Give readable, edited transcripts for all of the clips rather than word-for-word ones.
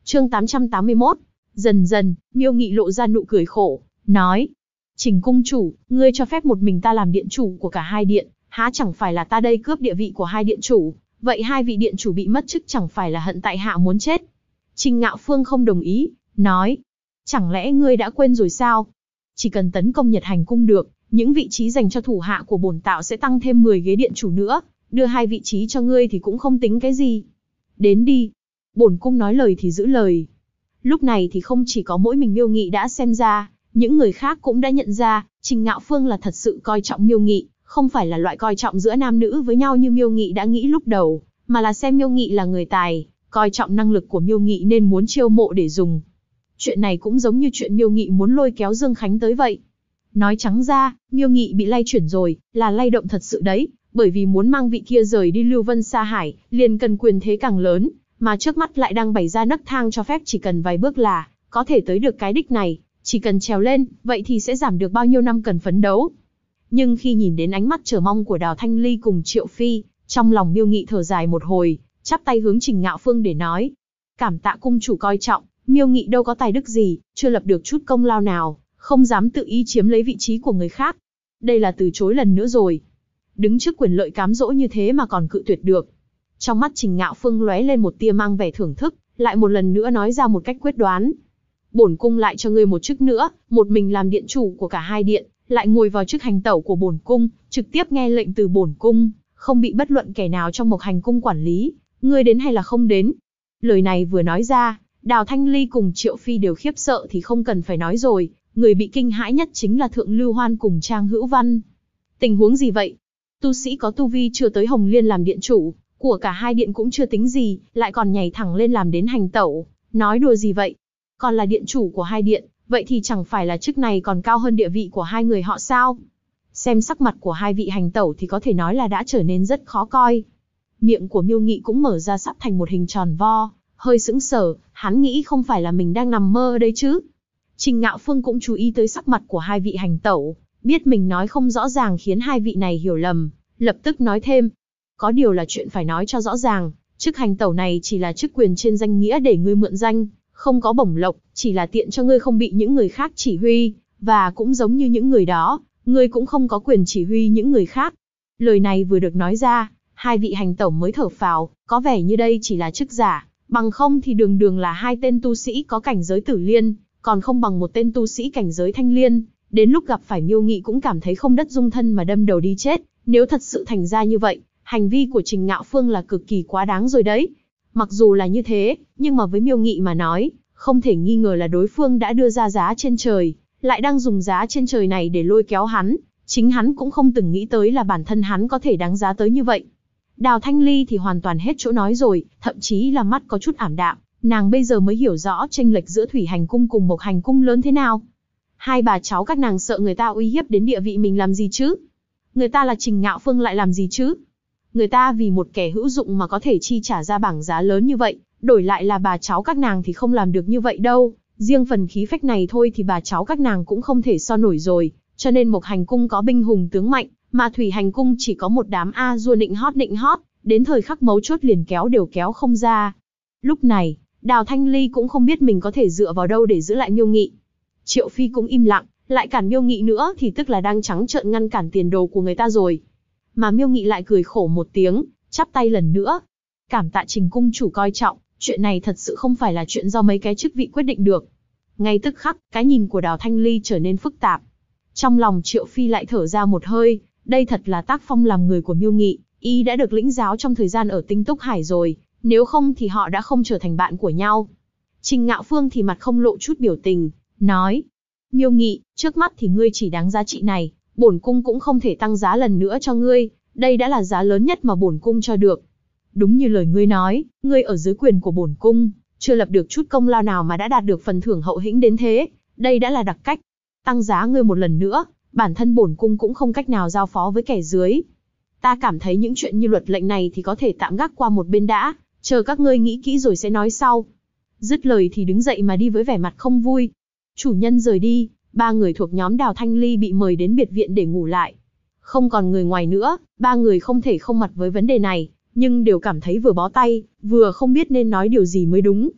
Chương 881. Dần dần, Miêu Nghị lộ ra nụ cười khổ, nói: Trình cung chủ, ngươi cho phép một mình ta làm điện chủ của cả hai điện, há chẳng phải là ta đây cướp địa vị của hai điện chủ, vậy hai vị điện chủ bị mất chức chẳng phải là hận tại hạ muốn chết. Trình Ngạo Phương không đồng ý, nói: Chẳng lẽ ngươi đã quên rồi sao? Chỉ cần tấn công Nhật Hành cung được, những vị trí dành cho thủ hạ của bổn tạo sẽ tăng thêm 10 ghế điện chủ nữa, đưa hai vị trí cho ngươi thì cũng không tính cái gì. Đến đi. Bổn cung nói lời thì giữ lời. Lúc này thì không chỉ có mỗi mình Miêu Nghị đã xem ra, những người khác cũng đã nhận ra, Trình Ngạo Phương là thật sự coi trọng Miêu Nghị, không phải là loại coi trọng giữa nam nữ với nhau như Miêu Nghị đã nghĩ lúc đầu, mà là xem Miêu Nghị là người tài, coi trọng năng lực của Miêu Nghị nên muốn chiêu mộ để dùng. Chuyện này cũng giống như chuyện Miêu Nghị muốn lôi kéo Dương Khánh tới vậy. Nói trắng ra, Miêu Nghị bị lay chuyển rồi, là lay động thật sự đấy, bởi vì muốn mang vị kia rời đi Lưu Vân Sa Hải, liền cần quyền thế càng lớn, mà trước mắt lại đang bày ra nấc thang cho phép chỉ cần vài bước là có thể tới được cái đích này, chỉ cần trèo lên, vậy thì sẽ giảm được bao nhiêu năm cần phấn đấu. Nhưng khi nhìn đến ánh mắt chờ mong của Đào Thanh Ly cùng Triệu Phi, trong lòng Miêu Nghị thở dài một hồi, chắp tay hướng Trình Ngạo Phương để nói: Cảm tạ cung chủ coi trọng, Miêu Nghị đâu có tài đức gì, chưa lập được chút công lao nào, không dám tự ý chiếm lấy vị trí của người khác. Đây là từ chối lần nữa rồi. Đứng trước quyền lợi cám dỗ như thế mà còn cự tuyệt được. Trong mắt Trình Ngạo Phương lóe lên một tia mang vẻ thưởng thức, lại một lần nữa nói ra một cách quyết đoán: Bổn cung lại cho ngươi một chức nữa, một mình làm điện chủ của cả hai điện, lại ngồi vào chức hành tẩu của bổn cung, trực tiếp nghe lệnh từ bổn cung, không bị bất luận kẻ nào trong Mộc Hành cung quản lý, ngươi đến hay là không đến. Lời này vừa nói ra, Đào Thanh Ly cùng Triệu Phi đều khiếp sợ thì không cần phải nói rồi, người bị kinh hãi nhất chính là Thượng Lưu Hoan cùng Trang Hữu Văn. Tình huống gì vậy? Tu sĩ có tu vi chưa tới Hồng Liên làm điện chủ, của cả hai điện cũng chưa tính gì, lại còn nhảy thẳng lên làm đến hành tẩu, nói đùa gì vậy? Còn là điện chủ của hai điện, vậy thì chẳng phải là chức này còn cao hơn địa vị của hai người họ sao? Xem sắc mặt của hai vị hành tẩu thì có thể nói là đã trở nên rất khó coi. Miệng của Miêu Nghị cũng mở ra sắp thành một hình tròn vo, hơi sững sờ, hắn nghĩ không phải là mình đang nằm mơ đấy chứ. Trình Ngạo Phương cũng chú ý tới sắc mặt của hai vị hành tẩu, biết mình nói không rõ ràng khiến hai vị này hiểu lầm, lập tức nói thêm: Có điều là chuyện phải nói cho rõ ràng, chức hành tẩu này chỉ là chức quyền trên danh nghĩa để ngươi mượn danh, không có bổng lộc, chỉ là tiện cho ngươi không bị những người khác chỉ huy, và cũng giống như những người đó, ngươi cũng không có quyền chỉ huy những người khác. Lời này vừa được nói ra, hai vị hành tẩu mới thở phào, có vẻ như đây chỉ là chức giả, bằng không thì đường đường là hai tên tu sĩ có cảnh giới Tử Liên, còn không bằng một tên tu sĩ cảnh giới Thanh Liên, đến lúc gặp phải Miêu Nghị cũng cảm thấy không đất dung thân mà đâm đầu đi chết. Nếu thật sự thành ra như vậy, hành vi của Trình Ngạo Phương là cực kỳ quá đáng rồi đấy. Mặc dù là như thế, nhưng mà với Miêu Nghị mà nói, không thể nghi ngờ là đối phương đã đưa ra giá trên trời, lại đang dùng giá trên trời này để lôi kéo hắn, chính hắn cũng không từng nghĩ tới là bản thân hắn có thể đáng giá tới như vậy. Đào Thanh Ly thì hoàn toàn hết chỗ nói rồi, thậm chí là mắt có chút ảm đạm, nàng bây giờ mới hiểu rõ chênh lệch giữa Thủy Hành cung cùng Mộc Hành cung lớn thế nào. Hai bà cháu các nàng sợ người ta uy hiếp đến địa vị mình làm gì chứ? Người ta là Trình Ngạo Phương lại làm gì chứ? Người ta vì một kẻ hữu dụng mà có thể chi trả ra bảng giá lớn như vậy, đổi lại là bà cháu các nàng thì không làm được như vậy đâu. Riêng phần khí phách này thôi thì bà cháu các nàng cũng không thể so nổi rồi, cho nên Mộc Hành cung có binh hùng tướng mạnh, mà Thủy Hành cung chỉ có một đám a dua nịnh hót, đến thời khắc mấu chốt liền kéo đều kéo không ra. Lúc này, Đào Thanh Ly cũng không biết mình có thể dựa vào đâu để giữ lại Miêu Nghị. Triệu Phi cũng im lặng, lại cản Miêu Nghị nữa thì tức là đang trắng trợn ngăn cản tiền đồ của người ta rồi. Mà Miêu Nghị lại cười khổ một tiếng, chắp tay lần nữa: Cảm tạ Trình cung chủ coi trọng, chuyện này thật sự không phải là chuyện do mấy cái chức vị quyết định được. Ngay tức khắc, cái nhìn của Đào Thanh Ly trở nên phức tạp. Trong lòng Triệu Phi lại thở ra một hơi, đây thật là tác phong làm người của Miêu Nghị, y đã được lĩnh giáo trong thời gian ở Tinh Túc Hải rồi, nếu không thì họ đã không trở thành bạn của nhau. Trình Ngạo Phương thì mặt không lộ chút biểu tình, nói: Miêu Nghị, trước mắt thì ngươi chỉ đáng giá trị này, bổn cung cũng không thể tăng giá lần nữa cho ngươi, đây đã là giá lớn nhất mà bổn cung cho được. Đúng như lời ngươi nói, ngươi ở dưới quyền của bổn cung, chưa lập được chút công lao nào mà đã đạt được phần thưởng hậu hĩnh đến thế, đây đã là đặc cách. Tăng giá ngươi một lần nữa, bản thân bổn cung cũng không cách nào giao phó với kẻ dưới. Ta cảm thấy những chuyện như luật lệnh này thì có thể tạm gác qua một bên đã, chờ các ngươi nghĩ kỹ rồi sẽ nói sau. Dứt lời thì đứng dậy mà đi với vẻ mặt không vui. Chủ nhân rời đi, ba người thuộc nhóm Đào Thanh Ly bị mời đến biệt viện để ngủ lại. Không còn người ngoài nữa, ba người không thể không mặt với vấn đề này, nhưng đều cảm thấy vừa bó tay, vừa không biết nên nói điều gì mới đúng.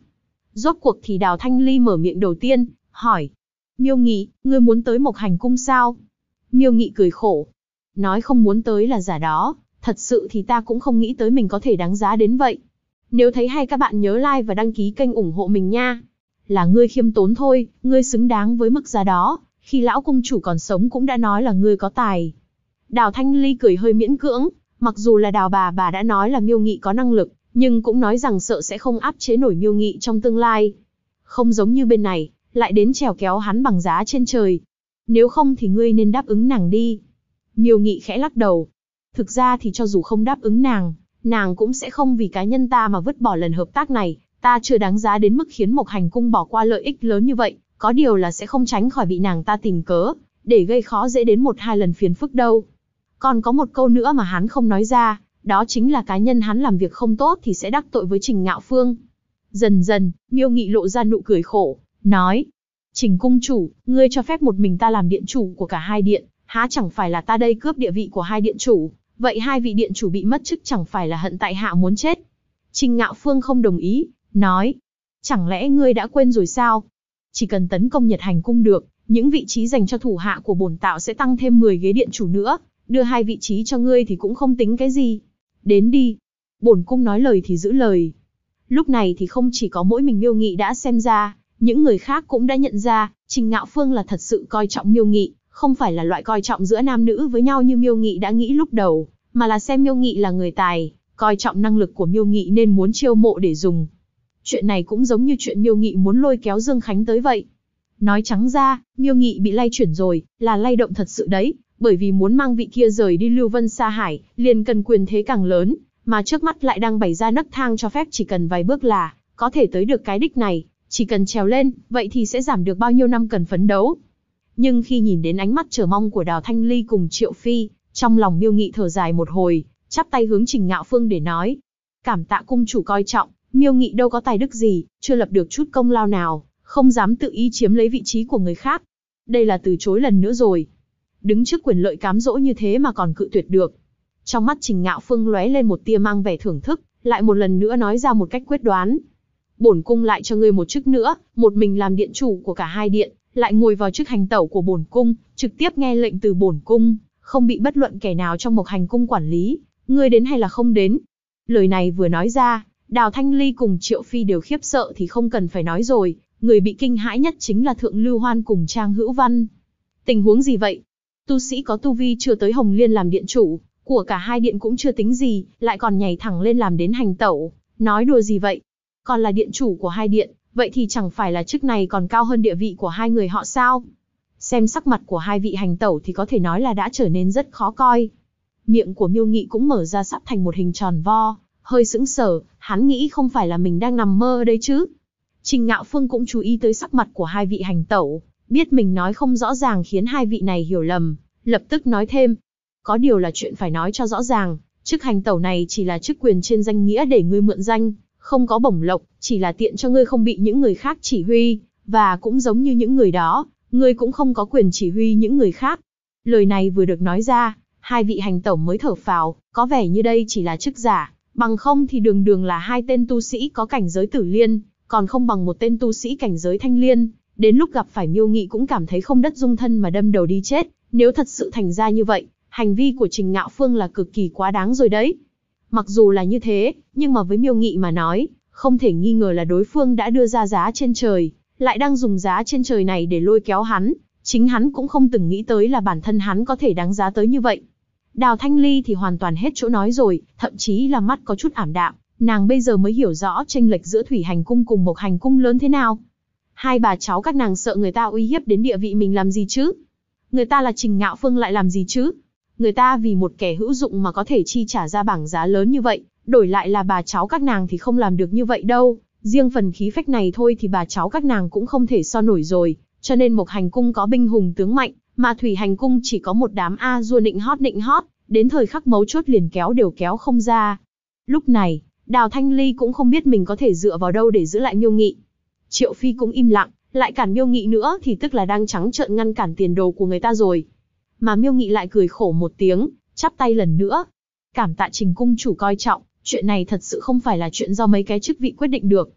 Rốt cuộc thì Đào Thanh Ly mở miệng đầu tiên, hỏi. Miêu Nghị, ngươi muốn tới Mộc Hành Cung sao? Miêu Nghị cười khổ. Nói không muốn tới là giả đó, thật sự thì ta cũng không nghĩ tới mình có thể đáng giá đến vậy. Nếu thấy hay các bạn nhớ like và đăng ký kênh ủng hộ mình nha. Là ngươi khiêm tốn thôi, ngươi xứng đáng với mức giá đó, khi lão cung chủ còn sống cũng đã nói là ngươi có tài. Đào Thanh Ly cười hơi miễn cưỡng, mặc dù là Đào bà đã nói là Miêu Nghị có năng lực, nhưng cũng nói rằng sợ sẽ không áp chế nổi Miêu Nghị trong tương lai. Không giống như bên này, lại đến trèo kéo hắn bằng giá trên trời. Nếu không thì ngươi nên đáp ứng nàng đi. Miêu Nghị khẽ lắc đầu. Thực ra thì cho dù không đáp ứng nàng cũng sẽ không vì cá nhân ta mà vứt bỏ lần hợp tác này. Ta chưa đáng giá đến mức khiến Mộc Hành Cung bỏ qua lợi ích lớn như vậy, có điều là sẽ không tránh khỏi bị nàng ta tìm cớ, để gây khó dễ đến 1-2 lần phiền phức đâu. Còn có một câu nữa mà hắn không nói ra, đó chính là cá nhân hắn làm việc không tốt thì sẽ đắc tội với Trình Ngạo Phương. Dần dần, Miêu Nghị lộ ra nụ cười khổ, nói. Trình cung chủ, ngươi cho phép một mình ta làm điện chủ của cả hai điện, há chẳng phải là ta đây cướp địa vị của hai điện chủ, vậy hai vị điện chủ bị mất chức chẳng phải là hận tại hạ muốn chết. Trình Ngạo Phương không đồng ý, nói. Chẳng lẽ ngươi đã quên rồi sao? Chỉ cần tấn công Nhật Hành Cung được, những vị trí dành cho thủ hạ của bổn tạo sẽ tăng thêm 10 ghế điện chủ nữa, đưa 2 vị trí cho ngươi thì cũng không tính cái gì. Đến đi. Bổn cung nói lời thì giữ lời. Lúc này thì không chỉ có mỗi mình Miêu Nghị đã xem ra, những người khác cũng đã nhận ra, Trình Ngạo Phương là thật sự coi trọng Miêu Nghị, không phải là loại coi trọng giữa nam nữ với nhau như Miêu Nghị đã nghĩ lúc đầu, mà là xem Miêu Nghị là người tài, coi trọng năng lực của Miêu Nghị nên muốn chiêu mộ để dùng. Chuyện này cũng giống như chuyện Miêu Nghị muốn lôi kéo Dương Khánh tới vậy. Nói trắng ra, Miêu Nghị bị lay chuyển rồi, là lay động thật sự đấy, bởi vì muốn mang vị kia rời đi Lưu Vân Sa Hải, liền cần quyền thế càng lớn, mà trước mắt lại đang bày ra nấc thang cho phép chỉ cần vài bước là có thể tới được cái đích này, chỉ cần trèo lên, vậy thì sẽ giảm được bao nhiêu năm cần phấn đấu. Nhưng khi nhìn đến ánh mắt chờ mong của Đào Thanh Ly cùng Triệu Phi, trong lòng Miêu Nghị thở dài một hồi, chắp tay hướng Trình Ngạo Phương để nói. Cảm tạ cung chủ coi trọng, Miêu Nghị đâu có tài đức gì, chưa lập được chút công lao nào, không dám tự ý chiếm lấy vị trí của người khác. Đây là từ chối lần nữa rồi. Đứng trước quyền lợi cám dỗ như thế mà còn cự tuyệt được. Trong mắt Trình Ngạo Phương lóe lên một tia mang vẻ thưởng thức, lại một lần nữa nói ra một cách quyết đoán. Bổn cung lại cho ngươi một chức nữa, một mình làm điện chủ của cả hai điện, lại ngồi vào chức hành tẩu của bổn cung, trực tiếp nghe lệnh từ bổn cung, không bị bất luận kẻ nào trong Mộc Hành Cung quản lý, ngươi đến hay là không đến. Lời này vừa nói ra, Đào Thanh Ly cùng Triệu Phi đều khiếp sợ thì không cần phải nói rồi, người bị kinh hãi nhất chính là Thượng Lưu Hoan cùng Trang Hữu Văn. Tình huống gì vậy? Tu sĩ có tu vi chưa tới Hồng Liên làm điện chủ, của cả hai điện cũng chưa tính gì, lại còn nhảy thẳng lên làm đến hành tẩu, nói đùa gì vậy? Còn là điện chủ của hai điện, vậy thì chẳng phải là chức này còn cao hơn địa vị của hai người họ sao? Xem sắc mặt của hai vị hành tẩu thì có thể nói là đã trở nên rất khó coi. Miệng của Miêu Nghị cũng mở ra sắp thành một hình tròn vo, hơi sững sờ, hắn nghĩ không phải là mình đang nằm mơ đấy chứ. Trình Ngạo Phương cũng chú ý tới sắc mặt của hai vị hành tẩu, biết mình nói không rõ ràng khiến hai vị này hiểu lầm, lập tức nói thêm. Có điều là chuyện phải nói cho rõ ràng, chức hành tẩu này chỉ là chức quyền trên danh nghĩa để ngươi mượn danh, không có bổng lộc, chỉ là tiện cho ngươi không bị những người khác chỉ huy, và cũng giống như những người đó, ngươi cũng không có quyền chỉ huy những người khác. Lời này vừa được nói ra, hai vị hành tẩu mới thở phào, có vẻ như đây chỉ là chức giả, bằng không thì đường đường là hai tên tu sĩ có cảnh giới tử liên, còn không bằng một tên tu sĩ cảnh giới thanh liên, đến lúc gặp phải Miêu Nghị cũng cảm thấy không đất dung thân mà đâm đầu đi chết, nếu thật sự thành ra như vậy, hành vi của Trình Ngạo Phương là cực kỳ quá đáng rồi đấy. Mặc dù là như thế, nhưng mà với Miêu Nghị mà nói, không thể nghi ngờ là đối phương đã đưa ra giá trên trời, lại đang dùng giá trên trời này để lôi kéo hắn, chính hắn cũng không từng nghĩ tới là bản thân hắn có thể đáng giá tới như vậy. Đào Thanh Ly thì hoàn toàn hết chỗ nói rồi, thậm chí là mắt có chút ảm đạm, nàng bây giờ mới hiểu rõ chênh lệch giữa Thủy Hành Cung cùng Mộc Hành Cung lớn thế nào. Hai bà cháu các nàng sợ người ta uy hiếp đến địa vị mình làm gì chứ? Người ta là Trình Ngạo Phương lại làm gì chứ? Người ta vì một kẻ hữu dụng mà có thể chi trả ra bảng giá lớn như vậy, đổi lại là bà cháu các nàng thì không làm được như vậy đâu. Riêng phần khí phách này thôi thì bà cháu các nàng cũng không thể so nổi rồi, cho nên Mộc Hành Cung có binh hùng tướng mạnh, mà Thủy Hành Cung chỉ có một đám A-dua định hót, đến thời khắc mấu chốt liền kéo đều kéo không ra. Lúc này, Đào Thanh Ly cũng không biết mình có thể dựa vào đâu để giữ lại Miêu Nghị. Triệu Phi cũng im lặng, lại cản Miêu Nghị nữa thì tức là đang trắng trợn ngăn cản tiền đồ của người ta rồi. Mà Miêu Nghị lại cười khổ một tiếng, chắp tay lần nữa. Cảm tạ Trình cung chủ coi trọng, chuyện này thật sự không phải là chuyện do mấy cái chức vị quyết định được.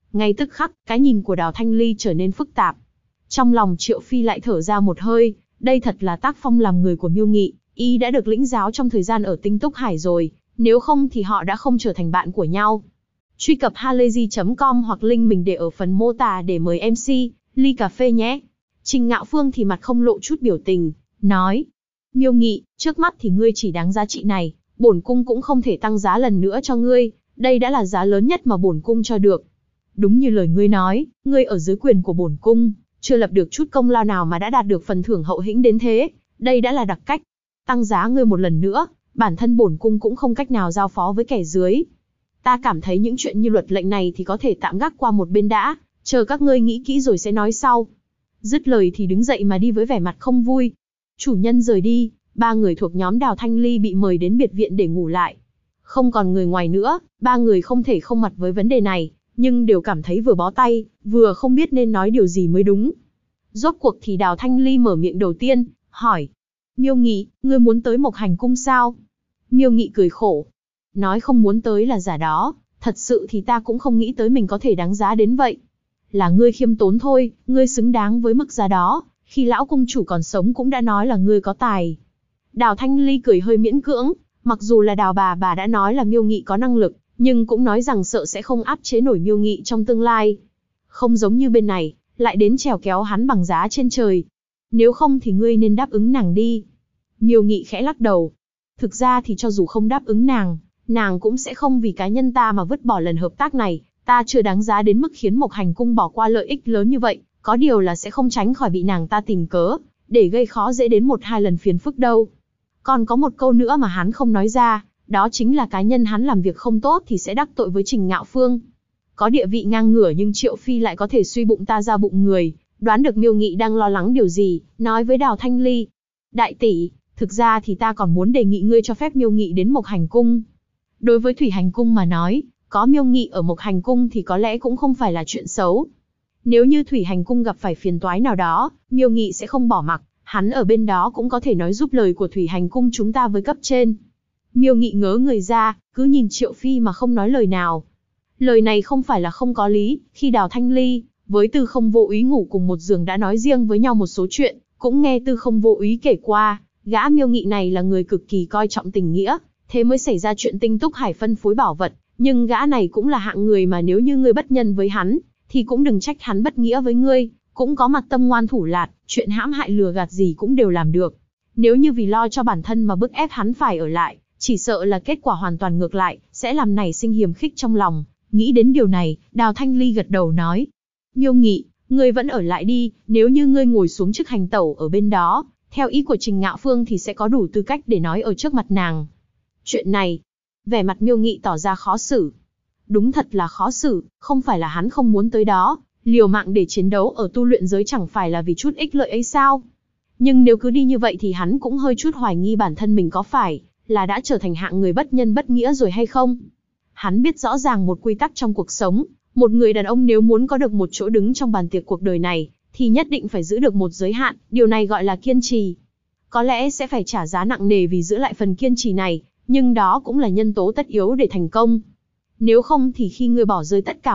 Ngay tức khắc, cái nhìn của Đào Thanh Ly trở nên phức tạp. Trong lòng Triệu Phi lại thở ra một hơi, đây thật là tác phong làm người của Miêu Nghị, y đã được lĩnh giáo trong thời gian ở Tinh Túc Hải rồi, nếu không thì họ đã không trở thành bạn của nhau. Truy cập halayzi.com hoặc link mình để ở phần mô tả để mời MC, ly cà phê nhé. Trình Ngạo Phương thì mặt không lộ chút biểu tình, nói. Miêu Nghị, trước mắt thì ngươi chỉ đáng giá trị này, bổn cung cũng không thể tăng giá lần nữa cho ngươi, đây đã là giá lớn nhất mà bổn cung cho được. Đúng như lời ngươi nói, ngươi ở dưới quyền của bổn cung, chưa lập được chút công lao nào mà đã đạt được phần thưởng hậu hĩnh đến thế, đây đã là đặc cách. Tăng giá ngươi một lần nữa, bản thân bổn cung cũng không cách nào giao phó với kẻ dưới. Ta cảm thấy những chuyện như luật lệnh này thì có thể tạm gác qua một bên đã, chờ các ngươi nghĩ kỹ rồi sẽ nói sau. Dứt lời thì đứng dậy mà đi với vẻ mặt không vui. Chủ nhân rời đi, ba người thuộc nhóm Đào Thanh Ly bị mời đến biệt viện để ngủ lại. Không còn người ngoài nữa, ba người không thể không mặt với vấn đề này, nhưng đều cảm thấy vừa bó tay, vừa không biết nên nói điều gì mới đúng. Rốt cuộc thì Đào Thanh Ly mở miệng đầu tiên, hỏi. Miêu Nghị, ngươi muốn tới Mộc Hành Cung sao? Miêu Nghị cười khổ. Nói không muốn tới là giả đó, thật sự thì ta cũng không nghĩ tới mình có thể đáng giá đến vậy. Là ngươi khiêm tốn thôi, ngươi xứng đáng với mức giá đó, khi lão cung chủ còn sống cũng đã nói là ngươi có tài. Đào Thanh Ly cười hơi miễn cưỡng, mặc dù là Đào bà đã nói là Miêu Nghị có năng lực, nhưng cũng nói rằng sợ sẽ không áp chế nổi Miêu Nghị trong tương lai. Không giống như bên này, lại đến trèo kéo hắn bằng giá trên trời. Nếu không thì ngươi nên đáp ứng nàng đi. Miêu Nghị khẽ lắc đầu. Thực ra thì cho dù không đáp ứng nàng cũng sẽ không vì cá nhân ta mà vứt bỏ lần hợp tác này. Ta chưa đáng giá đến mức khiến Mộc Hành Cung bỏ qua lợi ích lớn như vậy, có điều là sẽ không tránh khỏi bị nàng ta tìm cớ, để gây khó dễ đến 1-2 lần phiền phức đâu. Còn có một câu nữa mà hắn không nói ra, đó chính là cá nhân hắn làm việc không tốt thì sẽ đắc tội với Trình Ngạo Phương. Có địa vị ngang ngửa nhưng Triệu Phi lại có thể suy bụng ta ra bụng người, đoán được Miêu Nghị đang lo lắng điều gì, nói với Đào Thanh Ly. Đại tỷ, thực ra thì ta còn muốn đề nghị ngươi cho phép Miêu Nghị đến Mộc Hành Cung. Đối với Thủy Hành Cung mà nói, có Miêu Nghị ở Mộc Hành Cung thì có lẽ cũng không phải là chuyện xấu. Nếu như Thủy Hành Cung gặp phải phiền toái nào đó, Miêu Nghị sẽ không bỏ mặc, hắn ở bên đó cũng có thể nói giúp lời của Thủy Hành Cung chúng ta với cấp trên. Miêu Nghị ngớ người ra, cứ nhìn Triệu Phi mà không nói lời nào. Lời này không phải là không có lý, khi Đào Thanh Ly, với Tư Không Vô Úy ngủ cùng một giường đã nói riêng với nhau một số chuyện, cũng nghe Tư Không Vô Úy kể qua, gã Miêu Nghị này là người cực kỳ coi trọng tình nghĩa, thế mới xảy ra chuyện Tinh Túc Hải phân phối bảo vật, nhưng gã này cũng là hạng người mà nếu như ngươi bất nhân với hắn, thì cũng đừng trách hắn bất nghĩa với ngươi, cũng có mặt tâm ngoan thủ lạt, chuyện hãm hại lừa gạt gì cũng đều làm được. Nếu như vì lo cho bản thân mà bức ép hắn phải ở lại, chỉ sợ là kết quả hoàn toàn ngược lại, sẽ làm nảy sinh hiềm khích trong lòng. Nghĩ đến điều này, Đào Thanh Ly gật đầu nói. Miêu Nghị, ngươi vẫn ở lại đi, nếu như ngươi ngồi xuống chức hành tẩu ở bên đó, theo ý của Trình Ngạo Phương thì sẽ có đủ tư cách để nói ở trước mặt nàng. Chuyện này, vẻ mặt Miêu Nghị tỏ ra khó xử. Đúng thật là khó xử, không phải là hắn không muốn tới đó, liều mạng để chiến đấu ở tu luyện giới chẳng phải là vì chút ích lợi ấy sao? Nhưng nếu cứ đi như vậy thì hắn cũng hơi chút hoài nghi bản thân mình có phải là đã trở thành hạng người bất nhân bất nghĩa rồi hay không? Hắn biết rõ ràng một quy tắc trong cuộc sống, một người đàn ông nếu muốn có được một chỗ đứng trong bàn tiệc cuộc đời này, thì nhất định phải giữ được một giới hạn, điều này gọi là kiên trì. Có lẽ sẽ phải trả giá nặng nề vì giữ lại phần kiên trì này, nhưng đó cũng là nhân tố tất yếu để thành công. Nếu không thì khi ngươi bỏ rơi tất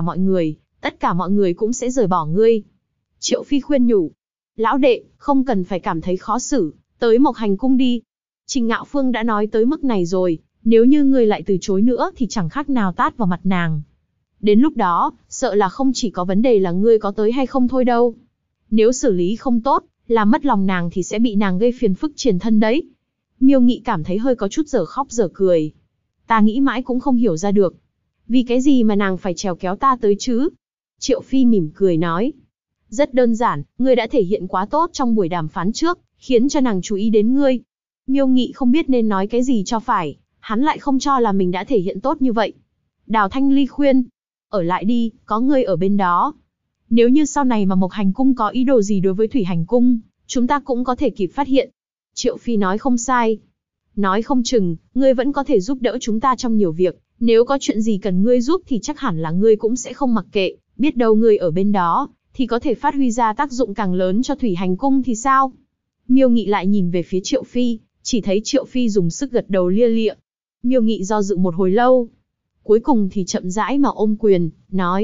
cả mọi người cũng sẽ rời bỏ ngươi. Triệu Phi khuyên nhủ. Lão đệ, không cần phải cảm thấy khó xử, tới Mộc Hành Cung đi. Trình Ngạo Phương đã nói tới mức này rồi, nếu như ngươi lại từ chối nữa thì chẳng khác nào tát vào mặt nàng. Đến lúc đó, sợ là không chỉ có vấn đề là ngươi có tới hay không thôi đâu. Nếu xử lý không tốt, làm mất lòng nàng thì sẽ bị nàng gây phiền phức triền thân đấy. Miêu Nghị cảm thấy hơi có chút dở khóc dở cười. Ta nghĩ mãi cũng không hiểu ra được. Vì cái gì mà nàng phải trèo kéo ta tới chứ? Triệu Phi mỉm cười nói. Rất đơn giản, ngươi đã thể hiện quá tốt trong buổi đàm phán trước, khiến cho nàng chú ý đến ngươi. Miêu Nghị không biết nên nói cái gì cho phải, hắn lại không cho là mình đã thể hiện tốt như vậy. Đào Thanh Ly khuyên. Ở lại đi, có ngươi ở bên đó. Nếu như sau này mà Mộc Hành Cung có ý đồ gì đối với Thủy Hành Cung, chúng ta cũng có thể kịp phát hiện. Triệu Phi nói không sai. Nói không chừng, ngươi vẫn có thể giúp đỡ chúng ta trong nhiều việc. Nếu có chuyện gì cần ngươi giúp thì chắc hẳn là ngươi cũng sẽ không mặc kệ. Biết đâu ngươi ở bên đó, thì có thể phát huy ra tác dụng càng lớn cho Thủy Hành Cung thì sao? Miêu Nghị lại nhìn về phía Triệu Phi, chỉ thấy Triệu Phi dùng sức gật đầu lia lịa. Miêu Nghị do dự một hồi lâu. Cuối cùng thì chậm rãi mà ôm quyền, nói.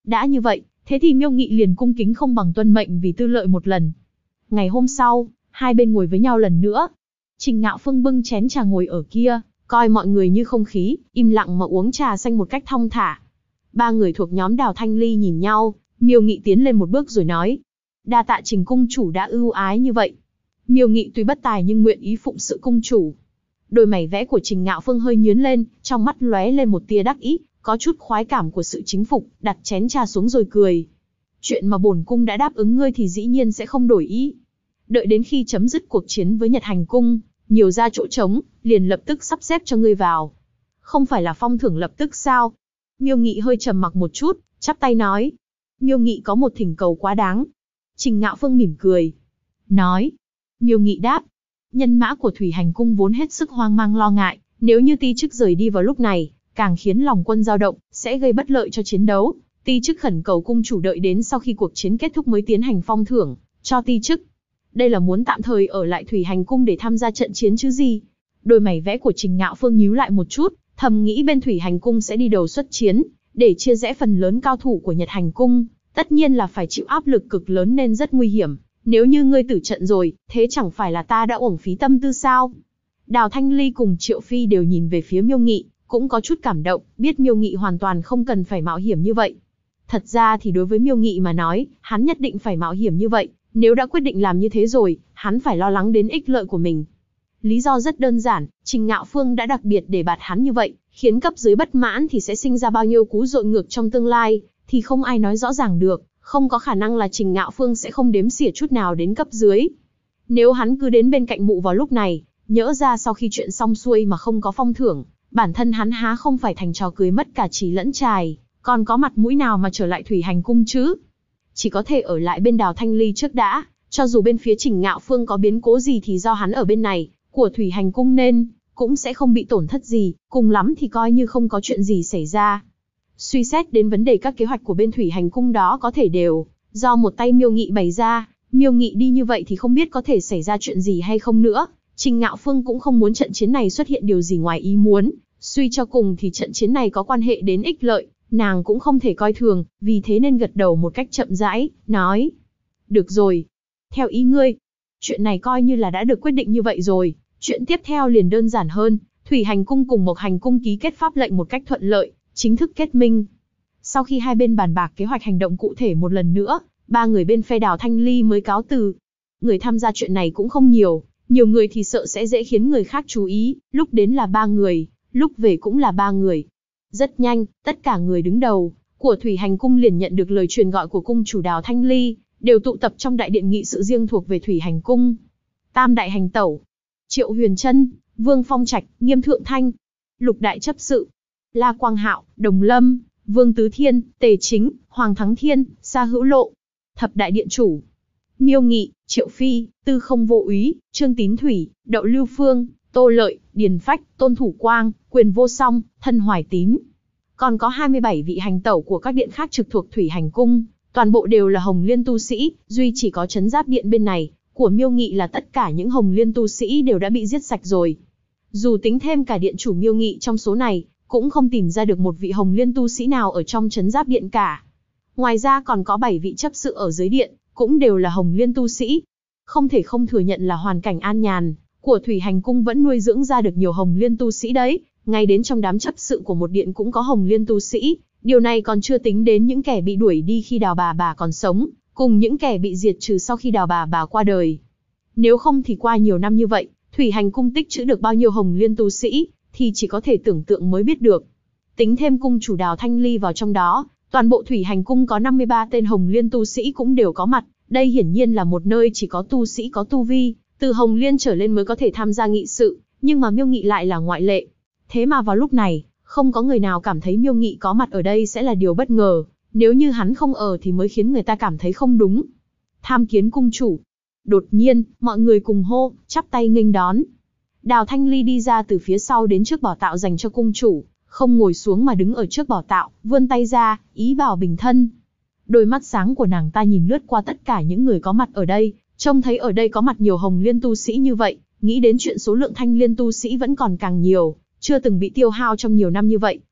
Đã như vậy, thế thì Miêu Nghị liền cung kính không bằng tuân mệnh vì tư lợi một lần. Ngày hôm sau, hai bên ngồi với nhau lần nữa. Trình Ngạo Phương bưng chén trà ngồi ở kia, coi mọi người như không khí, im lặng mà uống trà xanh một cách thong thả. Ba người thuộc nhóm Đào Thanh Ly nhìn nhau, Miêu Nghị tiến lên một bước rồi nói: đa tạ Trình cung chủ đã ưu ái như vậy. Miêu Nghị tuy bất tài nhưng nguyện ý phụng sự cung chủ. Đôi mày vẽ của Trình Ngạo Phương hơi nhướng lên, trong mắt lóe lên một tia đắc ý, có chút khoái cảm của sự chính phục, đặt chén trà xuống rồi cười. Chuyện mà bổn cung đã đáp ứng ngươi thì dĩ nhiên sẽ không đổi ý. Đợi đến khi chấm dứt cuộc chiến với Nhật Hành cung, nhiều ra chỗ trống, liền lập tức sắp xếp cho ngươi vào. Không phải là phong thưởng lập tức sao? Miêu Nghị hơi trầm mặc một chút, chắp tay nói. Miêu Nghị có một thỉnh cầu quá đáng. Trình Ngạo Phương mỉm cười, nói. Miêu Nghị đáp. Nhân mã của Thủy Hành cung vốn hết sức hoang mang lo ngại, nếu như ti chức rời đi vào lúc này, càng khiến lòng quân dao động, sẽ gây bất lợi cho chiến đấu. Ti chức khẩn cầu cung chủ đợi đến sau khi cuộc chiến kết thúc mới tiến hành phong thưởng cho ti chức. Đây là muốn tạm thời ở lại Thủy Hành cung để tham gia trận chiến chứ gì? Đôi mày vẽ của Trình Ngạo Phương nhíu lại một chút, thầm nghĩ bên Thủy Hành cung sẽ đi đầu xuất chiến, để chia rẽ phần lớn cao thủ của Nhật Hành cung, tất nhiên là phải chịu áp lực cực lớn nên rất nguy hiểm. Nếu như ngươi tử trận rồi, thế chẳng phải là ta đã uổng phí tâm tư sao? Đào Thanh Ly cùng Triệu Phi đều nhìn về phía Miêu Nghị, cũng có chút cảm động, biết Miêu Nghị hoàn toàn không cần phải mạo hiểm như vậy. Thật ra thì đối với Miêu Nghị mà nói, hắn nhất định phải mạo hiểm như vậy, nếu đã quyết định làm như thế rồi, hắn phải lo lắng đến ích lợi của mình. Lý do rất đơn giản, Trình Ngạo Phương đã đặc biệt để bạt hắn như vậy, khiến cấp dưới bất mãn thì sẽ sinh ra bao nhiêu cú dội ngược trong tương lai, thì không ai nói rõ ràng được, không có khả năng là Trình Ngạo Phương sẽ không đếm xỉa chút nào đến cấp dưới. Nếu hắn cứ đến bên cạnh mụ vào lúc này, nhỡ ra sau khi chuyện xong xuôi mà không có phong thưởng, bản thân hắn há không phải thành trò cười mất cả trí lẫn trài, còn có mặt mũi nào mà trở lại Thủy Hành cung chứ? Chỉ có thể ở lại bên Đào Thanh Ly trước đã, cho dù bên phía Trình Ngạo Phương có biến cố gì thì do hắn ở bên này, của Thủy Hành cung nên, cũng sẽ không bị tổn thất gì, cùng lắm thì coi như không có chuyện gì xảy ra. Suy xét đến vấn đề các kế hoạch của bên Thủy Hành cung đó có thể đều do một tay Miêu Nghị bày ra, Miêu Nghị đi như vậy thì không biết có thể xảy ra chuyện gì hay không nữa. Trình Ngạo Phương cũng không muốn trận chiến này xuất hiện điều gì ngoài ý muốn, suy cho cùng thì trận chiến này có quan hệ đến ích lợi, nàng cũng không thể coi thường, vì thế nên gật đầu một cách chậm rãi, nói. Được rồi, theo ý ngươi, chuyện này coi như là đã được quyết định như vậy rồi, chuyện tiếp theo liền đơn giản hơn, Thủy Hành cung cùng Mộc Hành cung ký kết pháp lệnh một cách thuận lợi, chính thức kết minh. Sau khi hai bên bàn bạc kế hoạch hành động cụ thể một lần nữa, ba người bên phe Đào Thanh Ly mới cáo từ. Người tham gia chuyện này cũng không nhiều, nhiều người thì sợ sẽ dễ khiến người khác chú ý, lúc đến là 3 người, lúc về cũng là 3 người. Rất nhanh, tất cả người đứng đầu của Thủy Hành cung liền nhận được lời truyền gọi của cung chủ Đào Thanh Ly, đều tụ tập trong đại điện nghị sự riêng thuộc về Thủy Hành cung. Tam đại hành tẩu, Triệu Huyền Trân, Vương Phong Trạch, Nghiêm Thượng Thanh, Lục đại chấp sự, La Quang Hạo, Đồng Lâm, Vương Tứ Thiên, Tề Chính, Hoàng Thắng Thiên, Sa Hữu Lộ, Thập đại điện chủ, Miêu Nghị, Triệu Phi, Tư Không Vô Úy, Trương Tín Thủy, Đậu Lưu Phương, Tô Lợi, Điền Phách, Tôn Thủ Quang, Quyền Vô Song, Thân Hoài Tín. Còn có 27 vị hành tẩu của các điện khác trực thuộc Thủy Hành cung, toàn bộ đều là Hồng Liên tu sĩ, duy chỉ có trấn giáp điện bên này của Miêu Nghị là tất cả những Hồng Liên tu sĩ đều đã bị giết sạch rồi. Dù tính thêm cả điện chủ Miêu Nghị trong số này, cũng không tìm ra được một vị Hồng Liên tu sĩ nào ở trong trấn giáp điện cả. Ngoài ra còn có 7 vị chấp sự ở dưới điện, cũng đều là Hồng Liên tu sĩ. Không thể không thừa nhận là hoàn cảnh an nhàn của Thủy Hành cung vẫn nuôi dưỡng ra được nhiều Hồng Liên tu sĩ đấy, ngay đến trong đám chấp sự của một điện cũng có Hồng Liên tu sĩ, điều này còn chưa tính đến những kẻ bị đuổi đi khi Đào bà còn sống, cùng những kẻ bị diệt trừ sau khi Đào bà qua đời. Nếu không thì qua nhiều năm như vậy, Thủy Hành cung tích trữ được bao nhiêu Hồng Liên tu sĩ, thì chỉ có thể tưởng tượng mới biết được. Tính thêm cung chủ Đào Thanh Ly vào trong đó, toàn bộ Thủy Hành cung có 53 tên Hồng Liên tu sĩ cũng đều có mặt, đây hiển nhiên là một nơi chỉ có tu sĩ có tu vi, từ Hồng Liên trở lên mới có thể tham gia nghị sự, nhưng mà Miêu Nghị lại là ngoại lệ. Thế mà vào lúc này, không có người nào cảm thấy Miêu Nghị có mặt ở đây sẽ là điều bất ngờ, nếu như hắn không ở thì mới khiến người ta cảm thấy không đúng. Tham kiến cung chủ. Đột nhiên, mọi người cùng hô, chắp tay nghênh đón. Đào Thanh Ly đi ra từ phía sau đến trước bảo tạo dành cho cung chủ, không ngồi xuống mà đứng ở trước bảo tạo, vươn tay ra, ý bảo bình thân. Đôi mắt sáng của nàng ta nhìn lướt qua tất cả những người có mặt ở đây, trông thấy ở đây có mặt nhiều Hồng Liên tu sĩ như vậy, nghĩ đến chuyện số lượng Thanh Liên tu sĩ vẫn còn càng nhiều, chưa từng bị tiêu hao trong nhiều năm như vậy,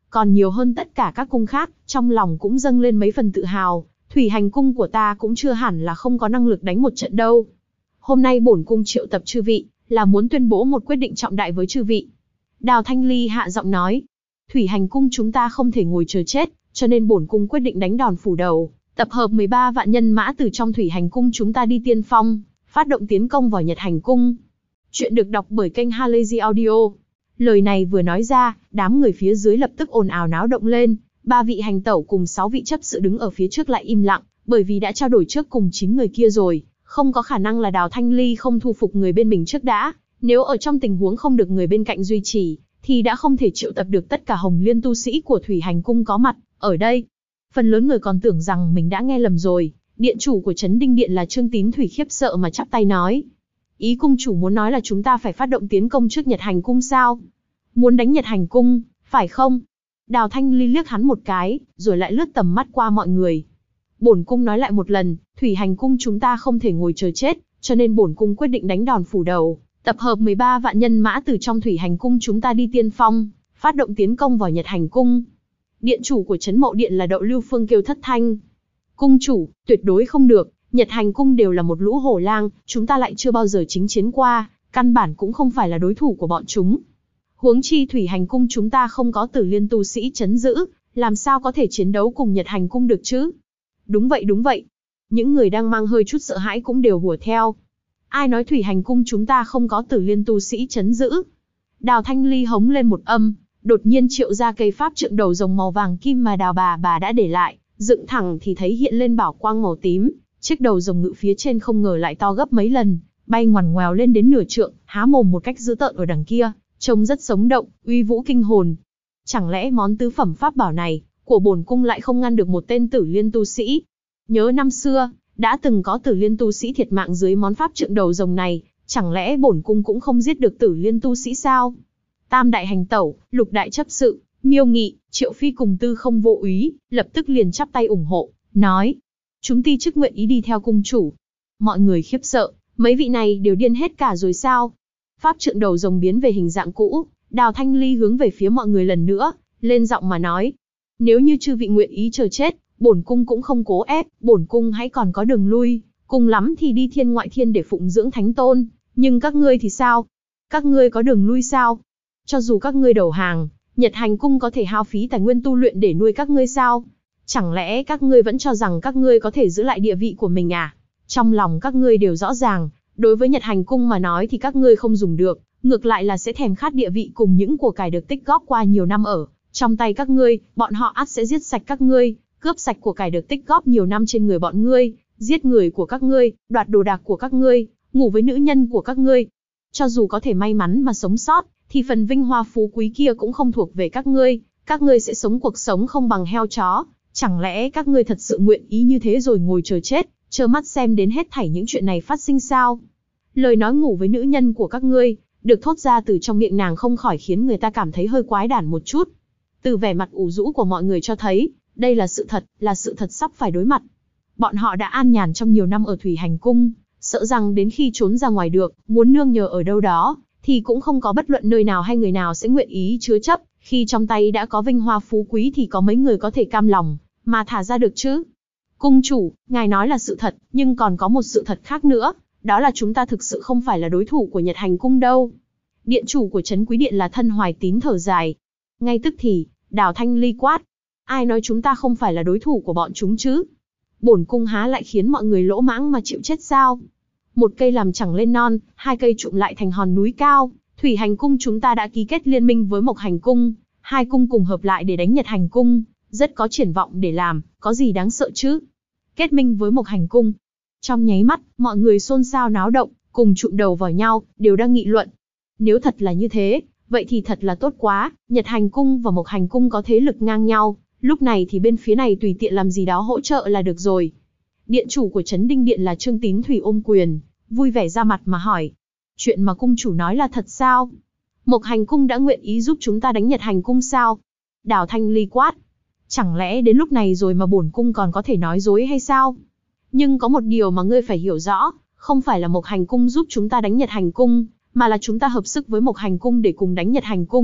còn nhiều hơn tất cả các cung khác, trong lòng cũng dâng lên mấy phần tự hào, thủy hành cung của ta cũng chưa hẳn là không có năng lực đánh một trận đâu. Hôm nay bổn cung triệu tập chư vị, là muốn tuyên bố một quyết định trọng đại với chư vị. Đào Thanh Ly hạ giọng nói, thủy hành cung chúng ta không thể ngồi chờ chết, cho nên bổn cung quyết định đánh đòn phủ đầu, tập hợp 13 vạn nhân mã từ trong thủy hành cung chúng ta đi tiên phong, phát động tiến công vào Nhật hành cung. Chuyện được đọc bởi kênh Halazy Audio. Lời này vừa nói ra, đám người phía dưới lập tức ồn ào náo động lên, 3 vị hành tẩu cùng 6 vị chấp sự đứng ở phía trước lại im lặng, bởi vì đã trao đổi trước cùng 9 người kia rồi, không có khả năng là Đào Thanh Ly không thu phục người bên mình trước đã, nếu ở trong tình huống không được người bên cạnh duy trì, thì đã không thể triệu tập được tất cả Hồng Liên tu sĩ của thủy hành cung có mặt ở đây. Phần lớn người còn tưởng rằng mình đã nghe lầm rồi, điện chủ của Trấn Đinh Điện là Trương Tín Thủy khiếp sợ mà chắp tay nói. Ý cung chủ muốn nói là chúng ta phải phát động tiến công trước Nhật hành cung sao? Muốn đánh Nhật hành cung, phải không? Đào Thanh Ly liếc hắn một cái, rồi lại lướt tầm mắt qua mọi người. Bổn cung nói lại một lần, thủy hành cung chúng ta không thể ngồi chờ chết, cho nên bổn cung quyết định đánh đòn phủ đầu, tập hợp 13 vạn nhân mã từ trong thủy hành cung chúng ta đi tiên phong, phát động tiến công vào Nhật hành cung. Điện chủ của Trấn Mậu Điện là Đậu Lưu Phương kêu thất thanh. Cung chủ, tuyệt đối không được, Nhật hành cung đều là một lũ hổ lang, chúng ta lại chưa bao giờ chính chiến qua, căn bản cũng không phải là đối thủ của bọn chúng. Huống chi thủy hành cung chúng ta không có Tử Liên tu sĩ trấn giữ, làm sao có thể chiến đấu cùng Nhật hành cung được chứ? Đúng vậy đúng vậy. Những người đang mang hơi chút sợ hãi cũng đều hùa theo. Ai nói thủy hành cung chúng ta không có Tử Liên tu sĩ trấn giữ? Đào Thanh Ly hống lên một âm, đột nhiên triệu ra cây pháp trượng đầu rồng màu vàng kim mà Đào bà đã để lại, dựng thẳng thì thấy hiện lên bảo quang màu tím, chiếc đầu rồng ngự phía trên không ngờ lại to gấp mấy lần, bay ngoằn ngoèo lên đến nửa trượng, há mồm một cách dữ tợn ở đằng kia, trông rất sống động, uy vũ kinh hồn. Chẳng lẽ món tứ phẩm pháp bảo này của bổn cung lại không ngăn được một tên Tử Liên tu sĩ? Nhớ năm xưa, đã từng có Tử Liên tu sĩ thiệt mạng dưới món pháp trượng đầu rồng này, chẳng lẽ bổn cung cũng không giết được Tử Liên tu sĩ sao? Tam đại hành tẩu, lục đại chấp sự, Miêu Nghị, Triệu Phi cùng Tư Không Vô Úy, lập tức liền chắp tay ủng hộ, nói: chúng ti chức nguyện ý đi theo cung chủ. Mọi người khiếp sợ, mấy vị này đều điên hết cả rồi sao? Pháp trượng đầu rồng biến về hình dạng cũ, Đào Thanh Ly hướng về phía mọi người lần nữa, lên giọng mà nói: nếu như chư vị nguyện ý chờ chết, bổn cung cũng không cố ép, bổn cung hãy còn có đường lui, cùng lắm thì đi thiên ngoại thiên để phụng dưỡng thánh tôn, nhưng các ngươi thì sao? Các ngươi có đường lui sao? Cho dù các ngươi đầu hàng, Nhật hành cung có thể hao phí tài nguyên tu luyện để nuôi các ngươi sao? Chẳng lẽ các ngươi vẫn cho rằng các ngươi có thể giữ lại địa vị của mình à? Trong lòng các ngươi đều rõ ràng, đối với Nhật hành cung mà nói thì các ngươi không dùng được, ngược lại là sẽ thèm khát địa vị cùng những của cải được tích góp qua nhiều năm ở trong tay các ngươi, bọn họ ắt sẽ giết sạch các ngươi, cướp sạch của cải được tích góp nhiều năm trên người bọn ngươi, giết người của các ngươi, đoạt đồ đạc của các ngươi, ngủ với nữ nhân của các ngươi. Cho dù có thể may mắn mà sống sót, thì phần vinh hoa phú quý kia cũng không thuộc về các ngươi sẽ sống cuộc sống không bằng heo chó. Chẳng lẽ các ngươi thật sự nguyện ý như thế rồi ngồi chờ chết, trơ mắt xem đến hết thảy những chuyện này phát sinh sao? Lời nói ngủ với nữ nhân của các ngươi, được thốt ra từ trong miệng nàng không khỏi khiến người ta cảm thấy hơi quái đản một chút. Từ vẻ mặt ủ rũ của mọi người cho thấy, đây là sự thật sắp phải đối mặt. Bọn họ đã an nhàn trong nhiều năm ở thủy hành cung, sợ rằng đến khi trốn ra ngoài được, muốn nương nhờ ở đâu đó, thì cũng không có bất luận nơi nào hay người nào sẽ nguyện ý chứa chấp. Khi trong tay đã có vinh hoa phú quý thì có mấy người có thể cam lòng mà thả ra được chứ? Cung chủ, ngài nói là sự thật, nhưng còn có một sự thật khác nữa, đó là chúng ta thực sự không phải là đối thủ của Nhật hành cung đâu. Điện chủ của Trấn Quý Điện là Thân Hoài Tín thở dài. Ngay tức thì, Đào Thanh Ly quát: ai nói chúng ta không phải là đối thủ của bọn chúng chứ? Bổn cung há lại khiến mọi người lỗ mãng mà chịu chết sao? Một cây làm chẳng lên non, hai cây trụm lại thành hòn núi cao. Thủy hành cung chúng ta đã ký kết liên minh với Mộc hành cung, hai cung cùng hợp lại để đánh Nhật hành cung, rất có triển vọng để làm, có gì đáng sợ chứ? Kết minh với Mộc hành cung. Trong nháy mắt, mọi người xôn xao náo động, cùng chụm đầu vào nhau, đều đang nghị luận. Nếu thật là như thế, vậy thì thật là tốt quá, Nhật hành cung và Mộc hành cung có thế lực ngang nhau, lúc này thì bên phía này tùy tiện làm gì đó hỗ trợ là được rồi. Điện chủ của Trấn Đinh Điện là Trương Tín Thủy ôm quyền, vui vẻ ra mặt mà hỏi: chuyện mà cung chủ nói là thật sao? Mộc hành cung đã nguyện ý giúp chúng ta đánh Nhật hành cung sao? Đào Thanh Ly quát: chẳng lẽ đến lúc này rồi mà bổn cung còn có thể nói dối hay sao? Nhưng có một điều mà ngươi phải hiểu rõ, không phải là Mộc hành cung giúp chúng ta đánh Nhật hành cung, mà là chúng ta hợp sức với Mộc hành cung để cùng đánh Nhật hành cung,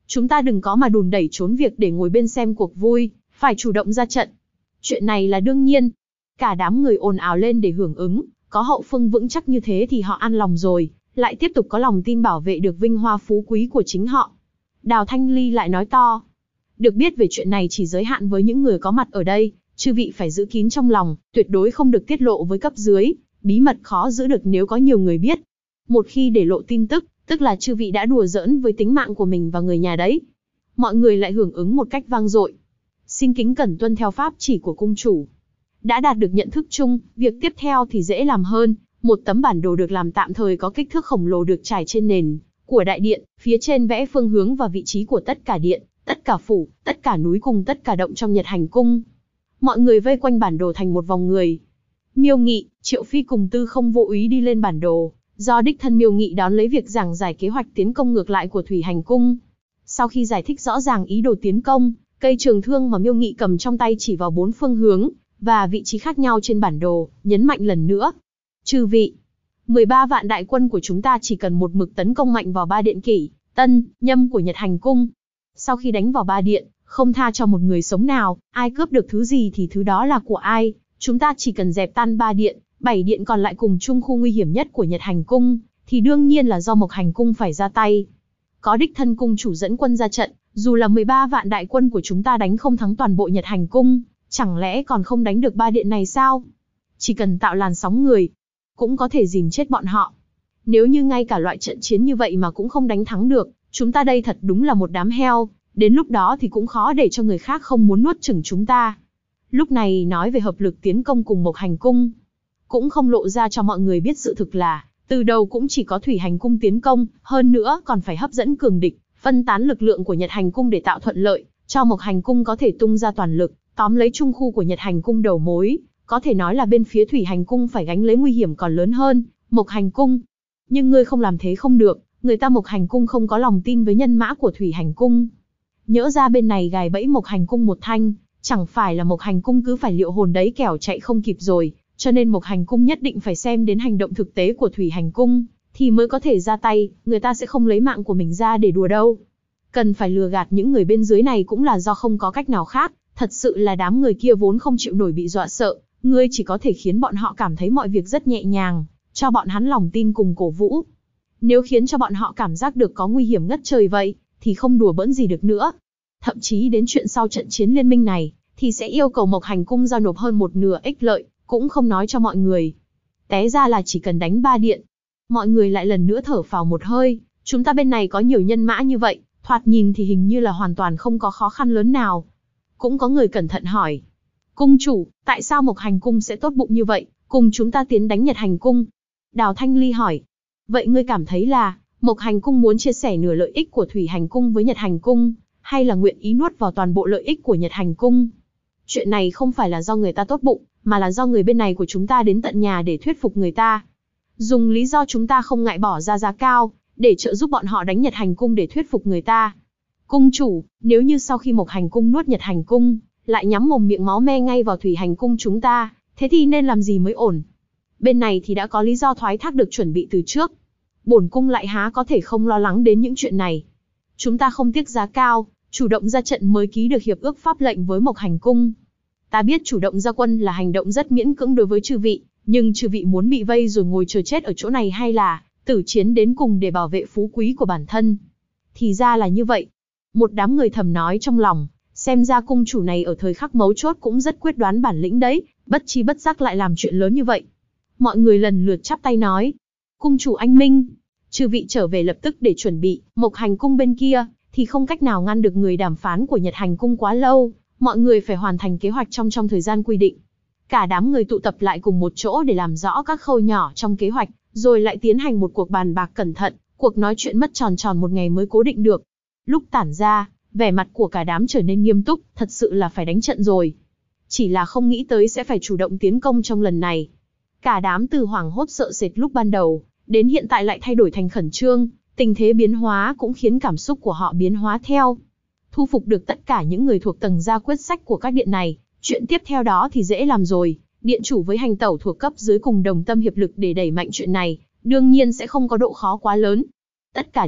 Chúng ta đừng có mà đùn đẩy trốn việc để ngồi bên xem cuộc vui, phải chủ động ra trận. Chuyện này là đương nhiên. Cả đám người ồn ào lên để hưởng ứng, có hậu phương vững chắc như thế thì họ an lòng rồi, lại tiếp tục có lòng tin bảo vệ được vinh hoa phú quý của chính họ. Đào Thanh Ly lại nói to. Được biết về chuyện này chỉ giới hạn với những người có mặt ở đây, chư vị phải giữ kín trong lòng, tuyệt đối không được tiết lộ với cấp dưới, bí mật khó giữ được nếu có nhiều người biết. Một khi để lộ tin tức là chư vị đã đùa giỡn với tính mạng của mình và người nhà đấy. Mọi người lại hưởng ứng một cách vang dội. Xin kính cẩn tuân theo pháp chỉ của cung chủ. Đã đạt được nhận thức chung, việc tiếp theo thì dễ làm hơn. Một tấm bản đồ được làm tạm thời có kích thước khổng lồ được trải trên nền của đại điện, phía trên vẽ phương hướng và vị trí của tất cả điện, tất cả phủ, tất cả núi cùng tất cả động trong Nhật Hành cung. Mọi người vây quanh bản đồ thành một vòng người. Miêu Nghị, Triệu Phi cùng Tư Không vô ý đi lên bản đồ, do đích thân Miêu Nghị đón lấy việc giảng giải kế hoạch tiến công ngược lại của Thủy Hành cung. Sau khi giải thích rõ ràng ý đồ tiến công, cây trường thương mà Miêu Nghị cầm trong tay chỉ vào 4 phương hướng và vị trí khác nhau trên bản đồ, nhấn mạnh lần nữa. Chư vị, 13 vạn đại quân của chúng ta chỉ cần một mực tấn công mạnh vào 3 điện Kỷ, Tân, Nhâm của Nhật Hành cung. Sau khi đánh vào 3 điện, không tha cho một người sống nào, ai cướp được thứ gì thì thứ đó là của ai. Chúng ta chỉ cần dẹp tan 3 điện, 7 điện còn lại cùng chung khu nguy hiểm nhất của Nhật Hành cung, thì đương nhiên là do Mộc Hành cung phải ra tay. Có đích thân cung chủ dẫn quân ra trận, dù là 13 vạn đại quân của chúng ta đánh không thắng toàn bộ Nhật Hành cung, chẳng lẽ còn không đánh được 3 điện này sao? Chỉ cần tạo làn sóng người, cũng có thể dìm chết bọn họ. Nếu như ngay cả loại trận chiến như vậy mà cũng không đánh thắng được, chúng ta đây thật đúng là một đám heo, đến lúc đó thì cũng khó để cho người khác không muốn nuốt chửng chúng ta. Lúc này nói về hợp lực tiến công cùng Mộc Hành cung, cũng không lộ ra cho mọi người biết sự thực là, từ đầu cũng chỉ có Thủy Hành cung tiến công, hơn nữa còn phải hấp dẫn cường địch, phân tán lực lượng của Nhật Hành cung để tạo thuận lợi, cho Mộc Hành cung có thể tung ra toàn lực, tóm lấy trung khu của Nhật Hành cung đầu mối. Có thể nói là bên phía Thủy Hành cung phải gánh lấy nguy hiểm còn lớn hơn Mộc Hành cung. Nhưng ngươi không làm thế không được, người ta Mộc Hành cung không có lòng tin với nhân mã của Thủy Hành cung. Nhỡ ra bên này gài bẫy Mộc Hành cung một thanh, chẳng phải là Mộc Hành cung cứ phải liệu hồn đấy kẻo chạy không kịp rồi, cho nên Mộc Hành cung nhất định phải xem đến hành động thực tế của Thủy Hành cung, thì mới có thể ra tay, người ta sẽ không lấy mạng của mình ra để đùa đâu. Cần phải lừa gạt những người bên dưới này cũng là do không có cách nào khác, thật sự là đám người kia vốn không chịu nổi bị dọa sợ, ngươi chỉ có thể khiến bọn họ cảm thấy mọi việc rất nhẹ nhàng, cho bọn hắn lòng tin cùng cổ vũ. Nếu khiến cho bọn họ cảm giác được có nguy hiểm ngất trời vậy, thì không đùa bỡn gì được nữa. Thậm chí đến chuyện sau trận chiến liên minh này, thì sẽ yêu cầu Mộc Hành cung giao nộp hơn một nửa ích lợi, cũng không nói cho mọi người. Té ra là chỉ cần đánh 3 điện. Mọi người lại lần nữa thở phào một hơi, chúng ta bên này có nhiều nhân mã như vậy, thoạt nhìn thì hình như là hoàn toàn không có khó khăn lớn nào. Cũng có người cẩn thận hỏi. Cung chủ, tại sao Mộc Hành cung sẽ tốt bụng như vậy, cùng chúng ta tiến đánh Nhật Hành cung? Đào Thanh Ly hỏi. Vậy ngươi cảm thấy là, Mộc Hành cung muốn chia sẻ nửa lợi ích của Thủy Hành cung với Nhật Hành cung, hay là nguyện ý nuốt vào toàn bộ lợi ích của Nhật Hành cung? Chuyện này không phải là do người ta tốt bụng, mà là do người bên này của chúng ta đến tận nhà để thuyết phục người ta. Dùng lý do chúng ta không ngại bỏ ra giá cao, để trợ giúp bọn họ đánh Nhật Hành cung để thuyết phục người ta. Cung chủ, nếu như sau khi Mộc Hành cung nuốt Nhật Hành cung, lại nhắm mồm miệng máu me ngay vào Thủy Hành cung chúng ta, thế thì nên làm gì mới ổn? Bên này thì đã có lý do thoái thác được chuẩn bị từ trước. Bổn cung lại há có thể không lo lắng đến những chuyện này. Chúng ta không tiếc giá cao, chủ động ra trận mới ký được hiệp ước pháp lệnh với Mộc Hành cung. Ta biết chủ động ra quân là hành động rất miễn cưỡng đối với chư vị, nhưng chư vị muốn bị vây rồi ngồi chờ chết ở chỗ này hay là tử chiến đến cùng để bảo vệ phú quý của bản thân? Thì ra là như vậy. Một đám người thầm nói trong lòng, xem ra cung chủ này ở thời khắc mấu chốt cũng rất quyết đoán bản lĩnh đấy, bất chi bất giác lại làm chuyện lớn như vậy. Mọi người lần lượt chắp tay nói, cung chủ anh minh, chư vị trở về lập tức để chuẩn bị. Mộc Hành cung bên kia thì không cách nào ngăn được người đàm phán của Nhật Hành cung quá lâu, mọi người phải hoàn thành kế hoạch trong thời gian quy định. Cả đám người tụ tập lại cùng một chỗ để làm rõ các khâu nhỏ trong kế hoạch, rồi lại tiến hành một cuộc bàn bạc cẩn thận. Cuộc nói chuyện mất tròn một ngày mới cố định được. Lúc tản ra, vẻ mặt của cả đám trở nên nghiêm túc, thật sự là phải đánh trận rồi. Chỉ là không nghĩ tới sẽ phải chủ động tiến công trong lần này. Cả đám từ hoảng hốt sợ sệt lúc ban đầu, đến hiện tại lại thay đổi thành khẩn trương, tình thế biến hóa cũng khiến cảm xúc của họ biến hóa theo. Thu phục được tất cả những người thuộc tầng gia quyết sách của các điện này, chuyện tiếp theo đó thì dễ làm rồi. Điện chủ với hành tẩu thuộc cấp dưới cùng đồng tâm hiệp lực để đẩy mạnh chuyện này, đương nhiên sẽ không có độ khó quá lớn. Tất cả điện,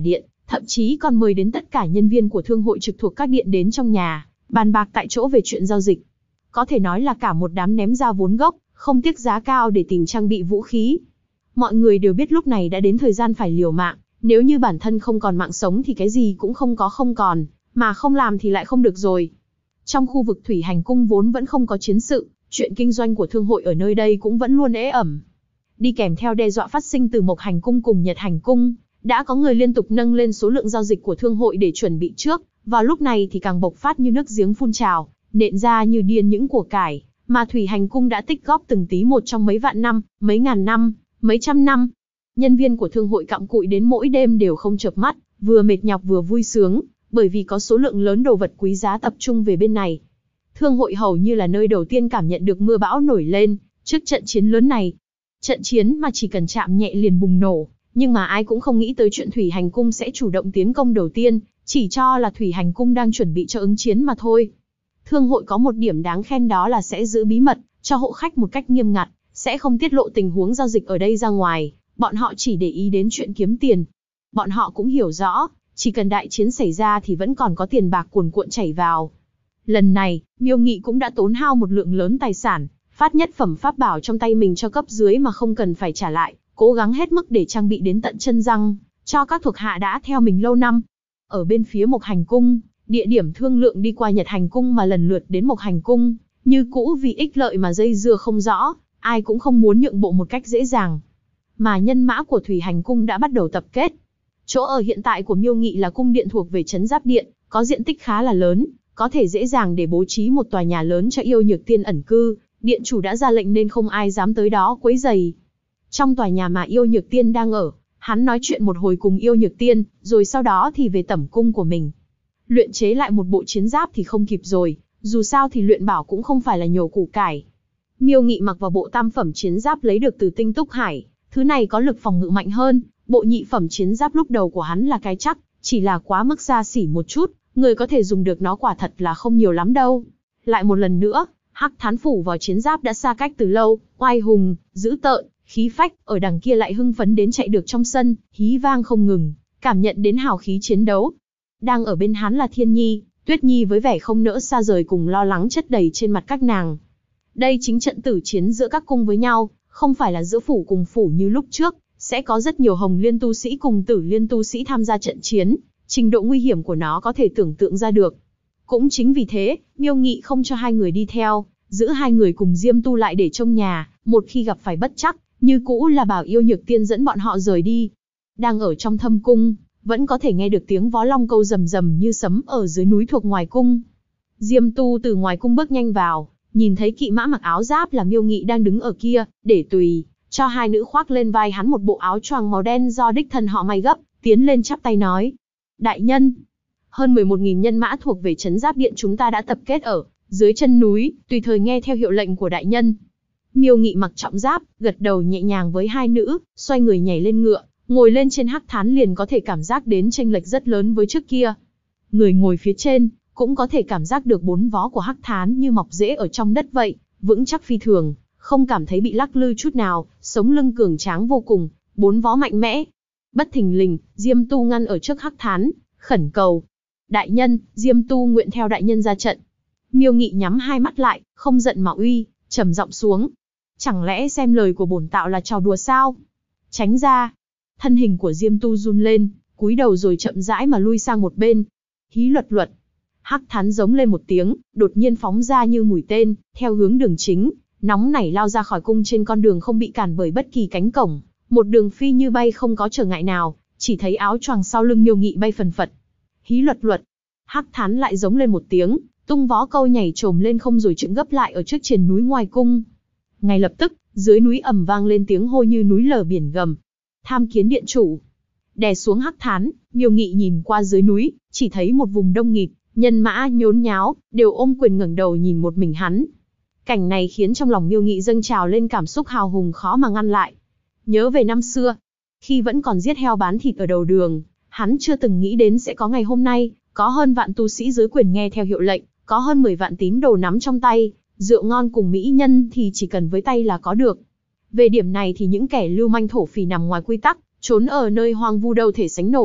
thậm chí còn mời đến tất cả nhân viên của thương hội trực thuộc các điện đến trong nhà, bàn bạc tại chỗ về chuyện giao dịch. Có thể nói là cả một đám ném ra vốn gốc, không tiếc giá cao để tìm trang bị vũ khí. Mọi người đều biết lúc này đã đến thời gian phải liều mạng, nếu như bản thân không còn mạng sống thì cái gì cũng không còn, mà không làm thì lại không được rồi. Trong khu vực Thủy Hành Cung vốn vẫn không có chiến sự, chuyện kinh doanh của thương hội ở nơi đây cũng vẫn luôn ế ẩm. Đi kèm theo đe dọa phát sinh từ Mộc Hành Cung cùng Nhật Hành Cung, đã có người liên tục nâng lên số lượng giao dịch của thương hội để chuẩn bị trước, vào lúc này thì càng bộc phát như nước giếng phun trào, nện ra như điên những của cải, mà Thủy Hành Cung đã tích góp từng tí một trong mấy vạn năm, mấy ngàn năm, mấy trăm năm. Nhân viên của thương hội cặm cụi đến mỗi đêm đều không chợp mắt, vừa mệt nhọc vừa vui sướng, bởi vì có số lượng lớn đồ vật quý giá tập trung về bên này. Thương hội hầu như là nơi đầu tiên cảm nhận được mưa bão nổi lên, trước trận chiến lớn này. Trận chiến mà chỉ cần chạm nhẹ liền bùng nổ, nhưng mà ai cũng không nghĩ tới chuyện Thủy Hành Cung sẽ chủ động tiến công đầu tiên, chỉ cho là Thủy Hành Cung đang chuẩn bị cho ứng chiến mà thôi. Thương hội có một điểm đáng khen đó là sẽ giữ bí mật cho hộ khách một cách nghiêm ngặt, sẽ không tiết lộ tình huống giao dịch ở đây ra ngoài, bọn họ chỉ để ý đến chuyện kiếm tiền. Bọn họ cũng hiểu rõ, chỉ cần đại chiến xảy ra thì vẫn còn có tiền bạc cuồn cuộn chảy vào. Lần này, Miêu Nghị cũng đã tốn hao một lượng lớn tài sản, phát nhất phẩm pháp bảo trong tay mình cho cấp dưới mà không cần phải trả lại, cố gắng hết mức để trang bị đến tận chân răng, cho các thuộc hạ đã theo mình lâu năm. Ở bên phía Mộc Hành Cung, địa điểm thương lượng đi qua Nhật Hành Cung mà lần lượt đến Mộc Hành Cung, như cũ vì ích lợi mà dây dưa không rõ, ai cũng không muốn nhượng bộ một cách dễ dàng. Mà nhân mã của Thủy Hành Cung đã bắt đầu tập kết. Chỗ ở hiện tại của Miêu Nghị là cung điện thuộc về Trấn Giáp Điện, có diện tích khá là lớn, có thể dễ dàng để bố trí một tòa nhà lớn cho Yêu Nhược Tiên ẩn cư, điện chủ đã ra lệnh nên không ai dám tới đó quấy rầy. Trong tòa nhà mà Yêu Nhược Tiên đang ở, hắn nói chuyện một hồi cùng Yêu Nhược Tiên, rồi sau đó thì về tẩm cung của mình. Luyện chế lại một bộ chiến giáp thì không kịp rồi, dù sao thì luyện bảo cũng không phải là nhổ củ cải. Miêu Nghị mặc vào bộ tam phẩm chiến giáp lấy được từ Tinh Túc Hải, thứ này có lực phòng ngự mạnh hơn, bộ nhị phẩm chiến giáp lúc đầu của hắn là cái chắc, chỉ là quá mức xa xỉ một chút, người có thể dùng được nó quả thật là không nhiều lắm đâu. Lại một lần nữa, Hắc Thán phủ vào chiến giáp đã xa cách từ lâu, oai hùng, dữ tợn, khí phách, ở đằng kia lại hưng phấn đến chạy được trong sân, hí vang không ngừng, cảm nhận đến hào khí chiến đấu. Đang ở bên hắn là Thiên Nhi, Tuyết Nhi với vẻ không nỡ xa rời cùng lo lắng chất đầy trên mặt các nàng. Đây chính trận tử chiến giữa các cung với nhau, không phải là giữa phủ cùng phủ như lúc trước, sẽ có rất nhiều Hồng Liên tu sĩ cùng Tử Liên tu sĩ tham gia trận chiến, trình độ nguy hiểm của nó có thể tưởng tượng ra được. Cũng chính vì thế, Miêu Nghị không cho hai người đi theo, giữ hai người cùng Diêm Tu lại để trông nhà, một khi gặp phải bất trắc, như cũ là bảo Yêu Nhược Tiên dẫn bọn họ rời đi. Đang ở trong thâm cung, vẫn có thể nghe được tiếng vó long câu rầm rầm như sấm ở dưới núi thuộc ngoài cung. Diêm Tu từ ngoài cung bước nhanh vào, nhìn thấy kỵ mã mặc áo giáp là Miêu Nghị đang đứng ở kia, để tùy cho hai nữ khoác lên vai hắn một bộ áo choàng màu đen do đích thân họ may gấp, tiến lên chắp tay nói: đại nhân, hơn 11.000 nhân mã thuộc về Trấn Giáp Điện chúng ta đã tập kết ở dưới chân núi, tùy thời nghe theo hiệu lệnh của đại nhân. Miêu Nghị mặc trọng giáp, gật đầu nhẹ nhàng với hai nữ, xoay người nhảy lên ngựa, ngồi lên trên Hắc Thán liền có thể cảm giác đến chênh lệch rất lớn với trước kia. Người ngồi phía trên, cũng có thể cảm giác được bốn vó của Hắc Thán như mọc rễ ở trong đất vậy, vững chắc phi thường, không cảm thấy bị lắc lư chút nào, sống lưng cường tráng vô cùng, bốn vó mạnh mẽ. Bất thình lình, Diêm Tu ngăn ở trước Hắc Thán, khẩn cầu: đại nhân, Diêm Tu nguyện theo đại nhân ra trận. Miêu Nghị nhắm hai mắt lại, không giận mà uy, trầm giọng xuống: chẳng lẽ xem lời của bổn tạo là trò đùa sao? Tránh ra! Thân hình của Diêm Tu run lên, cúi đầu rồi chậm rãi mà lui sang một bên. Hí luật luật! Hắc Thán giống lên một tiếng, đột nhiên phóng ra như mũi tên, theo hướng đường chính, nóng nảy lao ra khỏi cung trên con đường không bị cản bởi bất kỳ cánh cổng, một đường phi như bay không có trở ngại nào, chỉ thấy áo choàng sau lưng Miêu Nghị bay phần phật. Hí luật luật! Hắc Thán lại giống lên một tiếng, tung vó câu nhảy trồm lên không rồi trượng gấp lại ở trước triền núi ngoài cung. Ngay lập tức, dưới núi ầm vang lên tiếng hô như núi lở biển gầm: tham kiến điện chủ! Đè xuống Hắc Thán, Miêu Nghị nhìn qua dưới núi, chỉ thấy một vùng đông nghịt, nhân mã nhốn nháo, đều ôm quyền ngẩng đầu nhìn một mình hắn. Cảnh này khiến trong lòng Miêu Nghị dâng trào lên cảm xúc hào hùng khó mà ngăn lại. Nhớ về năm xưa, khi vẫn còn giết heo bán thịt ở đầu đường, hắn chưa từng nghĩ đến sẽ có ngày hôm nay, có hơn vạn tu sĩ dưới quyền nghe theo hiệu lệnh, có hơn 10 vạn tín đồ nắm trong tay, rượu ngon cùng mỹ nhân thì chỉ cần với tay là có được. Về điểm này thì những kẻ lưu manh thổ phỉ nằm ngoài quy tắc, trốn ở nơi hoang vu đâu thể sánh nổi,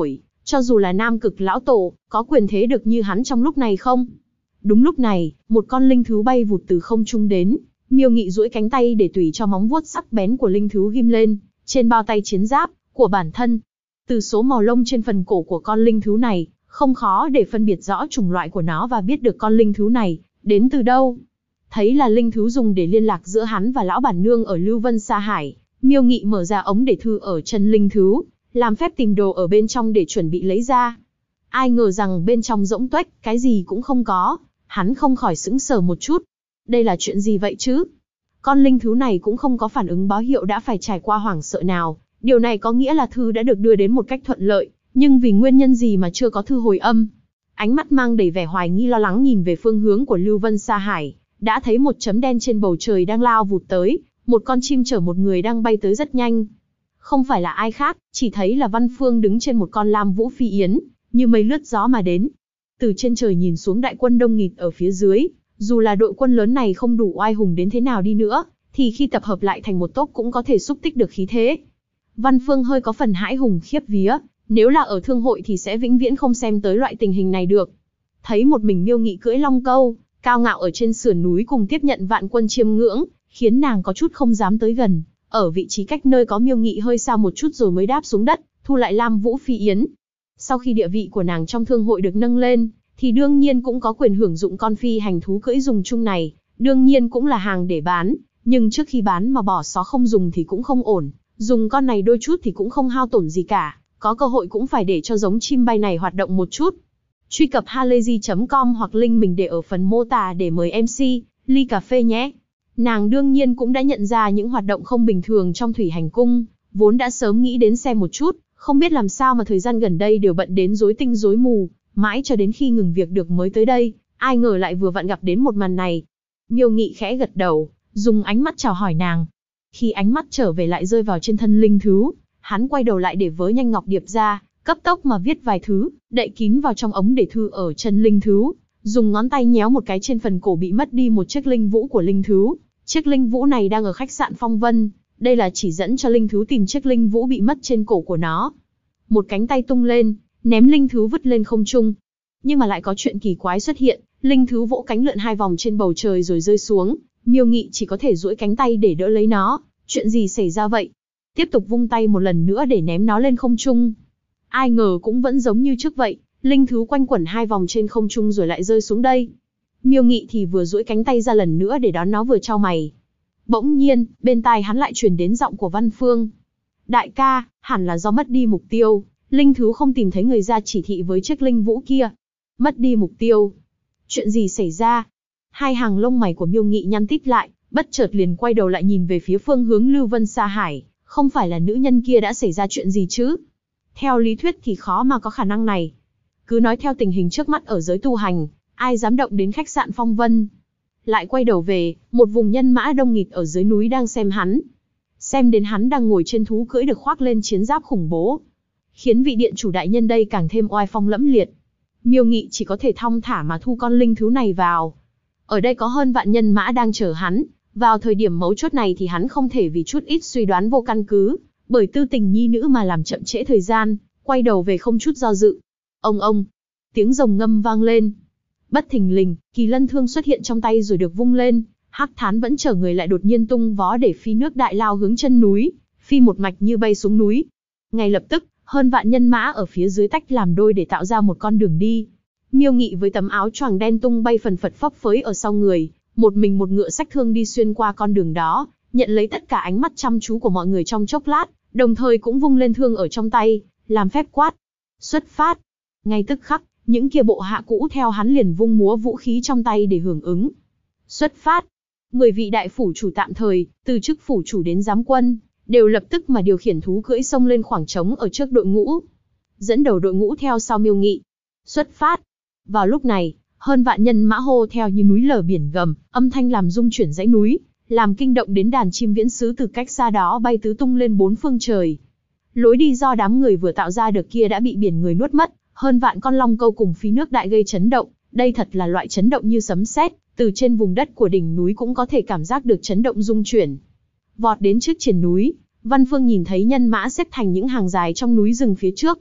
cho dù là Nam Cực lão tổ, có quyền thế được như hắn trong lúc này không? Đúng lúc này, một con linh thú bay vụt từ không trung đến, Miêu Nghị duỗi cánh tay để tùy cho móng vuốt sắc bén của linh thú ghim lên trên bao tay chiến giáp của bản thân. Từ số màu lông trên phần cổ của con linh thú này, không khó để phân biệt rõ chủng loại của nó và biết được con linh thú này đến từ đâu. Thấy là linh thú dùng để liên lạc giữa hắn và lão bản nương ở Lưu Vân Sa Hải, Miêu Nghị mở ra ống để thư ở chân linh thú, làm phép tìm đồ ở bên trong để chuẩn bị lấy ra. Ai ngờ rằng bên trong rỗng tuếch, cái gì cũng không có, hắn không khỏi sững sờ một chút. Đây là chuyện gì vậy chứ? Con linh thú này cũng không có phản ứng báo hiệu đã phải trải qua hoảng sợ nào, điều này có nghĩa là thư đã được đưa đến một cách thuận lợi, nhưng vì nguyên nhân gì mà chưa có thư hồi âm. Ánh mắt mang đầy vẻ hoài nghi lo lắng nhìn về phương hướng của Lưu Vân Sa Hải, đã thấy một chấm đen trên bầu trời đang lao vụt tới, một con chim chở một người đang bay tới rất nhanh. Không phải là ai khác, chỉ thấy là Văn Phương đứng trên một con Lam Vũ Phi Yến, như mây lướt gió mà đến. Từ trên trời nhìn xuống đại quân đông nghịt ở phía dưới, dù là đội quân lớn này không đủ oai hùng đến thế nào đi nữa, thì khi tập hợp lại thành một tốp cũng có thể xúc tích được khí thế. Văn Phương hơi có phần hãi hùng khiếp vía, nếu là ở thương hội thì sẽ vĩnh viễn không xem tới loại tình hình này được. Thấy một mình Miêu Nghị cưỡi long câu, cao ngạo ở trên sườn núi cùng tiếp nhận vạn quân chiêm ngưỡng, khiến nàng có chút không dám tới gần, ở vị trí cách nơi có Miêu Nghị hơi xa một chút rồi mới đáp xuống đất, thu lại Lam Vũ Phi Yến. Sau khi địa vị của nàng trong thương hội được nâng lên, thì đương nhiên cũng có quyền hưởng dụng con phi hành thú cưỡi dùng chung này, đương nhiên cũng là hàng để bán, nhưng trước khi bán mà bỏ xó không dùng thì cũng không ổn, dùng con này đôi chút thì cũng không hao tổn gì cả, có cơ hội cũng phải để cho giống chim bay này hoạt động một chút. Truy cập halayzi.com hoặc link mình để ở phần mô tả để mời MC ly cà phê nhé. Nàng đương nhiên cũng đã nhận ra những hoạt động không bình thường trong thủy hành cung, vốn đã sớm nghĩ đến xem một chút, không biết làm sao mà thời gian gần đây đều bận đến rối tinh rối mù, mãi cho đến khi ngừng việc được mới tới đây, ai ngờ lại vừa vặn gặp đến một màn này. Miêu Nghị khẽ gật đầu, dùng ánh mắt chào hỏi nàng. Khi ánh mắt trở về lại rơi vào trên thân linh thú, hắn quay đầu lại để vớ nhanh ngọc điệp ra, cấp tốc mà viết vài thứ, đậy kín vào trong ống để thư ở chân linh thú, dùng ngón tay nhéo một cái trên phần cổ bị mất đi một chiếc linh vũ của linh thú. Chiếc linh vũ này đang ở khách sạn Phong Vân, đây là chỉ dẫn cho linh thú tìm chiếc linh vũ bị mất trên cổ của nó. Một cánh tay tung lên, ném linh thú vứt lên không trung. Nhưng mà lại có chuyện kỳ quái xuất hiện, linh thú vỗ cánh lượn 2 vòng trên bầu trời rồi rơi xuống, Miêu Nghị chỉ có thể duỗi cánh tay để đỡ lấy nó. Chuyện gì xảy ra vậy? Tiếp tục vung tay một lần nữa để ném nó lên không trung. Ai ngờ cũng vẫn giống như trước vậy, linh thú quanh quẩn 2 vòng trên không trung rồi lại rơi xuống đây. Miêu Nghị thì vừa duỗi cánh tay ra lần nữa để đón nó vừa chau mày. Bỗng nhiên, bên tai hắn lại truyền đến giọng của Văn Phương. Đại ca, hẳn là do mất đi mục tiêu, linh thú không tìm thấy người ra chỉ thị với chiếc linh vũ kia. Mất đi mục tiêu? Chuyện gì xảy ra? Hai hàng lông mày của Miêu Nghị nhăn tít lại, bất chợt liền quay đầu lại nhìn về phía phương hướng Lưu Vân Sa Hải, không phải là nữ nhân kia đã xảy ra chuyện gì chứ? Theo lý thuyết thì khó mà có khả năng này. Cứ nói theo tình hình trước mắt ở giới tu hành, ai dám động đến khách sạn Phong Vân. Lại quay đầu về, một vùng nhân mã đông nghịt ở dưới núi đang xem hắn. Xem đến hắn đang ngồi trên thú cưỡi được khoác lên chiến giáp khủng bố, khiến vị điện chủ đại nhân đây càng thêm oai phong lẫm liệt. Miêu Nghị chỉ có thể thong thả mà thu con linh thú này vào. Ở đây có hơn vạn nhân mã đang chờ hắn, vào thời điểm mấu chốt này thì hắn không thể vì chút ít suy đoán vô căn cứ, bởi tư tình nhi nữ mà làm chậm trễ thời gian, quay đầu về không chút do dự. Ông, tiếng rồng ngâm vang lên. Bất thình lình, kỳ lân thương xuất hiện trong tay rồi được vung lên, Hắc Thán vẫn chở người lại đột nhiên tung vó để phi nước đại lao hướng chân núi, phi một mạch như bay xuống núi. Ngay lập tức, hơn vạn nhân mã ở phía dưới tách làm đôi để tạo ra một con đường đi. Miêu Nghị với tấm áo choàng đen tung bay phần phật phấp phới ở sau người, một mình một ngựa xách thương đi xuyên qua con đường đó, nhận lấy tất cả ánh mắt chăm chú của mọi người trong chốc lát, đồng thời cũng vung lên thương ở trong tay, làm phép quát. Xuất phát! Ngay tức khắc, những kia bộ hạ cũ theo hắn liền vung múa vũ khí trong tay để hưởng ứng. Xuất phát! 10 vị đại phủ chủ tạm thời, từ chức phủ chủ đến giám quân, đều lập tức mà điều khiển thú cưỡi xông lên khoảng trống ở trước đội ngũ. Dẫn đầu đội ngũ theo sau Miêu Nghị. Xuất phát! Vào lúc này, hơn vạn nhân mã hô theo như núi lở biển gầm, âm thanh làm rung chuyển dãy núi, làm kinh động đến đàn chim viễn sứ từ cách xa đó bay tứ tung lên 4 phương trời. Lối đi do đám người vừa tạo ra được kia đã bị biển người nuốt mất, hơn vạn con long câu cùng phi nước đại gây chấn động, đây thật là loại chấn động như sấm sét, từ trên vùng đất của đỉnh núi cũng có thể cảm giác được chấn động rung chuyển. Vọt đến trước triển núi, Văn Phương nhìn thấy nhân mã xếp thành những hàng dài trong núi rừng phía trước.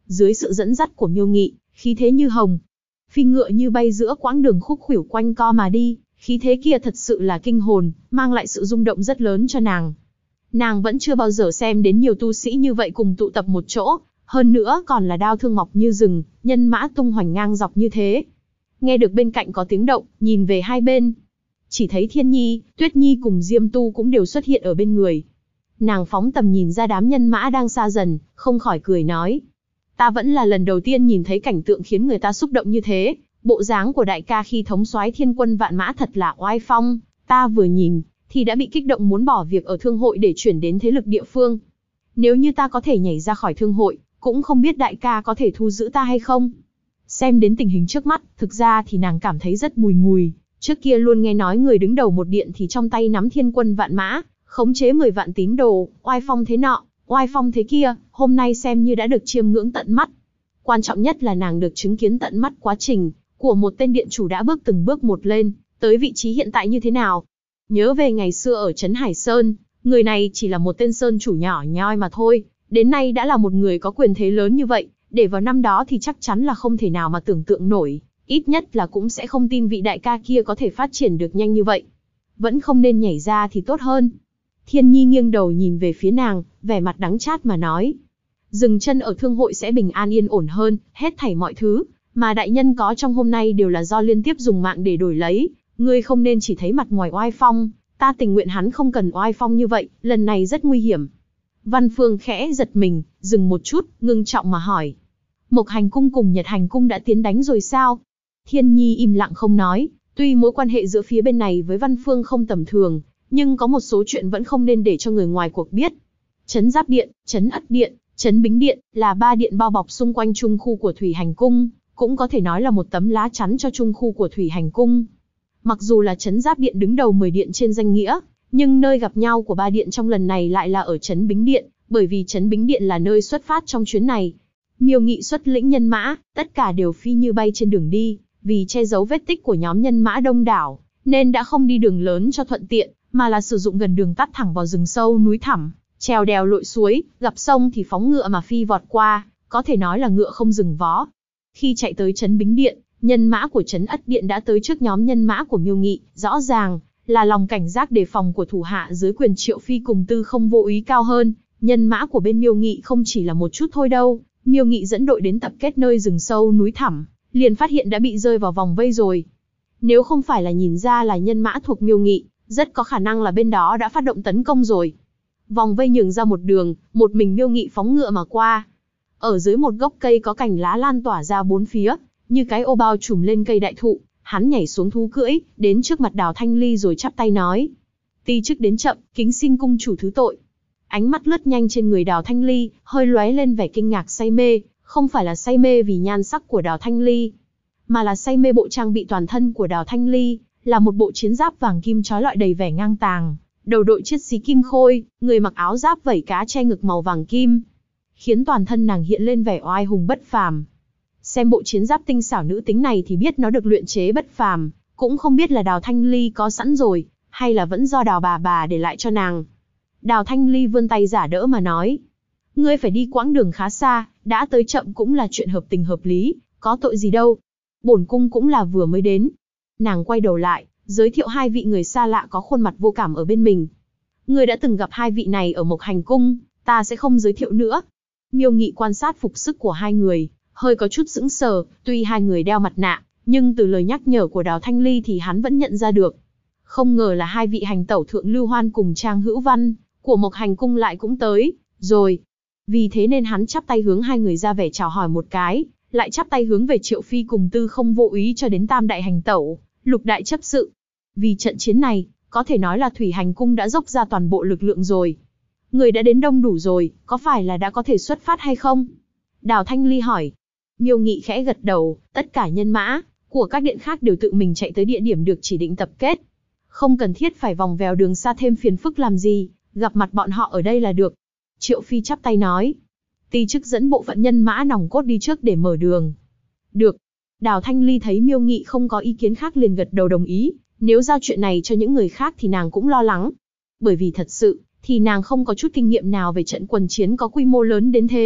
dưới sự dẫn dắt của Miêu Nghị, khí thế như hồng, phi ngựa như bay giữa quãng đường khúc khuỷu quanh co mà đi, khí thế kia thật sự là kinh hồn, mang lại sự rung động rất lớn cho nàng. Nàng vẫn chưa bao giờ xem đến nhiều tu sĩ như vậy cùng tụ tập một chỗ, hơn nữa còn là đao thương mọc như rừng, nhân mã tung hoành ngang dọc như thế. Nghe được bên cạnh có tiếng động, nhìn về hai bên, chỉ thấy Thiên Nhi, Tuyết Nhi cùng Diêm Tu cũng đều xuất hiện ở bên người. Nàng phóng tầm nhìn ra đám nhân mã đang xa dần, không khỏi cười nói. Ta vẫn là lần đầu tiên nhìn thấy cảnh tượng khiến người ta xúc động như thế, bộ dáng của đại ca khi thống soái thiên quân vạn mã thật là oai phong, ta vừa nhìn, thì đã bị kích động muốn bỏ việc ở thương hội để chuyển đến thế lực địa phương. Nếu như ta có thể nhảy ra khỏi thương hội, cũng không biết đại ca có thể thu giữ ta hay không. Xem đến tình hình trước mắt, thực ra thì nàng cảm thấy rất bùi ngùi. Trước kia luôn nghe nói người đứng đầu một điện thì trong tay nắm thiên quân vạn mã, khống chế 10 vạn tín đồ, oai phong thế nọ, oai phong thế kia, hôm nay xem như đã được chiêm ngưỡng tận mắt. Quan trọng nhất là nàng được chứng kiến tận mắt quá trình của một tên điện chủ đã bước từng bước một lên, tới vị trí hiện tại như thế nào. Nhớ về ngày xưa ở Trấn Hải Sơn, người này chỉ là một tên sơn chủ nhỏ nhoi mà thôi, đến nay đã là một người có quyền thế lớn như vậy, để vào năm đó thì chắc chắn là không thể nào mà tưởng tượng nổi, ít nhất là cũng sẽ không tin vị đại ca kia có thể phát triển được nhanh như vậy. Vẫn không nên nhảy ra thì tốt hơn. Thiên Nhi nghiêng đầu nhìn về phía nàng, vẻ mặt đắng chát mà nói. Dừng chân ở thương hội sẽ bình an yên ổn hơn, hết thảy mọi thứ, mà đại nhân có trong hôm nay đều là do liên tiếp dùng mạng để đổi lấy, ngươi không nên chỉ thấy mặt ngoài oai phong, ta tình nguyện hắn không cần oai phong như vậy, lần này rất nguy hiểm. Văn Phương khẽ giật mình, dừng một chút, ngưng trọng mà hỏi. Mộc Hành Cung cùng Nhật Hành Cung đã tiến đánh rồi sao? Thiên Nhi im lặng không nói, tuy mối quan hệ giữa phía bên này với Văn Phương không tầm thường, nhưng có một số chuyện vẫn không nên để cho người ngoài cuộc biết. Trấn Giáp Điện, Trấn Ất Điện, Trấn Bính Điện là 3 điện bao bọc xung quanh trung khu của Thủy Hành Cung, cũng có thể nói là một tấm lá chắn cho trung khu của Thủy Hành Cung. Mặc dù là Trấn Giáp Điện đứng đầu 10 điện trên danh nghĩa, nhưng nơi gặp nhau của 3 điện trong lần này lại là ở Trấn Bính Điện, bởi vì Trấn Bính Điện là nơi xuất phát trong chuyến này. Miêu Nghị xuất lĩnh nhân mã, tất cả đều phi như bay trên đường đi, vì che giấu vết tích của nhóm nhân mã đông đảo, nên đã không đi đường lớn cho thuận tiện, mà là sử dụng gần đường tắt thẳng vào rừng sâu núi thẳm, trèo đèo lội suối, gặp sông thì phóng ngựa mà phi vọt qua, có thể nói là ngựa không dừng vó. Khi chạy tới Trấn Bính Điện, nhân mã của Trấn Ất Điện đã tới trước nhóm nhân mã của Miêu Nghị, rõ ràng là lòng cảnh giác đề phòng của thủ hạ dưới quyền Triệu Phi cùng Tư Không Vô Úy cao hơn. Nhân mã của bên Miêu Nghị không chỉ là một chút thôi đâu, Miêu Nghị dẫn đội đến tập kết nơi rừng sâu núi thẳm, liền phát hiện đã bị rơi vào vòng vây rồi. Nếu không phải là nhìn ra là nhân mã thuộc Miêu Nghị, rất có khả năng là bên đó đã phát động tấn công rồi. Vòng vây nhường ra một đường, một mình Miêu Nghị phóng ngựa mà qua. Ở dưới một gốc cây có cành lá lan tỏa ra bốn phía, như cái ô bao trùm lên cây đại thụ, hắn nhảy xuống thú cưỡi, đến trước mặt Đào Thanh Ly rồi chắp tay nói. Ti chức đến chậm, kính xin cung chủ thứ tội. Ánh mắt lướt nhanh trên người Đào Thanh Ly, hơi lóe lên vẻ kinh ngạc say mê, không phải là say mê vì nhan sắc của Đào Thanh Ly, mà là say mê bộ trang bị toàn thân của Đào Thanh Ly, là một bộ chiến giáp vàng kim chói lọi đầy vẻ ngang tàng, đầu đội chiết xí kim khôi, người mặc áo giáp vảy cá che ngực màu vàng kim, khiến toàn thân nàng hiện lên vẻ oai hùng bất phàm. Xem bộ chiến giáp tinh xảo nữ tính này thì biết nó được luyện chế bất phàm, cũng không biết là Đào Thanh Ly có sẵn rồi, hay là vẫn do Đào bà để lại cho nàng. Đào Thanh Ly vươn tay giả đỡ mà nói, ngươi phải đi quãng đường khá xa, đã tới chậm cũng là chuyện hợp tình hợp lý, có tội gì đâu. Bổn cung cũng là vừa mới đến. Nàng quay đầu lại, giới thiệu hai vị người xa lạ có khuôn mặt vô cảm ở bên mình. Ngươi đã từng gặp hai vị này ở Mộc Hành Cung, ta sẽ không giới thiệu nữa. Miêu Nghị quan sát phục sức của hai người, hơi có chút sững sờ, tuy hai người đeo mặt nạ, nhưng từ lời nhắc nhở của Đào Thanh Ly thì hắn vẫn nhận ra được. Không ngờ là hai vị hành tẩu Thượng Lưu Hoan cùng Trang Hữu Văn của Mộc Hành Cung lại cũng tới rồi. Vì thế nên hắn chắp tay hướng hai người ra vẻ chào hỏi một cái, lại chắp tay hướng về Triệu Phi cùng Tư Không Vô Úy cho đến Tam đại hành tẩu, Lục đại chấp sự. Vì trận chiến này, có thể nói là Thủy Hành Cung đã dốc ra toàn bộ lực lượng rồi. Người đã đến đông đủ rồi, có phải là đã có thể xuất phát hay không? Đào Thanh Ly hỏi. Miêu Nghị khẽ gật đầu, tất cả nhân mã của các điện khác đều tự mình chạy tới địa điểm được chỉ định tập kết. Không cần thiết phải vòng vèo đường xa thêm phiền phức làm gì, gặp mặt bọn họ ở đây là được. Triệu Phi chắp tay nói. Ti chức dẫn bộ phận nhân mã nòng cốt đi trước để mở đường. Được. Đào Thanh Ly thấy Miêu Nghị không có ý kiến khác liền gật đầu đồng ý, nếu giao chuyện này cho những người khác thì nàng cũng lo lắng. Bởi vì thật sự, thì nàng không có chút kinh nghiệm nào về trận quần chiến có quy mô lớn đến thế,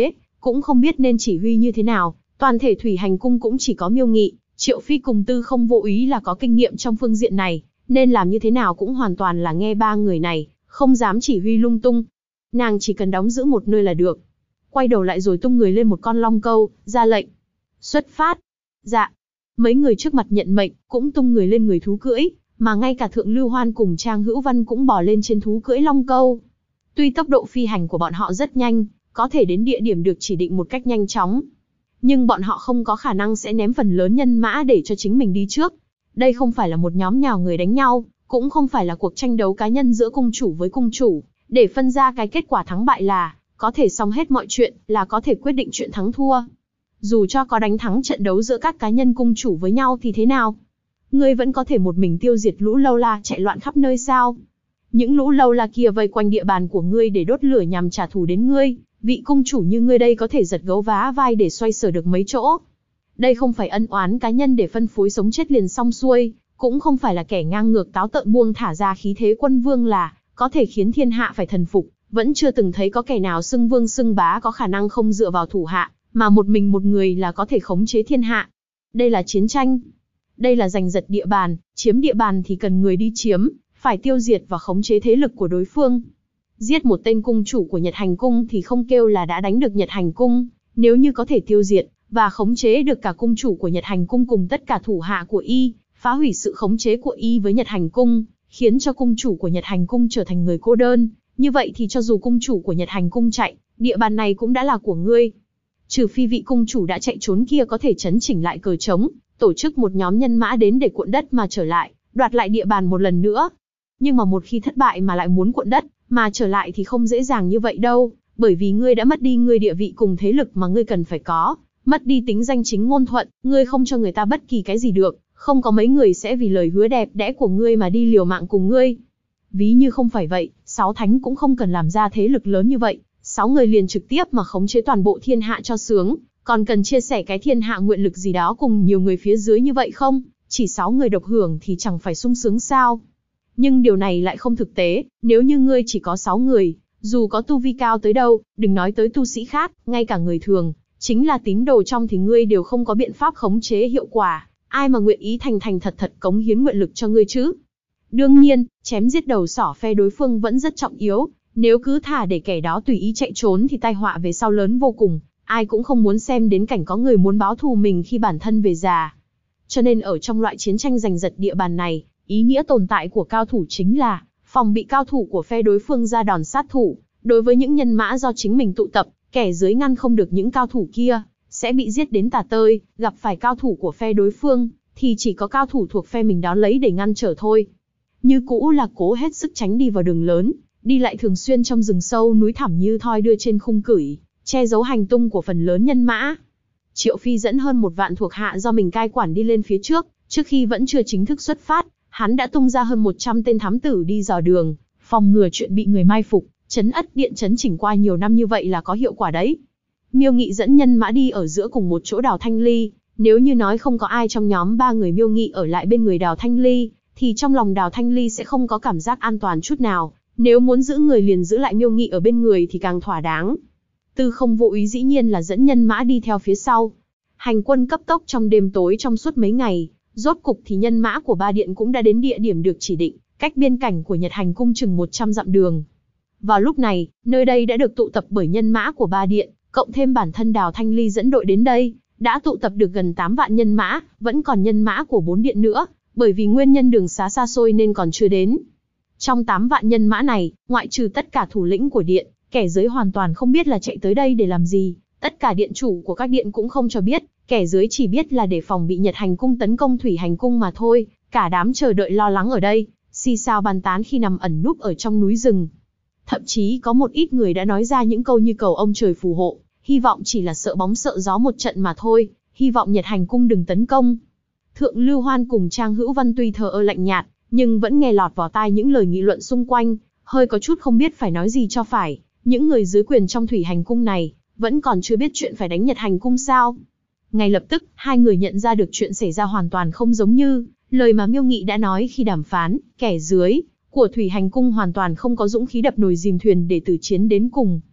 cũng không biết nên chỉ huy như thế nào. Toàn thể thủy hành cung cũng chỉ có Miêu Nghị, Triệu Phi cùng Tư Không Vô Úy là có kinh nghiệm trong phương diện này, nên làm như thế nào cũng hoàn toàn là nghe ba người này, không dám chỉ huy lung tung. Nàng chỉ cần đóng giữ một nơi là được. Quay đầu lại rồi tung người lên một con long câu, ra lệnh. Xuất phát. Dạ. Mấy người trước mặt nhận mệnh, cũng tung người lên người thú cưỡi, mà ngay cả Thượng Lưu Hoan cùng Trang Hữu Văn cũng bò lên trên thú cưỡi long câu. Tuy tốc độ phi hành của bọn họ rất nhanh, có thể đến địa điểm được chỉ định một cách nhanh chóng, nhưng bọn họ không có khả năng sẽ ném phần lớn nhân mã để cho chính mình đi trước. Đây không phải là một nhóm nhào người đánh nhau, cũng không phải là cuộc tranh đấu cá nhân giữa cung chủ với cung chủ, để phân ra cái kết quả thắng bại là có thể xong hết mọi chuyện, là có thể quyết định chuyện thắng thua. Dù cho có đánh thắng trận đấu giữa các cá nhân cung chủ với nhau thì thế nào? Ngươi vẫn có thể một mình tiêu diệt lũ lâu la chạy loạn khắp nơi sao? Những lũ lâu la kia vây quanh địa bàn của ngươi để đốt lửa nhằm trả thù đến ngươi, vị cung chủ như ngươi đây có thể giật gấu vá vai để xoay sở được mấy chỗ. Đây không phải ân oán cá nhân để phân phối sống chết liền xong xuôi, cũng không phải là kẻ ngang ngược táo tợn buông thả ra khí thế quân vương là có thể khiến thiên hạ phải thần phục, vẫn chưa từng thấy có kẻ nào xưng vương xưng bá có khả năng không dựa vào thủ hạ, mà một mình một người là có thể khống chế thiên hạ. Đây là chiến tranh. Đây là giành giật địa bàn, chiếm địa bàn thì cần người đi chiếm, phải tiêu diệt và khống chế thế lực của đối phương. Giết một tên cung chủ của Nhật Hành Cung thì không kêu là đã đánh được Nhật Hành Cung, nếu như có thể tiêu diệt và khống chế được cả cung chủ của Nhật Hành Cung cùng tất cả thủ hạ của y, phá hủy sự khống chế của y với Nhật Hành Cung, khiến cho cung chủ của Nhật Hành Cung trở thành người cô đơn, như vậy thì cho dù cung chủ của Nhật Hành Cung chạy, địa bàn này cũng đã là của ngươi. Trừ phi vị cung chủ đã chạy trốn kia có thể chấn chỉnh lại cờ trống, tổ chức một nhóm nhân mã đến để cuộn đất mà trở lại, đoạt lại địa bàn một lần nữa. Nhưng mà một khi thất bại mà lại muốn cuộn đất mà trở lại thì không dễ dàng như vậy đâu, bởi vì ngươi đã mất đi ngươi địa vị cùng thế lực mà ngươi cần phải có, mất đi tính danh chính ngôn thuận, ngươi không cho người ta bất kỳ cái gì được, không có mấy người sẽ vì lời hứa đẹp đẽ của ngươi mà đi liều mạng cùng ngươi. Ví như không phải vậy, 6 thánh cũng không cần làm ra thế lực lớn như vậy, 6 người liền trực tiếp mà khống chế toàn bộ thiên hạ cho sướng, còn cần chia sẻ cái thiên hạ nguyện lực gì đó cùng nhiều người phía dưới như vậy không? Chỉ 6 người độc hưởng thì chẳng phải sung sướng sao? Nhưng điều này lại không thực tế, nếu như ngươi chỉ có 6 người, dù có tu vi cao tới đâu, đừng nói tới tu sĩ khác, ngay cả người thường, chính là tín đồ trong thì ngươi đều không có biện pháp khống chế hiệu quả, ai mà nguyện ý thành thành thật thật cống hiến nguyện lực cho ngươi chứ? Đương nhiên, chém giết đầu sỏ phe đối phương vẫn rất trọng yếu, nếu cứ thả để kẻ đó tùy ý chạy trốn thì tai họa về sau lớn vô cùng, ai cũng không muốn xem đến cảnh có người muốn báo thù mình khi bản thân về già. Cho nên ở trong loại chiến tranh giành giật địa bàn này, ý nghĩa tồn tại của cao thủ chính là phòng bị cao thủ của phe đối phương ra đòn sát thủ. Đối với những nhân mã do chính mình tụ tập, kẻ dưới ngăn không được những cao thủ kia, sẽ bị giết đến tả tơi. Gặp phải cao thủ của phe đối phương, thì chỉ có cao thủ thuộc phe mình đón lấy để ngăn trở thôi. Như cũ là cố hết sức tránh đi vào đường lớn, đi lại thường xuyên trong rừng sâu núi thẳm như thoi đưa trên khung cửi, che giấu hành tung của phần lớn nhân mã. Triệu Phi dẫn hơn 1 vạn thuộc hạ do mình cai quản đi lên phía trước, trước khi vẫn chưa chính thức xuất phát, hắn đã tung ra hơn 100 tên thám tử đi dò đường, phòng ngừa chuyện bị người mai phục, trấn ất điện trấn chỉnh qua nhiều năm như vậy là có hiệu quả đấy. Miêu Nghị dẫn nhân mã đi ở giữa cùng một chỗ Đào Thanh Ly, nếu như nói không có ai trong nhóm 3 người Miêu Nghị ở lại bên người Đào Thanh Ly, thì trong lòng Đào Thanh Ly sẽ không có cảm giác an toàn chút nào, nếu muốn giữ người liền giữ lại Miêu Nghị ở bên người thì càng thỏa đáng. Tư Không Vô Úy dĩ nhiên là dẫn nhân mã đi theo phía sau. Hành quân cấp tốc trong đêm tối trong suốt mấy ngày, rốt cục thì nhân mã của Ba Điện cũng đã đến địa điểm được chỉ định, cách biên cảnh của Nhật Hành Cung chừng 100 dặm đường. Vào lúc này, nơi đây đã được tụ tập bởi nhân mã của Ba Điện, cộng thêm bản thân Đào Thanh Ly dẫn đội đến đây, đã tụ tập được gần 8 vạn nhân mã, vẫn còn nhân mã của 4 điện nữa, bởi vì nguyên nhân đường xá xa xôi nên còn chưa đến. Trong 8 vạn nhân mã này, ngoại trừ tất cả thủ lĩnh của điện, kẻ dưới hoàn toàn không biết là chạy tới đây để làm gì, tất cả điện chủ của các điện cũng không cho biết, kẻ dưới chỉ biết là để phòng bị Nhật Hành Cung tấn công Thủy Hành Cung mà thôi, cả đám chờ đợi lo lắng ở đây, xì xào bàn tán khi nằm ẩn núp ở trong núi rừng. Thậm chí có một ít người đã nói ra những câu như cầu ông trời phù hộ, hy vọng chỉ là sợ bóng sợ gió một trận mà thôi, hy vọng Nhật Hành Cung đừng tấn công. Thượng Lưu Hoan cùng Trang Hữu Văn tuy thờ ơ lạnh nhạt, nhưng vẫn nghe lọt vào tai những lời nghị luận xung quanh, hơi có chút không biết phải nói gì cho phải. Những người dưới quyền trong Thủy Hành Cung này, vẫn còn chưa biết chuyện phải đánh Nhật Hành Cung sao? Ngay lập tức, hai người nhận ra được chuyện xảy ra hoàn toàn không giống như lời mà Miêu Nghị đã nói khi đàm phán, kẻ dưới của Thủy Hành Cung hoàn toàn không có dũng khí đập nồi dìm thuyền để tử chiến đến cùng.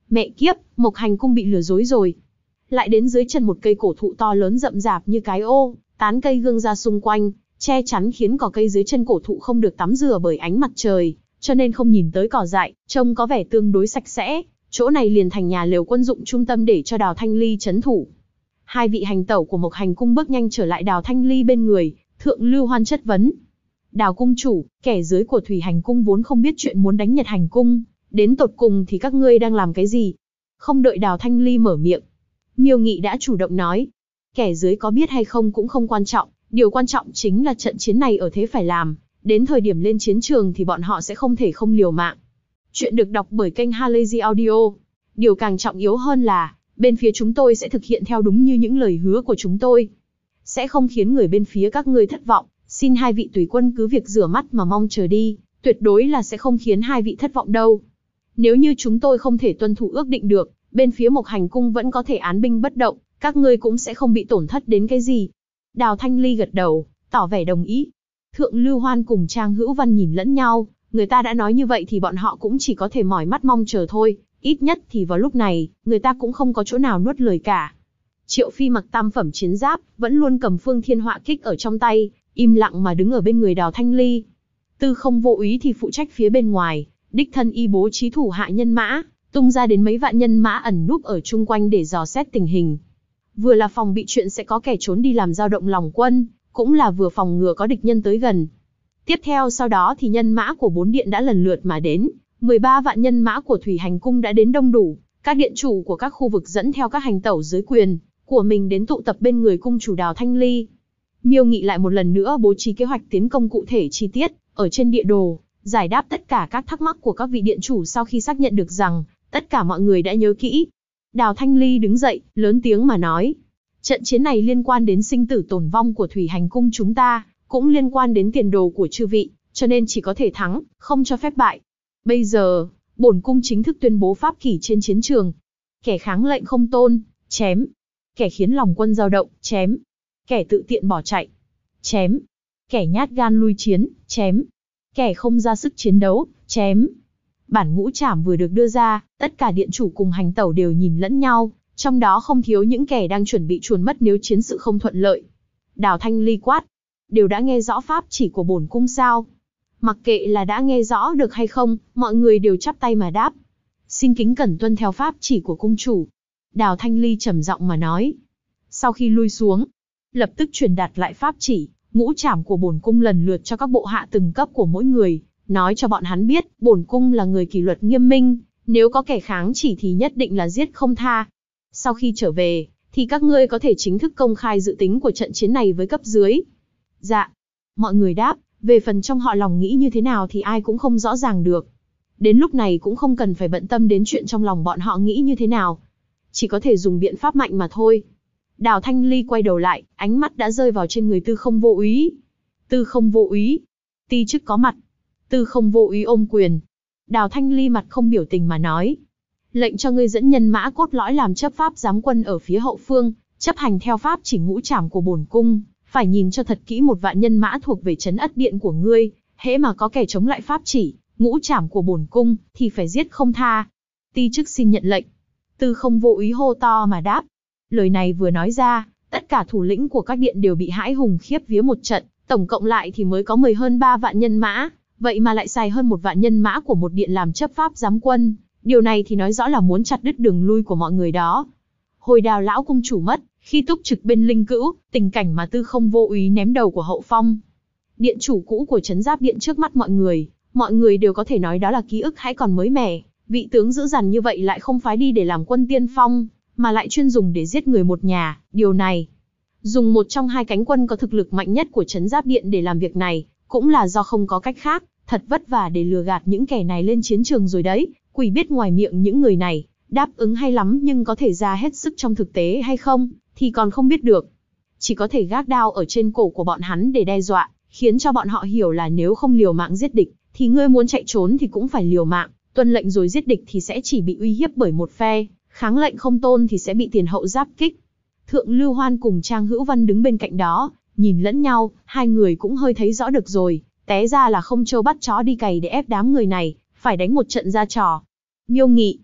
Mẹ kiếp, Mộc Hành Cung bị lừa dối rồi. Lại đến dưới chân một cây cổ thụ to lớn rậm rạp như cái ô, tán cây gương ra xung quanh, che chắn khiến cỏ cây dưới chân cổ thụ không được tắm rửa bởi ánh mặt trời, cho nên không nhìn tới cỏ dại, trông có vẻ tương đối sạch sẽ. Chỗ này liền thành nhà lều quân dụng trung tâm để cho Đào Thanh Ly trấn thủ. Hai vị hành tẩu của Mộc Hành Cung bước nhanh trở lại Đào Thanh Ly bên người, Thượng Lưu Hoan chất vấn. Đào cung chủ, kẻ dưới của Thủy Hành Cung vốn không biết chuyện muốn đánh Nhật Hành Cung, đến tột cùng thì các ngươi đang làm cái gì? Không đợi Đào Thanh Ly mở miệng, Miêu Nghị đã chủ động nói. Kẻ dưới có biết hay không cũng không quan trọng, điều quan trọng chính là trận chiến này ở thế phải làm, đến thời điểm lên chiến trường thì bọn họ sẽ không thể không liều mạng. Chuyện được đọc bởi kênh Halazy Audio. Điều càng trọng yếu hơn là, bên phía chúng tôi sẽ thực hiện theo đúng như những lời hứa của chúng tôi. Sẽ không khiến người bên phía các ngươi thất vọng, xin hai vị tùy quân cứ việc rửa mắt mà mong chờ đi, tuyệt đối là sẽ không khiến hai vị thất vọng đâu. Nếu như chúng tôi không thể tuân thủ ước định được, bên phía Mộc Hành Cung vẫn có thể án binh bất động, các ngươi cũng sẽ không bị tổn thất đến cái gì. Đào Thanh Ly gật đầu, tỏ vẻ đồng ý. Thượng Lưu Hoan cùng Trang Hữu Văn nhìn lẫn nhau, người ta đã nói như vậy thì bọn họ cũng chỉ có thể mỏi mắt mong chờ thôi, ít nhất thì vào lúc này, người ta cũng không có chỗ nào nuốt lời cả. Triệu Phi mặc tam phẩm chiến giáp, vẫn luôn cầm Phương Thiên Họa kích ở trong tay, im lặng mà đứng ở bên người Đào Thanh Ly. Tư Không Vô Úy thì phụ trách phía bên ngoài, đích thân y bố trí thủ hạ nhân mã, tung ra đến mấy vạn nhân mã ẩn núp ở chung quanh để dò xét tình hình. Vừa là phòng bị chuyện sẽ có kẻ trốn đi làm dao động lòng quân, cũng là vừa phòng ngừa có địch nhân tới gần. Tiếp theo sau đó thì nhân mã của 4 điện đã lần lượt mà đến, 13 vạn nhân mã của Thủy Hành Cung đã đến đông đủ, các điện chủ của các khu vực dẫn theo các hành tẩu dưới quyền của mình đến tụ tập bên người cung chủ Đào Thanh Ly. Miêu Nghị lại một lần nữa bố trí kế hoạch tiến công cụ thể chi tiết, ở trên địa đồ, giải đáp tất cả các thắc mắc của các vị điện chủ sau khi xác nhận được rằng, tất cả mọi người đã nhớ kỹ. Đào Thanh Ly đứng dậy, lớn tiếng mà nói. Trận chiến này liên quan đến sinh tử tồn vong của Thủy Hành Cung chúng ta, cũng liên quan đến tiền đồ của chư vị, cho nên chỉ có thể thắng, không cho phép bại. Bây giờ, bổn cung chính thức tuyên bố pháp kỷ trên chiến trường. Kẻ kháng lệnh không tôn, chém. Kẻ khiến lòng quân dao động, chém. Kẻ tự tiện bỏ chạy, chém. Kẻ nhát gan lui chiến, chém. Kẻ không ra sức chiến đấu, chém. Bản ngũ trảm vừa được đưa ra, tất cả điện chủ cùng hành tẩu đều nhìn lẫn nhau, trong đó không thiếu những kẻ đang chuẩn bị chuồn mất nếu chiến sự không thuận lợi. Đào Thanh Ly quát, đều đã nghe rõ pháp chỉ của bổn cung sao? Mặc kệ là đã nghe rõ được hay không, mọi người đều chắp tay mà đáp. Xin kính cẩn tuân theo pháp chỉ của cung chủ. Đào Thanh Ly trầm giọng mà nói. Sau khi lui xuống, lập tức truyền đạt lại pháp chỉ, ngũ trảm của bổn cung lần lượt cho các bộ hạ từng cấp của mỗi người, nói cho bọn hắn biết, bổn cung là người kỷ luật nghiêm minh, nếu có kẻ kháng chỉ thì nhất định là giết không tha. Sau khi trở về, thì các ngươi có thể chính thức công khai dự tính của trận chiến này với cấp dưới. Dạ. Mọi người đáp, về phần trong họ lòng nghĩ như thế nào thì ai cũng không rõ ràng được. Đến lúc này cũng không cần phải bận tâm đến chuyện trong lòng bọn họ nghĩ như thế nào. Chỉ có thể dùng biện pháp mạnh mà thôi. Đào Thanh Ly quay đầu lại, ánh mắt đã rơi vào trên người Tư Không Vô Úy. Tư Không Vô Úy. Ti chức có mặt. Tư Không Vô Úy ôm quyền. Đào Thanh Ly mặt không biểu tình mà nói. Lệnh cho ngươi dẫn nhân mã cốt lõi làm chấp pháp giám quân ở phía hậu phương, chấp hành theo pháp chỉ ngũ trảm của bổn cung, phải nhìn cho thật kỹ 1 vạn nhân mã thuộc về trấn ất điện của ngươi, hễ mà có kẻ chống lại pháp chỉ, ngũ trảm của bổn cung, thì phải giết không tha. Ti chức xin nhận lệnh. Tư Không Vô Úy hô to mà đáp. Lời này vừa nói ra, tất cả thủ lĩnh của các điện đều bị hãi hùng khiếp vía một trận, tổng cộng lại thì mới có hơn 3 vạn nhân mã, vậy mà lại xài hơn 1 vạn nhân mã của một điện làm chấp pháp giám quân. Điều này thì nói rõ là muốn chặt đứt đường lui của mọi người đó. Hồi Đào lão cung chủ mất, khi túc trực bên Linh Cữu, tình cảnh mà Tư Không Vô Úy ném đầu của Hậu Phong, điện chủ cũ của Trấn Giáp Điện trước mắt mọi người đều có thể nói đó là ký ức hãy còn mới mẻ. Vị tướng dữ dằn như vậy lại không phái đi để làm quân tiên phong, mà lại chuyên dùng để giết người một nhà. Điều này, dùng một trong 2 cánh quân có thực lực mạnh nhất của Trấn Giáp Điện để làm việc này, cũng là do không có cách khác. Thật vất vả để lừa gạt những kẻ này lên chiến trường rồi đấy. Quỷ biết ngoài miệng những người này đáp ứng hay lắm, nhưng có thể ra hết sức trong thực tế hay không thì còn không biết được. Chỉ có thể gác đao ở trên cổ của bọn hắn để đe dọa, khiến cho bọn họ hiểu là nếu không liều mạng giết địch thì ngươi muốn chạy trốn thì cũng phải liều mạng, tuân lệnh rồi giết địch thì sẽ chỉ bị uy hiếp bởi một phe, kháng lệnh không tôn thì sẽ bị tiền hậu giáp kích. Thượng Lưu Hoan cùng Trang Hữu Văn đứng bên cạnh đó, nhìn lẫn nhau, hai người cũng hơi thấy rõ được rồi, té ra là không trâu bắt chó đi cày để ép đám người này, phải đánh một trận ra trò. Miêu Nghị.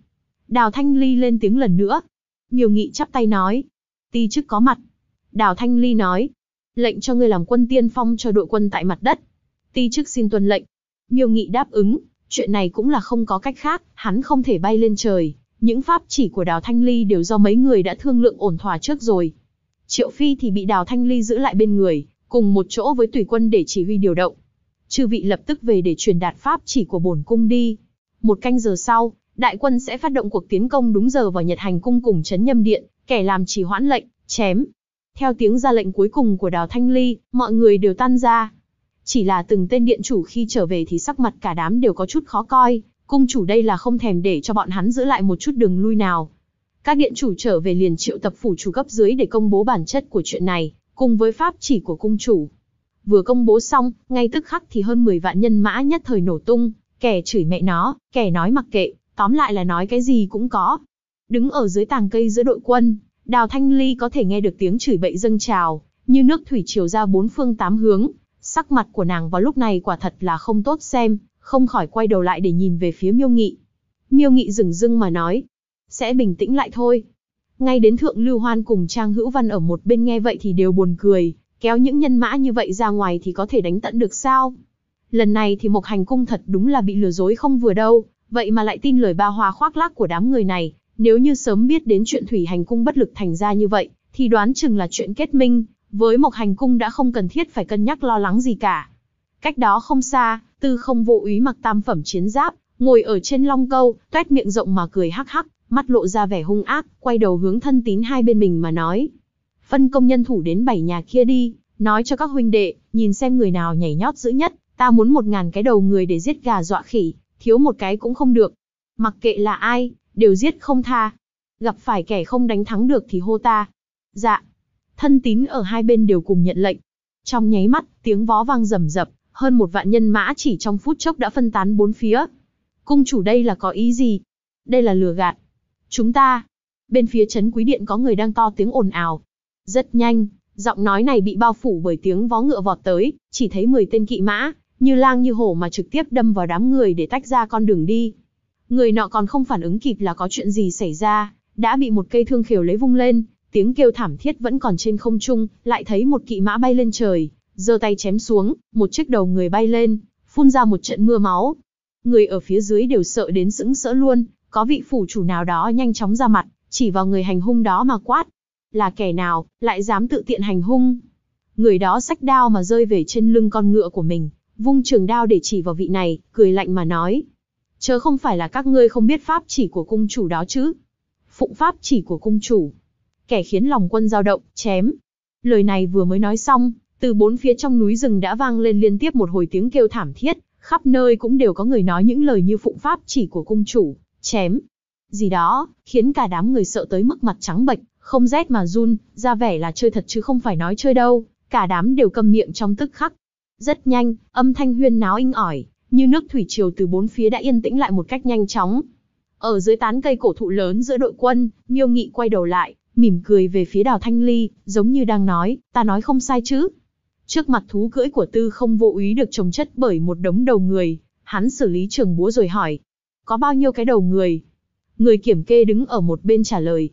Đào Thanh Ly lên tiếng lần nữa. Miêu Nghị chắp tay nói. Ti chức có mặt. Đào Thanh Ly nói. Lệnh cho ngươi làm quân tiên phong cho đội quân tại mặt đất. Ti chức xin tuân lệnh. Miêu Nghị đáp ứng. Chuyện này cũng là không có cách khác, hắn không thể bay lên trời. Những pháp chỉ của Đào Thanh Ly đều do mấy người đã thương lượng ổn thỏa trước rồi. Triệu Phi thì bị Đào Thanh Ly giữ lại bên người, cùng một chỗ với tùy quân để chỉ huy điều động. Chư vị lập tức về để truyền đạt pháp chỉ của bổn cung đi. 1 canh giờ sau, đại quân sẽ phát động cuộc tiến công đúng giờ vào Nhật Hành cung cùng trấn Nhâm điện, kẻ làm trì hoãn lệnh, chém. Theo tiếng ra lệnh cuối cùng của Đào Thanh Ly, mọi người đều tan ra. Chỉ là từng tên điện chủ khi trở về thì sắc mặt cả đám đều có chút khó coi, cung chủ đây là không thèm để cho bọn hắn giữ lại một chút đường lui nào. Các điện chủ trở về liền triệu tập phủ chủ cấp dưới để công bố bản chất của chuyện này, cùng với pháp chỉ của cung chủ. Vừa công bố xong, ngay tức khắc thì hơn 10 vạn nhân mã nhất thời nổ tung, kẻ chửi mẹ nó, kẻ nói mặc kệ, tóm lại là nói cái gì cũng có. Đứng ở dưới tàng cây giữa đội quân, Đào Thanh Ly có thể nghe được tiếng chửi bậy dâng trào, như nước thủy triều ra 4 phương 8 hướng. Sắc mặt của nàng vào lúc này quả thật là không tốt xem, không khỏi quay đầu lại để nhìn về phía Miêu Nghị. Miêu Nghị dửng dưng mà nói, sẽ bình tĩnh lại thôi. Ngay đến Thượng Lưu Hoan cùng Trang Hữu Văn ở một bên nghe vậy thì đều buồn cười, kéo những nhân mã như vậy ra ngoài thì có thể đánh tận được sao? Lần này thì Mộc Hành cung thật đúng là bị lừa dối không vừa đâu, vậy mà lại tin lời ba hoa khoác lác của đám người này. Nếu như sớm biết đến chuyện Thủy Hành cung bất lực thành ra như vậy, thì đoán chừng là chuyện kết minh, với Mộc Hành cung đã không cần thiết phải cân nhắc lo lắng gì cả. Cách đó không xa, Tư Không Vô Úy mặc tam phẩm chiến giáp, ngồi ở trên long câu, toét miệng rộng mà cười hắc hắc, mắt lộ ra vẻ hung ác, quay đầu hướng thân tín hai bên mình mà nói. Phân công nhân thủ đến 7 nhà kia đi, nói cho các huynh đệ, nhìn xem người nào nhảy nhót dữ nhất, ta muốn 1000 cái đầu người để giết gà dọa khỉ, thiếu một cái cũng không được. Mặc kệ là ai, đều giết không tha. Gặp phải kẻ không đánh thắng được thì hô ta. Dạ. Thân tín ở hai bên đều cùng nhận lệnh. Trong nháy mắt, tiếng vó vang rầm rập, hơn 1 vạn nhân mã chỉ trong phút chốc đã phân tán 4 phía. Cung chủ đây là có ý gì? Đây là lừa gạt. Chúng ta. Bên phía trấn Quý điện có người đang to tiếng ồn ào. Rất nhanh, giọng nói này bị bao phủ bởi tiếng vó ngựa vọt tới, chỉ thấy 10 tên kỵ mã, như lang như hổ mà trực tiếp đâm vào đám người để tách ra con đường đi. Người nọ còn không phản ứng kịp là có chuyện gì xảy ra, đã bị một cây thương khều lấy vung lên, tiếng kêu thảm thiết vẫn còn trên không trung, lại thấy một kỵ mã bay lên trời, giơ tay chém xuống, một chiếc đầu người bay lên, phun ra một trận mưa máu. Người ở phía dưới đều sợ đến sững sỡ luôn, có vị phủ chủ nào đó nhanh chóng ra mặt, chỉ vào người hành hung đó mà quát. Là kẻ nào, lại dám tự tiện hành hung? Người đó xách đao mà rơi về trên lưng con ngựa của mình, vung trường đao để chỉ vào vị này, cười lạnh mà nói. Chớ không phải là các ngươi không biết pháp chỉ của cung chủ đó chứ? Phụng pháp chỉ của cung chủ. Kẻ khiến lòng quân dao động, chém. Lời này vừa mới nói xong, từ 4 phía trong núi rừng đã vang lên liên tiếp một hồi tiếng kêu thảm thiết, khắp nơi cũng đều có người nói những lời như phụng pháp chỉ của cung chủ, chém. Gì đó, khiến cả đám người sợ tới mức mặt trắng bệch, không rét mà run, ra vẻ là chơi thật chứ không phải nói chơi đâu, cả đám đều câm miệng trong tức khắc. Rất nhanh, âm thanh huyên náo inh ỏi, như nước thủy triều từ 4 phía đã yên tĩnh lại một cách nhanh chóng. Ở dưới tán cây cổ thụ lớn giữa đội quân, Miêu Nghị quay đầu lại, mỉm cười về phía Đào Thanh Ly, giống như đang nói, ta nói không sai chứ. Trước mặt thú cưỡi của Tư Không Vô Úy được chồng chất bởi một đống đầu người, hắn xử lý trường búa rồi hỏi, có bao nhiêu cái đầu người? Người kiểm kê đứng ở một bên trả lời,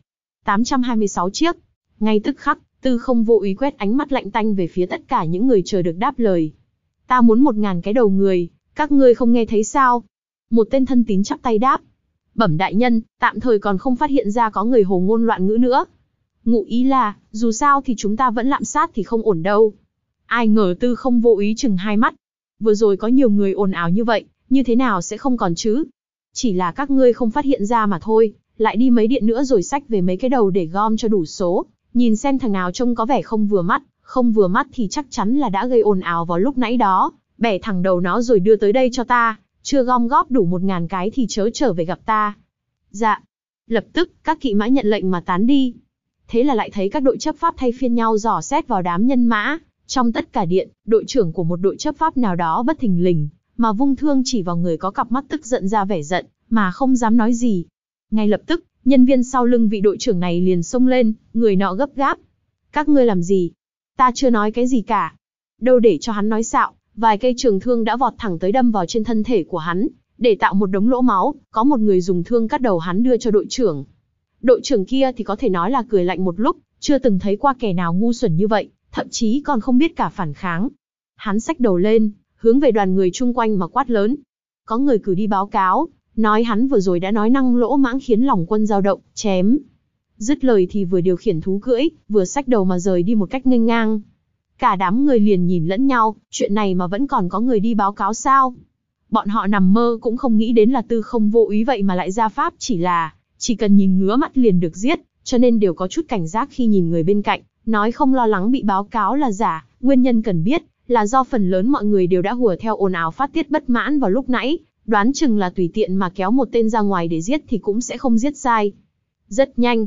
826 chiếc. Ngay tức khắc, Tư Không Vô Úy quét ánh mắt lạnh tanh về phía tất cả những người chờ được đáp lời. Ta muốn 1000 cái đầu người, các ngươi không nghe thấy sao? Một tên thân tín chắp tay đáp. Bẩm đại nhân, tạm thời còn không phát hiện ra có người hồ ngôn loạn ngữ nữa. Ngụ ý là, dù sao thì chúng ta vẫn lạm sát thì không ổn đâu. Ai ngờ Tư Không Vô Úy chừng hai mắt. Vừa rồi có nhiều người ồn ào như vậy, như thế nào sẽ không còn chứ? Chỉ là các ngươi không phát hiện ra mà thôi, lại đi mấy điện nữa rồi xách về mấy cái đầu để gom cho đủ số, nhìn xem thằng nào trông có vẻ không vừa mắt thì chắc chắn là đã gây ồn ào vào lúc nãy đó, bẻ thẳng đầu nó rồi đưa tới đây cho ta, chưa gom góp đủ 1000 cái thì chớ trở về gặp ta. Dạ. Lập tức, các kỵ mã nhận lệnh mà tán đi. Thế là lại thấy các đội chấp pháp thay phiên nhau dò xét vào đám nhân mã, trong tất cả điện, đội trưởng của một đội chấp pháp nào đó bất thình lình, mà vung thương chỉ vào người có cặp mắt tức giận ra vẻ giận, mà không dám nói gì. Ngay lập tức, nhân viên sau lưng vị đội trưởng này liền xông lên, người nọ gấp gáp. Các ngươi làm gì? Ta chưa nói cái gì cả. Đâu để cho hắn nói xạo, vài cây trường thương đã vọt thẳng tới đâm vào trên thân thể của hắn, Để tạo một đống lỗ máu, có một người dùng thương cắt đầu hắn đưa cho đội trưởng. Đội trưởng kia thì có thể nói là cười lạnh một lúc, chưa từng thấy qua kẻ nào ngu xuẩn như vậy, thậm chí còn không biết cả phản kháng. Hắn xách đầu lên, hướng về đoàn người chung quanh mà quát lớn. Có người cử đi báo cáo, nói hắn vừa rồi đã nói năng lỗ mãng khiến lòng quân dao động, chém. Dứt lời thì vừa điều khiển thú cưỡi, vừa xách đầu mà rời đi một cách nghênh ngang. Cả đám người liền nhìn lẫn nhau, chuyện này mà vẫn còn có người đi báo cáo sao? Bọn họ nằm mơ cũng không nghĩ đến là Tư Không Vô Úy vậy mà lại ra pháp chỉ cần nhìn ngứa mắt liền được giết, cho nên đều có chút cảnh giác khi nhìn người bên cạnh, nói không lo lắng bị báo cáo là giả, nguyên nhân cần biết là do phần lớn mọi người đều đã hùa theo ồn ào phát tiết bất mãn vào lúc nãy, đoán chừng là tùy tiện mà kéo một tên ra ngoài để giết thì cũng sẽ không giết sai. Rất nhanh,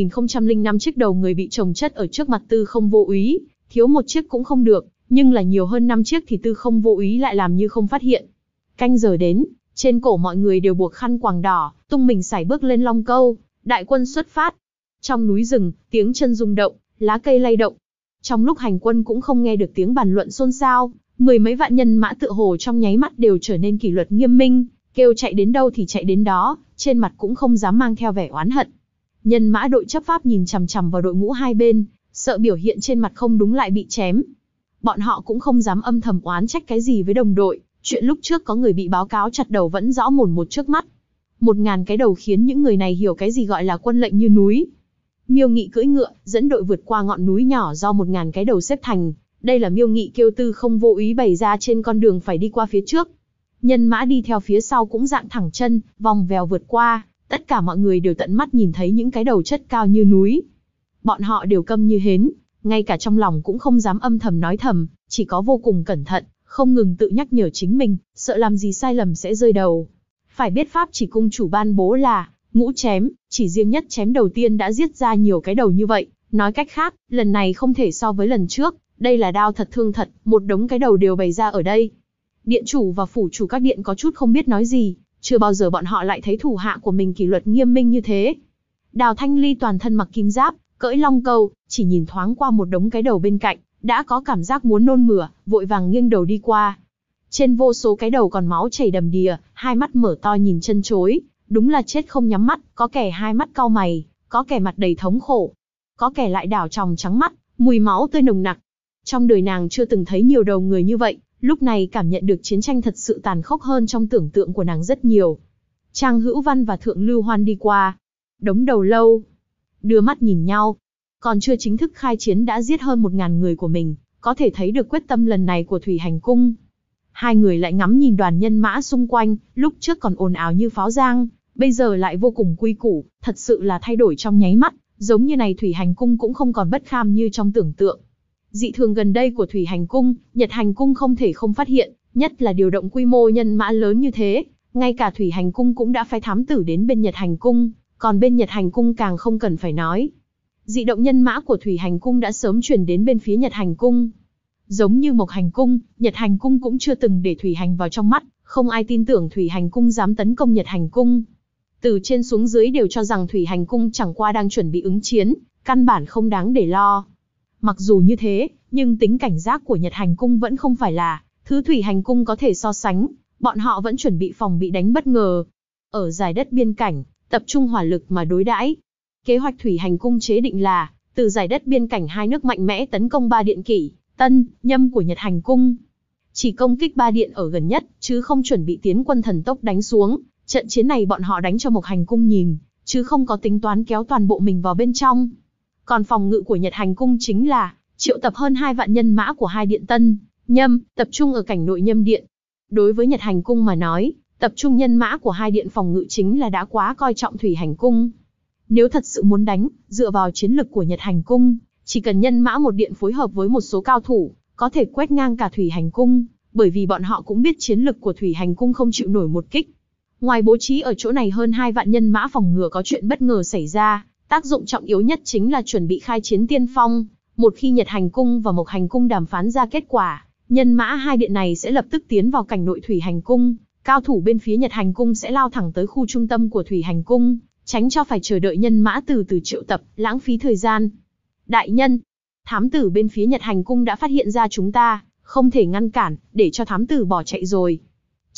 1005 chiếc đầu người bị chồng chất ở trước mặt Tư Không Vô Úy, thiếu một chiếc cũng không được, nhưng là nhiều hơn 5 chiếc thì Tư Không Vô Úy lại làm như không phát hiện. Canh giờ đến, trên cổ mọi người đều buộc khăn quàng đỏ, tung mình sải bước lên long câu, đại quân xuất phát. Trong núi rừng, tiếng chân rung động, lá cây lay động. Trong lúc hành quân cũng không nghe được tiếng bàn luận xôn xao, mười mấy vạn nhân mã tựa hồ trong nháy mắt đều trở nên kỷ luật nghiêm minh, kêu chạy đến đâu thì chạy đến đó, trên mặt cũng không dám mang theo vẻ oán hận. Nhân mã đội chấp pháp nhìn chằm chằm vào đội ngũ hai bên, sợ biểu hiện trên mặt không đúng lại bị chém. Bọn họ cũng không dám âm thầm oán trách cái gì với đồng đội, chuyện lúc trước có người bị báo cáo chặt đầu vẫn rõ mồn một trước mắt. 1000 cái đầu khiến những người này hiểu cái gì gọi là quân lệnh như núi. Miêu Nghị cưỡi ngựa, dẫn đội vượt qua ngọn núi nhỏ do 1000 cái đầu xếp thành. Đây là Miêu Nghị kêu Tư Không Vô Úy bày ra trên con đường phải đi qua phía trước. Nhân mã đi theo phía sau cũng dạng thẳng chân, vòng vèo vượt qua. Tất cả mọi người đều tận mắt nhìn thấy những cái đầu chất cao như núi. Bọn họ đều câm như hến, ngay cả trong lòng cũng không dám âm thầm nói thầm, chỉ có vô cùng cẩn thận, không ngừng tự nhắc nhở chính mình, sợ làm gì sai lầm sẽ rơi đầu. Phải biết pháp chỉ cung chủ ban bố là ngũ chém, chỉ riêng nhất chém đầu tiên đã giết ra nhiều cái đầu như vậy, nói cách khác, lần này không thể so với lần trước, đây là đao thật thương thật, một đống cái đầu đều bày ra ở đây. Điện chủ và phủ chủ các điện có chút không biết nói gì, chưa bao giờ bọn họ lại thấy thủ hạ của mình kỷ luật nghiêm minh như thế. Đào Thanh Ly toàn thân mặc kim giáp, cưỡi long câu, chỉ nhìn thoáng qua một đống cái đầu bên cạnh, đã có cảm giác muốn nôn mửa, vội vàng nghiêng đầu đi qua. Trên vô số cái đầu còn máu chảy đầm đìa, hai mắt mở to nhìn chân chối, đúng là chết không nhắm mắt, có kẻ hai mắt cau mày, có kẻ mặt đầy thống khổ, có kẻ lại đảo tròng trắng mắt, mùi máu tươi nồng nặc. Trong đời nàng chưa từng thấy nhiều đầu người như vậy, lúc này cảm nhận được chiến tranh thật sự tàn khốc hơn trong tưởng tượng của nàng rất nhiều. Trang Hữu Văn và Thượng Lưu Hoan đi qua, đống đầu lâu, đưa mắt nhìn nhau. Còn chưa chính thức khai chiến đã giết hơn 1000 người của mình, có thể thấy được quyết tâm lần này của Thủy Hành Cung. Hai người lại ngắm nhìn đoàn nhân mã xung quanh, lúc trước còn ồn ào như pháo giang, bây giờ lại vô cùng quy củ, thật sự là thay đổi trong nháy mắt, giống như này Thủy Hành Cung cũng không còn bất kham như trong tưởng tượng. Dị thường gần đây của Thủy Hành Cung, Nhật Hành Cung không thể không phát hiện, nhất là điều động quy mô nhân mã lớn như thế, ngay cả Thủy Hành Cung cũng đã phái thám tử đến bên Nhật Hành Cung, còn bên Nhật Hành Cung càng không cần phải nói. Dị động nhân mã của Thủy Hành Cung đã sớm chuyển đến bên phía Nhật Hành Cung. Giống như Mộc Hành Cung, Nhật Hành Cung cũng chưa từng để Thủy Hành vào trong mắt, không ai tin tưởng Thủy Hành Cung dám tấn công Nhật Hành Cung. Từ trên xuống dưới đều cho rằng Thủy Hành Cung chẳng qua đang chuẩn bị ứng chiến, căn bản không đáng để lo. Mặc dù như thế, nhưng tính cảnh giác của Nhật Hành Cung vẫn không phải là thứ Thủy Hành Cung có thể so sánh, bọn họ vẫn chuẩn bị phòng bị đánh bất ngờ. Ở dải đất biên cảnh, tập trung hỏa lực mà đối đãi. Kế hoạch Thủy Hành Cung chế định là, từ dải đất biên cảnh hai nước mạnh mẽ tấn công ba điện Kỷ, Tân, Nhâm của Nhật Hành Cung. Chỉ công kích ba điện ở gần nhất, chứ không chuẩn bị tiến quân thần tốc đánh xuống. Trận chiến này bọn họ đánh cho Mộc Hành Cung nhìn, chứ không có tính toán kéo toàn bộ mình vào bên trong. Còn phòng ngự của Nhật Hành Cung chính là triệu tập hơn 2 vạn nhân mã của hai điện Tân, Nhâm, tập trung ở cảnh nội Nhâm điện. Đối với Nhật Hành Cung mà nói, tập trung nhân mã của hai điện phòng ngự chính là đã quá coi trọng Thủy Hành Cung. Nếu thật sự muốn đánh, dựa vào chiến lực của Nhật Hành Cung, chỉ cần nhân mã một điện phối hợp với một số cao thủ, có thể quét ngang cả Thủy Hành Cung, bởi vì bọn họ cũng biết chiến lực của Thủy Hành Cung không chịu nổi một kích. Ngoài bố trí ở chỗ này hơn 2 vạn nhân mã phòng ngừa có chuyện bất ngờ xảy ra, tác dụng trọng yếu nhất chính là chuẩn bị khai chiến tiên phong. Một khi Nhật Hành Cung và Mộc Hành Cung đàm phán ra kết quả, nhân mã hai điện này sẽ lập tức tiến vào cảnh nội Thủy Hành Cung, cao thủ bên phía Nhật Hành Cung sẽ lao thẳng tới khu trung tâm của Thủy Hành Cung, tránh cho phải chờ đợi nhân mã từ từ triệu tập, lãng phí thời gian. Đại nhân, thám tử bên phía Nhật Hành Cung đã phát hiện ra chúng ta, không thể ngăn cản, để cho thám tử bỏ chạy rồi.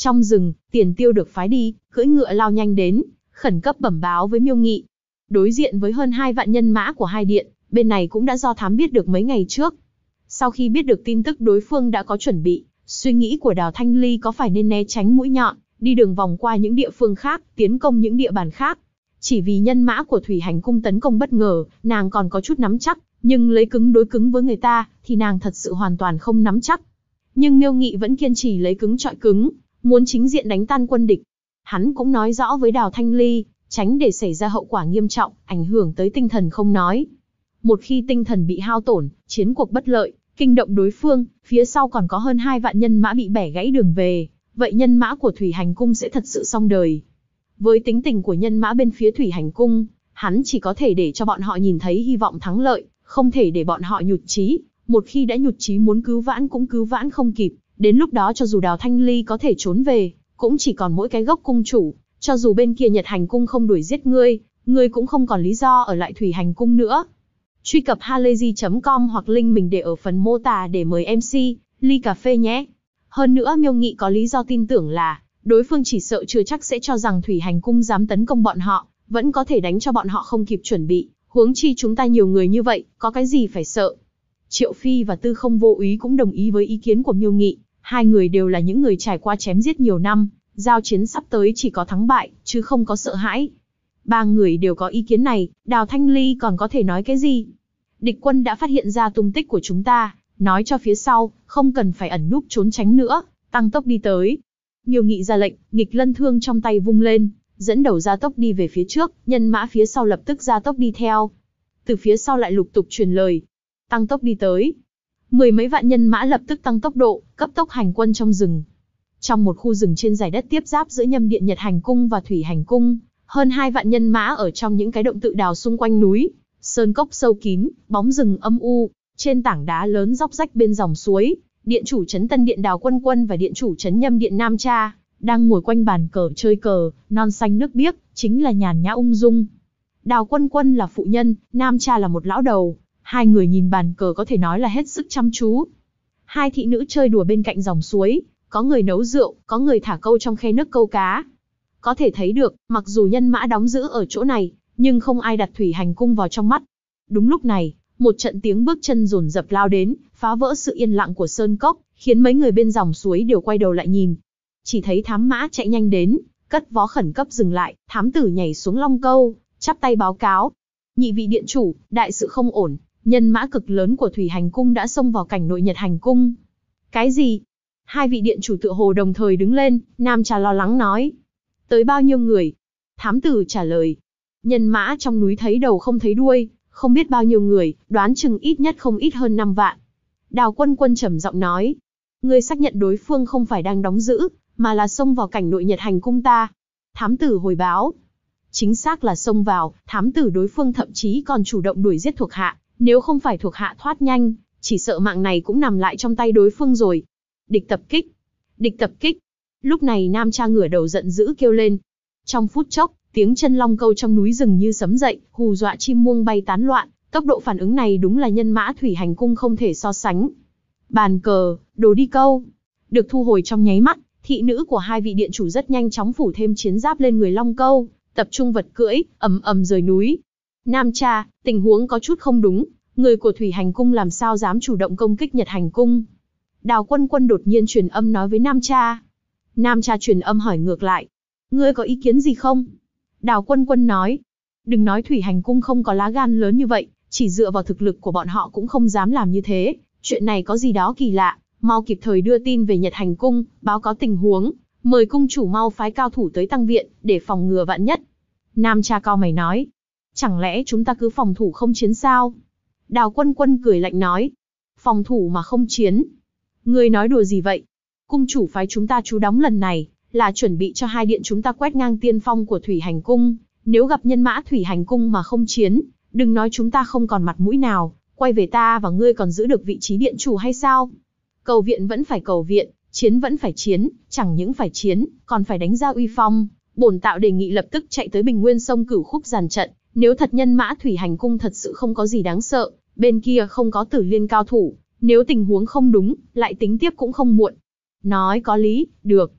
Trong rừng, Tiền Tiêu được phái đi, cưỡi ngựa lao nhanh đến, khẩn cấp bẩm báo với Miêu Nghị. Đối diện với hơn 2 vạn nhân mã của hai điện, bên này cũng đã do thám biết được mấy ngày trước. Sau khi biết được tin tức đối phương đã có chuẩn bị, suy nghĩ của Đào Thanh Ly có phải nên né tránh mũi nhọn, đi đường vòng qua những địa phương khác, tiến công những địa bàn khác. Chỉ vì nhân mã của Thủy Hành Cung tấn công bất ngờ, nàng còn có chút nắm chắc, nhưng lấy cứng đối cứng với người ta, thì nàng thật sự hoàn toàn không nắm chắc. Nhưng Miêu Nghị vẫn kiên trì lấy cứng chọi cứng, muốn chính diện đánh tan quân địch. Hắn cũng nói rõ với Đào Thanh Ly, tránh để xảy ra hậu quả nghiêm trọng, ảnh hưởng tới tinh thần không nói. Một khi tinh thần bị hao tổn, chiến cuộc bất lợi, kinh động đối phương, phía sau còn có hơn 2 vạn nhân mã bị bẻ gãy đường về, vậy nhân mã của Thủy Hành Cung sẽ thật sự xong đời. Với tính tình của nhân mã bên phía Thủy Hành Cung, hắn chỉ có thể để cho bọn họ nhìn thấy hy vọng thắng lợi, không thể để bọn họ nhụt chí. Một khi đã nhụt chí muốn cứu vãn cũng cứu vãn không kịp, đến lúc đó cho dù Đào Thanh Ly có thể trốn về, cũng chỉ còn mỗi cái gốc cung chủ, cho dù bên kia Nhật Hành Cung không đuổi giết ngươi cũng không còn lý do ở lại Thủy Hành Cung nữa. Truy cập halayzi.com hoặc link mình để ở phần mô tả để mời MC ly cà phê nhé. Hơn nữa Miêu Nghị có lý do tin tưởng là đối phương chỉ sợ chưa chắc sẽ cho rằng Thủy Hành Cung dám tấn công bọn họ, vẫn có thể đánh cho bọn họ không kịp chuẩn bị, huống chi chúng ta nhiều người như vậy, có cái gì phải sợ. Triệu Phi và Tư Không Vô Úy cũng đồng ý với ý kiến của Miêu Nghị, hai người đều là những người trải qua chém giết nhiều năm, giao chiến sắp tới chỉ có thắng bại, chứ không có sợ hãi. Ba người đều có ý kiến này, Đào Thanh Ly còn có thể nói cái gì? Địch quân đã phát hiện ra tung tích của chúng ta, nói cho phía sau, không cần phải ẩn núp trốn tránh nữa, tăng tốc đi tới. Miêu Nghị ra lệnh, nghịch lân thương trong tay vung lên, dẫn đầu gia tốc đi về phía trước, nhân mã phía sau lập tức gia tốc đi theo. Từ phía sau lại lục tục truyền lời, tăng tốc đi tới. 10 mấy vạn nhân mã lập tức tăng tốc độ, cấp tốc hành quân trong rừng. Trong một khu rừng trên dải đất tiếp giáp giữa Nhâm Điện Nhật Hành Cung và Thủy Hành Cung, hơn 2 vạn nhân mã ở trong những cái động tự đào xung quanh núi, sơn cốc sâu kín, bóng rừng âm u, trên tảng đá lớn róc rách bên dòng suối, điện chủ trấn Tân Điện Đào Quân Quân và điện chủ trấn Nhâm Điện Nam Cha đang ngồi quanh bàn cờ chơi cờ, non xanh nước biếc, chính là nhàn nhã ung dung. Đào Quân Quân là phụ nhân, Nam Cha là một lão đầu, hai người nhìn bàn cờ có thể nói là hết sức chăm chú. Hai thị nữ chơi đùa bên cạnh dòng suối, có người nấu rượu, có người thả câu trong khe nước câu cá. Có thể thấy được, mặc dù nhân mã đóng giữ ở chỗ này, nhưng không ai đặt Thủy Hành Cung vào trong mắt. Đúng lúc này, một trận tiếng bước chân dồn dập lao đến, phá vỡ sự yên lặng của sơn cốc, khiến mấy người bên dòng suối đều quay đầu lại nhìn. Chỉ thấy thám mã chạy nhanh đến, cất vó khẩn cấp dừng lại, thám tử nhảy xuống long câu, chắp tay báo cáo. Nhị vị điện chủ, đại sự không ổn, nhân mã cực lớn của Thủy Hành Cung đã xông vào cảnh nội Nhật Hành Cung. Cái gì? Hai vị điện chủ tựa hồ đồng thời đứng lên, Nam Trà lo lắng nói. Tới bao nhiêu người? Thám tử trả lời. Nhân mã trong núi thấy đầu không thấy đuôi, không biết bao nhiêu người, đoán chừng ít nhất không ít hơn 5 vạn. Đào Quân Quân trầm giọng nói. Ngươi xác nhận đối phương không phải đang đóng giữ, mà là xông vào cảnh nội Nhật Hành Cung ta. Thám tử hồi báo. Chính xác là xông vào, thám tử đối phương thậm chí còn chủ động đuổi giết thuộc hạ. Nếu không phải thuộc hạ thoát nhanh, chỉ sợ mạng này cũng nằm lại trong tay đối phương rồi. Địch tập kích! Địch tập kích! Lúc này Nam Cha ngửa đầu giận dữ kêu lên. Trong phút chốc, tiếng chân long câu trong núi rừng như sấm dậy, hù dọa chim muông bay tán loạn. Tốc độ phản ứng này đúng là nhân mã Thủy Hành Cung không thể so sánh. Bàn cờ, đồ đi câu. Được thu hồi trong nháy mắt, thị nữ của hai vị điện chủ rất nhanh chóng phủ thêm chiến giáp lên người long câu, tập trung vật cưỡi, ầm ầm rời núi. Nam Cha, tình huống có chút không đúng, người của Thủy Hành Cung làm sao dám chủ động công kích Nhật Hành Cung. Đào Quân Quân đột nhiên truyền âm nói với Nam Cha. Nam Cha truyền âm hỏi ngược lại. Ngươi có ý kiến gì không? Đào Quân Quân nói. Đừng nói Thủy Hành Cung không có lá gan lớn như vậy, chỉ dựa vào thực lực của bọn họ cũng không dám làm như thế. Chuyện này có gì đó kỳ lạ, mau kịp thời đưa tin về Nhật Hành Cung, báo cáo tình huống, mời cung chủ mau phái cao thủ tới tăng viện, để phòng ngừa vạn nhất. Nam Cha cau mày nói. Chẳng lẽ chúng ta cứ phòng thủ không chiến sao? Đào Quân Quân cười lạnh nói. Phòng thủ mà không chiến? Ngươi nói đùa gì vậy? Cung chủ phái chúng ta trú đóng lần này, là chuẩn bị cho hai điện chúng ta quét ngang tiên phong của Thủy Hành Cung. Nếu gặp nhân mã Thủy Hành Cung mà không chiến, đừng nói chúng ta không còn mặt mũi nào, quay về ta và ngươi còn giữ được vị trí điện chủ hay sao? Cầu viện vẫn phải cầu viện, chiến vẫn phải chiến, chẳng những phải chiến, còn phải đánh ra uy phong. Bổn tạo đề nghị lập tức chạy tới Bình Nguyên Sông Cửu Khúc dàn trận, nếu thật nhân mã Thủy Hành Cung thật sự không có gì đáng sợ, bên kia không có Tử Liên cao thủ, nếu tình huống không đúng, lại tính tiếp cũng không muộn. Nói có lý, được.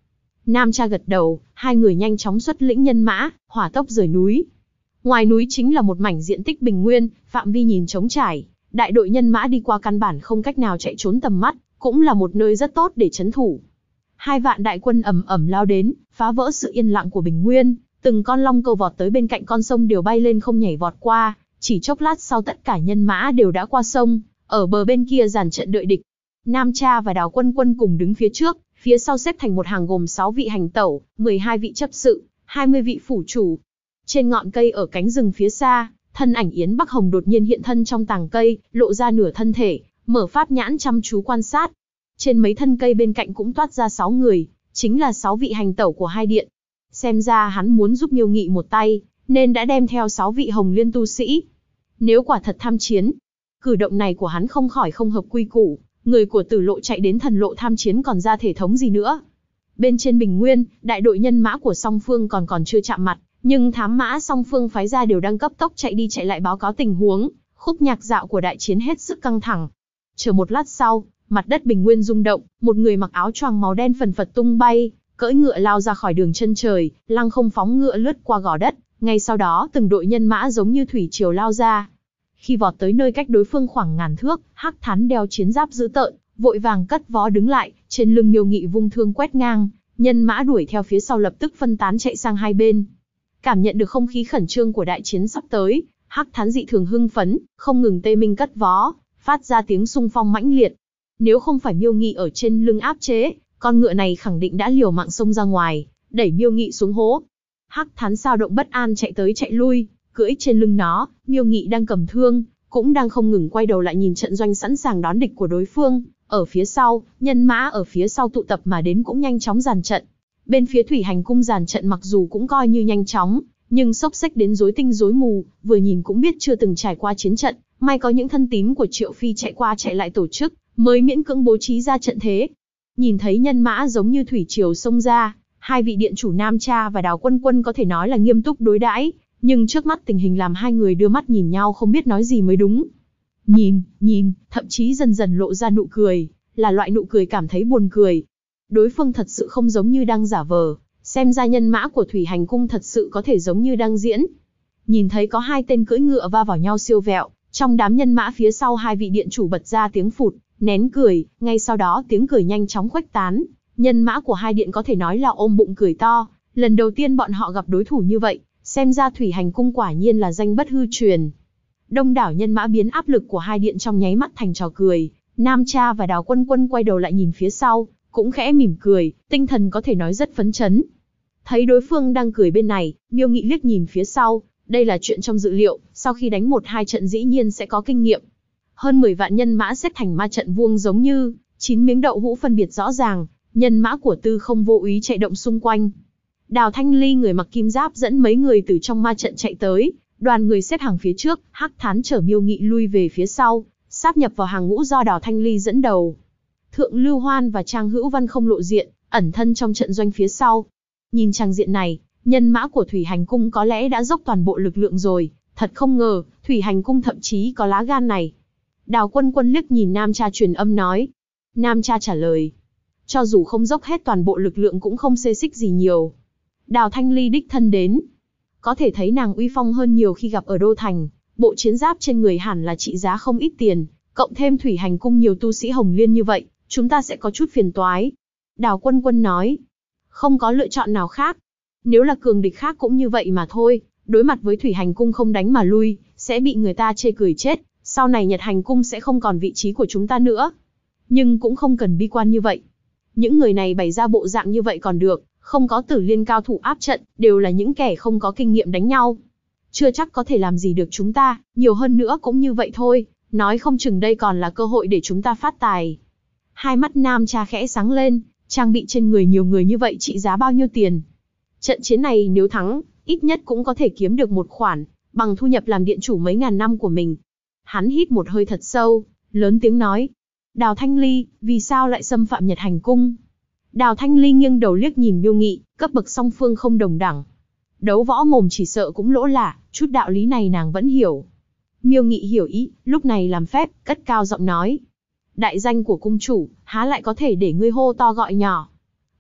Nam Cha gật đầu, hai người nhanh chóng xuất lĩnh nhân mã, hỏa tốc rời núi. Ngoài núi chính là một mảnh diện tích bình nguyên, phạm vi nhìn trống trải, đại đội nhân mã đi qua căn bản không cách nào chạy trốn tầm mắt, cũng là một nơi rất tốt để trấn thủ. 2 vạn đại quân ầm ầm lao đến, phá vỡ sự yên lặng của bình nguyên, từng con long câu vọt tới bên cạnh con sông đều bay lên không nhảy vọt qua, chỉ chốc lát sau tất cả nhân mã đều đã qua sông, ở bờ bên kia dàn trận đợi địch. Nam Cha và Đào Quân Quân cùng đứng phía trước, phía sau xếp thành một hàng gồm 6 vị hành tẩu, 12 vị chấp sự, 20 vị phủ chủ. Trên ngọn cây ở cánh rừng phía xa, thân ảnh Yến Bắc Hồng đột nhiên hiện thân trong tàng cây, lộ ra nửa thân thể, mở pháp nhãn chăm chú quan sát. Trên mấy thân cây bên cạnh cũng toát ra 6 người, chính là 6 vị hành tẩu của hai điện. Xem ra hắn muốn giúp Miêu Nghị một tay, nên đã đem theo 6 vị Hồng Liên tu sĩ. Nếu quả thật tham chiến, cử động này của hắn không khỏi không hợp quy củ, người của Tử Lộ chạy đến Thần Lộ tham chiến còn ra thể thống gì nữa. Bên trên bình nguyên, đại đội nhân mã của song phương còn chưa chạm mặt, nhưng thám mã song phương phái ra đều đang cấp tốc chạy đi chạy lại báo cáo tình huống, khúc nhạc dạo của đại chiến hết sức căng thẳng. Chờ một lát sau, mặt đất bình nguyên rung động, một người mặc áo choàng màu đen phần phật tung bay, cưỡi ngựa lao ra khỏi đường chân trời, lăng không phóng ngựa lướt qua gò đất, ngay sau đó từng đội nhân mã giống như thủy triều lao ra. Khi vọt tới nơi cách đối phương khoảng ngàn thước, Hắc Thán đeo chiến giáp dữ tợn, vội vàng cất vó đứng lại, trên lưng Miêu Nghị vung thương quét ngang, nhân mã đuổi theo phía sau lập tức phân tán chạy sang hai bên. Cảm nhận được không khí khẩn trương của đại chiến sắp tới, Hắc Thán dị thường hưng phấn, không ngừng tê minh cất vó, phát ra tiếng xung phong mãnh liệt. Nếu không phải Miêu Nghị ở trên lưng áp chế, con ngựa này khẳng định đã liều mạng xông ra ngoài, đẩy Miêu Nghị xuống hố. Hắc Thán sao động bất an chạy tới chạy lui, cưỡi trên lưng nó, Miêu Nghị đang cầm thương, cũng đang không ngừng quay đầu lại nhìn trận doanh sẵn sàng đón địch của đối phương. Ở phía sau, nhân mã ở phía sau tụ tập mà đến cũng nhanh chóng dàn trận. Bên phía Thủy Hành cung dàn trận mặc dù cũng coi như nhanh chóng, nhưng xốc xếch đến rối tinh rối mù, vừa nhìn cũng biết chưa từng trải qua chiến trận, may có những thân tín của Triệu Phi chạy qua chạy lại tổ chức, mới miễn cưỡng bố trí ra trận thế. Nhìn thấy nhân mã giống như thủy triều xông ra, hai vị điện chủ Nam Cha và Đào Quân Quân có thể nói là nghiêm túc đối đãi, nhưng trước mắt tình hình làm hai người đưa mắt nhìn nhau không biết nói gì mới đúng. Nhìn, thậm chí dần dần lộ ra nụ cười, là loại nụ cười cảm thấy buồn cười. Đối phương thật sự không giống như đang giả vờ, xem ra nhân mã của Thủy Hành cung thật sự có thể giống như đang diễn. Nhìn thấy có hai tên cưỡi ngựa va vào nhau siêu vẹo, trong đám nhân mã phía sau hai vị điện chủ bật ra tiếng phụt, nén cười, ngay sau đó tiếng cười nhanh chóng khuếch tán. Nhân mã của hai điện có thể nói là ôm bụng cười to, lần đầu tiên bọn họ gặp đối thủ như vậy, xem ra Thủy Hành cung quả nhiên là danh bất hư truyền. Đông đảo nhân mã biến áp lực của hai điện trong nháy mắt thành trò cười, Nam Cha và Đào Quân Quân quay đầu lại nhìn phía sau, cũng khẽ mỉm cười, tinh thần có thể nói rất phấn chấn. Thấy đối phương đang cười bên này, Miêu Nghị liếc nhìn phía sau, đây là chuyện trong dự liệu, sau khi đánh 1-2 trận dĩ nhiên sẽ có kinh nghiệm. Hơn 10 vạn nhân mã xếp thành ma trận vuông giống như 9 miếng đậu hũ phân biệt rõ ràng, nhân mã của Tư Không vô úy chạy động xung quanh. Đào Thanh Ly người mặc kim giáp dẫn mấy người từ trong ma trận chạy tới, đoàn người xếp hàng phía trước, Hắc Thán chở Miêu Nghị lui về phía sau, sáp nhập vào hàng ngũ do Đào Thanh Ly dẫn đầu. Thượng Lưu Hoan và Trang Hữu Văn không lộ diện, ẩn thân trong trận doanh phía sau. Nhìn trang diện này, nhân mã của Thủy Hành cung có lẽ đã dốc toàn bộ lực lượng rồi, thật không ngờ, Thủy Hành cung thậm chí có lá gan này. Đào Quân Quân liếc nhìn Nam Cha truyền âm nói. Nam Cha trả lời, cho dù không dốc hết toàn bộ lực lượng cũng không xê xích gì nhiều. Đào Thanh Ly đích thân đến, có thể thấy nàng uy phong hơn nhiều khi gặp ở Đô Thành, bộ chiến giáp trên người hẳn là trị giá không ít tiền, cộng thêm Thủy Hành cung nhiều tu sĩ Hồng Liên như vậy, chúng ta sẽ có chút phiền toái. Đào Quân Quân nói, không có lựa chọn nào khác. Nếu là cường địch khác cũng như vậy mà thôi, đối mặt với Thủy Hành cung không đánh mà lui, sẽ bị người ta chê cười chết, sau này Nhật Hành cung sẽ không còn vị trí của chúng ta nữa. Nhưng cũng không cần bi quan như vậy. Những người này bày ra bộ dạng như vậy còn được, không có Tử Liên cao thủ áp trận, đều là những kẻ không có kinh nghiệm đánh nhau. Chưa chắc có thể làm gì được chúng ta, nhiều hơn nữa cũng như vậy thôi, nói không chừng đây còn là cơ hội để chúng ta phát tài. Hai mắt Nam Cha khẽ sáng lên, trang bị trên người nhiều người như vậy trị giá bao nhiêu tiền. Trận chiến này nếu thắng, ít nhất cũng có thể kiếm được một khoản, bằng thu nhập làm điện chủ mấy ngàn năm của mình. Hắn hít một hơi thật sâu, lớn tiếng nói. Đào Thanh Ly, vì sao lại xâm phạm Nhật Hành cung? Đào Thanh Ly nghiêng đầu liếc nhìn Miêu Nghị, cấp bậc song phương không đồng đẳng. Đấu võ mồm chỉ sợ cũng lỗ lạ, chút đạo lý này nàng vẫn hiểu. Miêu Nghị hiểu ý, lúc này làm phép, cất cao giọng nói. Đại danh của cung chủ, há lại có thể để ngươi hô to gọi nhỏ.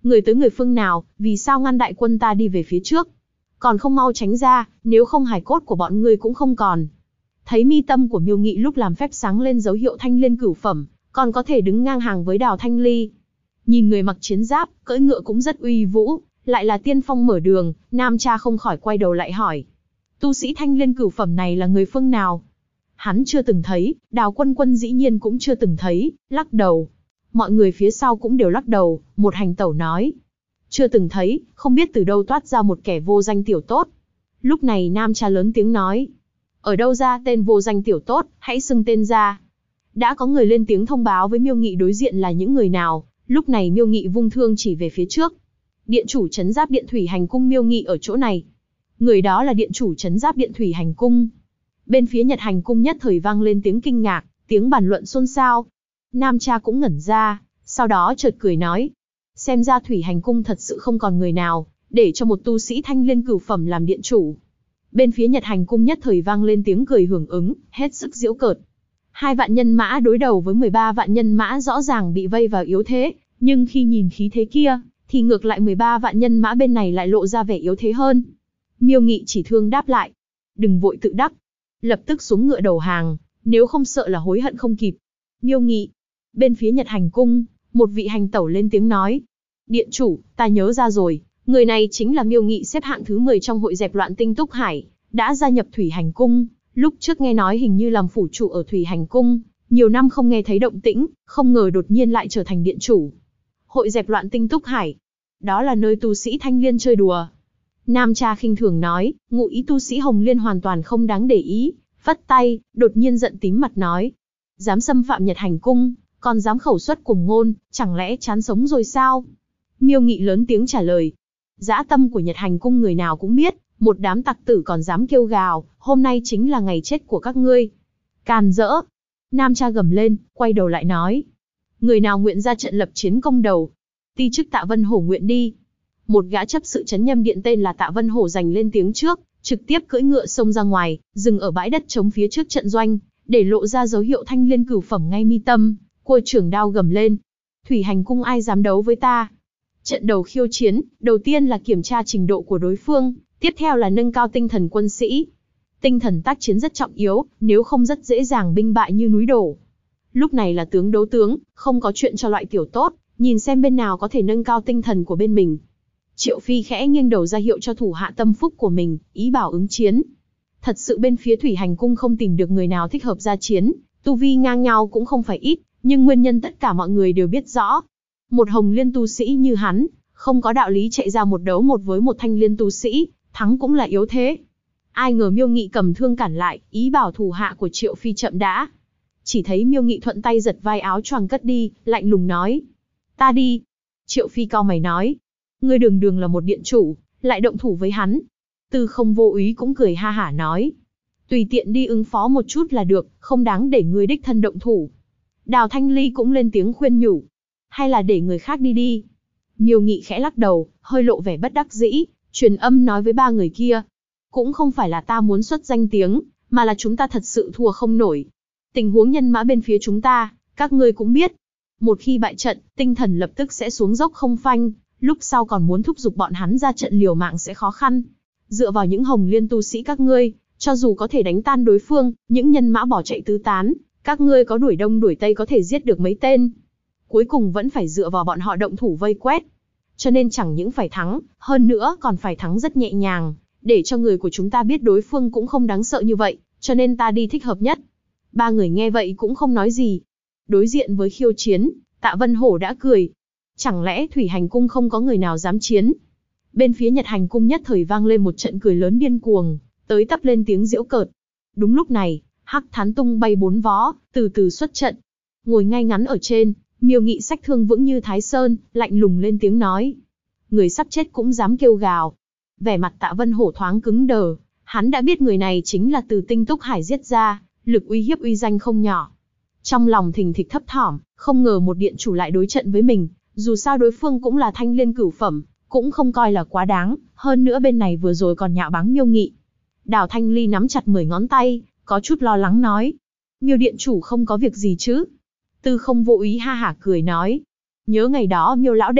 Người tới người phương nào, vì sao ngăn đại quân ta đi về phía trước? Còn không mau tránh ra, nếu không hài cốt của bọn ngươi cũng không còn. Thấy mi tâm của Miêu Nghị lúc làm phép sáng lên dấu hiệu thanh liên cửu phẩm, còn có thể đứng ngang hàng với Đào Thanh Ly. Nhìn người mặc chiến giáp, cưỡi ngựa cũng rất uy vũ, lại là tiên phong mở đường, Nam Cha không khỏi quay đầu lại hỏi. Tu sĩ thanh liên cửu phẩm này là người phương nào? Hắn chưa từng thấy, Đào Quân Quân dĩ nhiên cũng chưa từng thấy, lắc đầu. Mọi người phía sau cũng đều lắc đầu, một hành tẩu nói. Chưa từng thấy, không biết từ đâu toát ra một kẻ vô danh tiểu tốt. Lúc này Nam Cha lớn tiếng nói. Ở đâu ra tên vô danh tiểu tốt, hãy xưng tên ra. Đã có người lên tiếng thông báo với Miêu Nghị đối diện là những người nào, lúc này Miêu Nghị vung thương chỉ về phía trước. Điện chủ trấn giáp điện thủy hành cung Miêu Nghị ở chỗ này. Người đó là điện chủ trấn giáp điện thủy hành cung. Bên phía Nhật hành cung nhất thời vang lên tiếng kinh ngạc, tiếng bàn luận xôn xao. Nam Cha cũng ngẩn ra, sau đó chợt cười nói. Xem ra thủy hành cung thật sự không còn người nào, để cho một tu sĩ thanh liên cửu phẩm làm điện chủ. Bên phía Nhật hành cung nhất thời vang lên tiếng cười hưởng ứng, hết sức giễu cợt. 2 vạn nhân mã đối đầu với 13 vạn nhân mã rõ ràng bị vây vào yếu thế, nhưng khi nhìn khí thế kia, thì ngược lại 13 vạn nhân mã bên này lại lộ ra vẻ yếu thế hơn. Miêu Nghị chỉ thương đáp lại. Đừng vội tự đắc. Lập tức xuống ngựa đầu hàng, nếu không sợ là hối hận không kịp. Miêu Nghị. Bên phía Nhật hành cung, một vị hành tẩu lên tiếng nói. Điện chủ, ta nhớ ra rồi, người này chính là Miêu Nghị xếp hạng thứ 10 trong hội dẹp loạn tinh Túc Hải, đã gia nhập thủy hành cung. Lúc trước nghe nói hình như làm phủ chủ ở thủy hành cung, nhiều năm không nghe thấy động tĩnh, không ngờ đột nhiên lại trở thành điện chủ. Hội dẹp loạn tinh Túc Hải, đó là nơi tu sĩ thanh liên chơi đùa. Nam Cha khinh thường nói, ngụ ý tu sĩ Hồng Liên hoàn toàn không đáng để ý, vất tay, đột nhiên giận tím mặt nói. Dám xâm phạm Nhật hành cung, còn dám khẩu xuất cùng ngôn, chẳng lẽ chán sống rồi sao? Miêu Nghị lớn tiếng trả lời. Dã tâm của Nhật hành cung người nào cũng biết, một đám tặc tử còn dám kêu gào, hôm nay chính là ngày chết của các ngươi. Càn rỡ. Nam Cha gầm lên, quay đầu lại nói. Người nào nguyện ra trận lập chiến công đầu, ti chức Tạ Vân Hổ nguyện đi. Một gã chấp sự trấn nhâm điện tên là Tạ Vân Hổ giành lên tiếng trước, trực tiếp cưỡi ngựa xông ra ngoài, dừng ở bãi đất trống phía trước trận doanh, để lộ ra dấu hiệu thanh liên cửu phẩm ngay mi tâm, cua trưởng đao gầm lên. Thủy hành cung ai dám đấu với ta? Trận đầu khiêu chiến, đầu tiên là kiểm tra trình độ của đối phương, tiếp theo là nâng cao tinh thần quân sĩ. Tinh thần tác chiến rất trọng yếu, nếu không rất dễ dàng binh bại như núi đổ. Lúc này là tướng đấu tướng, không có chuyện cho loại tiểu tốt, nhìn xem bên nào có thể nâng cao tinh thần của bên mình. Triệu Phi khẽ nghiêng đầu ra hiệu cho thủ hạ tâm phúc của mình, ý bảo ứng chiến. Thật sự bên phía thủy hành cung không tìm được người nào thích hợp ra chiến, tu vi ngang nhau cũng không phải ít, nhưng nguyên nhân tất cả mọi người đều biết rõ. Một Hồng Liên tu sĩ như hắn, không có đạo lý chạy ra một đấu một với một Thanh Liên tu sĩ, thắng cũng là yếu thế. Ai ngờ Miêu Nghị cầm thương cản lại, ý bảo thủ hạ của Triệu Phi chậm đã. Chỉ thấy Miêu Nghị thuận tay giật vai áo choàng cất đi, lạnh lùng nói. Ta đi. Triệu Phi cau mày nói. Ngươi đường đường là một điện chủ, lại động thủ với hắn. Tư Không Vô Úy cũng cười ha hả nói. Tùy tiện đi ứng phó một chút là được, không đáng để ngươi đích thân động thủ. Đào Thanh Ly cũng lên tiếng khuyên nhủ. Hay là để người khác đi đi. Miêu Nghị khẽ lắc đầu, hơi lộ vẻ bất đắc dĩ, truyền âm nói với 3 người kia. Cũng không phải là ta muốn xuất danh tiếng, mà là chúng ta thật sự thua không nổi. Tình huống nhân mã bên phía chúng ta, các ngươi cũng biết. Một khi bại trận, tinh thần lập tức sẽ xuống dốc không phanh, lúc sau còn muốn thúc giục bọn hắn ra trận liều mạng sẽ khó khăn. Dựa vào những Hồng Liên tu sĩ các ngươi, cho dù có thể đánh tan đối phương, những nhân mã bỏ chạy tứ tán, các ngươi có đuổi đông đuổi tây có thể giết được mấy tên. Cuối cùng vẫn phải dựa vào bọn họ động thủ vây quét. Cho nên chẳng những phải thắng, hơn nữa còn phải thắng rất nhẹ nhàng, để cho người của chúng ta biết đối phương cũng không đáng sợ như vậy, cho nên ta đi thích hợp nhất. 3 người nghe vậy cũng không nói gì. Đối diện với khiêu chiến, Tạ Vân Hổ đã cười. Chẳng lẽ thủy hành cung không có người nào dám chiến? Bên phía Nhật hành cung nhất thời vang lên một trận cười lớn điên cuồng, tới tấp lên tiếng giễu cợt. Đúng lúc này, Hắc Thán tung bay 4 vó, từ từ xuất trận. Ngồi ngay ngắn ở trên, Miêu Nghị xách thương vững như Thái Sơn, lạnh lùng lên tiếng nói. Người sắp chết cũng dám kêu gào. Vẻ mặt Tạ Vân Hổ thoáng cứng đờ, hắn đã biết người này chính là từ tinh Túc Hải giết ra, lực uy hiếp uy danh không nhỏ. Trong lòng thình thịch thấp thỏm, không ngờ một điện chủ lại đối trận với mình, dù sao đối phương cũng là Thanh Liên cửu phẩm, cũng không coi là quá đáng, hơn nữa bên này vừa rồi còn nhạo báng Miêu Nghị. Đào Thanh Ly nắm chặt 10 ngón tay, có chút lo lắng nói. Miêu điện chủ không có việc gì chứ? Tư Không Vô Úy ha hả cười nói. Nhớ ngày đó Miêu lão đệ,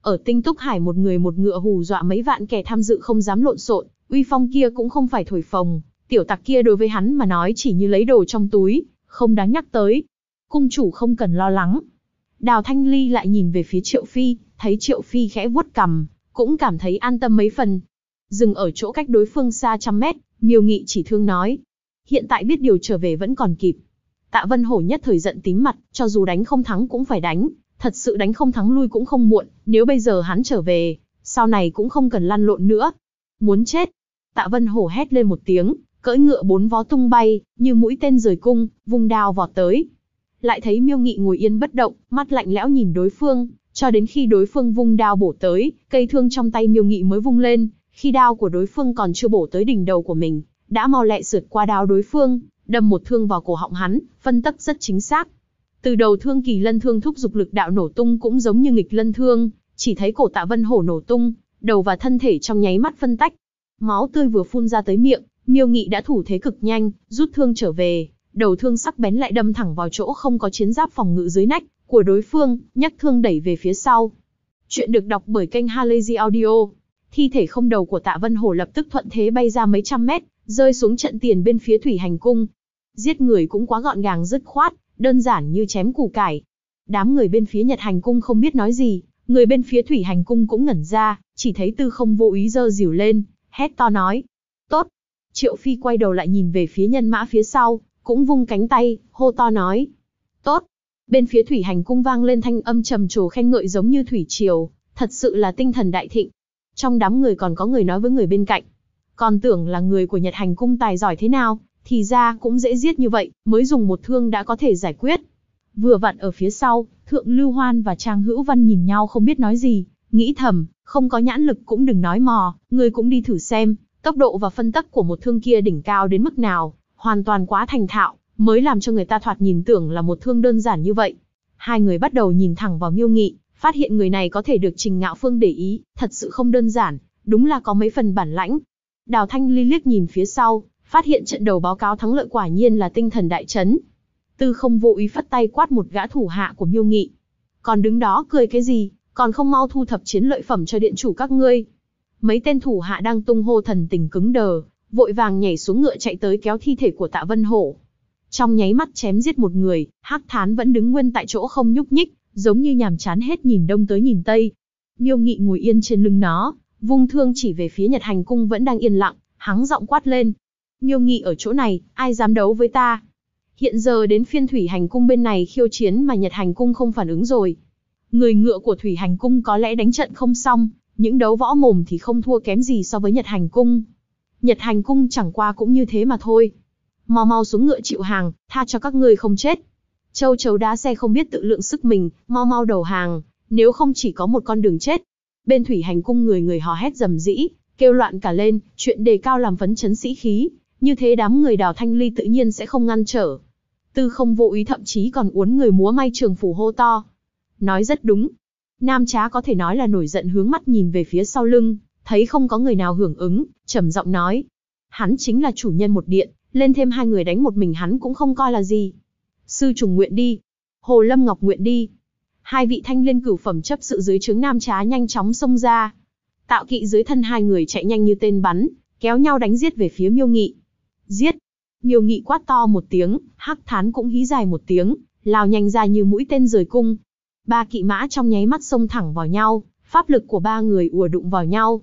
Ở Tinh Túc Hải một người một ngựa hù dọa mấy vạn kẻ tham dự không dám lộn xộn, uy phong kia cũng không phải thổi phồng, tiểu tặc kia đối với hắn mà nói chỉ như lấy đồ trong túi, không đáng nhắc tới. Cung chủ không cần lo lắng. Đào Thanh Ly lại nhìn về phía Triệu Phi, thấy Triệu Phi khẽ vuốt cằm, cũng cảm thấy an tâm mấy phần. Dừng ở chỗ cách đối phương xa trăm mét, Miêu Nghị chỉ thương nói. Hiện tại biết điều trở về vẫn còn kịp. Tạ Vân Hổ nhất thời giận tím mặt, cho dù đánh không thắng cũng phải đánh, thật sự đánh không thắng lui cũng không muộn, nếu bây giờ hắn trở về, sau này cũng không cần lăn lộn nữa. Muốn chết. Tạ Vân Hổ hét lên một tiếng, cưỡi ngựa bốn vó tung bay, như mũi tên rời cung, vung đao vọt tới. Lại thấy Miêu Nghị ngồi yên bất động, mắt lạnh lẽo nhìn đối phương, cho đến khi đối phương vung đao bổ tới, cây thương trong tay Miêu Nghị mới vung lên, khi đao của đối phương còn chưa bổ tới đỉnh đầu của mình, đã mau lẹ sượt qua đao đối phương, đâm một thương vào cổ họng hắn, phân tấc rất chính xác. Từ đầu thương Kỳ Lân thương thúc dục lực đạo nổ tung cũng giống như nghịch lân thương, chỉ thấy cổ Tạ Vân Hổ nổ tung, đầu và thân thể trong nháy mắt phân tách. Máu tươi vừa phun ra tới miệng, Miêu Nghị đã thủ thế cực nhanh, rút thương trở về, đầu thương sắc bén lại đâm thẳng vào chỗ không có chiến giáp phòng ngự dưới nách của đối phương, nhấc thương đẩy về phía sau. Chuyện được đọc bởi kênh Halazy Audio. Thi thể không đầu của Tạ Vân Hổ lập tức thuận thế bay ra mấy trăm mét, rơi xuống trận tiền bên phía Thủy Hành Cung. Giết người cũng quá gọn gàng dứt khoát, đơn giản như chém củ cải. Đám người bên phía Nhật Hành Cung không biết nói gì, người bên phía Thủy Hành Cung cũng ngẩn ra, chỉ thấy Tư Không vô ý giơ rìu lên, hét to nói. Tốt. Triệu Phi quay đầu lại nhìn về phía nhân mã phía sau, cũng vung cánh tay, hô to nói. Tốt. Bên phía Thủy Hành Cung vang lên thanh âm trầm trồ khen ngợi giống như thủy triều, thật sự là tinh thần đại thịnh. Trong đám người còn có người nói với người bên cạnh. Còn tưởng là người của Nhật Hành Cung tài giỏi thế nào, thì ra cũng dễ giết như vậy, mới dùng một thương đã có thể giải quyết. Vừa vặn ở phía sau, Thượng Lưu Hoan và Trang Hữu Văn nhìn nhau không biết nói gì, nghĩ thầm, không có nhãn lực cũng đừng nói mò, người cũng đi thử xem, tốc độ và phân tắc của một thương kia đỉnh cao đến mức nào, hoàn toàn quá thành thạo, mới làm cho người ta thoạt nhìn tưởng là một thương đơn giản như vậy. Hai người bắt đầu nhìn thẳng vào Miêu Nghị, phát hiện người này có thể được Trình Ngạo Phương để ý, thật sự không đơn giản, đúng là có mấy phần bản lãnh. Đào Thanh Ly liếc nhìn phía sau, phát hiện trận đầu báo cáo thắng lợi quả nhiên là tinh thần đại chấn. Tư Không vô ý phất tay quát một gã thủ hạ của Miêu Nghị. Còn đứng đó cười cái gì, còn không mau thu thập chiến lợi phẩm cho điện chủ các ngươi. Mấy tên thủ hạ đang tung hô thần tình cứng đờ, vội vàng nhảy xuống ngựa chạy tới kéo thi thể của Tạ Vân Hổ. Trong nháy mắt chém giết một người, Hắc Thán vẫn đứng nguyên tại chỗ không nhúc nhích, giống như nhàm chán hết nhìn đông tới nhìn tây. Miêu Nghị ngồi yên trên lưng nó, vung thương chỉ về phía Nhật Hành Cung vẫn đang yên lặng, hắng giọng quát lên. Miêu Nghị ở chỗ này, ai dám đấu với ta? Hiện giờ đến phiên Thủy Hành Cung bên này khiêu chiến mà Nhật Hành Cung không phản ứng rồi. Người ngựa của Thủy Hành Cung có lẽ đánh trận không xong, những đấu võ mồm thì không thua kém gì so với Nhật Hành Cung. Nhật Hành Cung chẳng qua cũng như thế mà thôi. Mau mau xuống ngựa chịu hàng, tha cho các ngươi không chết. Châu chấu đá xe không biết tự lượng sức mình, mau mau đầu hàng, nếu không chỉ có một con đường chết. Bên Thủy Hành Cung người người hò hét rầm rĩ, kêu loạn cả lên, chuyện đề cao làm phấn chấn sĩ khí, như thế đám người Đào Thanh Ly tự nhiên sẽ không ngăn trở. Tư Không vô ý thậm chí còn uốn người múa may trường phủ hô to. Nói rất đúng. Nam Trá có thể nói là nổi giận hướng mắt nhìn về phía sau lưng, thấy không có người nào hưởng ứng, trầm giọng nói. Hắn chính là chủ nhân một điện, lên thêm hai người đánh một mình hắn cũng không coi là gì. Sư Trùng nguyện đi. Hồ Lâm Ngọc nguyện đi. Hai vị thanh liên cửu phẩm chấp sự dưới trướng Nam Trá nhanh chóng xông ra. Tạo kỵ dưới thân hai người chạy nhanh như tên bắn, kéo nhau đánh giết về phía Miêu Nghị. Giết! Miêu Nghị quát to một tiếng, Hắc Thán cũng hí dài một tiếng, lao nhanh ra như mũi tên rời cung. Ba kỵ mã trong nháy mắt xông thẳng vào nhau, pháp lực của ba người ùa đụng vào nhau,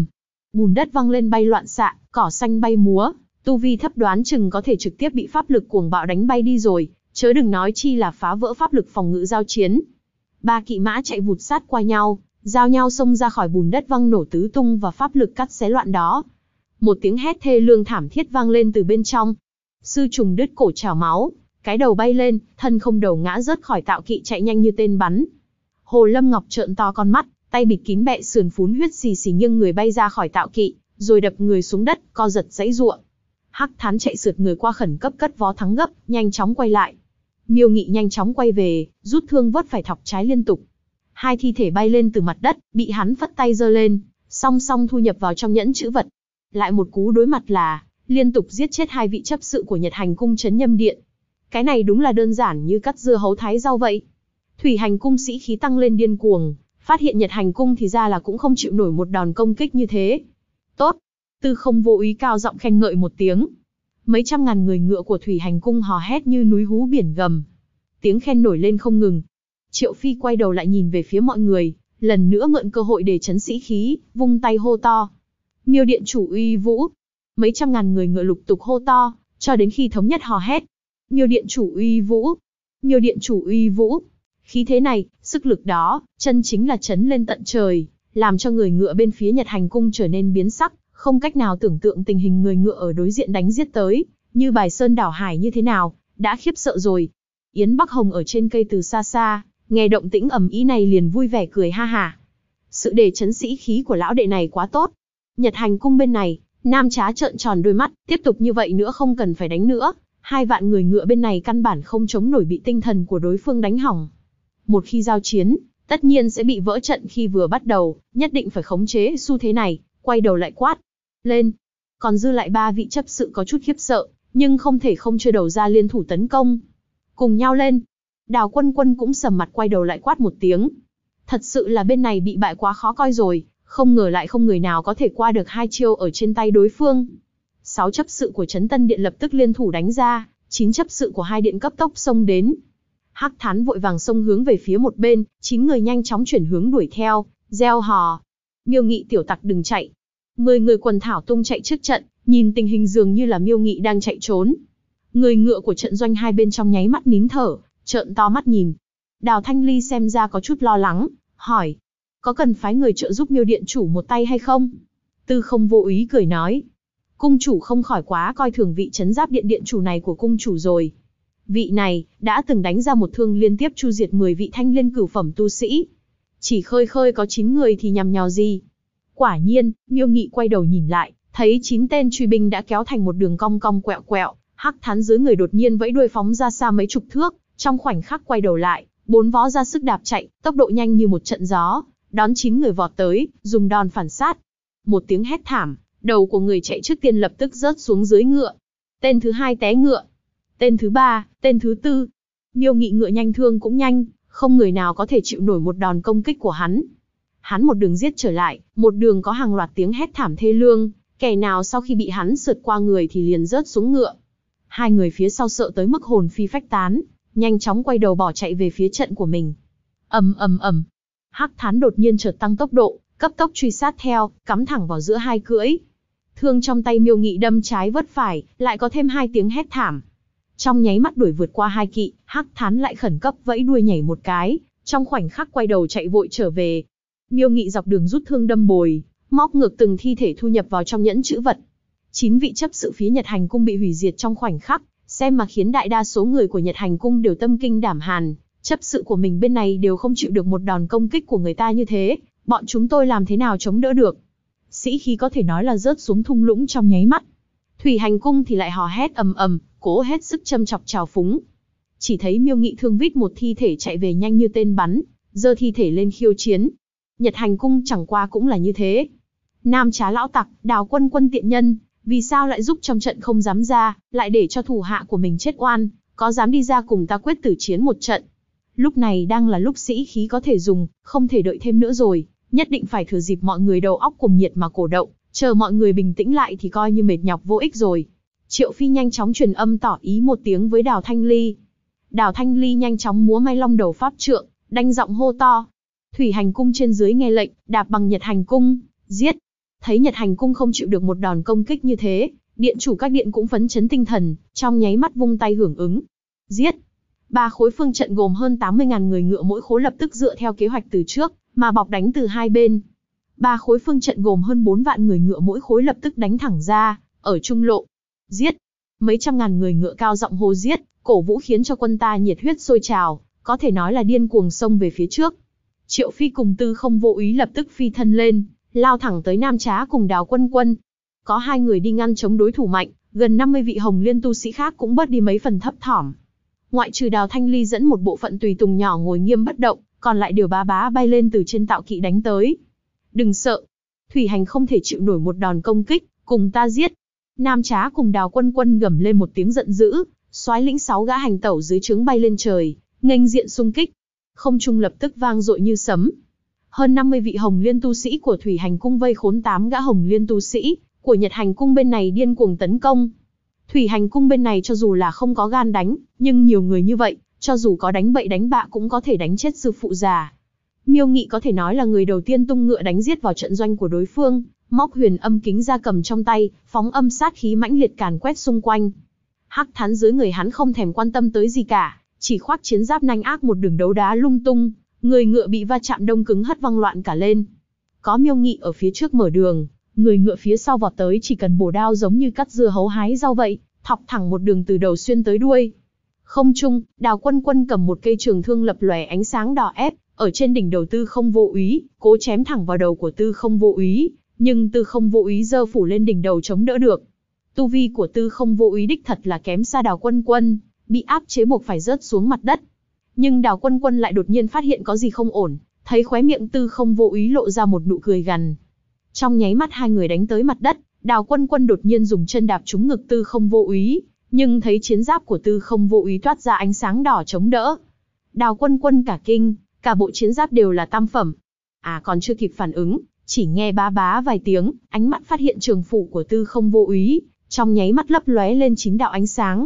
bùn đất văng lên bay loạn xạ, cỏ xanh bay múa, tu vi thấp đoán chừng có thể trực tiếp bị pháp lực cuồng bạo đánh bay đi rồi, chớ đừng nói chi là phá vỡ pháp lực phòng ngự giao chiến. Ba kỵ mã chạy vụt sát qua nhau, giao nhau xông ra khỏi bùn đất văng nổ tứ tung và pháp lực cắt xé loạn đó. Một tiếng hét thê lương thảm thiết vang lên từ bên trong. Sư Trùng đứt cổ trào máu, cái đầu bay lên, thân không đầu ngã rớt khỏi tạo kỵ chạy nhanh như tên bắn. Hồ Lâm Ngọc trợn to con mắt, tay bịt kín bẹ sườn phún huyết xì xì nghiêng người bay ra khỏi tạo kỵ, rồi đập người xuống đất, co giật giãy giụa. Hắc Thán chạy sượt người qua khẩn cấp cất vó thắng gấp, nhanh chóng quay lại. Miêu Nghị nhanh chóng quay về, rút thương vớt phải thọc trái liên tục. Hai thi thể bay lên từ mặt đất, bị hắn phất tay giơ lên, song song thu nhập vào trong nhẫn chữ vật. Lại một cú đối mặt là liên tục giết chết hai vị chấp sự của Nhật Hành Cung Trấn Nhâm Điện. Cái này đúng là đơn giản như cắt dưa hấu thái rau vậy. Thủy Hành Cung sĩ khí tăng lên điên cuồng, phát hiện Nhật Hành cung thì ra là cũng không chịu nổi một đòn công kích như thế. Tốt! Tư Không Vô Úy cao giọng khen ngợi một tiếng. Mấy trăm ngàn người ngựa của Thủy Hành cung hò hét như núi hú biển gầm. Tiếng khen nổi lên không ngừng. Triệu Phi quay đầu lại nhìn về phía mọi người, lần nữa mượn cơ hội để trấn sĩ khí, vung tay hô to. Miêu điện chủ uy vũ! Mấy trăm ngàn người ngựa lục tục hô to, cho đến khi thống nhất hò hét. Miêu điện chủ uy vũ! Miêu điện chủ uy vũ! Khí thế này, sức lực đó, chân chính là chấn lên tận trời, làm cho người ngựa bên phía Nhật Hành cung trở nên biến sắc, không cách nào tưởng tượng tình hình người ngựa ở đối diện đánh giết tới, như bài sơn đảo hải như thế nào, đã khiếp sợ rồi. Yến Bắc Hồng ở trên cây từ xa xa, nghe động tĩnh ầm ĩ này liền vui vẻ cười ha hả. Sự đề chấn sĩ khí của lão đệ này quá tốt. Nhật Hành cung bên này, Nam Trá trợn tròn đôi mắt, tiếp tục như vậy nữa không cần phải đánh nữa, 2 vạn người ngựa bên này căn bản không chống nổi, bị tinh thần của đối phương đánh hỏng. Một khi giao chiến, tất nhiên sẽ bị vỡ trận khi vừa bắt đầu, nhất định phải khống chế xu thế này, quay đầu lại quát. Lên! Còn dư lại 3 vị chấp sự có chút khiếp sợ, nhưng không thể không chơi đầu ra liên thủ tấn công. Cùng nhau lên! Đào Quân Quân cũng sầm mặt quay đầu lại quát một tiếng. Thật sự là bên này bị bại quá khó coi rồi, không ngờ lại không người nào có thể qua được 2 chiêu ở trên tay đối phương. 6 chấp sự của Trấn Tân Điện lập tức liên thủ đánh ra, 9 chấp sự của 2 điện cấp tốc xông đến. Hắc Thán vội vàng xông hướng về phía một bên, 9 người nhanh chóng chuyển hướng đuổi theo, reo hò. Miêu Nghị tiểu tặc đừng chạy. 10 người quần thảo tung chạy trước trận, nhìn tình hình dường như là Miêu Nghị đang chạy trốn. Người ngựa của trận doanh hai bên trong nháy mắt nín thở, trợn to mắt nhìn. Đào Thanh Ly xem ra có chút lo lắng, hỏi. Có cần phái người trợ giúp Miêu điện chủ một tay hay không? Tư Không Vô Úy cười nói. Cung chủ không khỏi quá coi thường vị trấn giáp điện điện chủ này của cung chủ rồi. Vị này, đã từng đánh ra một thương liên tiếp chu diệt 10 vị thanh liên cửu phẩm tu sĩ. Chỉ khơi khơi có 9 người thì nhằm nhò gì. Quả nhiên, Miêu Nghị quay đầu nhìn lại, thấy 9 tên truy binh đã kéo thành một đường cong cong quẹo quẹo, Hắc Thán dưới người đột nhiên vẫy đuôi phóng ra xa mấy chục thước, trong khoảnh khắc quay đầu lại, 4 vó ra sức đạp chạy, tốc độ nhanh như một trận gió, đón 9 người vọt tới, dùng đòn phản sát. Một tiếng hét thảm, đầu của người chạy trước tiên lập tức rớt xuống dưới ngựa. Tên thứ 2 té ngựa. Tên thứ 3, tên thứ 4. Miêu Nghị ngựa nhanh thương cũng nhanh, không người nào có thể chịu nổi một đòn công kích của hắn. Hắn một đường giết trở lại, một đường có hàng loạt tiếng hét thảm thê lương, kẻ nào sau khi bị hắn sượt qua người thì liền rớt xuống ngựa. 2 người phía sau sợ tới mức hồn phi phách tán, nhanh chóng quay đầu bỏ chạy về phía trận của mình. Ầm ầm ầm. Hắc Thán đột nhiên chợt tăng tốc độ, cấp tốc truy sát theo, cắm thẳng vào giữa hai cưỡi. Thương trong tay Miêu Nghị đâm trái vớt phải, lại có thêm 2 tiếng hét thảm. Trong nháy mắt đuổi vượt qua 2 kỵ, Hắc Thán lại khẩn cấp vẫy đuôi nhảy một cái, trong khoảnh khắc quay đầu chạy vội trở về. Miêu Nghị dọc đường rút thương đâm bồi, móc ngược từng thi thể thu nhập vào trong nhẫn chữ vật. 9 vị chấp sự phía Nhật Hành cung bị hủy diệt trong khoảnh khắc, xem mà khiến đại đa số người của Nhật Hành cung đều tâm kinh đảm hàn. Chấp sự của mình bên này đều không chịu được một đòn công kích của người ta như thế, bọn chúng tôi làm thế nào chống đỡ được? Sĩ khí có thể nói là rớt xuống thung lũng trong nháy mắt. Thủy Hành cung thì lại hò hét ầm ầm, cố hết sức châm chọc trào phúng. Chỉ thấy Miêu Nghị thương vít một thi thể chạy về nhanh như tên bắn, giơ thi thể lên khiêu chiến. Nhật Hành cung chẳng qua cũng là như thế. Nam Trá lão tặc, Đào Quân Quân tiện nhân, vì sao lại giúp trong trận không dám ra, lại để cho thủ hạ của mình chết oan, có dám đi ra cùng ta quyết tử chiến một trận. Lúc này đang là lúc sĩ khí có thể dùng, không thể đợi thêm nữa rồi, nhất định phải thừa dịp mọi người đầu óc cuồng nhiệt mà cổ động, chờ mọi người bình tĩnh lại thì coi như mệt nhọc vô ích rồi. Triệu Phi nhanh chóng truyền âm tỏ ý một tiếng với Đào Thanh Ly. Đào Thanh Ly nhanh chóng múa may long đầu pháp trượng, đanh giọng hô to. Thủy Hành cung trên dưới nghe lệnh, đạp bằng Nhật Hành cung, giết. Thấy Nhật Hành cung không chịu được một đòn công kích như thế, điện chủ các điện cũng phấn chấn tinh thần, trong nháy mắt vung tay hưởng ứng. Giết. 3 khối phương trận gồm hơn 80.000 người ngựa mỗi khối lập tức dựa theo kế hoạch từ trước, mà bọc đánh từ hai bên. 3 khối phương trận gồm hơn 4 vạn người ngựa mỗi khối lập tức đánh thẳng ra, ở trung lộ. Giết. Mấy trăm ngàn người ngựa cao giọng hô giết, cổ vũ khiến cho quân ta nhiệt huyết sôi trào, có thể nói là điên cuồng xông về phía trước. Triệu Phi cùng Tư Không Vô Úy lập tức phi thân lên, lao thẳng tới Nam Trá cùng Đào Quân Quân. Có 2 người đi ngăn chống đối thủ mạnh, gần 50 vị hồng liên tu sĩ khác cũng bớt đi mấy phần thấp thỏm. Ngoại trừ Đào Thanh Ly dẫn một bộ phận tùy tùng nhỏ ngồi nghiêm bất động, còn lại đều bá bá bay lên từ trên tạo kỵ đánh tới. Đừng sợ, Thủy Hành không thể chịu nổi một đòn công kích, cùng ta giết. Nam Trá cùng Đào Quân Quân gầm lên một tiếng giận dữ, soái lĩnh 6 gã hành tẩu dưới trướng bay lên trời, nghênh diện xung kích. Không trung lập tức vang dội như sấm. hơn 50 vị Hồng Liên tu sĩ của Thủy Hành Cung vây khốn 8 gã Hồng Liên tu sĩ của Nhật Hành Cung bên này điên cuồng tấn công. Thủy Hành Cung bên này cho dù là không có gan đánh, nhưng nhiều người như vậy, cho dù có đánh bậy đánh bạ cũng có thể đánh chết sư phụ già. Miêu Nghị có thể nói là người đầu tiên tung ngựa đánh giết vào trận doanh của đối phương, móc huyền âm kính ra cầm trong tay, phóng âm sát khí mãnh liệt càn quét xung quanh. Hắc Thán dưới người hắn không thèm quan tâm tới gì cả, chỉ khoác chiến giáp nanh ác một đường đấu đá lung tung, người ngựa bị va chạm đông cứng hất văng loạn cả lên. Có Miêu Nghị ở phía trước mở đường, người ngựa phía sau vọt tới chỉ cần bổ đao giống như cắt dưa hấu hái rau vậy, thọc thẳng một đường từ đầu xuyên tới đuôi. Không trung, Đào Quân Quân cầm một cây trường thương lập lòe ánh sáng đỏ ép, ở trên đỉnh đầu Tư Không Vô Úy, cố chém thẳng vào đầu của Tư Không Vô Úy, nhưng Tư Không Vô Úy giơ phủ lên đỉnh đầu chống đỡ được. Tu vi của Tư Không Vô Úy đích thật là kém xa Đào Quân Quân, bị áp chế buộc phải rớt xuống mặt đất. Nhưng Đào Quân Quân lại đột nhiên phát hiện có gì không ổn, thấy khóe miệng Tư Không Vô Úy lộ ra một nụ cười gằn. Trong nháy mắt hai người đánh tới mặt đất, Đào Quân Quân đột nhiên dùng chân đạp trúng ngực Tư Không Vô Úy, nhưng thấy chiến giáp của Tư Không Vô Úy toát ra ánh sáng đỏ chống đỡ. Đào Quân Quân cả kinh, cả bộ chiến giáp đều là tam phẩm. Còn chưa kịp phản ứng, chỉ nghe bá bá vài tiếng, ánh mắt phát hiện trường phủ của Tư Không Vô Úy, trong nháy mắt lấp lóe lên 9 đạo ánh sáng.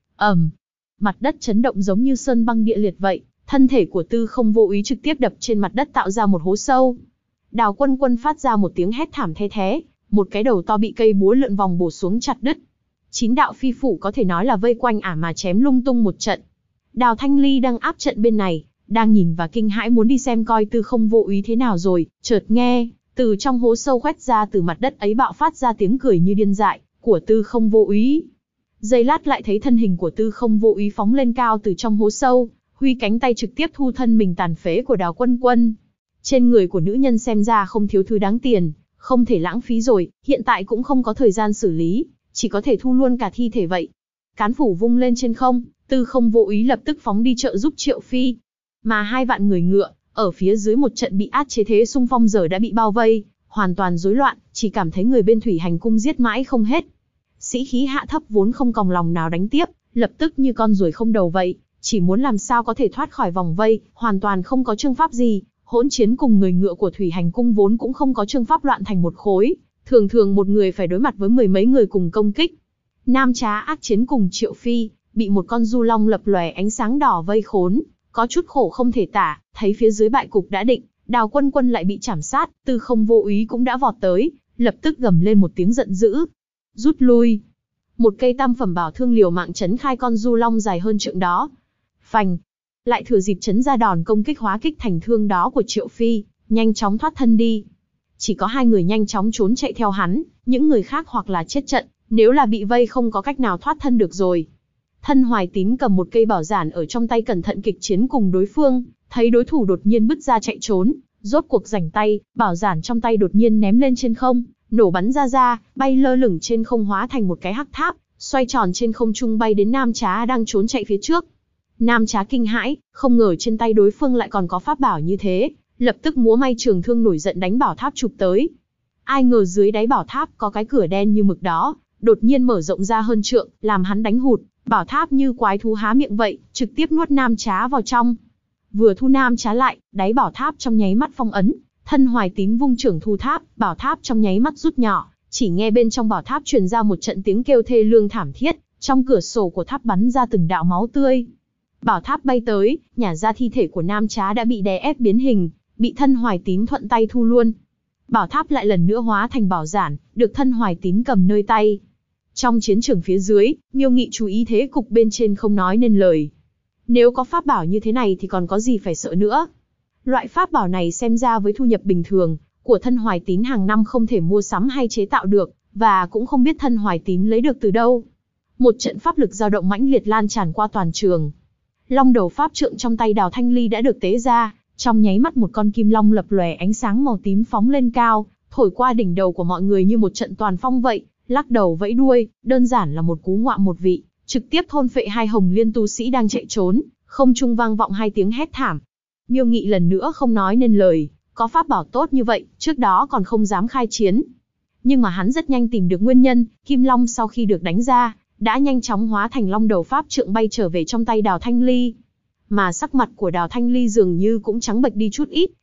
Mặt đất chấn động giống như sơn băng địa liệt vậy, thân thể của Tư Không Vô Úy trực tiếp đập trên mặt đất tạo ra một hố sâu. Đào Quân Quân phát ra một tiếng hét thảm the thé, một cái đầu to bị cây búa lượn vòng bổ xuống chặt đứt. 9 đạo phi phủ có thể nói là vây quanh mà chém lung tung một trận. Đào Thanh Ly đang áp trận bên này, đang nhìn và kinh hãi muốn đi xem coi Tư Không Vô Úy thế nào rồi, chợt nghe, từ trong hố sâu khoét ra từ mặt đất ấy bạo phát ra tiếng cười như điên dại của Tư Không Vô Úy. Giây lát lại thấy thân hình của Tư Không Vô Úy phóng lên cao từ trong hố sâu, huy cánh tay trực tiếp thu thân mình tàn phế của Đào Quân Quân. Trên người của nữ nhân xem ra không thiếu thứ đáng tiền, không thể lãng phí rồi, hiện tại cũng không có thời gian xử lý, chỉ có thể thu luôn cả thi thể vậy. Cán phủ vung lên trên không, Tư Không Vô Úy lập tức phóng đi trợ giúp Triệu Phi. Mà 2 vạn người ngựa, ở phía dưới một trận bị át chế thế xung phong giờ đã bị bao vây, hoàn toàn rối loạn, chỉ cảm thấy người bên Thủy Hành Cung giết mãi không hết. Sĩ khí hạ thấp vốn không còng lòng nào đánh tiếp, lập tức như con ruồi không đầu vậy, chỉ muốn làm sao có thể thoát khỏi vòng vây, hoàn toàn không có chương pháp gì. Hỗn chiến cùng người ngựa của Thủy Hành Cung vốn cũng không có chương pháp loạn thành một khối, thường thường một người phải đối mặt với 10 mấy người cùng công kích. Nam Trá ác chiến cùng Triệu Phi, bị một con du long lập lòe ánh sáng đỏ vây khốn, có chút khổ không thể tả, thấy phía dưới bại cục đã định, Đào Quân Quân lại bị chảm sát, Tư Không Vô Úy cũng đã vọt tới, lập tức gầm lên một tiếng giận dữ. Rút lui. Một cây tam phẩm bảo thương liều mạng chấn khai con du long dài hơn trượng đó. Phành. Lại thừa dịp chấn ra đòn công kích hóa kích thành thương đó của Triệu Phi, nhanh chóng thoát thân đi. Chỉ có 2 người nhanh chóng trốn chạy theo hắn, những người khác hoặc là chết trận, nếu là bị vây không có cách nào thoát thân được rồi. Thân Hoài Tín cầm một cây bảo giản ở trong tay cẩn thận kịch chiến cùng đối phương, thấy đối thủ đột nhiên bứt ra chạy trốn, rốt cuộc rảnh tay, bảo giản trong tay đột nhiên ném lên trên không, nổ bắn ra, bay lơ lửng trên không hóa thành một cái hắc tháp, xoay tròn trên không trung bay đến Nam Trá đang trốn chạy phía trước. Nam Trá kinh hãi, không ngờ trên tay đối phương lại còn có pháp bảo như thế, lập tức múa may trường thương nổi giận đánh bảo tháp chụp tới. Ai ngờ dưới đáy bảo tháp có cái cửa đen như mực đó, đột nhiên mở rộng ra hơn trượng, làm hắn đánh hụt, bảo tháp như quái thú há miệng vậy, trực tiếp nuốt Nam Trá vào trong. Vừa thu Nam Trá lại, đáy bảo tháp trong nháy mắt phong ấn, Thân Hoài Tín vung trưởng thu tháp, bảo tháp trong nháy mắt rút nhỏ, chỉ nghe bên trong bảo tháp truyền ra một trận tiếng kêu thê lương thảm thiết, trong cửa sổ của tháp bắn ra từng đạo máu tươi. Bảo tháp bay tới, nhả ra thi thể của Nam Trá đã bị đè ép biến hình, bị Thân Hoài Tín thuận tay thu luôn. Bảo tháp lại lần nữa hóa thành bảo giản, được Thân Hoài Tín cầm nơi tay. Trong chiến trường phía dưới, Miêu Nghị chú ý thế cục bên trên không nói nên lời. Nếu có pháp bảo như thế này thì còn có gì phải sợ nữa. Loại pháp bảo này xem ra với thu nhập bình thường của Thân Hoài Tín hàng năm không thể mua sắm hay chế tạo được, và cũng không biết Thân Hoài Tín lấy được từ đâu. Một trận pháp lực dao động mãnh liệt lan tràn qua toàn trường. Long đầu pháp trượng trong tay Đào Thanh Ly đã được tế ra, trong nháy mắt một con kim long lập lòe ánh sáng màu tím phóng lên cao, thổi qua đỉnh đầu của mọi người như một trận toàn phong vậy, lắc đầu vẫy đuôi, đơn giản là một cú ngoạm một vị, trực tiếp thôn phệ 2 Hồng Liên tu sĩ đang chạy trốn, không trung vang vọng 2 tiếng hét thảm. Miêu Nghị lần nữa không nói nên lời, có pháp bảo tốt như vậy, trước đó còn không dám khai chiến. Nhưng mà hắn rất nhanh tìm được nguyên nhân, kim long sau khi được đánh ra, đã nhanh chóng hóa thành long đầu pháp trượng bay trở về trong tay Đào Thanh Ly. Mà sắc mặt của Đào Thanh Ly dường như cũng trắng bệch đi chút ít,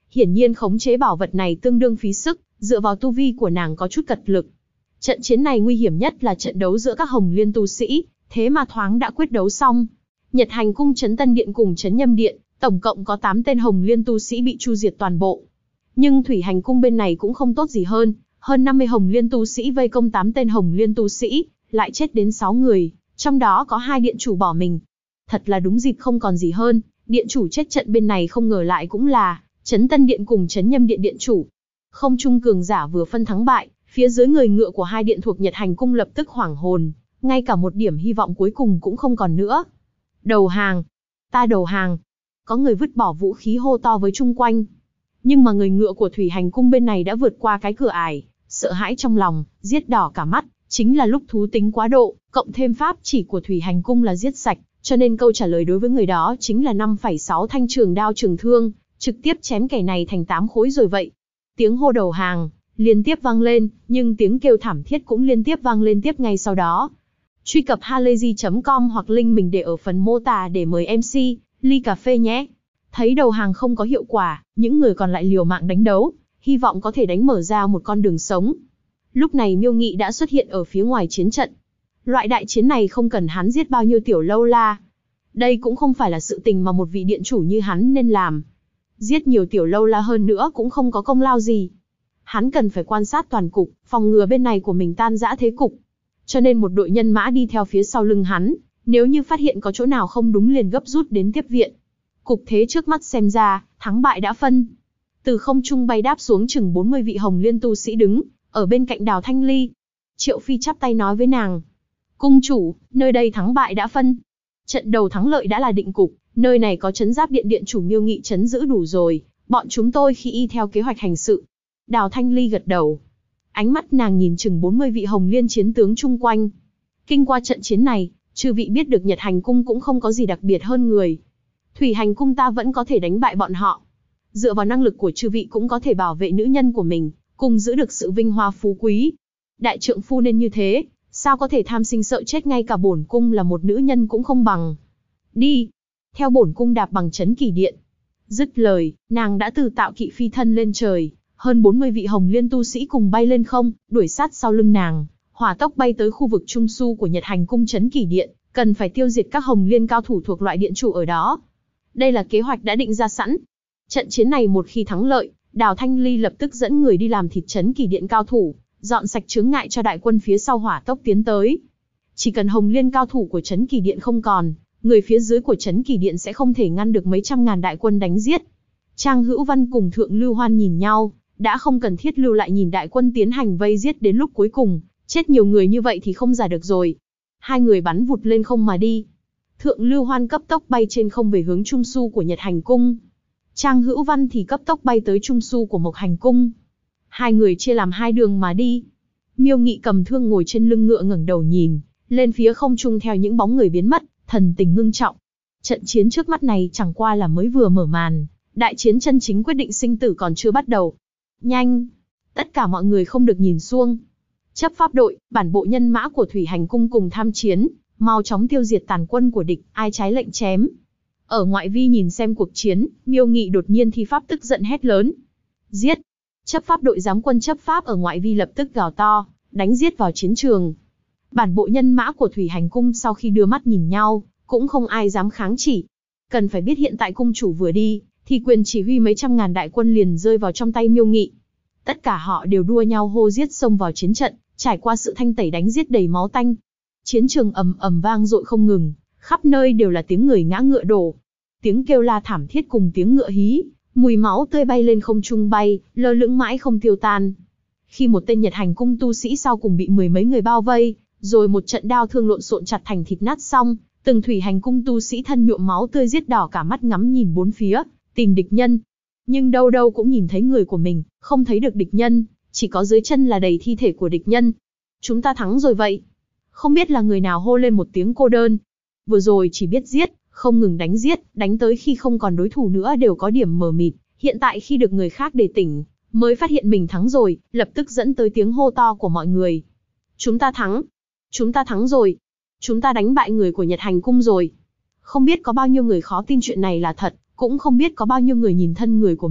hiển nhiên khống chế bảo vật này tương đương phí sức, dựa vào tu vi của nàng có chút cật lực. Trận chiến này nguy hiểm nhất là trận đấu giữa các Hồng Liên tu sĩ, thế mà thoáng đã quyết đấu xong. Nhật Hành Cung Trấn Tân Điện cùng Trấn Nhâm Điện, tổng cộng có 8 tên Hồng Liên tu sĩ bị chu diệt toàn bộ. Nhưng Thủy Hành Cung bên này cũng không tốt gì hơn 50 Hồng Liên tu sĩ vây công 8 tên Hồng Liên tu sĩ, lại chết đến 6 người, trong đó có 2 điện chủ bỏ mình. Thật là đúng dịp không còn gì hơn, điện chủ chết trận bên này không ngờ lại cũng là Trấn Tân Điện cùng Trấn Nhâm Điện điện chủ. Không trung cường giả vừa phân thắng bại, phía dưới người ngựa của 2 điện thuộc Nhật Hành Cung lập tức hoảng hồn, ngay cả một điểm hy vọng cuối cùng cũng không còn nữa. Đầu hàng! Ta đầu hàng! Có người vứt bỏ vũ khí hô to với chung quanh. Nhưng mà người ngựa của Thủy Hành Cung bên này đã vượt qua cái cửa ải, sợ hãi trong lòng, giết đỏ cả mắt, chính là lúc thú tính quá độ, cộng thêm pháp chỉ của Thủy Hành Cung là giết sạch, cho nên câu trả lời đối với người đó chính là 5,6 thanh trường đao trường thương, trực tiếp chém kẻ này thành 8 khối rồi vậy. Tiếng hô đầu hàng liên tiếp vang lên, nhưng tiếng kêu thảm thiết cũng liên tiếp vang lên tiếp ngay sau đó. Truy cập halayzi.com hoặc link mình để ở phần mô tả để mời MC ly cà phê nhé. Thấy đầu hàng không có hiệu quả, những người còn lại liều mạng đánh đấu, hy vọng có thể đánh mở ra một con đường sống. Lúc này Miêu Nghị đã xuất hiện ở phía ngoài chiến trận. Loại đại chiến này không cần hắn giết bao nhiêu tiểu lâu la. Đây cũng không phải là sự tình mà một vị điện chủ như hắn nên làm. Giết nhiều tiểu lâu la hơn nữa cũng không có công lao gì. Hắn cần phải quan sát toàn cục, phòng ngừa bên này của mình tan rã thế cục. Cho nên một đội nhân mã đi theo phía sau lưng hắn, nếu như phát hiện có chỗ nào không đúng liền gấp rút đến tiếp viện. Cục thế trước mắt xem ra, thắng bại đã phân. Từ không trung bay đáp xuống chừng 40 vị Hồng Liên tu sĩ đứng ở bên cạnh Đào Thanh Ly. Triệu Phi chắp tay nói với nàng: "Cung chủ, nơi đây thắng bại đã phân. Trận đầu thắng lợi đã là định cục, nơi này có Trấn Giáp Điện điện chủ Miêu Nghị trấn giữ đủ rồi, bọn chúng tôi khi y theo kế hoạch hành sự." Đào Thanh Ly gật đầu. Ánh mắt nàng nhìn chừng 40 vị Hồng Liên chiến tướng chung quanh. Kinh qua trận chiến này, chư vị biết được Nhật Hành Cung cũng không có gì đặc biệt hơn người. Thủy Hành Cung ta vẫn có thể đánh bại bọn họ. Dựa vào năng lực của chư vị cũng có thể bảo vệ nữ nhân của mình, cùng giữ được sự vinh hoa phú quý. Đại trượng phu nên như thế, sao có thể tham sinh sợ chết, ngay cả bổn cung là một nữ nhân cũng không bằng. Đi, theo bổn cung đạp bằng Trấn Kỷ Điện. Dứt lời, nàng đã từ tạo kỵ phi thân lên trời, hơn 40 vị Hồng Liên tu sĩ cùng bay lên không, đuổi sát sau lưng nàng, hỏa tốc bay tới khu vực trung su của Nhật Hành Cung Trấn Kỷ Điện, cần phải tiêu diệt các Hồng Liên cao thủ thuộc loại điện chủ ở đó. Đây là kế hoạch đã định ra sẵn. Trận chiến này một khi thắng lợi, Đào Thanh Ly lập tức dẫn người đi làm thịt Trấn Kỷ Điện cao thủ, dọn sạch chướng ngại cho đại quân phía sau hỏa tốc tiến tới. Chỉ cần Hồng Liên cao thủ của Trấn Kỷ Điện không còn, người phía dưới của Trấn Kỷ Điện sẽ không thể ngăn được mấy trăm ngàn đại quân đánh giết. Trang Hữu Văn cùng Thượng Lưu Hoan nhìn nhau, đã không cần thiết lưu lại nhìn đại quân tiến hành vây giết đến lúc cuối cùng, chết nhiều người như vậy thì không giả được rồi. Hai người bắn vụt lên không mà đi. Thượng Lưu Hoan cấp tốc bay trên không về hướng trung su của Nhật Hành Cung. Trang Hữu Văn thì cấp tốc bay tới trung su của Mộc Hành Cung. Hai người chia làm hai đường mà đi. Miêu Nghị cầm thương ngồi trên lưng ngựa ngẩng đầu nhìn lên phía không trung theo những bóng người biến mất, thần tình ngưng trọng. Trận chiến trước mắt này chẳng qua là mới vừa mở màn, đại chiến chân chính quyết định sinh tử còn chưa bắt đầu. Nhanh! Tất cả mọi người không được nhìn xuông. Chấp pháp đội, bản bộ nhân mã của Thủy Hành Cung cùng tham chiến, mau chóng tiêu diệt tàn quân của địch, ai trái lệnh chém. Ở ngoại vi nhìn xem cuộc chiến, Miêu Nghị đột nhiên thi pháp tức giận hét lớn: Giết! Chấp pháp đội giám quân chấp pháp ở ngoại vi lập tức gào to, đánh giết vào chiến trường. Bản bộ nhân mã của Thủy Hành Cung sau khi đưa mắt nhìn nhau, cũng không ai dám kháng chỉ. Cần phải biết hiện tại cung chủ vừa đi, thì quyền chỉ huy mấy trăm ngàn đại quân liền rơi vào trong tay Miêu Nghị. Tất cả họ đều đua nhau hô giết xông vào chiến trận, trải qua sự thanh tẩy đánh giết đầy máu tanh. Chiến trường ầm ầm vang dội không ngừng, khắp nơi đều là tiếng người ngã ngựa đổ, tiếng kêu la thảm thiết cùng tiếng ngựa hí, mùi máu tươi bay lên không trung bay, lơ lửng mãi không tiêu tan. Khi một tên Nhật Hành Cung tu sĩ sau cùng bị mười mấy người bao vây, rồi một trận đao thương lộn xộn chặt thành thịt nát xong, từng Thủy Hành Cung tu sĩ thân nhuộm máu tươi giết đỏ cả mắt ngắm nhìn bốn phía, tìm địch nhân. Nhưng đâu đâu cũng nhìn thấy người của mình, không thấy được địch nhân, chỉ có dưới chân là đầy thi thể của địch nhân. Chúng ta thắng rồi vậy. Không biết là người nào hô lên một tiếng cô đơn. Vừa rồi chỉ biết giết, không ngừng đánh giết, đánh tới khi không còn đối thủ nữa đều có điểm mờ mịt. Hiện tại khi được người khác đề tỉnh, mới phát hiện mình thắng rồi, lập tức dẫn tới tiếng hô to của mọi người. Chúng ta thắng! Chúng ta thắng rồi! Chúng ta đánh bại người của Nhật Hành Cung rồi! Không biết có bao nhiêu người khó tin chuyện này là thật, cũng không biết có bao nhiêu người nhìn thân người của mình,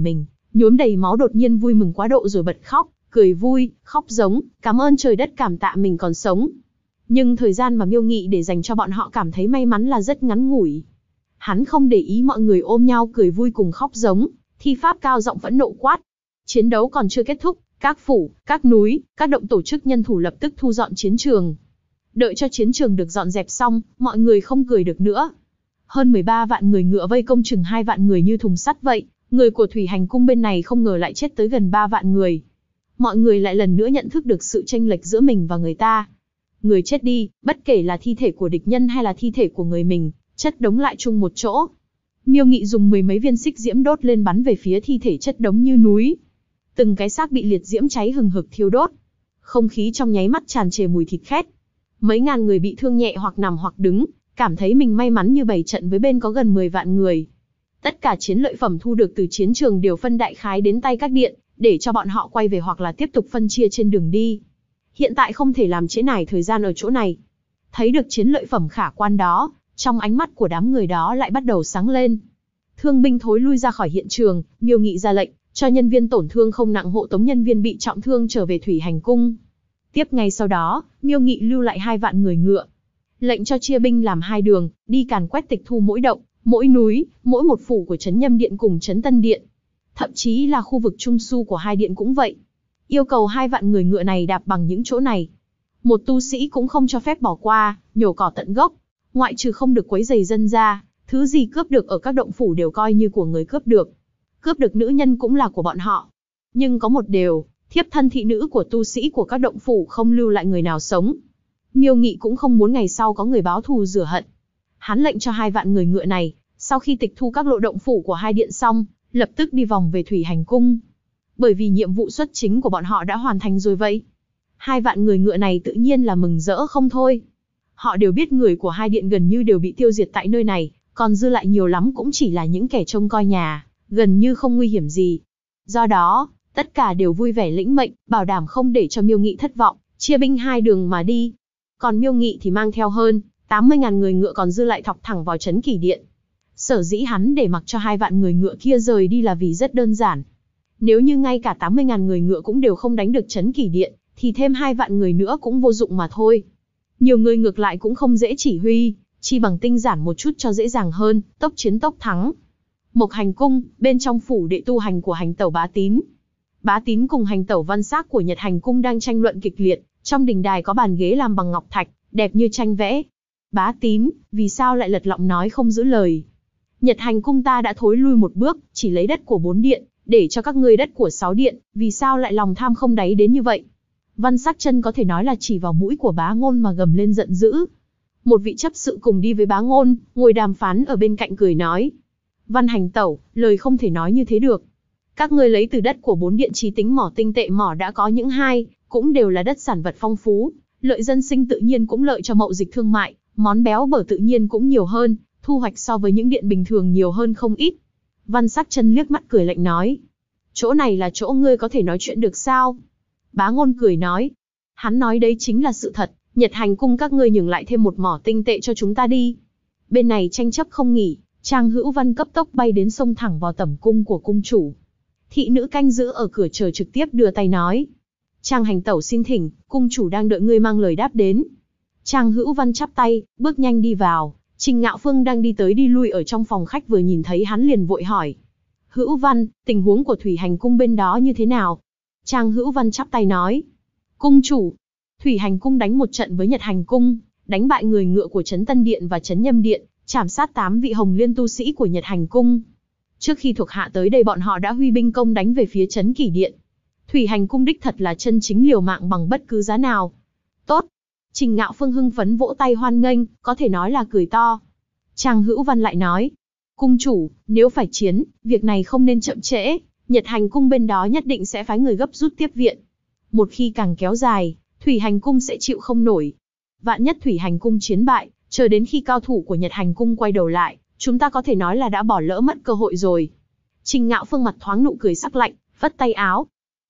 nhuốm đầy máu đột nhiên vui mừng quá độ rồi bật khóc, cười vui, khóc giống, cảm ơn trời đất cảm tạ mình còn sống. Nhưng thời gian mà Miêu Nghị để dành cho bọn họ cảm thấy may mắn là rất ngắn ngủi. Hắn không để ý mọi người ôm nhau cười vui cùng khóc giống, thi pháp cao giọng phẫn nộ quát. Chiến đấu còn chưa kết thúc, các phủ, các núi, các động tổ chức nhân thủ lập tức thu dọn chiến trường. Đợi cho chiến trường được dọn dẹp xong, mọi người không cười được nữa. Hơn 13 vạn người ngựa vây công chừng 2 vạn người như thùng sắt vậy, người của Thủy Hành Cung bên này không ngờ lại chết tới gần 3 vạn người. Mọi người lại lần nữa nhận thức được sự chênh lệch giữa mình và người ta. Người chết đi, bất kể là thi thể của địch nhân hay là thi thể của người mình, chất đống lại chung một chỗ. Miêu Nghị dùng 10 mấy viên xích diễm đốt lên bắn về phía thi thể chất đống như núi. Từng cái xác bị liệt diễm cháy hừng hực thiêu đốt. Không khí trong nháy mắt tràn trề mùi thịt khét. Mấy ngàn người bị thương nhẹ hoặc nằm hoặc đứng, cảm thấy mình may mắn như bày trận với bên có gần 10 vạn người. Tất cả chiến lợi phẩm thu được từ chiến trường đều phân đại khái đến tay các điện, để cho bọn họ quay về hoặc là tiếp tục phân chia trên đường đi. Hiện tại không thể làm trễ nải thời gian ở chỗ này. Thấy được chiến lợi phẩm khả quan đó, trong ánh mắt của đám người đó lại bắt đầu sáng lên. Thương binh thối lui ra khỏi hiện trường, Miêu Nghị ra lệnh, cho nhân viên tổn thương không nặng hộ tống nhân viên bị trọng thương trở về Thủy Hành Cung. Tiếp ngay sau đó, Miêu Nghị lưu lại 2 vạn người ngựa. Lệnh cho chia binh làm 2 đường, đi càn quét tịch thu mỗi động, mỗi núi, mỗi một phủ của trấn Nhâm Điện cùng trấn Tân Điện. Thậm chí là khu vực trung su của 2 điện cũng vậy. Yêu cầu 2 vạn người ngựa này đạp bằng những chỗ này. Một tu sĩ cũng không cho phép bỏ qua, nhổ cỏ tận gốc. Ngoại trừ không được quấy rầy dân ra, thứ gì cướp được ở các động phủ đều coi như của người cướp được. Cướp được nữ nhân cũng là của bọn họ. Nhưng có một điều, thiếp thân thị nữ của tu sĩ của các động phủ không lưu lại người nào sống. Miêu Nghị cũng không muốn ngày sau có người báo thù rửa hận. Hắn lệnh cho 2 vạn người ngựa này, sau khi tịch thu các lộ động phủ của 2 điện xong, lập tức đi vòng về Thủy Hành Cung. Bởi vì nhiệm vụ xuất chính của bọn họ đã hoàn thành rồi vậy. 2 vạn người ngựa này tự nhiên là mừng rỡ không thôi. Họ đều biết người của 2 điện gần như đều bị tiêu diệt tại nơi này, còn dư lại nhiều lắm cũng chỉ là những kẻ trông coi nhà, gần như không nguy hiểm gì. Do đó, tất cả đều vui vẻ lĩnh mệnh, bảo đảm không để cho Miêu Nghị thất vọng, chia binh 2 đường mà đi. Còn Miêu Nghị thì mang theo hơn 80.000 người ngựa còn dư lại thọc thẳng vào trấn Kỷ Điện. Sở dĩ hắn để mặc cho 2 vạn người ngựa kia rời đi là vì rất đơn giản. Nếu như ngay cả 80.000 người ngựa cũng đều không đánh được trấn Kỷ Điện, thì thêm 2 vạn người nữa cũng vô dụng mà thôi. Nhiều người ngược lại cũng không dễ chỉ huy, chi bằng tinh giản một chút cho dễ dàng hơn, tốc chiến tốc thắng. Mộc Hành Cung, bên trong phủ đệ tu hành của Hành Tẩu Bá Tín. Bá Tín cùng Hành Tẩu Văn Xác của Nhật Hành Cung đang tranh luận kịch liệt, trong đình đài có bàn ghế làm bằng ngọc thạch, đẹp như tranh vẽ. Bá Tín, vì sao lại lật lọng nói không giữ lời? Nhật Hành Cung ta đã thối lui một bước, chỉ lấy đất của 4 điện, để cho các ngươi đất của 6 điện, vì sao lại lòng tham không đáy đến như vậy? Văn Sắc Chân có thể nói là chỉ vào mũi của Bá Ngôn mà gầm lên giận dữ. Một vị chấp sự cùng đi với Bá Ngôn, ngồi đàm phán ở bên cạnh cười nói. Văn Hành Tẩu, lời không thể nói như thế được. Các ngươi lấy từ đất của 4 điện chí tính mỏ tinh tệ mỏ đã có những 2, cũng đều là đất sản vật phong phú, lợi dân sinh tự nhiên cũng lợi cho mậu dịch thương mại, món béo bở tự nhiên cũng nhiều hơn, thu hoạch so với những điện bình thường nhiều hơn không ít. Văn Sắc Chân liếc mắt cười lạnh nói. Chỗ này là chỗ ngươi có thể nói chuyện được sao? Bá Ngôn cười nói. Hắn nói đấy chính là sự thật, Nhật Hành Cung các ngươi nhường lại thêm một mỏ tinh tệ cho chúng ta đi. Bên này tranh chấp không nghỉ, Trang Hữu Văn cấp tốc bay đến xông thẳng vào tẩm cung của cung chủ. Thị nữ canh giữ ở cửa chờ trực tiếp đưa tay nói. Trang Hành Tẩu xin thỉnh, cung chủ đang đợi ngươi mang lời đáp đến. Trang Hữu Văn chắp tay, bước nhanh đi vào. Trình Ngạo Phương đang đi tới đi lui ở trong phòng khách vừa nhìn thấy hắn liền vội hỏi. Hữu Văn, tình huống của Thủy Hành Cung bên đó như thế nào? Trang Hữu Văn chắp tay nói. Cung chủ, Thủy Hành Cung đánh một trận với Nhật Hành Cung, đánh bại người ngựa của trấn Tân Điện và trấn Nhâm Điện, trảm sát 8 vị Hồng Liên tu sĩ của Nhật Hành Cung. Trước khi thuộc hạ tới đây bọn họ đã huy binh công đánh về phía trấn Kỷ Điện. Thủy Hành Cung đích thật là chân chính liều mạng bằng bất cứ giá nào. Tốt. Trình Ngạo Phương hưng phấn vỗ tay hoan nghênh, có thể nói là cười to. Trang Hữu Văn lại nói. Cung chủ, nếu phải chiến, việc này không nên chậm trễ. Nhật Hành Cung bên đó nhất định sẽ phái người gấp rút tiếp viện. Một khi càng kéo dài, Thủy Hành Cung sẽ chịu không nổi. Vạn nhất Thủy Hành Cung chiến bại, chờ đến khi cao thủ của Nhật Hành Cung quay đầu lại, chúng ta có thể nói là đã bỏ lỡ mất cơ hội rồi. Trình Ngạo Phương mặt thoáng nụ cười sắc lạnh, vất tay áo.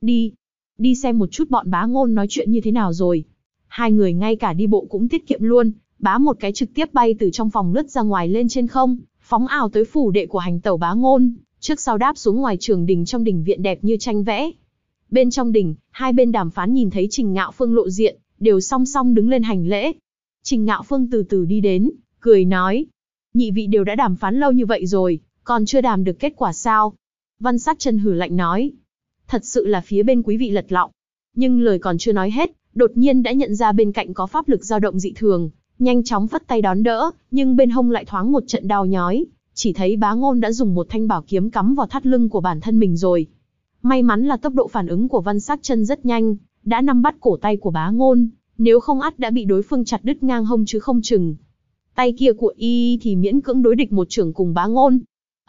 Đi xem một chút bọn Bá Ngôn nói chuyện như thế nào rồi. Hai người ngay cả đi bộ cũng tiết kiệm luôn, bá một cái trực tiếp bay từ trong phòng lướt ra ngoài lên trên không, phóng ảo tới phủ đệ của Hành Tẩu Bá Ngôn, trước sau đáp xuống ngoài trường đình trong đình viện đẹp như tranh vẽ. Bên trong đình, hai bên đàm phán nhìn thấy Trình Ngạo Phương lộ diện, đều song song đứng lên hành lễ. Trình Ngạo Phương từ từ đi đến, cười nói: nhị vị đều đã đàm phán lâu như vậy rồi, còn chưa đàm được kết quả sao? Văn Sắc Chân hừ lạnh nói: thật sự là phía bên quý vị lật lọng. Nhưng lời còn chưa nói hết, đột nhiên đã nhận ra bên cạnh có pháp lực dao động dị thường, nhanh chóng phất tay đón đỡ, nhưng bên hông lại thoáng một trận đau nhói, chỉ thấy Bá Ngôn đã dùng một thanh bảo kiếm cắm vào thắt lưng của bản thân mình rồi. May mắn là tốc độ phản ứng của Văn Sắc Chân rất nhanh, đã nắm bắt cổ tay của Bá Ngôn, nếu không ắt đã bị đối phương chặt đứt ngang hông chứ không chừng. Tay kia của y thì miễn cưỡng đối địch một chưởng cùng Bá Ngôn.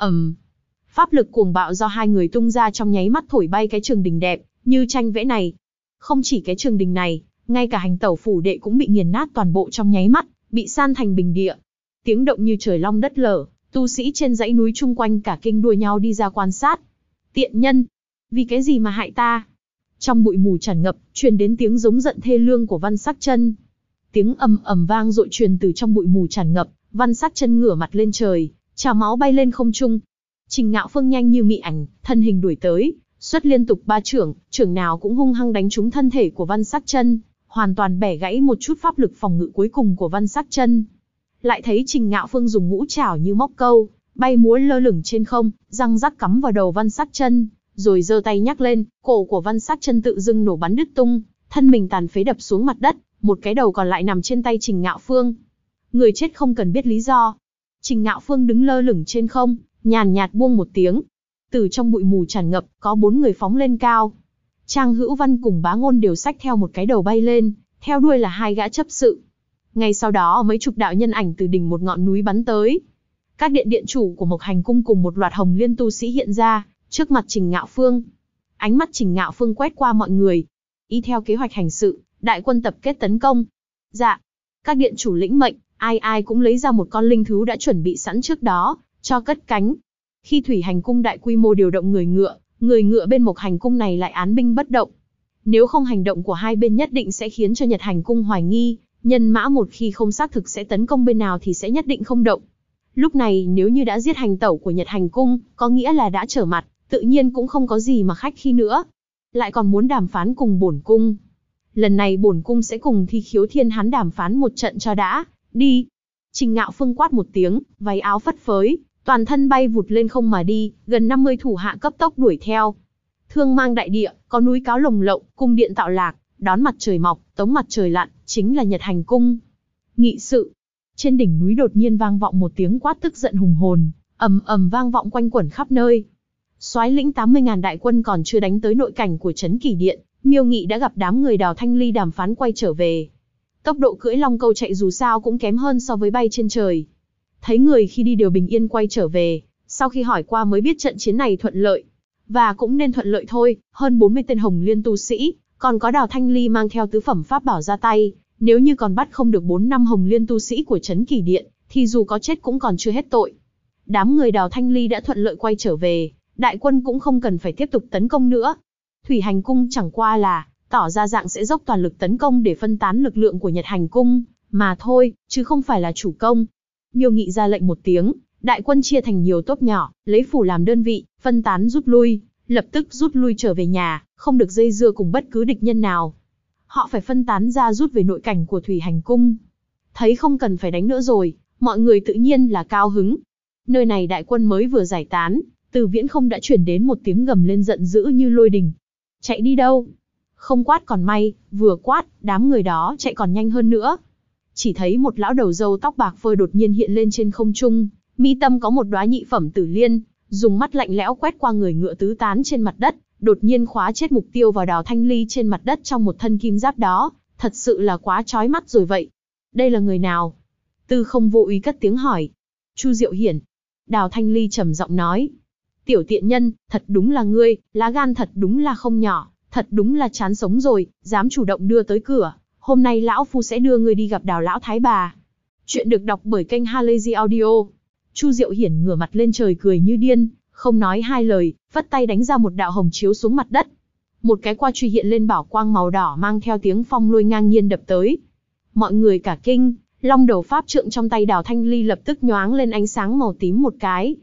Pháp lực cuồng bạo do hai người tung ra trong nháy mắt thổi bay cái trường đình đẹp như tranh vẽ này. Không chỉ cái trường đình này, ngay cả hành tẩu phủ đệ cũng bị nghiền nát toàn bộ trong nháy mắt, bị san thành bình địa. Tiếng động như trời long đất lở, tu sĩ trên dãy núi chung quanh cả kinh đua nhau đi ra quan sát. Tiện nhân, vì cái gì mà hại ta? Trong bụi mù tràn ngập, truyền đến tiếng giống giận thê lương của Văn Sắc Chân. Tiếng ầm ầm vang dội truyền từ trong bụi mù tràn ngập, Văn Sắc Chân ngửa mặt lên trời, trào máu bay lên không trung. Trình Ngạo Phương nhanh như mị ảnh, thân hình đuổi tới, xuất liên tục 3 chưởng, chưởng nào cũng hung hăng đánh trúng thân thể của Văn Sắc Chân, hoàn toàn bẻ gãy một chút pháp lực phòng ngự cuối cùng của Văn Sắc Chân. Lại thấy Trình Ngạo Phương dùng ngũ trảo như móc câu, bay múa lơ lửng trên không, răng rắc cắm vào đầu Văn Sắc Chân, rồi giơ tay nhắc lên, cổ của Văn Sắc Chân tự dưng nổ bắn đứt tung, thân mình tàn phế đập xuống mặt đất, một cái đầu còn lại nằm trên tay Trình Ngạo Phương. Người chết không cần biết lý do. Trình Ngạo Phương đứng lơ lửng trên không, nhàn nhạt buông một tiếng. Từ trong bụi mù tràn ngập, có 4 người phóng lên cao. Trang Hữu Văn cùng Bá Ngôn đều xách theo một cái đầu bay lên, theo đuôi là 2 gã chấp sự. Ngay sau đó mấy chục đạo nhân ảnh từ đỉnh một ngọn núi bắn tới. Các điện chủ của Mộc Hành Cung cùng một loạt Hồng Liên tu sĩ hiện ra trước mặt Trình Ngạo Phương. Ánh mắt Trình Ngạo Phương quét qua mọi người. Y theo kế hoạch hành sự, đại quân tập kết tấn công. Dạ. Các điện chủ lĩnh mệnh, ai cũng lấy ra một con linh thú đã chuẩn bị sẵn trước đó, cho cất cánh. Khi Thủy Hành Cung đại quy mô điều động người ngựa bên Mộc Hành Cung này lại án binh bất động. Nếu không hành động của hai bên nhất định sẽ khiến cho Nhật Hành Cung hoài nghi, nhân mã một khi không xác thực sẽ tấn công bên nào thì sẽ nhất định không động. Lúc này nếu như đã giết hành tẩu của Nhật Hành Cung, có nghĩa là đã trở mặt, tự nhiên cũng không có gì mà khách khí nữa. Lại còn muốn đàm phán cùng bổn cung. Lần này bổn cung sẽ cùng Thi Khiếu Thiên hắn đàm phán một trận cho đã, đi. Trình Ngạo Phương quát một tiếng, váy áo phất phới, toàn thân bay vụt lên không mà đi, gần 50 thủ hạ cấp tốc đuổi theo. Thương mang đại địa, có núi cáo lồng lộng, cung điện tạo lạc, đón mặt trời mọc, tống mặt trời lặn, chính là Nhật Hành Cung. Nghị sự. Trên đỉnh núi đột nhiên vang vọng một tiếng quát tức giận hùng hồn, ầm ầm vang vọng quanh quẩn khắp nơi. Soái lĩnh 80.000 đại quân còn chưa đánh tới nội cảnh của trấn Kỷ Điện, Miêu Nghị đã gặp đám người Đào Thanh Ly đàm phán quay trở về. Tốc độ cưỡi long câu chạy dù sao cũng kém hơn so với bay trên trời. Thấy người khi đi đều bình yên quay trở về, sau khi hỏi qua mới biết trận chiến này thuận lợi. Và cũng nên thuận lợi thôi, hơn 40 tên Hồng Liên tu sĩ, còn có Đào Thanh Ly mang theo tứ phẩm pháp bảo ra tay. Nếu như còn bắt không được 4 năm Hồng Liên tu sĩ của trấn Kỷ Điện, thì dù có chết cũng còn chưa hết tội. Đám người Đào Thanh Ly đã thuận lợi quay trở về, đại quân cũng không cần phải tiếp tục tấn công nữa. Thủy Hành Cung chẳng qua là tỏ ra dạng sẽ dốc toàn lực tấn công để phân tán lực lượng của Nhật Hành Cung, mà thôi, chứ không phải là chủ công. Miêu Nghị ra lệnh một tiếng, đại quân chia thành nhiều tốp nhỏ, lấy phủ làm đơn vị, phân tán rút lui, lập tức rút lui trở về nhà, không được dây dưa cùng bất cứ địch nhân nào. Họ phải phân tán ra rút về nội cảnh của Thủy Hành Cung. Thấy không cần phải đánh nữa rồi, mọi người tự nhiên là cao hứng. Nơi này đại quân mới vừa giải tán, từ viễn không đã chuyển đến một tiếng gầm lên giận dữ như lôi đình. Chạy đi đâu? Không quát còn may, vừa quát, đám người đó chạy còn nhanh hơn nữa. Chỉ thấy một lão đầu râu tóc bạc phơ đột nhiên hiện lên trên không trung, mi tâm có một đóa nhị phẩm tử liên, dùng mắt lạnh lẽo quét qua người ngựa tứ tán trên mặt đất, đột nhiên khóa chết mục tiêu vào Đào Thanh Ly trên mặt đất trong một thân kim giáp đó, thật sự là quá chói mắt rồi vậy. Đây là người nào? Tư Không vô ý cất tiếng hỏi. Chu Diệu Hiển. Đào Thanh Ly trầm giọng nói. Tiểu tiện nhân, thật đúng là ngươi, lá gan thật đúng là không nhỏ, thật đúng là chán sống rồi, dám chủ động đưa tới cửa. Hôm nay lão phu sẽ đưa ngươi đi gặp Đào lão thái bà. Chuyện được đọc bởi kênh Halazy Audio. Chu Diệu Hiển ngửa mặt lên trời cười như điên, không nói hai lời, vất tay đánh ra một đạo hồng chiếu xuống mặt đất. Một cái qua truy hiện lên bảo quang màu đỏ mang theo tiếng phong lôi ngang nhiên đập tới. Mọi người cả kinh, long đầu pháp trượng trong tay Đào Thanh Ly lập tức nhoáng lên ánh sáng màu tím một cái.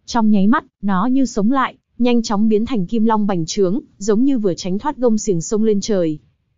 Trong nháy mắt, nó như sống lại, nhanh chóng biến thành kim long bành trướng, giống như vừa tránh thoát gông xiềng xông lên trời.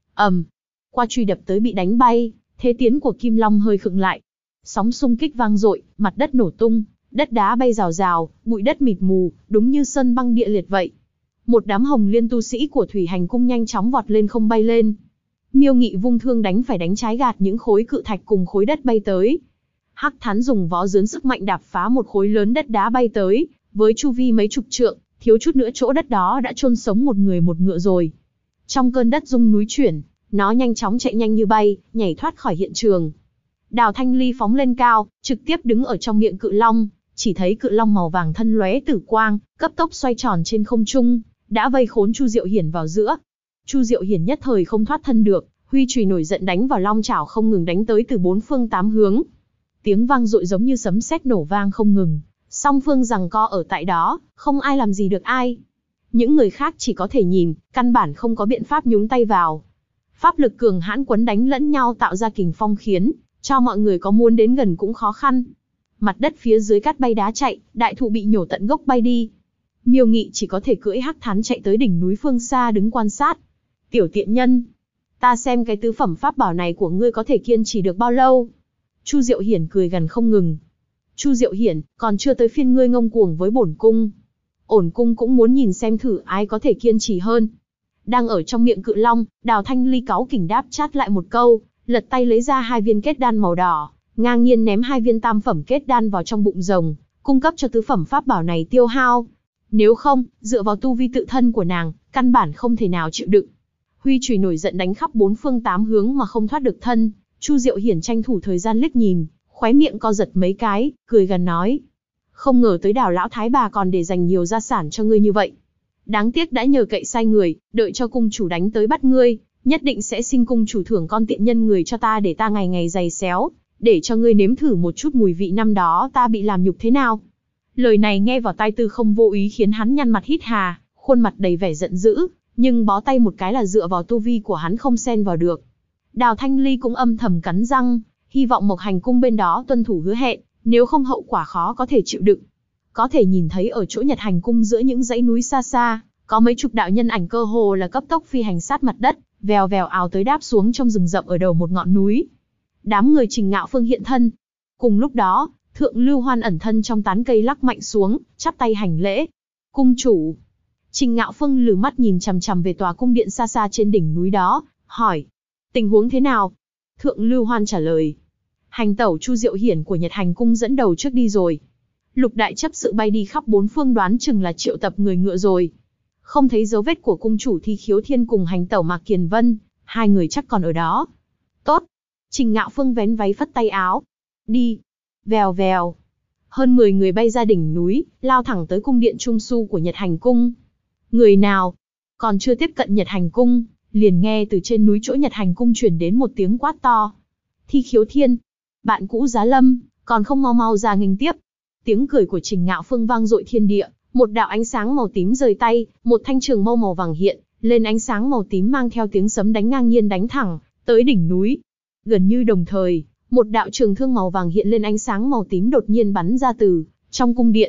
Qua truy đập tới bị đánh bay, thế tiến của kim long hơi khựng lại. Sóng xung kích vang dội, mặt đất nổ tung, đất đá bay rào rào, bụi đất mịt mù, đúng như sơn băng địa liệt vậy. Một đám Hồng Liên tu sĩ của Thủy Hành cung nhanh chóng vọt lên không bay lên. Miêu Nghị vung thương đánh phải đánh trái gạt những khối cự thạch cùng khối đất bay tới. Hắc Thán dùng vó dướn sức mạnh đạp phá một khối lớn đất đá bay tới, với chu vi mấy chục trượng, thiếu chút nữa chỗ đất đó đã chôn sống một người một ngựa rồi. Trong cơn đất rung núi chuyển, nó nhanh chóng chạy nhanh như bay, nhảy thoát khỏi hiện trường. Đào Thanh Ly phóng lên cao, trực tiếp đứng ở trong miệng cự long, chỉ thấy cự long màu vàng thân lóe tử quang, cấp tốc xoay tròn trên không trung, đã vây khốn Chu Diệu Hiển vào giữa. Chu Diệu Hiển nhất thời không thoát thân được, huy chùy nổi giận đánh vào long chảo không ngừng đánh tới từ bốn phương tám hướng. Tiếng vang dội giống như sấm sét nổ vang không ngừng, song phương giằng co ở tại đó, không ai làm gì được ai. Những người khác chỉ có thể nhìn, căn bản không có biện pháp nhúng tay vào. Pháp lực cường hãn quấn đánh lẫn nhau tạo ra kình phong khiến cho mọi người có muốn đến gần cũng khó khăn. Mặt đất phía dưới cát bay đá chạy, đại thụ bị nhổ tận gốc bay đi. Miêu Nghị chỉ có thể cưỡi Hắc Thán chạy tới đỉnh núi phương xa đứng quan sát. Tiểu tiện nhân, ta xem cái tứ phẩm pháp bảo này của ngươi có thể kiên trì được bao lâu. Chu Diệu Hiển cười gần không ngừng. Chu Diệu Hiển, còn chưa tới phiên ngươi ngông cuồng với bổn cung. Ổn cung cũng muốn nhìn xem thử ai có thể kiên trì hơn. Đang ở trong miệng cự long, Đào Thanh Ly cáu kỉnh đáp chát lại một câu, lật tay lấy ra 2 viên kết đan màu đỏ, ngang nhiên ném 2 viên tam phẩm kết đan vào trong bụng rồng, cung cấp cho tứ phẩm pháp bảo này tiêu hao. Nếu không, dựa vào tu vi tự thân của nàng, căn bản không thể nào chịu đựng. Huy chùy nổi giận đánh khắp bốn phương tám hướng mà không thoát được thân. Chu Diệu Hiển tranh thủ thời gian liếc nhìn, khóe miệng co giật mấy cái, cười gần nói: không ngờ tới Đào lão thái bà còn để dành nhiều gia sản cho ngươi như vậy. Đáng tiếc đã nhờ cậy sai người, đợi cho cung chủ đánh tới bắt ngươi, nhất định sẽ xin cung chủ thưởng con tiện nhân người cho ta để ta ngày ngày giày xéo, để cho ngươi nếm thử một chút mùi vị năm đó ta bị làm nhục thế nào. Lời này nghe vào tai Tư Không vô ý khiến hắn nhăn mặt hít hà, khuôn mặt đầy vẻ giận dữ, nhưng bó tay một cái là dựa vào tu vi của hắn không xen vào được. Đào Thanh Ly cũng âm thầm cắn răng, hy vọng Mộc Hành cung bên đó tuân thủ hứa hẹn, nếu không hậu quả khó có thể chịu đựng. Có thể nhìn thấy ở chỗ Nhật Hành cung giữa những dãy núi xa xa, có mấy chục đạo nhân ảnh cơ hồ là cấp tốc phi hành sát mặt đất, vèo vèo ào tới đáp xuống trong rừng rậm ở đầu một ngọn núi. Đám người Trình Ngạo Phương hiện thân. Cùng lúc đó, Thượng Lưu Hoan ẩn thân trong tán cây lắc mạnh xuống, chắp tay hành lễ. Cung chủ. Trình Ngạo Phương lừ mắt nhìn chằm chằm về tòa cung điện xa xa trên đỉnh núi đó, hỏi: tình huống thế nào? Thượng Lưu Hoan trả lời: hành tẩu Chu Diệu Hiển của Nhật Hành cung dẫn đầu trước đi rồi. Lục đại chấp sự bay đi khắp bốn phương đoán chừng là triệu tập người ngựa rồi. Không thấy dấu vết của cung chủ Thi Khiếu Thiên cùng hành tẩu Mạc Kiền Vân, 2 người chắc còn ở đó. Tốt. Trình Ngạo Phương vén váy phất tay áo. Đi. Vèo vèo. Hơn 10 người bay ra đỉnh núi, lao thẳng tới cung điện Trung Su của Nhật Hành cung. Người nào? Còn chưa tiếp cận Nhật Hành cung, liền nghe từ trên núi chỗ Nhật Hành cung truyền đến một tiếng quát to. Thi Khiếu Thiên, bạn cũ Giá Lâm, còn không mau mau ra nghênh tiếp. Tiếng cười của Trình Ngạo Phương vang dội thiên địa, một đạo ánh sáng màu tím rời tay, một thanh trường mâu màu vàng hiện lên, ánh sáng màu tím mang theo tiếng sấm đánh ngang nhiên đánh thẳng tới đỉnh núi. Gần như đồng thời, một đạo trường thương màu vàng hiện lên, ánh sáng màu tím đột nhiên bắn ra từ trong cung điện.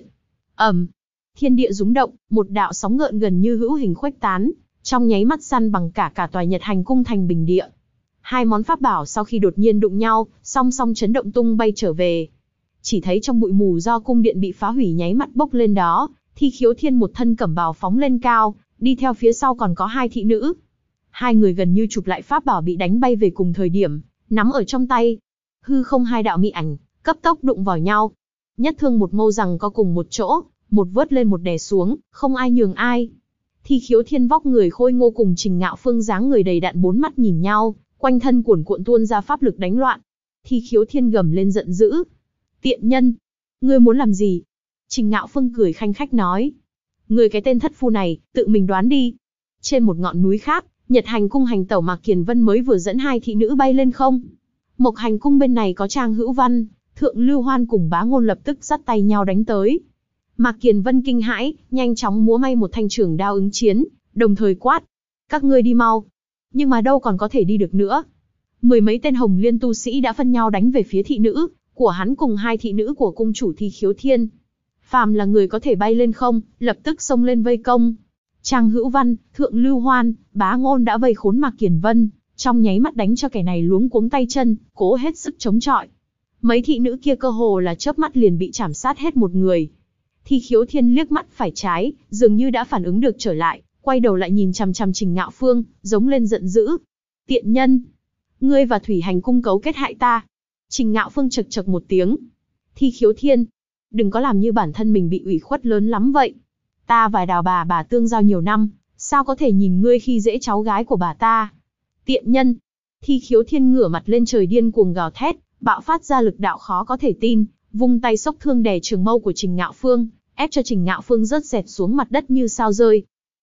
Thiên địa rúng động, một đạo sóng gợn gần như hữu hình khuếch tán, trong nháy mắt săn bằng cả tòa Nhật Hành cung thành bình địa. 2 món pháp bảo sau khi đột nhiên đụng nhau, song song chấn động tung bay trở về. Chỉ thấy trong bụi mù do cung điện bị phá hủy nháy mắt bốc lên đó, Thi Khiếu Thiên một thân cẩm bào phóng lên cao, đi theo phía sau còn có 2 thị nữ. 2 người gần như chụp lại pháp bảo bị đánh bay về cùng thời điểm, nắm ở trong tay. Hư không 2 đạo mị ảnh, cấp tốc đụng vào nhau. Nhất thương một mâu rằng có cùng một chỗ, một vớt lên một đè xuống, không ai nhường ai. Thi Khiếu Thiên vóc người khôi ngô cùng Trình Ngạo Phương dáng người đầy đặn, 4 mắt nhìn nhau, quanh thân cuồn cuộn tuôn ra pháp lực đánh loạn. Thi Khiếu Thiên gầm lên giận dữ. Tiện nhân! Ngươi muốn làm gì? Trình Ngạo Phương cười khanh khách nói. Ngươi cái tên thất phu này, tự mình đoán đi. Trên một ngọn núi khác, Nhật Hành cung hành tẩu Mạc Kiền Vân mới vừa dẫn 2 thị nữ bay lên không. Mộc Hành cung bên này có Trang Hữu Văn, Thượng Lưu Hoan cùng Bá Ngôn lập tức dắt tay nhau đánh tới. Mạc Kiền Vân kinh hãi, nhanh chóng múa may một thanh trường đao ứng chiến, đồng thời quát: các ngươi đi mau. Nhưng mà đâu còn có thể đi được nữa. 10 mấy tên Hồng Liên tu sĩ đã phân nhau đánh về phía thị nữ của hắn cùng 2 thị nữ của cung chủ Thi Khiếu Thiên. phàm là người có thể bay lên không, lập tức xông lên vây công. Trang Hữu Văn, Thượng Lưu Hoan, Bá Ngôn đã vây khốn Mạc Kiền Vân, trong nháy mắt đánh cho kẻ này luống cuống tay chân, cố hết sức chống chọi. Mấy thị nữ kia cơ hồ là chớp mắt liền bị chảm sát hết một người. Thi Khiếu Thiên liếc mắt phải trái, dường như đã phản ứng được trở lại, quay đầu lại nhìn chằm chằm Trình Ngạo Phương, giống lên giận dữ. Tiện nhân! Ngươi và Thủy Hành cung cấu kết hại ta. Trình Ngạo Phương chậc chậc một tiếng. Thi Khiếu Thiên! Đừng có làm như bản thân mình bị ủy khuất lớn lắm vậy. Ta và Đào bà tương giao nhiều năm, sao có thể nhìn ngươi khi dễ cháu gái của bà ta? Tiện nhân! Thi Khiếu Thiên ngửa mặt lên trời điên cuồng gào thét, bạo phát ra lực đạo khó có thể tin, vung tay xốc thương đè trường mâu của Trình Ngạo Phương, ép cho Trình Ngạo Phương rớt dẹt xuống mặt đất như sao rơi.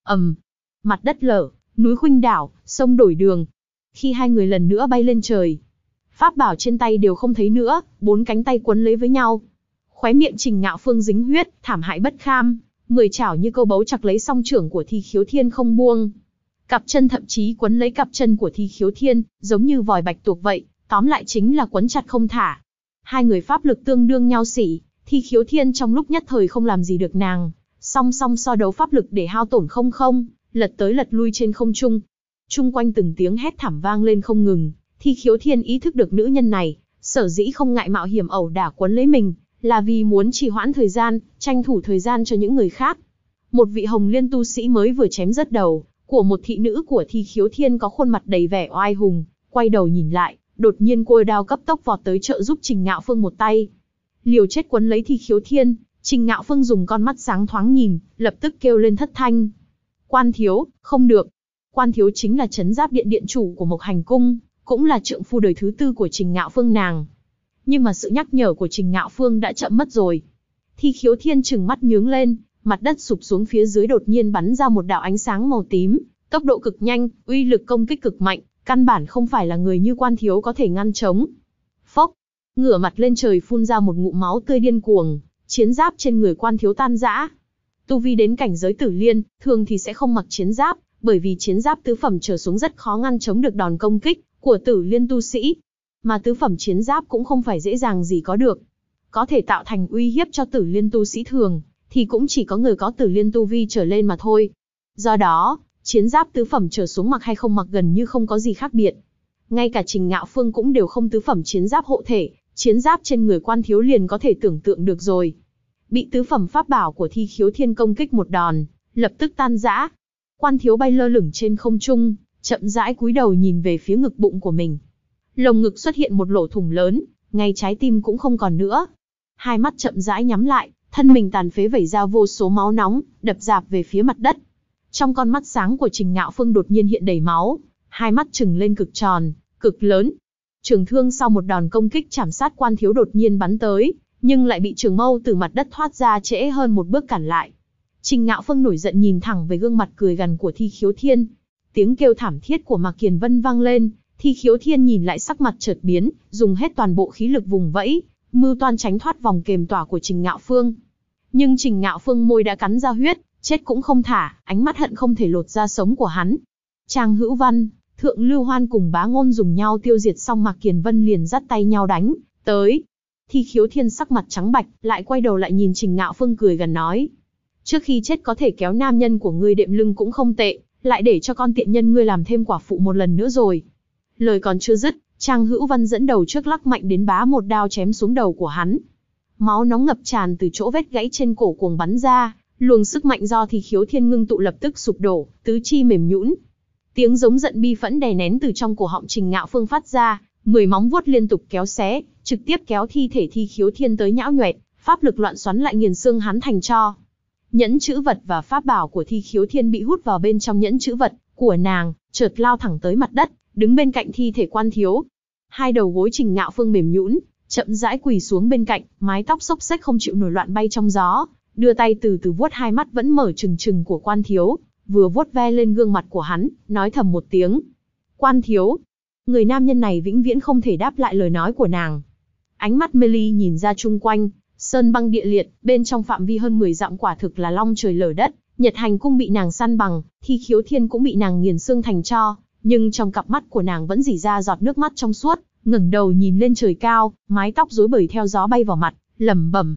Mặt đất lở, núi khuynh đảo, sông đổi đường. Khi hai người lần nữa bay lên trời, pháp bảo trên tay đều không thấy nữa, bốn cánh tay quấn lấy với nhau. Khóe miệng Trình Ngạo Phương dính huyết, thảm hại bất kham, 10 chảo như câu bấu chặt lấy song trưởng của Thi Khiếu Thiên không buông. Cặp chân thậm chí quấn lấy cặp chân của Thi Khiếu Thiên, giống như vòi bạch tuộc vậy, tóm lại chính là quấn chặt không thả. Hai người pháp lực tương đương nhau xỉ, Thi Khiếu Thiên trong lúc nhất thời không làm gì được nàng, song song so đấu pháp lực để hao tổn không, lật tới lật lui trên không trung. Chung quanh từng tiếng hét thảm vang lên không ngừng, Thi Khiếu Thiên ý thức được nữ nhân này, sở dĩ không ngại mạo hiểm ẩu đả quấn lấy mình, là vì muốn trì hoãn thời gian, tranh thủ thời gian cho những người khác. Một vị Hồng Liên tu sĩ mới vừa chém rớt đầu của một thị nữ của Thi Khiếu Thiên có khuôn mặt đầy vẻ oai hùng, quay đầu nhìn lại, đột nhiên côi đao cấp tốc vọt tới trợ giúp Trình Ngạo Phương một tay. Liều chết quấn lấy Thi Khiếu Thiên, Trình Ngạo Phương dùng con mắt sáng thoáng nhìn, lập tức kêu lên thất thanh. Quan thiếu, không được. Quan thiếu chính là trấn giáp điện điện chủ của Mộc Hành cung, cũng là trượng phu đời thứ 4 của Trình Ngạo Phương nàng. Nhưng mà sự nhắc nhở của Trình Ngạo Phương đã chậm mất rồi. Thi Khiếu Thiên trừng mắt nhướng lên, mặt đất sụp xuống phía dưới đột nhiên bắn ra một đạo ánh sáng màu tím, tốc độ cực nhanh, uy lực công kích cực mạnh, căn bản không phải là người như Quan thiếu có thể ngăn chống. Phốc, ngửa mặt lên trời phun ra một ngụm máu tươi điên cuồng, chiến giáp trên người Quan thiếu tan rã. Tu vi đến cảnh giới tử liên, thường thì sẽ không mặc chiến giáp, bởi vì chiến giáp tứ phẩm trở xuống rất khó ngăn chống được đòn công kích của tử liên tu sĩ. Mà tứ phẩm chiến giáp cũng không phải dễ dàng gì có được. Có thể tạo thành uy hiếp cho tử liên tu sĩ thường, thì cũng chỉ có người có tử liên tu vi trở lên mà thôi. Do đó, chiến giáp tứ phẩm trở xuống mặc hay không mặc gần như không có gì khác biệt. Ngay cả Trình Ngạo Phương cũng đều không tứ phẩm chiến giáp hộ thể, chiến giáp trên người Quan thiếu liền có thể tưởng tượng được rồi. Bị tứ phẩm pháp bảo của Thi Khiếu Thiên công kích một đòn, lập tức tan rã. Quan thiếu bay lơ lửng trên không trung, chậm rãi cúi đầu nhìn về phía ngực bụng của mình. Lồng ngực xuất hiện một lỗ thủng lớn, ngay trái tim cũng không còn nữa. Hai mắt chậm rãi nhắm lại, thân mình tàn phế vẩy ra vô số máu nóng, đập rạp về phía mặt đất. Trong con mắt sáng của Trình Ngạo Phương đột nhiên hiện đầy máu, hai mắt trừng lên cực tròn, cực lớn. Trường thương sau một đòn công kích chảm sát Quan thiếu đột nhiên bắn tới, nhưng lại bị trường mâu từ mặt đất thoát ra trễ hơn một bước cản lại. Trình Ngạo Phương nổi giận nhìn thẳng về gương mặt cười gằn của Thi Khiếu Thiên. Tiếng kêu thảm thiết của Mạc Kiền Vân vang lên, Thi Khiếu Thiên nhìn lại sắc mặt chợt biến, dùng hết toàn bộ khí lực vùng vẫy, mưu toan tránh thoát vòng kềm tỏa của Trình Ngạo Phương. Nhưng Trình Ngạo Phương môi đã cắn ra huyết, chết cũng không thả, ánh mắt hận không thể lột da sống của hắn. Trang Hữu Văn, Thượng Lưu Hoan cùng Bá Ngôn dùng nhau tiêu diệt xong Mạc Kiền Vân liền dắt tay nhau đánh tới. Thi Khiếu Thiên sắc mặt trắng bạch, lại quay đầu lại nhìn Trình Ngạo Phương cười gần nói: trước khi chết có thể kéo nam nhân của ngươi đệm lưng cũng không tệ, lại để cho con tiện nhân ngươi làm thêm quả phụ một lần nữa rồi. Lời còn chưa dứt, Trang Hữu Văn dẫn đầu trước lắc mạnh đến bá một đao chém xuống đầu của hắn. Máu nóng ngập tràn từ chỗ vết gãy trên cổ cuồng bắn ra, luồng sức mạnh do Thi Khiếu Thiên ngưng tụ lập tức sụp đổ, tứ chi mềm nhũn. Tiếng giống giận bi phẫn đè nén từ trong cổ họng Trình Ngạo Phương phát ra, 10 móng vuốt liên tục kéo xé, trực tiếp kéo thi thể Thi Khiếu Thiên tới nhão nhoẹt, pháp lực loạn xoắn lại nghiền xương hắn thành tro. Nhẫn chữ vật và pháp bảo của Thi Khiếu Thiên bị hút vào bên trong nhẫn chữ vật của nàng, chợt lao thẳng tới mặt đất, đứng bên cạnh thi thể Quan thiếu. Hai đầu gối Trình Ngạo Phương mềm nhũn, chậm rãi quỳ xuống bên cạnh, mái tóc xốc xếch không chịu nổi loạn bay trong gió, đưa tay từ từ vuốt hai mắt vẫn mở trừng trừng của Quan thiếu, vừa vuốt ve lên gương mặt của hắn, nói thầm một tiếng: Quan thiếu. Người nam nhân này vĩnh viễn không thể đáp lại lời nói của nàng. Ánh mắt mê ly nhìn ra chung quanh, sơn băng địa liệt, bên trong phạm vi hơn 10 dặm quả thực là long trời lở đất. Nhật Hành cung bị nàng săn bằng, Thi Khiếu Thiên cũng bị nàng nghiền xương thành tro, nhưng trong cặp mắt của nàng vẫn rỉ ra giọt nước mắt trong suốt, ngẩng đầu nhìn lên trời cao, mái tóc rối bời theo gió bay vào mặt, lẩm bẩm: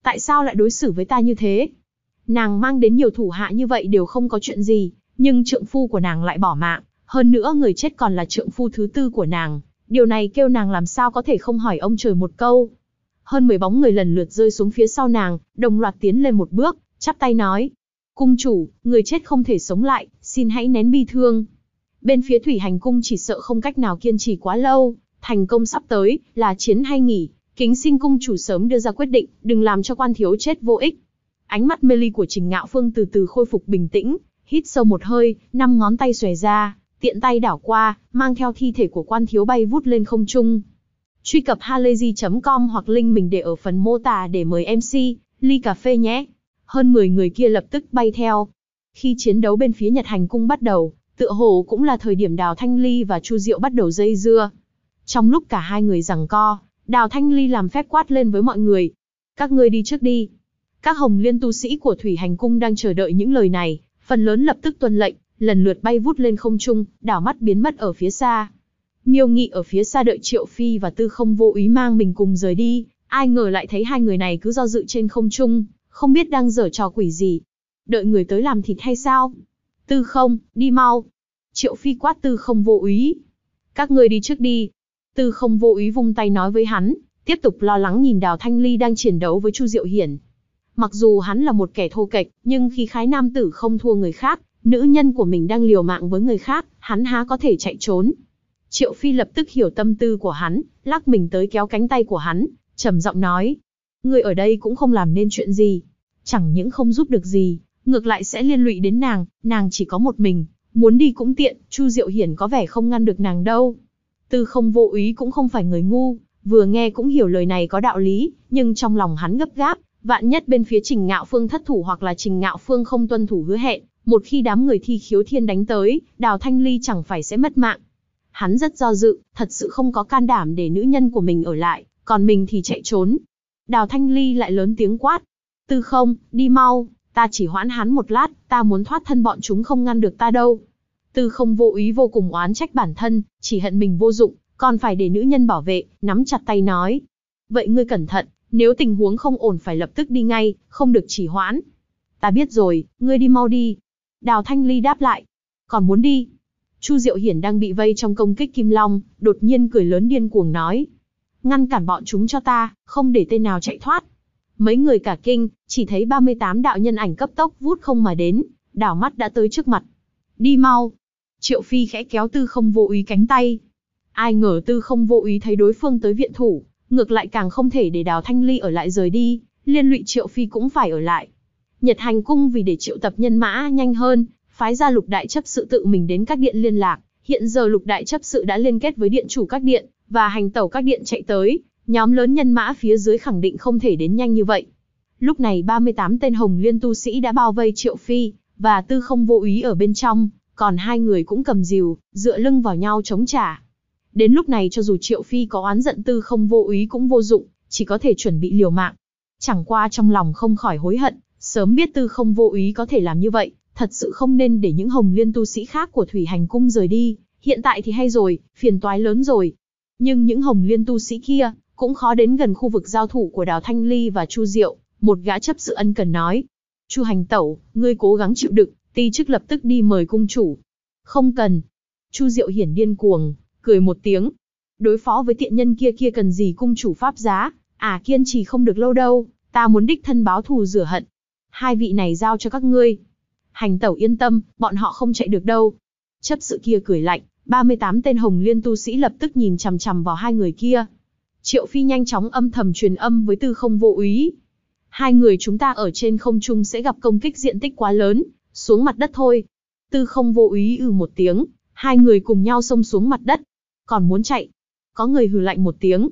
Tại sao lại đối xử với ta như thế? Nàng mang đến nhiều thủ hạ như vậy đều không có chuyện gì, nhưng trượng phu của nàng lại bỏ mạng, hơn nữa người chết còn là trượng phu thứ tư của nàng. Điều này kêu nàng làm sao có thể không hỏi ông trời một câu. Hơn 10 bóng người lần lượt rơi xuống phía sau nàng, đồng loạt tiến lên một bước, chắp tay nói. Cung chủ, người chết không thể sống lại, xin hãy nén bi thương. Bên phía Thủy Hành cung chỉ sợ không cách nào kiên trì quá lâu, thành công sắp tới, là chiến hay nghỉ. Kính xin cung chủ sớm đưa ra quyết định, đừng làm cho quan thiếu chết vô ích. Ánh mắt mê ly của Trình Ngạo Phương từ từ khôi phục bình tĩnh, hít sâu một hơi, 5 ngón tay xòe ra, tiện tay đảo qua, mang theo thi thể của quan thiếu bay vút lên không trung. Truy cập halayzi.com hoặc link mình để ở phần mô tả để mời MC, ly cà phê nhé. Hơn 10 người kia lập tức bay theo. Khi chiến đấu bên phía Nhật Hành cung bắt đầu, tựa hồ cũng là thời điểm Đào Thanh Ly và Chu Diệu bắt đầu dây dưa. Trong lúc cả hai người giằng co, Đào Thanh Ly làm phép quát lên với mọi người. Các ngươi đi trước đi. Các Hồng Liên tu sĩ của Thủy Hành cung đang chờ đợi những lời này, phần lớn lập tức tuân lệnh, lần lượt bay vút lên không trung, đảo mắt biến mất ở phía xa. Miêu Nghị ở phía xa đợi Triệu Phi và Tư Không Vô Úy mang mình cùng rời đi, ai ngờ lại thấy hai người này cứ do dự trên không trung, không biết đang giở trò quỷ gì. Đợi người tới làm thịt hay sao? Tư Không, đi mau. Triệu Phi quát Tư Không Vô Úy. Các ngươi đi trước đi. Tư Không Vô Úy vung tay nói với hắn, tiếp tục lo lắng nhìn Đào Thanh Ly đang chiến đấu với Chu Diệu Hiển. Mặc dù hắn là một kẻ thô kệch, nhưng khi khái nam tử không thua người khác, nữ nhân của mình đang liều mạng với người khác, hắn há có thể chạy trốn. Triệu Phi lập tức hiểu tâm tư của hắn, lắc mình tới kéo cánh tay của hắn, trầm giọng nói. Ngươi ở đây cũng không làm nên chuyện gì. Chẳng những không giúp được gì, ngược lại sẽ liên lụy đến nàng chỉ có một mình, muốn đi cũng tiện, Chu Diệu Hiển có vẻ không ngăn được nàng đâu. Tư Không Vô Úy cũng không phải người ngu, vừa nghe cũng hiểu lời này có đạo lý, nhưng trong lòng hắn gấp gáp, vạn nhất bên phía Trình Ngạo Phương thất thủ hoặc là Trình Ngạo Phương không tuân thủ hứa hẹn, một khi đám người Thi Khiếu Thiên đánh tới, Đào Thanh Ly chẳng phải sẽ mất mạng. Hắn rất do dự, thật sự không có can đảm để nữ nhân của mình ở lại, còn mình thì chạy trốn. Đào Thanh Ly lại lớn tiếng quát. Tư Không, đi mau, ta chỉ hoãn hắn một lát, ta muốn thoát thân bọn chúng không ngăn được ta đâu. Tư Không Vô Úy vô cùng oán trách bản thân, chỉ hận mình vô dụng, còn phải để nữ nhân bảo vệ, nắm chặt tay nói. Vậy ngươi cẩn thận, nếu tình huống không ổn phải lập tức đi ngay, không được chỉ hoãn. Ta biết rồi, ngươi đi mau đi. Đào Thanh Ly đáp lại. Còn muốn đi? Chu Diệu Hiển đang bị vây trong công kích Kim Long, đột nhiên cười lớn điên cuồng nói. Ngăn cản bọn chúng cho ta, không để tên nào chạy thoát. Mấy người cả kinh, chỉ thấy 38 đạo nhân ảnh cấp tốc vút không mà đến, đảo mắt đã tới trước mặt. Đi mau. Triệu Phi khẽ kéo Tư Không Vô Úy cánh tay. Ai ngờ Tư Không Vô Úy thấy đối phương tới viện thủ, ngược lại càng không thể để Đào Thanh Ly ở lại rời đi, liên lụy Triệu Phi cũng phải ở lại. Nhật Hành cung vì để triệu tập nhân mã nhanh hơn, phái ra Lục Đại chấp sự tự mình đến các điện liên lạc. Hiện giờ Lục Đại chấp sự đã liên kết với điện chủ các điện và hành tẩu các điện chạy tới, nhóm lớn nhân mã phía dưới khẳng định không thể đến nhanh như vậy. Lúc này 38 tên Hồng Liên tu sĩ đã bao vây Triệu Phi và Tư Không Vô Úy ở bên trong, còn hai người cũng cầm rìu, dựa lưng vào nhau chống trả. Đến lúc này cho dù Triệu Phi có oán giận Tư Không Vô Úy cũng vô dụng, chỉ có thể chuẩn bị liều mạng. Chẳng qua trong lòng không khỏi hối hận, sớm biết Tư Không Vô Úy có thể làm như vậy, thật sự không nên để những Hồng Liên tu sĩ khác của Thủy Hành cung rời đi, hiện tại thì hay rồi, phiền toái lớn rồi. Nhưng những Hồng Liên tu sĩ kia cũng khó đến gần khu vực giao thủ của Đào Thanh Ly và Chu Diệu, một gã chấp sự ân cần nói: "Chu hành tẩu, ngươi cố gắng chịu đựng, ti chức lập tức đi mời cung chủ." "Không cần." Chu Diệu Hiển điên cuồng, cười một tiếng. "Đối phó với tiện nhân kia cần gì cung chủ pháp giá, kiên trì không được lâu đâu, ta muốn đích thân báo thù rửa hận. Hai vị này giao cho các ngươi. Hành tẩu yên tâm, bọn họ không chạy được đâu." Chấp sự kia cười lạnh, 38 tên Hồng Liên tu sĩ lập tức nhìn chằm chằm vào hai người kia. Triệu Phi nhanh chóng âm thầm truyền âm với Tư Không Vô Úy. "Hai người chúng ta ở trên không trung sẽ gặp công kích diện tích quá lớn, xuống mặt đất thôi." Tư Không Vô Úy một tiếng, hai người cùng nhau xông xuống mặt đất. "Còn muốn chạy?" Có người hừ lạnh một tiếng.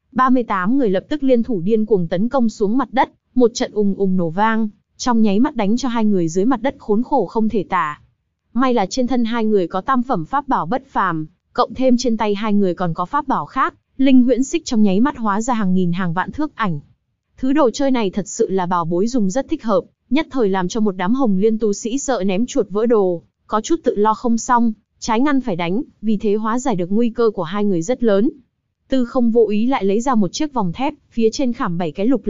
38 người lập tức liên thủ điên cuồng tấn công xuống mặt đất, một trận ùng ùng nổ vang, trong nháy mắt đánh cho hai người dưới mặt đất khốn khổ không thể tả. May là trên thân hai người có tam phẩm pháp bảo bất phàm, cộng thêm trên tay hai người còn có pháp bảo khác, linh huyễn xích trong nháy mắt hóa ra hàng nghìn hàng vạn thước ảnh. Thứ đồ chơi này thật sự là bảo bối dùng rất thích hợp, nhất thời làm cho một đám Hồng Liên tu sĩ sợ ném chuột vỡ đồ, có chút tự lo không xong, trái ngăn phải đánh, vì thế hóa giải được nguy cơ của hai người rất lớn. Tư Không Vô Úy lại lấy ra một chiếc vòng thép, phía trên khảm 7 cái lục lạc,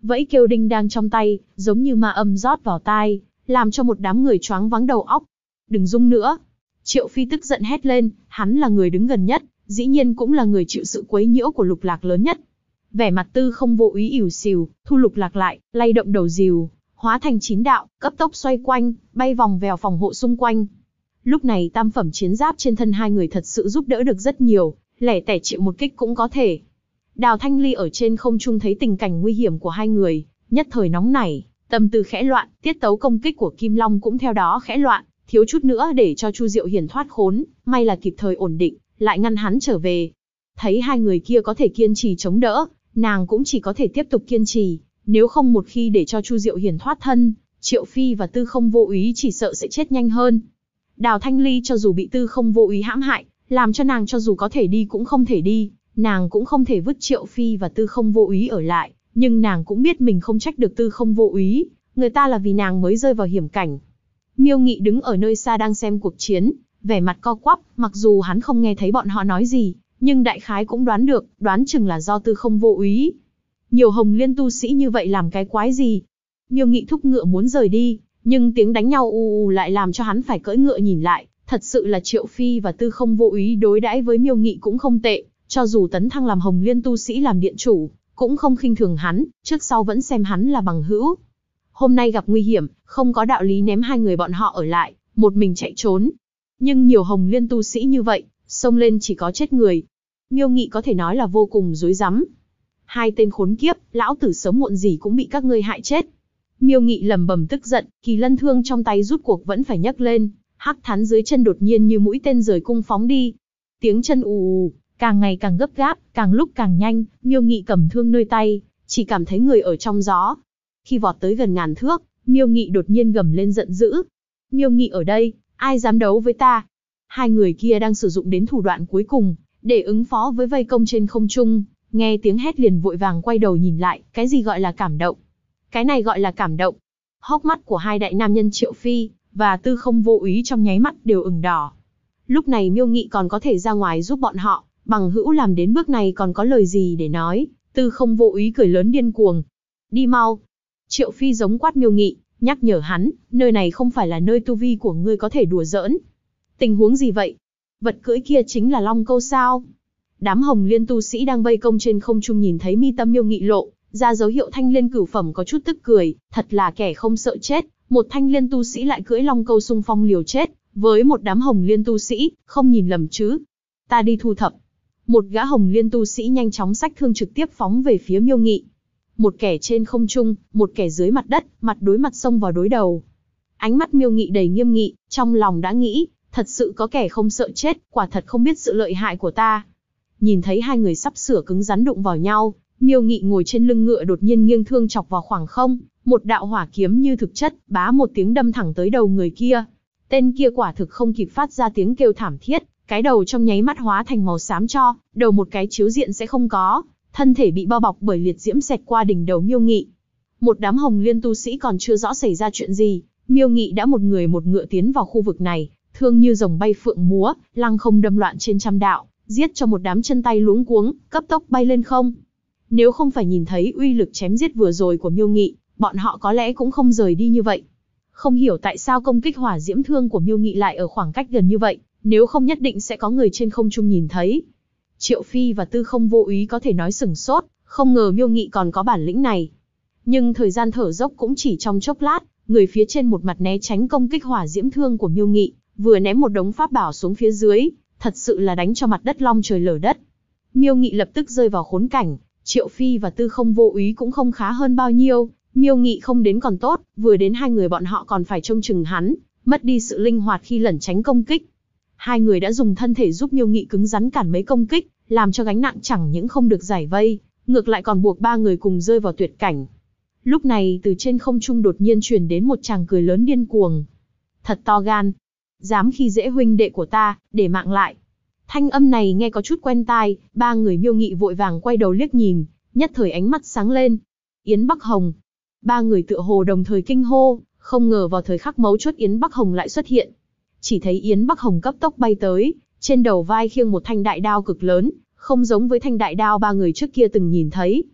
vẫy kêu đinh đang trong tay, giống như ma âm rót vào tai, làm cho một đám người choáng váng đầu óc. Đừng rung nữa. Triệu Phi tức giận hét lên, hắn là người đứng gần nhất, dĩ nhiên cũng là người chịu sự quấy nhiễu của Lục Lạc lớn nhất. Vẻ mặt Tư Không Vô Úy ỉu xìu, thu Lục Lạc lại, lay động đầu rìu, hóa thành 9 đạo, cấp tốc xoay quanh, bay vòng vèo phòng hộ xung quanh. Lúc này tam phẩm chiến giáp trên thân hai người thật sự giúp đỡ được rất nhiều, lẻ tẻ chịu một kích cũng có thể. Đào Thanh Ly ở trên không trung thấy tình cảnh nguy hiểm của hai người, nhất thời nóng nảy, tâm tư khẽ loạn, tiết tấu công kích của Kim Long cũng theo đó khẽ loạn, thiếu chút nữa để cho Chu Diệu Hiền thoát khốn, may là kịp thời ổn định, lại ngăn hắn trở về. Thấy hai người kia có thể kiên trì chống đỡ, nàng cũng chỉ có thể tiếp tục kiên trì, nếu không một khi để cho Chu Diệu Hiền thoát thân, Triệu Phi và Tư Không Vô Úy chỉ sợ sẽ chết nhanh hơn. Đào Thanh Ly cho dù bị Tư Không Vô Úy hãm hại, làm cho nàng cho dù có thể đi cũng không thể đi, nàng cũng không thể vứt Triệu Phi và Tư Không Vô Úy ở lại, nhưng nàng cũng biết mình không trách được Tư Không Vô Úy, người ta là vì nàng mới rơi vào hiểm cảnh. Miêu Nghị đứng ở nơi xa đang xem cuộc chiến, vẻ mặt co quắp, mặc dù hắn không nghe thấy bọn họ nói gì, nhưng đại khái cũng đoán được, đoán chừng là do Tư Không Vô Úy. Nhiều Hồng Liên tu sĩ như vậy làm cái quái gì? Miêu Nghị thúc ngựa muốn rời đi, nhưng tiếng đánh nhau ù ù lại làm cho hắn phải cưỡi ngựa nhìn lại, thật sự là Triệu Phi và Tư Không Vô Úy đối đãi với Miêu Nghị cũng không tệ, cho dù tấn thăng làm Hồng Liên tu sĩ làm điện chủ, cũng không khinh thường hắn, trước sau vẫn xem hắn là bằng hữu. Hôm nay gặp nguy hiểm, không có đạo lý ném hai người bọn họ ở lại, một mình chạy trốn. Nhưng nhiều Hồng Liên tu sĩ như vậy, xông lên chỉ có chết người. Miêu Nghị có thể nói là vô cùng rối rắm. Hai tên khốn kiếp, lão tử sớm muộn gì cũng bị các ngươi hại chết. Miêu Nghị lẩm bẩm tức giận, kỳ lân thương trong tay rút cuộc vẫn phải nhấc lên, hắc thắn dưới chân đột nhiên như mũi tên rời cung phóng đi. Tiếng chân ù ù, càng ngày càng gấp gáp, càng lúc càng nhanh, Miêu Nghị cầm thương nơi tay, chỉ cảm thấy người ở trong gió. Khi vọt tới gần ngàn thước, Miêu Nghị đột nhiên gầm lên giận dữ. Miêu Nghị ở đây, ai dám đấu với ta? Hai người kia đang sử dụng đến thủ đoạn cuối cùng, để ứng phó với vây công trên không trung, nghe tiếng hét liền vội vàng quay đầu nhìn lại, cái gì gọi là cảm động? Cái này gọi là cảm động. Hốc mắt của hai đại nam nhân Triệu Phi và Tư Không Vô Úy trong nháy mắt đều ửng đỏ. Lúc này Miêu Nghị còn có thể ra ngoài giúp bọn họ, bằng hữu làm đến bước này còn có lời gì để nói? Tư Không Vô Úy cười lớn điên cuồng. Đi mau. Triệu Phi giống quát Miêu Nghị, nhắc nhở hắn, nơi này không phải là nơi tu vi của ngươi có thể đùa giỡn. Tình huống gì vậy? Vật cưỡi kia chính là Long Câu sao? Đám Hồng Liên tu sĩ đang vây công trên không trung nhìn thấy mi tâm Miêu Nghị lộ ra dấu hiệu thanh liên cửu phẩm có chút tức cười, thật là kẻ không sợ chết, một thanh liên tu sĩ lại cưỡi Long Câu xung phong liều chết, với một đám Hồng Liên tu sĩ, không nhìn lầm chứ? Ta đi thu thập. Một gã Hồng Liên tu sĩ nhanh chóng xách thương trực tiếp phóng về phía Miêu Nghị. Một kẻ trên không trung, một kẻ dưới mặt đất, mặt đối mặt xông vào đối đầu. Ánh mắt Miêu Nghị đầy nghiêm nghị, trong lòng đã nghĩ, thật sự có kẻ không sợ chết, quả thật không biết sự lợi hại của ta. Nhìn thấy hai người sắp sửa cứng rắn đụng vào nhau, Miêu Nghị ngồi trên lưng ngựa đột nhiên nghiêng thương chọc vào khoảng không, một đạo hỏa kiếm như thực chất, bá một tiếng đâm thẳng tới đầu người kia. Tên kia quả thực không kịp phát ra tiếng kêu thảm thiết, cái đầu trong nháy mắt hóa thành màu xám cho, đầu một cái chiếu diện sẽ không có, thân thể bị bao bọc bởi liệt diễm xẹt qua đỉnh đầu Miêu Nghị. Một đám Hồng Liên tu sĩ còn chưa rõ xảy ra chuyện gì, Miêu Nghị đã một người một ngựa tiến vào khu vực này, thương như rồng bay phượng múa, lăng không đâm loạn trên trăm đạo, giết cho một đám chân tay luống cuống, cấp tốc bay lên không. Nếu không phải nhìn thấy uy lực chém giết vừa rồi của Miêu Nghị, bọn họ có lẽ cũng không rời đi như vậy. Không hiểu tại sao công kích hỏa diễm thương của Miêu Nghị lại ở khoảng cách gần như vậy, nếu không nhất định sẽ có người trên không trung nhìn thấy. Triệu Phi và Tư Không Vô Úy có thể nói sửng sốt, không ngờ Miêu Nghị còn có bản lĩnh này. Nhưng thời gian thở dốc cũng chỉ trong chốc lát, người phía trên một mặt né tránh công kích hỏa diễm thương của Miêu Nghị, vừa ném một đống pháp bảo xuống phía dưới, thật sự là đánh cho mặt đất long trời lở đất. Miêu Nghị lập tức rơi vào khốn cảnh, Triệu Phi và Tư Không Vô Úy cũng không khá hơn bao nhiêu, Miêu Nghị không đến còn tốt, vừa đến hai người bọn họ còn phải trông chừng hắn, mất đi sự linh hoạt khi lẩn tránh công kích. Hai người đã dùng thân thể giúp Miêu Nghị cứng rắn cản mấy công kích, làm cho gánh nặng chẳng những không được giải vây, ngược lại còn buộc ba người cùng rơi vào tuyệt cảnh. Lúc này từ trên không trung đột nhiên truyền đến một tràng cười lớn điên cuồng. Thật to gan, dám khi dễ huynh đệ của ta, để mạng lại. Thanh âm này nghe có chút quen tai, ba người Miêu Nghị vội vàng quay đầu liếc nhìn, nhất thời ánh mắt sáng lên. Yến Bắc Hồng. Ba người tựa hồ đồng thời kinh hô, không ngờ vào thời khắc mấu chốt Yến Bắc Hồng lại xuất hiện. Chỉ thấy Yến Bắc Hồng cấp tốc bay tới, trên đầu vai khiêng một thanh đại đao cực lớn, không giống với thanh đại đao ba người trước kia từng nhìn thấy.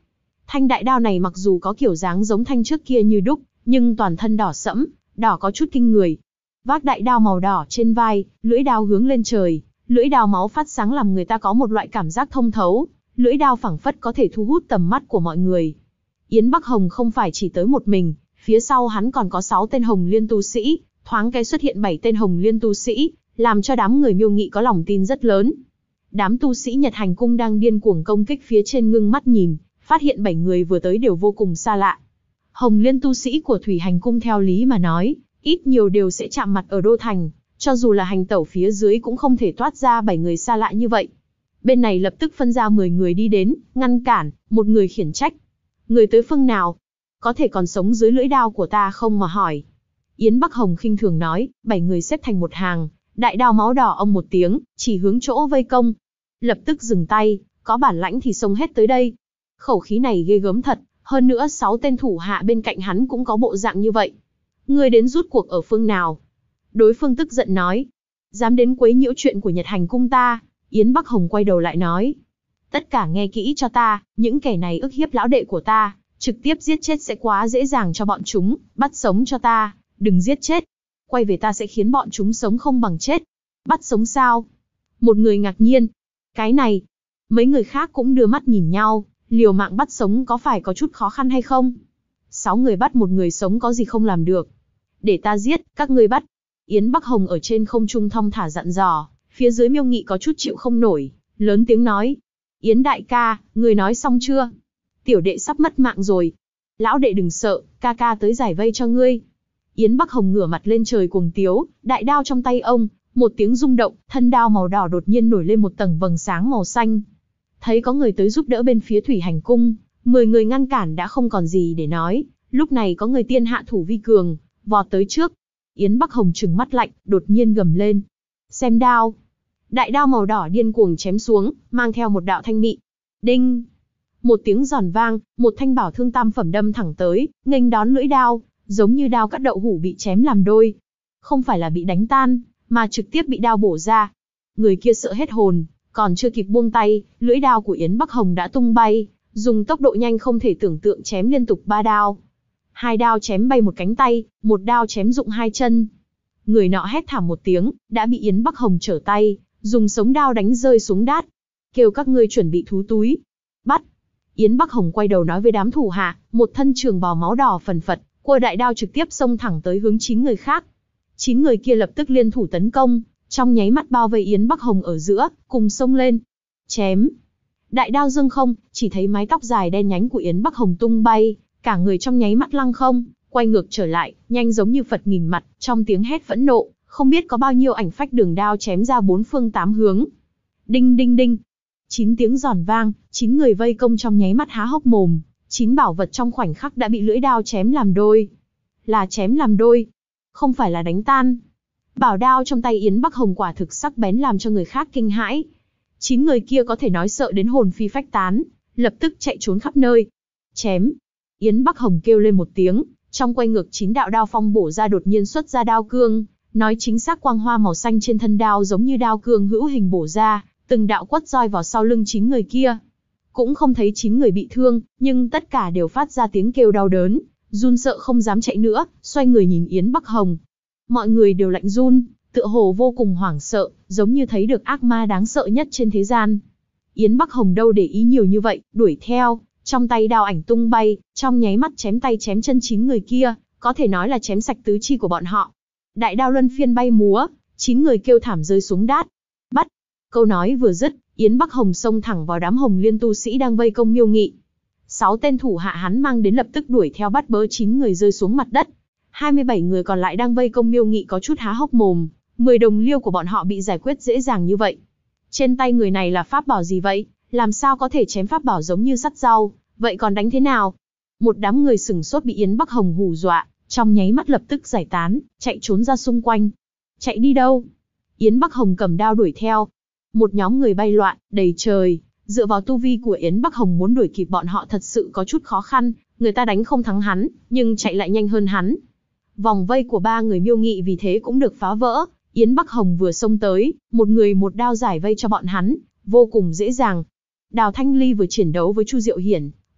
Thanh đại đao này mặc dù có kiểu dáng giống thanh trước kia như đúc, nhưng toàn thân đỏ sẫm, đỏ có chút kinh người. Vác đại đao màu đỏ trên vai, lưỡi đao hướng lên trời, lưỡi đao máu phát sáng làm người ta có một loại cảm giác thông thấu, lưỡi đao phảng phất có thể thu hút tầm mắt của mọi người. Yến Bắc Hồng không phải chỉ tới một mình, phía sau hắn còn có 6 tên Hồng Liên tu sĩ, thoáng cái xuất hiện 7 tên Hồng Liên tu sĩ, làm cho đám người Miêu Nghị có lòng tin rất lớn. Đám tu sĩ Nhật Hành Cung đang điên cuồng công kích phía trên ngưng mắt nhìn, phát hiện 7 người vừa tới đều vô cùng xa lạ. Hồng Liên tu sĩ của Thủy Hành Cung theo lý mà nói, ít nhiều đều sẽ chạm mặt ở Đô Thành, cho dù là hành tẩu phía dưới cũng không thể toát ra 7 người xa lạ như vậy. Bên này lập tức phân ra 10 người đi đến, ngăn cản, một người khiển trách. Người tới phương nào? Có thể còn sống dưới lưỡi đao của ta không mà hỏi. Yến Bắc Hồng khinh thường nói, 7 người xếp thành một hàng, đại đao máu đỏ ông một tiếng, chỉ hướng chỗ vây công. Lập tức dừng tay, có bản lãnh thì xông hết tới đây. Khẩu khí này ghê gớm thật, hơn nữa 6 tên thủ hạ bên cạnh hắn cũng có bộ dạng như vậy. Ngươi đến rút cuộc ở phương nào? Đối phương tức giận nói, dám đến quấy nhiễu chuyện của Nhật Hành Cung ta. Yến Bắc Hồng quay đầu lại nói, tất cả nghe kỹ cho ta, những kẻ này ức hiếp lão đệ của ta, trực tiếp giết chết sẽ quá dễ dàng cho bọn chúng, bắt sống cho ta, đừng giết chết. Quay về ta sẽ khiến bọn chúng sống không bằng chết. Bắt sống sao? Một người ngạc nhiên. Cái này, mấy người khác cũng đưa mắt nhìn nhau, liều mạng bắt sống có phải có chút khó khăn hay không? 6 người bắt một người sống có gì không làm được. Để ta giết, các ngươi bắt. Yến Bắc Hồng ở trên không trung thong thả dặn dò, phía dưới Miêu Nghị có chút chịu không nổi, lớn tiếng nói. Yến đại ca, người nói xong chưa? Tiểu đệ sắp mất mạng rồi. Lão đệ đừng sợ, ca ca tới giải vây cho ngươi. Yến Bắc Hồng ngửa mặt lên trời cuồng tiếu, đại đao trong tay ông, một tiếng rung động, thân đao màu đỏ đột nhiên nổi lên một tầng vầng sáng màu xanh. Thấy có người tới giúp đỡ bên phía Thủy Hành Cung, 10 người ngăn cản đã không còn gì để nói, lúc này có người tiên hạ thủ vi cường, vọt tới trước. Yến Bắc Hồng trừng mắt lạnh, đột nhiên gầm lên. Xem đao. Đại đao màu đỏ điên cuồng chém xuống, mang theo một đạo thanh mị. Đinh. Một tiếng giòn vang, một thanh bảo thương tam phẩm đâm thẳng tới, nghênh đón lưỡi đao, giống như đao cắt đậu hũ bị chém làm đôi. Không phải là bị đánh tan, mà trực tiếp bị đao bổ ra. Người kia sợ hết hồn, còn chưa kịp buông tay, lưỡi đao của Yến Bắc Hồng đã tung bay, dùng tốc độ nhanh không thể tưởng tượng chém liên tục 3 đao. 2 đao chém bay một cánh tay, 1 đao chém rụng 2 chân. Người nọ hét thảm một tiếng, đã bị Yến Bắc Hồng trở tay, dùng sống đao đánh rơi xuống đát. Kêu các ngươi chuẩn bị thú túi. Bắt. Yến Bắc Hồng quay đầu nói với đám thủ hạ, một thân trường bào máu đỏ phần phật, cua đại đao trực tiếp xông thẳng tới hướng 9 người khác. 9 người kia lập tức liên thủ tấn công, trong nháy mắt bao vây Yến Bắc Hồng ở giữa, cùng xông lên. Chém. Đại đao dâng không, chỉ thấy mái tóc dài đen nhánh của Yến Bắc Hồng tung bay, cả người trong nháy mắt lăng không, quay ngược trở lại, nhanh giống như Phật nghìn mặt, trong tiếng hét phẫn nộ, không biết có bao nhiêu ảnh phách đường đao chém ra 4 phương 8 hướng. Đinh đinh đinh. 9 tiếng giòn vang, 9 người vây công trong nháy mắt há hốc mồm, 9 bảo vật trong khoảnh khắc đã bị lưỡi đao chém làm đôi. Là chém làm đôi, không phải là đánh tan. Bảo đao trong tay Yến Bắc Hồng quả thực sắc bén làm cho người khác kinh hãi. 9 người kia có thể nói sợ đến hồn phi phách tán, lập tức chạy trốn khắp nơi. Chém. Yến Bắc Hồng kêu lên một tiếng, trong quay ngược 9 đạo đao phong bổ ra đột nhiên xuất ra đao cương, nói chính xác quang hoa màu xanh trên thân đao giống như đao cương hữu hình bổ ra, từng đạo quất roi vào sau lưng 9 người kia. Cũng không thấy 9 người bị thương, nhưng tất cả đều phát ra tiếng kêu đau đớn, run sợ không dám chạy nữa, xoay người nhìn Yến Bắc Hồng. Mọi người đều lạnh run, tựa hồ vô cùng hoảng sợ, giống như thấy được ác ma đáng sợ nhất trên thế gian. Yến Bắc Hồng đâu để ý nhiều như vậy, đuổi theo, trong tay đao ảnh tung bay, trong nháy mắt chém tay chém chân 9 người kia, có thể nói là chém sạch tứ chi của bọn họ. Đại đao luân phiên bay múa, 9 người kêu thảm rơi xuống đát. Bắt. Câu nói vừa dứt, Yến Bắc Hồng xông thẳng vào đám Hồng Liên tu sĩ đang vây công Miêu Nghị. 6 tên thủ hạ hắn mang đến lập tức đuổi theo bắt bớ 9 người rơi xuống mặt đất. 27 người còn lại đang vây công Miêu Nghị có chút há hốc mồm, 10 đồng liêu của bọn họ bị giải quyết dễ dàng như vậy. Trên tay người này là pháp bảo gì vậy? Làm sao có thể chém pháp bảo giống như sắt rau, vậy còn đánh thế nào? Một đám người sửng sốt bị Yến Bắc Hồng hù dọa, trong nháy mắt lập tức giải tán, chạy trốn ra xung quanh. Chạy đi đâu? Yến Bắc Hồng cầm đao đuổi theo. Một nhóm người bay loạn, đầy trời, dựa vào tu vi của Yến Bắc Hồng muốn đuổi kịp bọn họ thật sự có chút khó khăn, người ta đánh không thắng hắn, nhưng chạy lại nhanh hơn hắn. Vòng vây của 3 người Miêu Nghị vì thế cũng được phá vỡ, Yến Bắc Hồng vừa xông tới, một người một đao giải vây cho bọn hắn, vô cùng dễ dàng. Đào Thanh Ly vừa chiến đấu với Chu Diệu Hiển,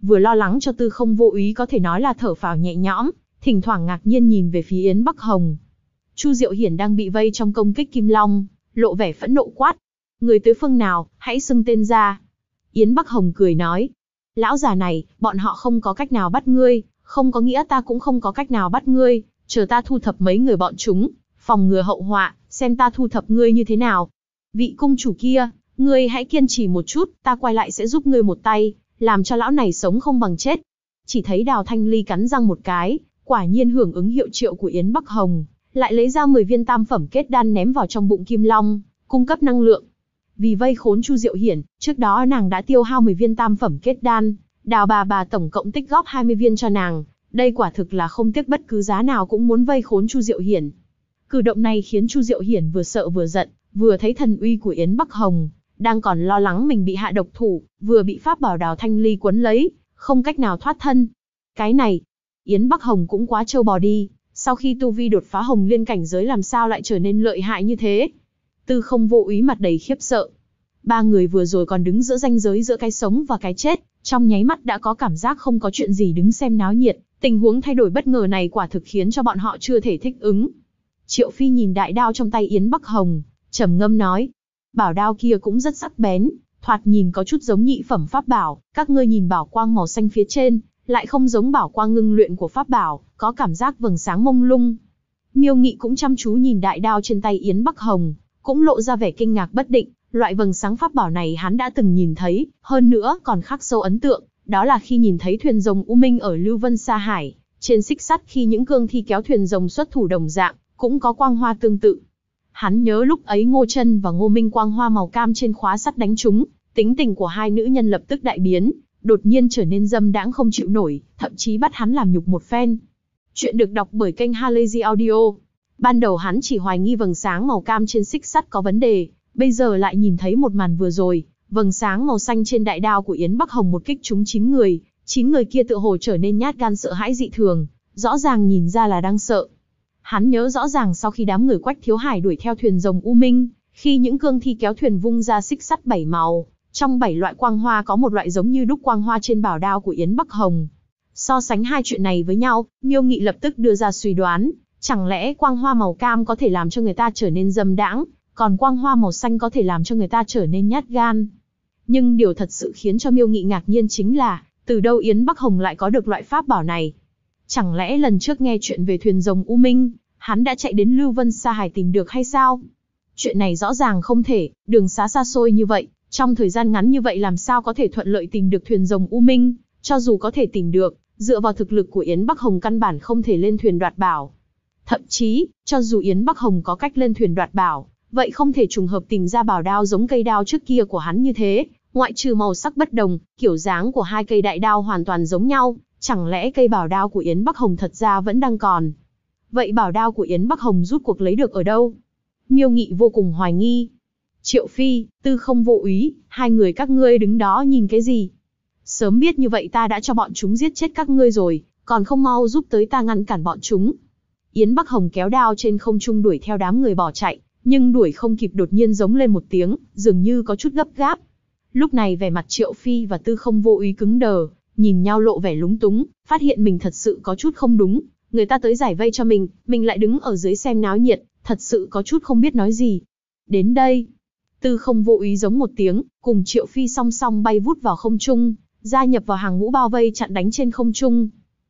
vừa lo lắng cho Tư Không Vô Úy có thể nói là thở phào nhẹ nhõm, thỉnh thoảng ngạc nhiên nhìn về phía Yến Bắc Hồng. Chu Diệu Hiển đang bị vây trong công kích Kim Long, lộ vẻ phẫn nộ quát: người tới phương nào, hãy xưng tên ra. Yến Bắc Hồng cười nói: lão già này, bọn họ không có cách nào bắt ngươi, không có nghĩa ta cũng không có cách nào bắt ngươi, chờ ta thu thập mấy người bọn chúng, phòng ngừa hậu họa, xem ta thu thập ngươi như thế nào. Vị cung chủ kia, ngươi hãy kiên trì một chút, ta quay lại sẽ giúp ngươi một tay, làm cho lão này sống không bằng chết. Chỉ thấy Đào Thanh Ly cắn răng một cái, quả nhiên hưởng ứng hiệu triệu của Yến Bắc Hồng, lại lấy ra 10 viên tam phẩm kết đan ném vào trong bụng Kim Long, cung cấp năng lượng. Vì vây khốn Chu Diệu Hiển, trước đó nàng đã tiêu hao 10 viên tam phẩm kết đan, Đào bà tổng cộng tích góp 20 viên cho nàng, đây quả thực là không tiếc bất cứ giá nào cũng muốn vây khốn Chu Diệu Hiển. Cử động này khiến Chu Diệu Hiển vừa sợ vừa giận, vừa thấy thần uy của Yến Bắc Hồng, đang còn lo lắng mình bị hạ độc thủ, vừa bị pháp bảo Đào Thanh Ly quấn lấy, không cách nào thoát thân. Cái này, Yến Bắc Hồng cũng quá trâu bò đi, sau khi tu vi đột phá Hồng Liên cảnh giới làm sao lại trở nên lợi hại như thế? Tư Không Vô Úy mặt đầy khiếp sợ. Ba người vừa rồi còn đứng giữa ranh giới giữa cái sống và cái chết, trong nháy mắt đã có cảm giác không có chuyện gì đứng xem náo nhiệt, tình huống thay đổi bất ngờ này quả thực khiến cho bọn họ chưa thể thích ứng. Triệu Phi nhìn đại đao trong tay Yến Bắc Hồng, trầm ngâm nói: bảo đao kia cũng rất sắc bén, thoạt nhìn có chút giống nhị phẩm pháp bảo, các ngươi nhìn bảo quang màu xanh phía trên, lại không giống bảo quang ngưng luyện của pháp bảo, có cảm giác vầng sáng mông lung. Miêu Nghị cũng chăm chú nhìn đại đao trên tay Yến Bắc Hồng, cũng lộ ra vẻ kinh ngạc bất định, loại vầng sáng pháp bảo này hắn đã từng nhìn thấy, hơn nữa còn khắc sâu ấn tượng, đó là khi nhìn thấy thuyền rồng U Minh ở Lưu Vân Sa Hải, trên xích sắt khi những cương thi kéo thuyền rồng xuất thủ đồng dạng, cũng có quang hoa tương tự. Hắn nhớ lúc ấy Ngô Chân và Ngô Minh quang hoa màu cam trên khóa sắt đánh trúng, tính tình của hai nữ nhân lập tức đại biến, đột nhiên trở nên dâm đãng không chịu nổi, thậm chí bắt hắn làm nhục một phen. Chuyện được đọc bởi kênh Halazy Audio. Ban đầu hắn chỉ hoài nghi vầng sáng màu cam trên xích sắt có vấn đề, bây giờ lại nhìn thấy một màn vừa rồi, vầng sáng màu xanh trên đại đao của Yến Bắc Hồng một kích trúng 9 người, 9 người kia tựa hồ trở nên nhát gan sợ hãi dị thường, rõ ràng nhìn ra là đang sợ. Hắn nhớ rõ ràng sau khi đám người Quách Thiếu Hải đuổi theo thuyền rồng U Minh, khi những cương thi kéo thuyền vung ra xích sắt 7 màu, trong 7 loại quang hoa có một loại giống như đúc quang hoa trên bảo đao của Yến Bắc Hồng. So sánh hai chuyện này với nhau, Miêu Nghị lập tức đưa ra suy đoán, chẳng lẽ quang hoa màu cam có thể làm cho người ta trở nên dâm đãng, còn quang hoa màu xanh có thể làm cho người ta trở nên nhát gan. Nhưng điều thật sự khiến cho Miêu Nghị ngạc nhiên chính là, từ đâu Yến Bắc Hồng lại có được loại pháp bảo này? Chẳng lẽ lần trước nghe chuyện về thuyền rồng U Minh, hắn đã chạy đến Lưu Vân Sa Hải tìm được hay sao? Chuyện này rõ ràng không thể, đường xá xa xôi như vậy, trong thời gian ngắn như vậy làm sao có thể thuận lợi tìm được thuyền rồng U Minh, cho dù có thể tìm được, dựa vào thực lực của Yến Bắc Hồng căn bản không thể lên thuyền đoạt bảo. Thậm chí, cho dù Yến Bắc Hồng có cách lên thuyền đoạt bảo, vậy không thể trùng hợp tìm ra bảo đao giống cây đao trước kia của hắn như thế, ngoại trừ màu sắc bất đồng, kiểu dáng của hai cây đại đao hoàn toàn giống nhau, chẳng lẽ cây bảo đao của Yến Bắc Hồng thật ra vẫn đang còn? Vậy bảo đao của Yến Bắc Hồng rút cuộc lấy được ở đâu? Miêu Nghị vô cùng hoài nghi. Triệu Phi, Tư Không Vô Úy, hai người các ngươi đứng đó nhìn cái gì? Sớm biết như vậy ta đã cho bọn chúng giết chết các ngươi rồi, còn không mau giúp tới ta ngăn cản bọn chúng. Yến Bắc Hồng kéo đao trên không trung đuổi theo đám người bỏ chạy, nhưng đuổi không kịp đột nhiên giống lên một tiếng, dường như có chút gấp gáp. Lúc này vẻ mặt Triệu Phi và Tư Không Vô Úy cứng đờ, nhìn nhau lộ vẻ lúng túng, phát hiện mình thật sự có chút không đúng, người ta tới giải vây cho mình lại đứng ở dưới xem náo nhiệt, thật sự có chút không biết nói gì. Đến đây, Tư Không Vô Úy giống một tiếng, cùng Triệu Phi song song bay vút vào không trung, gia nhập vào hàng ngũ bao vây chặn đánh trên không trung.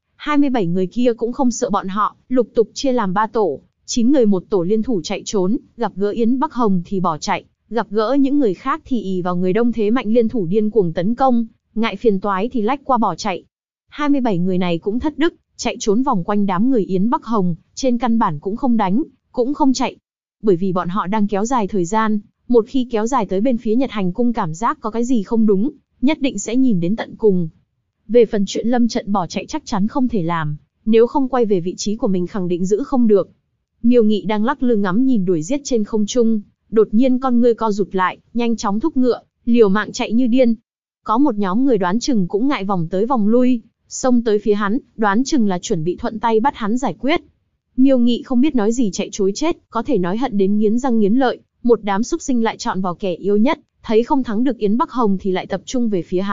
27 người kia cũng không sợ bọn họ, lục tục chia làm 3 tổ, 9 người một tổ liên thủ chạy trốn, gặp gỡ Yến Bắc Hồng thì bỏ chạy, gặp gỡ những người khác thì ỷ vào người đông thế mạnh liên thủ điên cuồng tấn công, ngại phiền toái thì lách qua bỏ chạy. 27 người này cũng thất đức, chạy trốn vòng quanh đám người Yến Bắc Hồng, trên căn bản cũng không đánh, cũng không chạy. Bởi vì bọn họ đang kéo dài thời gian, một khi kéo dài tới bên phía Nhật Hành Cung cảm giác có cái gì không đúng, nhất định sẽ nhìn đến tận cùng. Về phần chuyện lâm trận bỏ chạy chắc chắn không thể làm, nếu không quay về vị trí của mình khẳng định giữ không được. Miêu Nghị đang lắc lư ngắm nhìn đuổi giết trên không trung, đột nhiên con ngươi co rụt lại, nhanh chóng thúc ngựa, liều mạng chạy như điên. Có một nhóm người đoán chừng cũng ngại vòng tới vòng lui, xông tới phía hắn, đoán chừng là chuẩn bị thuận tay bắt hắn giải quyết. Miêu Nghị không biết nói gì chạy trối chết, có thể nói hận đến nghiến răng nghiến lợi, một đám súc sinh lại chọn vào kẻ yếu nhất, thấy không thắng được Yến Bắc Hồng thì lại tập trung về phía hắn,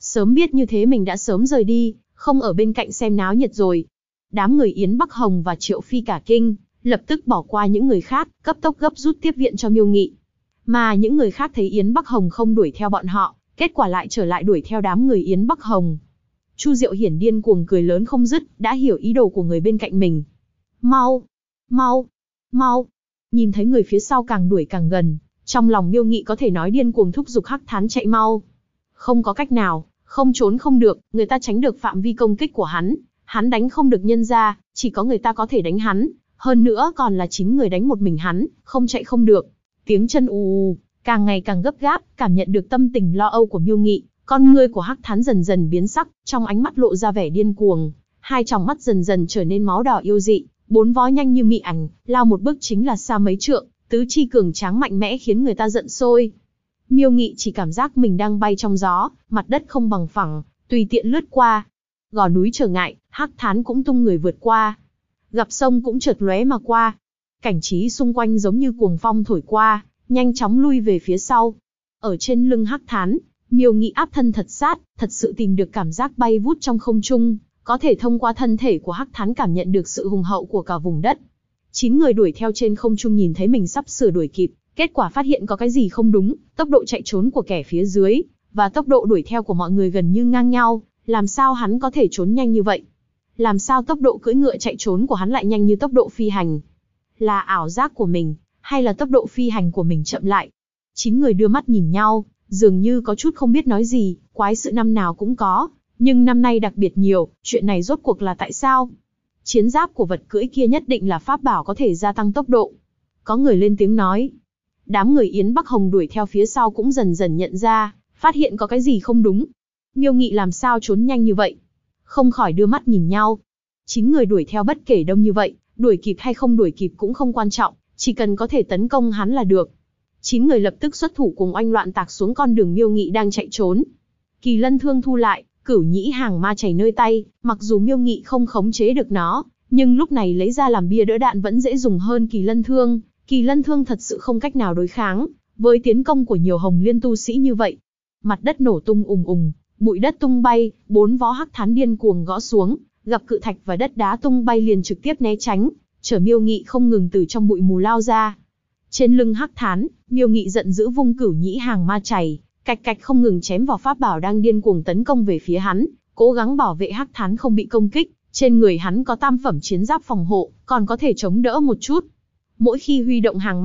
Sớm biết như thế mình đã sớm rời đi, không ở bên cạnh xem náo nhiệt rồi. Đám người Yến Bắc Hồng và Triệu Phi cả kinh, lập tức bỏ qua những người khác, cấp tốc gấp rút tiếp viện cho Miêu Nghị. Mà những người khác thấy Yến Bắc Hồng không đuổi theo bọn họ, kết quả lại trở lại đuổi theo đám người Yến Bắc Hồng. Chu Diệu Hiển điên cuồng cười lớn không dứt, đã hiểu ý đồ của người bên cạnh mình. Mau, mau, mau. Nhìn thấy người phía sau càng đuổi càng gần, trong lòng Miêu Nghị có thể nói điên cuồng thúc giục Hắc Thán chạy mau. Không có cách nào, không trốn không được, người ta tránh được phạm vi công kích của hắn đánh không được nhân ra, chỉ có người ta có thể đánh hắn, hơn nữa còn là 9 người đánh một mình hắn, không chạy không được. Tiếng chân ù ù, càng ngày càng gấp gáp, cảm nhận được tâm tình lo âu của Miêu Nghị, con ngươi của Hắc Thán dần dần biến sắc, trong ánh mắt lộ ra vẻ điên cuồng, hai tròng mắt dần dần trở nên máu đỏ yêu dị, bốn vó nhanh như mị ảnh, lao một bước chính là xa mấy trượng, tứ chi cường tráng mạnh mẽ khiến người ta giận sôi. Miêu Nghị chỉ cảm giác mình đang bay trong gió, mặt đất không bằng phẳng, tùy tiện lướt qua. Gò núi trở ngại, Hắc Thán cũng tung người vượt qua. Gặp sông cũng chợt lóe mà qua. Cảnh trí xung quanh giống như cuồng phong thổi qua, nhanh chóng lui về phía sau. Ở trên lưng Hắc Thán, Miêu Nghị áp thân thật sát, thật sự tìm được cảm giác bay vút trong không trung, có thể thông qua thân thể của Hắc Thán cảm nhận được sự hùng hậu của cả vùng đất. 9 người đuổi theo trên không trung nhìn thấy mình sắp sửa đuổi kịp, kết quả phát hiện có cái gì không đúng, tốc độ chạy trốn của kẻ phía dưới và tốc độ đuổi theo của mọi người gần như ngang nhau, làm sao hắn có thể trốn nhanh như vậy? Làm sao tốc độ cưỡi ngựa chạy trốn của hắn lại nhanh như tốc độ phi hành? Là ảo giác của mình, hay là tốc độ phi hành của mình chậm lại? 9 người đưa mắt nhìn nhau, dường như có chút không biết nói gì, quái sự năm nào cũng có, nhưng năm nay đặc biệt nhiều, chuyện này rốt cuộc là tại sao? Chiến giáp của vật cưỡi kia nhất định là pháp bảo có thể gia tăng tốc độ. Có người lên tiếng nói. Đám người Yến Bắc Hồng đuổi theo phía sau cũng dần dần nhận ra, phát hiện có cái gì không đúng. Miêu Nghị làm sao trốn nhanh như vậy? Không khỏi đưa mắt nhìn nhau. 9 người đuổi theo bất kể đông như vậy, đuổi kịp hay không đuổi kịp cũng không quan trọng, chỉ cần có thể tấn công hắn là được. 9 người lập tức xuất thủ cùng oanh loạn tạc xuống con đường Miêu Nghị đang chạy trốn. Kỳ Lân thương thu lại, Cửu Nhĩ hàng ma chảy nơi tay, mặc dù Miêu Nghị không khống chế được nó, nhưng lúc này lấy ra làm bia đỡ đạn vẫn dễ dùng hơn Kỳ Lân thương. Kỳ Lân thương thật sự không cách nào đối kháng với tiến công của nhiều Hồng Liên tu sĩ như vậy. Mặt đất nổ tung ùng ùng, bụi đất tung bay, 4 vó Hắc Thán điên cuồng gõ xuống, gặp cự thạch và đất đá tung bay liền trực tiếp né tránh, chở Miêu Nghị không ngừng từ trong bụi mù lao ra. Trên lưng Hắc Thán, Miêu Nghị giận dữ vung Cửu Nhĩ hàng ma chảy, cạch cạch không ngừng chém vào pháp bảo đang điên cuồng tấn công về phía hắn, cố gắng bảo vệ Hắc Thán không bị công kích. Trên người hắn có tam phẩm chiến giáp phòng hộ, còn có thể chống đỡ một chút. Mỗi khi huy động hàng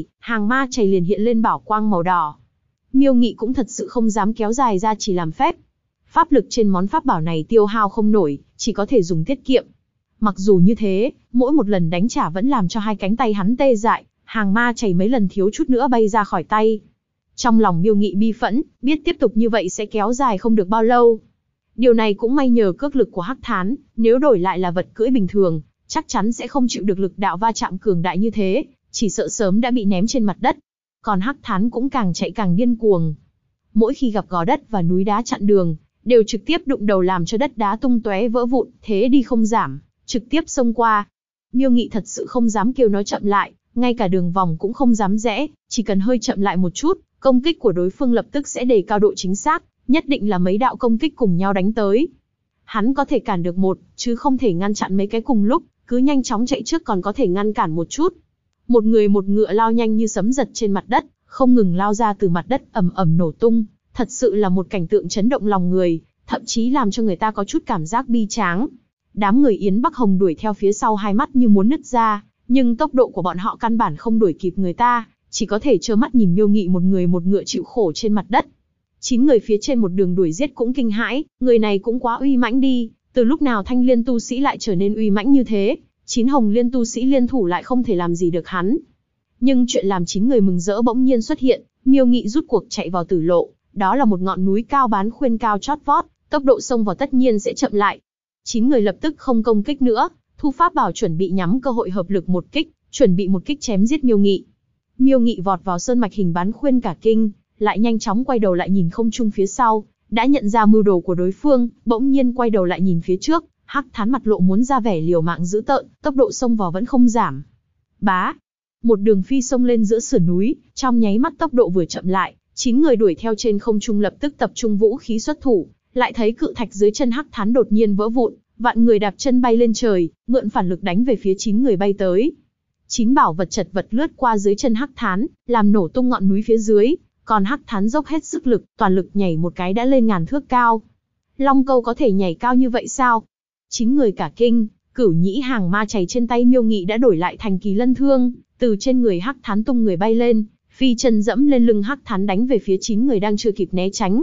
ma chảy liền hiện lên bảo quang màu đỏ. Miêu Nghị cũng thật sự không dám kéo dài ra chỉ làm phép. Pháp lực trên món pháp bảo này tiêu hao không nổi, chỉ có thể dùng tiết kiệm. Mặc dù như thế, mỗi một lần đánh trả vẫn làm cho hai cánh tay hắn tê dại, hàng ma chảy mấy lần thiếu chút nữa bay ra khỏi tay. Trong lòng Miêu Nghị bi phẫn, biết tiếp tục như vậy sẽ kéo dài không được bao lâu. Điều này cũng may nhờ cước lực của Hắc Thán, nếu đổi lại là vật cưỡi bình thường, chắc chắn sẽ không chịu được lực đạo va chạm cường đại như thế, chỉ sợ sớm đã bị ném trên mặt đất. Còn Hắc Thán cũng càng chạy càng điên cuồng. Mỗi khi gặp gò đất và núi đá chặn đường, đều trực tiếp đụng đầu làm cho đất đá tung tóe vỡ vụn, thế đi không giảm, trực tiếp xông qua. Miêu Nghị thật sự không dám kêu nó chậm lại, ngay cả đường vòng cũng không dám rẽ, chỉ cần hơi chậm lại một chút, công kích của đối phương lập tức sẽ đề cao độ chính xác, nhất định là mấy đạo công kích cùng nhau đánh tới. Hắn có thể cản được một, chứ không thể ngăn chặn mấy cái cùng lúc, cứ nhanh chóng chạy trước còn có thể ngăn cản một chút. Một người một ngựa lao nhanh như sấm giật trên mặt đất, không ngừng lao ra từ mặt đất ầm ầm nổ tung, thật sự là một cảnh tượng chấn động lòng người, thậm chí làm cho người ta có chút cảm giác bi tráng. Đám người Yến Bắc Hồng đuổi theo phía sau hai mắt như muốn nứt ra, nhưng tốc độ của bọn họ căn bản không đuổi kịp người ta, chỉ có thể trơ mắt nhìn Miêu Nghị một người một ngựa chịu khổ trên mặt đất. 9 người phía trên một đường đuổi giết cũng kinh hãi, người này cũng quá uy mãnh đi, từ lúc nào Thanh Liên tu sĩ lại trở nên uy mãnh như thế, 9 Hồng Liên tu sĩ liên thủ lại không thể làm gì được hắn. Nhưng chuyện làm 9 người mừng rỡ bỗng nhiên xuất hiện, Miêu Nghị rút cuộc chạy vào tử lộ, đó là một ngọn núi cao bán khuyên cao chót vót, tốc độ xông vào tất nhiên sẽ chậm lại. 9 người lập tức không công kích nữa, thu pháp bảo chuẩn bị nhắm cơ hội hợp lực một kích, chuẩn bị một kích chém giết Miêu Nghị. Miêu Nghị vọt vào sơn mạch hình bán khuyên cả kinh, lại nhanh chóng quay đầu lại nhìn không trung phía sau, đã nhận ra mưu đồ của đối phương, bỗng nhiên quay đầu lại nhìn phía trước, Hắc Thán mặt lộ muốn ra vẻ liều mạng dữ tợn, tốc độ xông vào vẫn không giảm. Bá, một đường phi xông lên giữa sườn núi, trong nháy mắt tốc độ vừa chậm lại, 9 người đuổi theo trên không trung lập tức tập trung vũ khí xuất thủ, lại thấy cự thạch dưới chân Hắc Thán đột nhiên vỡ vụn, vạn người đạp chân bay lên trời, mượn phản lực đánh về phía 9 người bay tới. 9 bảo vật chật vật lướt qua dưới chân Hắc Thán, làm nổ tung ngọn núi phía dưới, còn Hắc Thán dốc hết sức lực, toàn lực nhảy một cái đã lên ngàn thước cao. Long Câu có thể nhảy cao như vậy sao? 9 người cả kinh, Cửu Nhĩ hàng ma chày trên tay Miêu Nghị đã đổi lại thành Kỳ Lân thương, từ trên người Hắc Thán tung người bay lên, phi chân dẫm lên lưng Hắc Thán đánh về phía 9 người đang chưa kịp né tránh.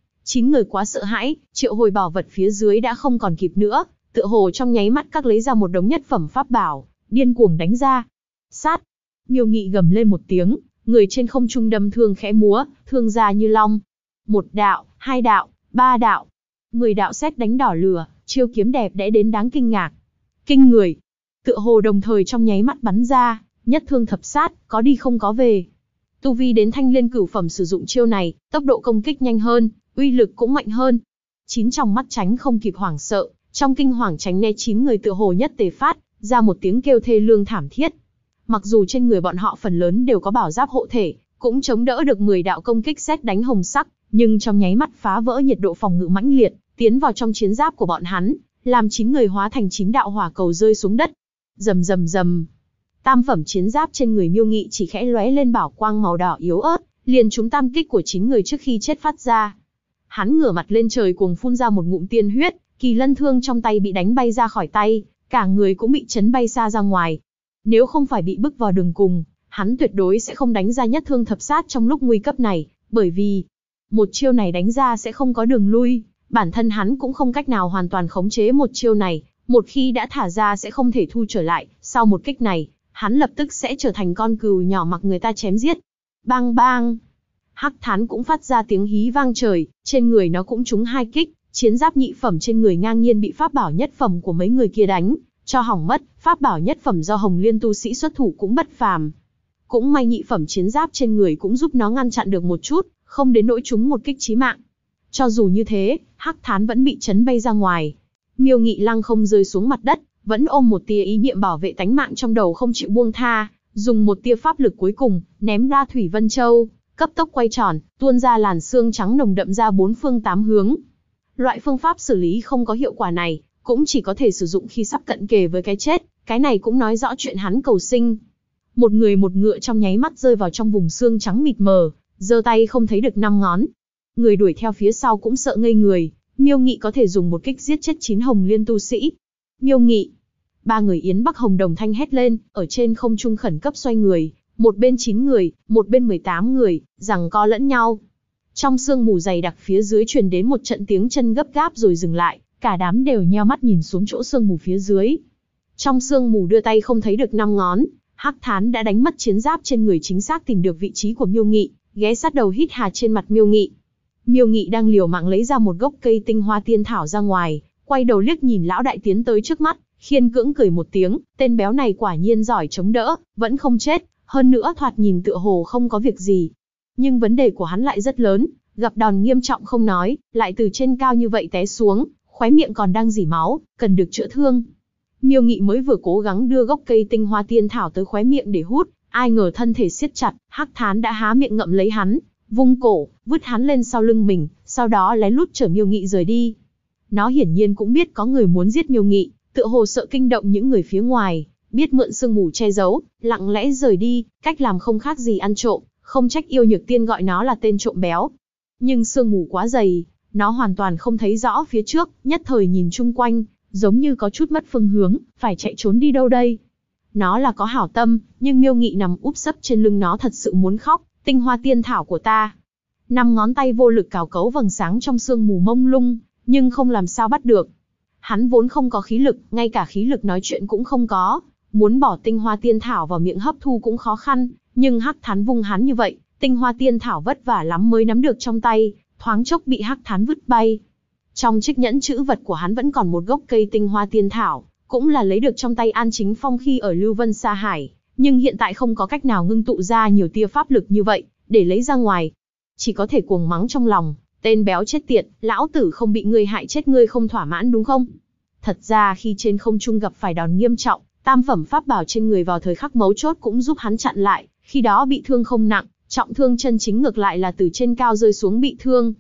9 người quá sợ hãi, triệu hồi bảo vật phía dưới đã không còn kịp nữa, tựa hồ trong nháy mắt các lấy ra một đống nhất phẩm pháp bảo, điên cuồng đánh ra. Sát! Miêu Nghị gầm lên một tiếng, người trên không trung đâm thương khẽ múa, thương ra như long. 1 đạo, 2 đạo, 3 đạo, 10 đạo sét đánh đỏ lửa, chiêu kiếm đẹp đẽ đến đáng kinh ngạc. Kinh người! Tựa hồ đồng thời trong nháy mắt bắn ra, nhất thương thập sát, có đi không có về. Tu vi đến Thanh Liên cửu phẩm sử dụng chiêu này, tốc độ công kích nhanh hơn, uy lực cũng mạnh hơn. 9 trong mắt tránh không kịp hoảng sợ, trong kinh hoàng tránh né 9 người tựa hồ nhất tề phát ra một tiếng kêu thê lương thảm thiết. Mặc dù trên người bọn họ phần lớn đều có bảo giáp hộ thể, cũng chống đỡ được 10 đạo công kích sét đánh hồng sắc, nhưng trong nháy mắt phá vỡ nhiệt độ phòng ngự mãnh liệt, tiến vào trong chiến giáp của bọn hắn, làm 9 người hóa thành 9 đạo hỏa cầu rơi xuống đất. Rầm rầm rầm. Tam phẩm chiến giáp trên người Miêu Nghị chỉ khẽ lóe lên bảo quang màu đỏ yếu ớt, liền trúng tam kích của 9 người trước khi chết phát ra. Hắn ngửa mặt lên trời cuồng phun ra một ngụm tiên huyết, Kỳ Lân thương trong tay bị đánh bay ra khỏi tay, cả người cũng bị chấn bay xa ra ngoài. Nếu không phải bị bức vào đường cùng, hắn tuyệt đối sẽ không đánh ra nhất thương thập sát trong lúc nguy cấp này, bởi vì một chiêu này đánh ra sẽ không có đường lui, bản thân hắn cũng không cách nào hoàn toàn khống chế một chiêu này, một khi đã thả ra sẽ không thể thu trở lại, sau một kích này, hắn lập tức sẽ trở thành con cừu nhỏ mặc người ta chém giết. Bang bang! Hắc Thán cũng phát ra tiếng hí vang trời, trên người nó cũng trúng 2 kích, chiến giáp nhị phẩm trên người ngang nhiên bị pháp bảo nhất phẩm của mấy người kia đánh cho hỏng mất, pháp bảo nhất phẩm do Hồng Liên tu sĩ xuất thủ cũng bất phàm. Cũng may nhị phẩm chiến giáp trên người cũng giúp nó ngăn chặn được một chút, không đến nỗi trúng một kích chí mạng. Cho dù như thế, Hắc Thán vẫn bị chấn bay ra ngoài. Miêu Nghị lăng không rơi xuống mặt đất, vẫn ôm một tia ý niệm bảo vệ tánh mạng trong đầu không chịu buông tha, dùng một tia pháp lực cuối cùng, ném ra Thủy Vân Châu, cấp tốc quay tròn, tuôn ra làn xương trắng nồng đậm ra 4 phương 8 hướng. Loại phương pháp xử lý không có hiệu quả này, cũng chỉ có thể sử dụng khi sắp cận kề với cái chết, cái này cũng nói rõ chuyện hắn cầu sinh. Một người một ngựa trong nháy mắt rơi vào trong vùng xương trắng mịt mờ, giơ tay không thấy được 5 ngón. Người đuổi theo phía sau cũng sợ ngây người, Miêu Nghị có thể dùng một kích giết chết 9 Hồng Liên tu sĩ. Miêu Nghị! 3 người Yến Bắc Hồng đồng thanh hét lên, ở trên không trung khẩn cấp xoay người, một bên 9 người, một bên 18 người, giằng co lẫn nhau. Trong sương mù dày đặc phía dưới truyền đến một trận tiếng chân gấp gáp rồi dừng lại, cả đám đều nheo mắt nhìn xuống chỗ sương mù phía dưới. Trong sương mù đưa tay không thấy được 5 ngón, Hắc Thán đã đánh mất chiến giáp trên người, chính xác tìm được vị trí của Miêu Nghị, ghé sát đầu hít hà trên mặt Miêu Nghị. Miêu Nghị đang liều mạng lấy ra một gốc cây tinh hoa tiên thảo ra ngoài, quay đầu liếc nhìn lão đại tiến tới trước mắt, khiên cưỡng cười một tiếng, tên béo này quả nhiên giỏi chống đỡ, vẫn không chết, hơn nữa thoạt nhìn tựa hồ không có việc gì. Nhưng vấn đề của hắn lại rất lớn, gặp đòn nghiêm trọng không nói, lại từ trên cao như vậy té xuống, khóe miệng còn đang rỉ máu, cần được chữa thương. Miêu Nghị mới vừa cố gắng đưa gốc cây tinh hoa tiên thảo tới khóe miệng để hút, ai ngờ thân thể siết chặt, Hắc Thán đã há miệng ngậm lấy hắn, vung cổ, vứt hắn lên sau lưng mình, sau đó lén lút chở Miêu Nghị rời đi. Nó hiển nhiên cũng biết có người muốn giết Miêu Nghị, tựa hồ sợ kinh động những người phía ngoài, biết mượn sương mù che giấu, lặng lẽ rời đi, cách làm không khác gì ăn trộm, không trách Yêu Nhược Tiên gọi nó là tên trộm béo. Nhưng sương mù quá dày, nó hoàn toàn không thấy rõ phía trước, nhất thời nhìn chung quanh, giống như có chút mất phương hướng, phải chạy trốn đi đâu đây. Nó là có hảo tâm, nhưng Miêu Nghị nằm úp sấp trên lưng nó thật sự muốn khóc, tinh hoa tiên thảo của ta. 5 ngón tay vô lực cào cấu vầng sáng trong sương mù mông lung, nhưng không làm sao bắt được. Hắn vốn không có khí lực, ngay cả khí lực nói chuyện cũng không có, muốn bỏ tinh hoa tiên thảo vào miệng hấp thu cũng khó khăn, nhưng Hắc Thán vung hắn như vậy, tinh hoa tiên thảo vất vả lắm mới nắm được trong tay, thoáng chốc bị Hắc Thán vứt bay. Trong chiếc nhẫn chữ vật của hắn vẫn còn một gốc cây tinh hoa tiên thảo, cũng là lấy được trong tay An Chính Phong khi ở Lưu Vân Sa Hải, nhưng hiện tại không có cách nào ngưng tụ ra nhiều tia pháp lực như vậy, để lấy ra ngoài. Chỉ có thể cuồng mắng trong lòng, tên béo chết tiệt, lão tử không bị ngươi hại chết ngươi không thỏa mãn đúng không? Thật ra khi trên không trung gặp phải đòn nghiêm trọng, tam phẩm pháp bảo trên người vào thời khắc mấu chốt cũng giúp hắn chặn lại, khi đó bị thương không nặng, trọng thương chân chính ngược lại là từ trên cao rơi xuống bị thương.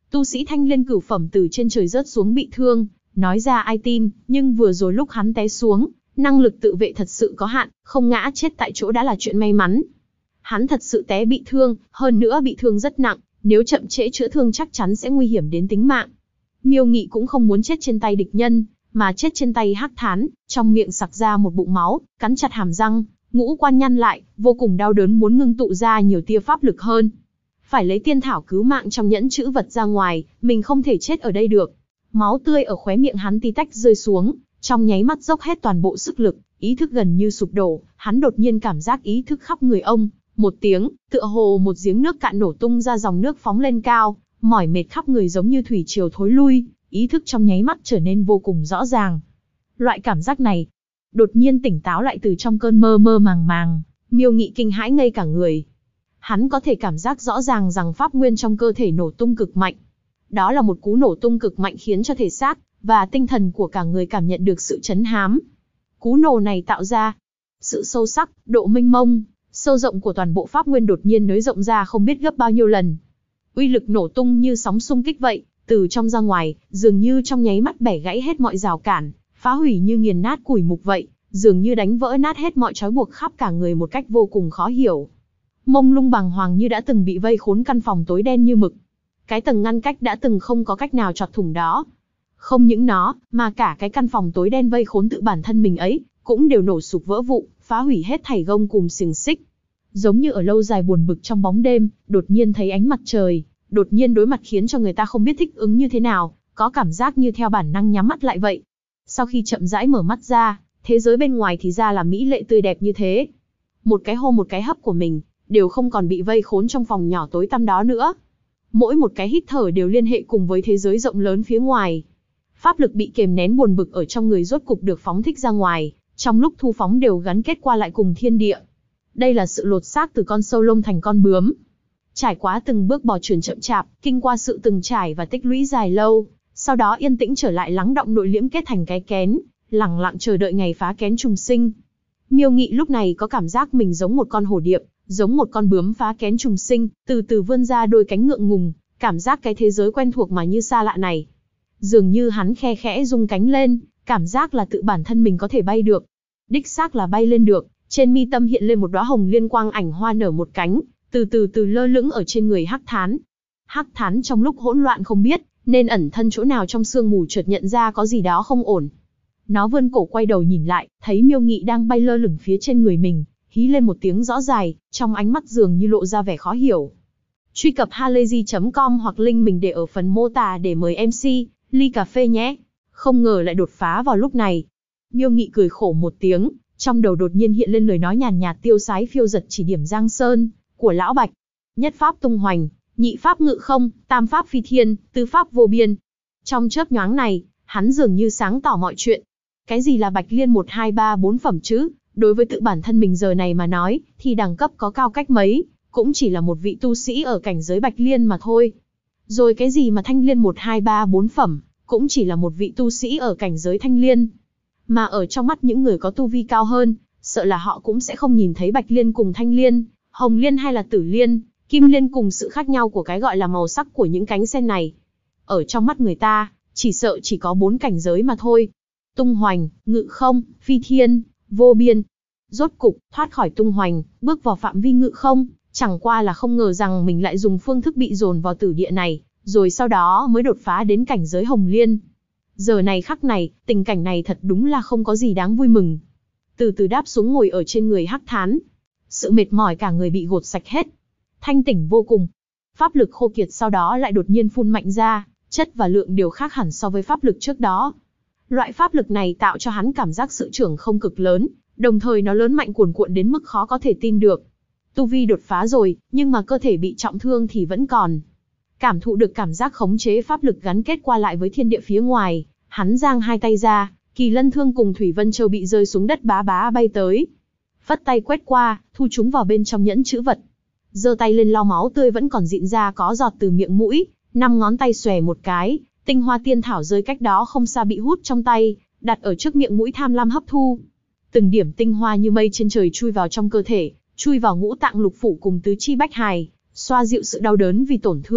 Tu sĩ thanh liên cửu phẩm từ trên trời rớt xuống bị thương, nói ra ai tin, nhưng vừa rồi lúc hắn té xuống, năng lực tự vệ thật sự có hạn, không ngã chết tại chỗ đã là chuyện may mắn. Hắn thật sự té bị thương, hơn nữa bị thương rất nặng, nếu chậm trễ chữa thương chắc chắn sẽ nguy hiểm đến tính mạng. Miêu Nghị cũng không muốn chết trên tay địch nhân, mà chết trên tay Hắc Thán, trong miệng sặc ra một bụng máu, cắn chặt hàm răng, ngũ quan nhăn lại, vô cùng đau đớn muốn ngưng tụ ra nhiều tia pháp lực hơn. Phải lấy tiên thảo cứu mạng trong nhẫn chữ vật ra ngoài, mình không thể chết ở đây được. Máu tươi ở khóe miệng hắn tí tách rơi xuống, trong nháy mắt dốc hết toàn bộ sức lực, ý thức gần như sụp đổ, hắn đột nhiên cảm giác ý thức khắp người ông, một tiếng, tựa hồ một giếng nước cạn nổ tung ra dòng nước phóng lên cao, mỏi mệt khắp người giống như thủy triều thối lui, ý thức trong nháy mắt trở nên vô cùng rõ ràng. Loại cảm giác này, đột nhiên tỉnh táo lại từ trong cơn mơ mơ màng màng, Miêu Nghị kinh hãi ngây cả người. Hắn có thể cảm giác rõ ràng rằng pháp nguyên trong cơ thể nổ tung cực mạnh. Đó là một cú nổ tung cực mạnh khiến cho thể xác và tinh thần của cả người cảm nhận được sự chấn hám. Cú nổ này tạo ra sự sâu sắc, độ mênh mông, sâu rộng của toàn bộ pháp nguyên đột nhiên nới rộng ra không biết gấp bao nhiêu lần. Uy lực nổ tung như sóng xung kích vậy, từ trong ra ngoài, dường như trong nháy mắt bẻ gãy hết mọi rào cản, phá hủy như nghiền nát củi mục vậy, dường như đánh vỡ nát hết mọi trói buộc khắp cả người một cách vô cùng khó hiểu. Mông lung bàng hoàng như đã từng bị vây khốn căn phòng tối đen như mực. Cái tầng ngăn cách đã từng không có cách nào chọt thủng đó. Không những nó, mà cả cái căn phòng tối đen vây khốn tự bản thân mình ấy, cũng đều nổ sụp vỡ vụn, phá hủy hết thảy gông cùm xiềng xích. Giống như ở lâu dài buồn bực trong bóng đêm, đột nhiên thấy ánh mặt trời, đột nhiên đối mặt khiến cho người ta không biết thích ứng như thế nào, có cảm giác như theo bản năng nhắm mắt lại vậy. Sau khi chậm rãi mở mắt ra, thế giới bên ngoài thì ra là mỹ lệ tươi đẹp như thế. Một cái hô một cái hấp của mình, đều không còn bị vây khốn trong phòng nhỏ tối tăm đó nữa. Mỗi một cái hít thở đều liên hệ cùng với thế giới rộng lớn phía ngoài. Pháp lực bị kềm nén buồn bực ở trong người rốt cục được phóng thích ra ngoài, trong lúc thu phóng đều gắn kết qua lại cùng thiên địa. Đây là sự lột xác từ con sâu lông thành con bướm. Trải qua từng bước bò chuyển chậm chạp, kinh qua sự từng trải và tích lũy dài lâu, sau đó yên tĩnh trở lại lắng đọng nội liễm kết thành cái kén, lẳng lặng chờ đợi ngày phá kén trùng sinh. Miêu Nghị lúc này có cảm giác mình giống một con hổ điệp, giống một con bướm phá kén trùng sinh, từ từ vươn ra đôi cánh ngượng ngùng, cảm giác cái thế giới quen thuộc mà như xa lạ này. Dường như hắn khe khẽ rung cánh lên, cảm giác là tự bản thân mình có thể bay được. Đích xác là bay lên được, trên mi tâm hiện lên một đóa hồng liên quang ảnh hoa nở một cánh, từ từ lơ lửng ở trên người Hắc Thán. Hắc Thán trong lúc hỗn loạn không biết, nên ẩn thân chỗ nào trong sương mù chợt nhận ra có gì đó không ổn. Nó vươn cổ quay đầu nhìn lại, thấy Miêu Nghị đang bay lơ lửng phía trên người mình, hí lên một tiếng rõ dài, trong ánh mắt dường như lộ ra vẻ khó hiểu. Truy cập halayzi.com hoặc link mình để ở phần mô tả để mời MC, ly cà phê nhé. Không ngờ lại đột phá vào lúc này. Miêu Nghị cười khổ một tiếng, trong đầu đột nhiên hiện lên lời nói nhàn nhạt tiêu sái phiêu giật chỉ điểm Giang Sơn của Lão Bạch. Nhất pháp tung hoành, nhị pháp ngự không, tam pháp phi thiên, tứ pháp vô biên. Trong chớp nhoáng này, hắn dường như sáng tỏ mọi chuyện. Cái gì là Bạch Liên 1 2 3 4 phẩm chứ? Đối với tự bản thân mình giờ này mà nói, thì đẳng cấp có cao cách mấy, cũng chỉ là một vị tu sĩ ở cảnh giới Bạch Liên mà thôi. Rồi cái gì mà Thanh Liên 1 2 3 4 phẩm, cũng chỉ là một vị tu sĩ ở cảnh giới Thanh Liên. Mà ở trong mắt những người có tu vi cao hơn, sợ là họ cũng sẽ không nhìn thấy Bạch Liên cùng Thanh Liên, Hồng Liên hay là Tử Liên, Kim Liên cùng sự khác nhau của cái gọi là màu sắc của những cánh sen này. Ở trong mắt người ta, chỉ sợ chỉ có 4 cảnh giới mà thôi. Tung hoành, ngự không, phi thiên, vô biên. Rốt cục, thoát khỏi tung hoành, bước vào phạm vi ngự không, chẳng qua là không ngờ rằng mình lại dùng phương thức bị dồn vào tử địa này, rồi sau đó mới đột phá đến cảnh giới Hồng Liên. Giờ này khắc này, tình cảnh này thật đúng là không có gì đáng vui mừng. Từ từ đáp xuống ngồi ở trên người Hắc Thán. Sự mệt mỏi cả người bị gột sạch hết. Thanh tỉnh vô cùng. Pháp lực khô kiệt sau đó lại đột nhiên phun mạnh ra, chất và lượng đều khác hẳn so với pháp lực trước đó. Loại pháp lực này tạo cho hắn cảm giác sự trưởng không cực lớn, đồng thời nó lớn mạnh cuồn cuộn đến mức khó có thể tin được. Tu vi đột phá rồi, nhưng mà cơ thể bị trọng thương thì vẫn còn. Cảm thụ được cảm giác khống chế pháp lực gắn kết qua lại với thiên địa phía ngoài, hắn giang hai tay ra, Kỳ Lân Thương cùng Thủy Vân Châu bị rơi xuống đất bá bá bay tới. Phất tay quét qua, thu chúng vào bên trong nhẫn chữ vật. Giơ tay lên lau máu tươi vẫn còn dịn ra có giọt từ miệng mũi, 5 ngón tay xòe một cái, tinh hoa tiên thảo rơi cách đó không xa bị hút trong tay, đặt ở trước miệng mũi tham lam hấp thu. Từng điểm tinh hoa như mây trên trời chui vào trong cơ thể, chui vào ngũ tạng lục phủ cùng tứ chi bách hài, xoa dịu sự đau đớn vì tổn thương,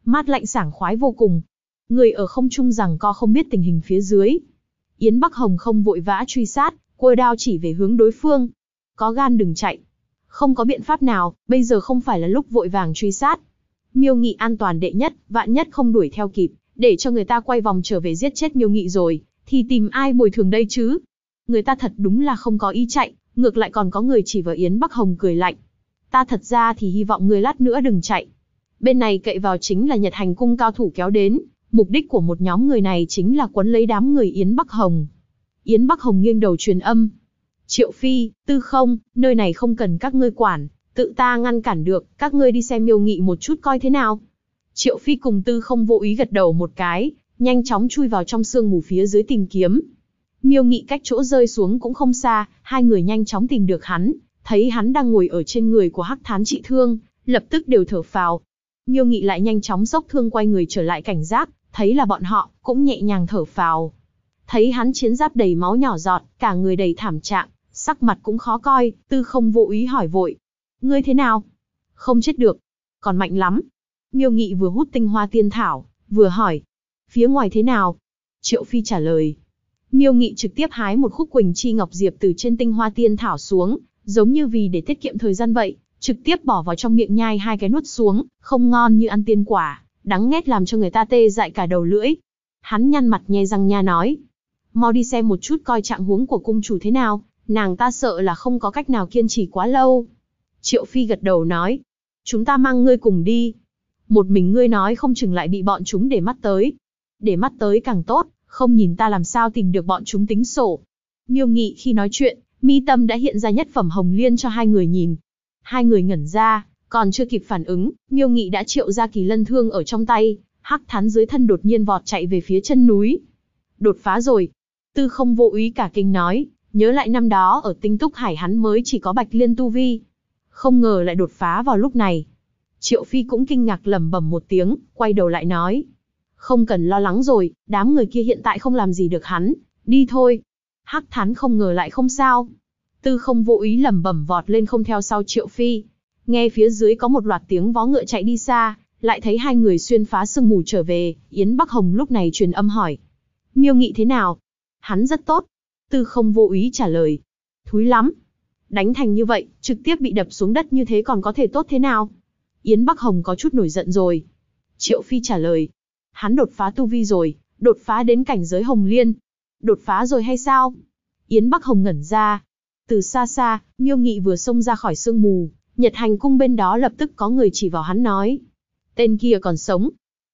mát lạnh sảng khoái vô cùng. Người ở không trung giằng co không biết tình hình phía dưới. Yến Bắc Hồng không vội vã truy sát, quơ đao chỉ về hướng đối phương. Có gan đừng chạy. Không có biện pháp nào, bây giờ không phải là lúc vội vàng truy sát. Miêu Nghị an toàn đệ nhất, vạn nhất không đuổi theo kịp, để cho người ta quay vòng trở về giết chết Miêu Nghị rồi, thì tìm ai bồi thường đây chứ? Người ta thật đúng là không có ý chạy, ngược lại còn có người chỉ vào Yến Bắc Hồng cười lạnh. Ta thật ra thì hy vọng người lát nữa đừng chạy. Bên này cậy vào chính là Nhật Hành Cung cao thủ kéo đến, mục đích của một nhóm người này chính là quấn lấy đám người Yến Bắc Hồng. Yến Bắc Hồng nghiêng đầu truyền âm. Triệu Phi, Tư Không, nơi này không cần các ngươi quản, tự ta ngăn cản được, các ngươi đi xem Miêu Nghị một chút coi thế nào. Triệu Phi cùng Tư Không vô ý gật đầu một cái, nhanh chóng chui vào trong sương mù phía dưới tìm kiếm. Miêu Nghị cách chỗ rơi xuống cũng không xa, hai người nhanh chóng tìm được hắn, thấy hắn đang ngồi ở trên người của Hắc Thán trị thương, lập tức đều thở phào. Miêu Nghị lại nhanh chóng xốc thương quay người trở lại cảnh giác, thấy là bọn họ, cũng nhẹ nhàng thở phào. Thấy hắn chiến giáp đầy máu nhỏ giọt, cả người đầy thảm trạng, sắc mặt cũng khó coi, Tư Không vô ý hỏi vội. Ngươi thế nào? Không chết được. Còn mạnh lắm. Miêu Nghị vừa hút tinh hoa tiên thảo, vừa hỏi. Phía ngoài thế nào? Triệu Phi trả lời. Miêu Nghị trực tiếp hái một khúc Quỳnh Chi Ngọc Diệp từ trên tinh hoa tiên thảo xuống, giống như vì để tiết kiệm thời gian vậy, trực tiếp bỏ vào trong miệng nhai hai cái nuốt xuống, không ngon như ăn tiên quả, đắng nghét làm cho người ta tê dại cả đầu lưỡi. Hắn nhăn mặt nhe răng nha nói. Mau đi xem một chút coi trạng huống của cung chủ thế nào, nàng ta sợ là không có cách nào kiên trì quá lâu. Triệu Phi gật đầu nói. Chúng ta mang ngươi cùng đi. Một mình ngươi nói không chừng lại bị bọn chúng để mắt tới. Để mắt tới càng tốt, không nhìn ta làm sao tìm được bọn chúng tính sổ. Miêu Nghị khi nói chuyện, mi tâm đã hiện ra nhất phẩm hồng liên cho hai người nhìn. Hai người ngẩn ra, còn chưa kịp phản ứng, Miêu Nghị đã triệu ra Kỳ Lân thương ở trong tay, Hắc Thán dưới thân đột nhiên vọt chạy về phía chân núi. Đột phá rồi. Tư Không vô ý cả kinh nói, nhớ lại năm đó ở Tinh Túc Hải hắn mới chỉ có Bạch Liên tu vi. Không ngờ lại đột phá vào lúc này. Triệu Phi cũng kinh ngạc lẩm bẩm một tiếng, quay đầu lại nói. Không cần lo lắng rồi, đám người kia hiện tại không làm gì được hắn, đi thôi. Hắc Thán không ngờ lại không sao. Tư Không vô ý lẩm bẩm vọt lên không theo sau Triệu Phi. Nghe phía dưới có một loạt tiếng vó ngựa chạy đi xa, lại thấy hai người xuyên phá sương mù trở về, Yến Bắc Hồng lúc này truyền âm hỏi. Miêu Nghị thế nào? Hắn rất tốt. Tư Không vô ý trả lời. Thúi lắm. Đánh thành như vậy, trực tiếp bị đập xuống đất như thế còn có thể tốt thế nào? Yến Bắc Hồng có chút nổi giận rồi. Triệu Phi trả lời. Hắn đột phá tu vi rồi, đột phá đến cảnh giới hồng liên. Đột phá rồi hay sao? Yến Bắc Hồng ngẩn ra. Từ xa xa, Miêu Nghị vừa xông ra khỏi sương mù, Nhật Hành Cung bên đó lập tức có người chỉ vào hắn nói. Tên kia còn sống.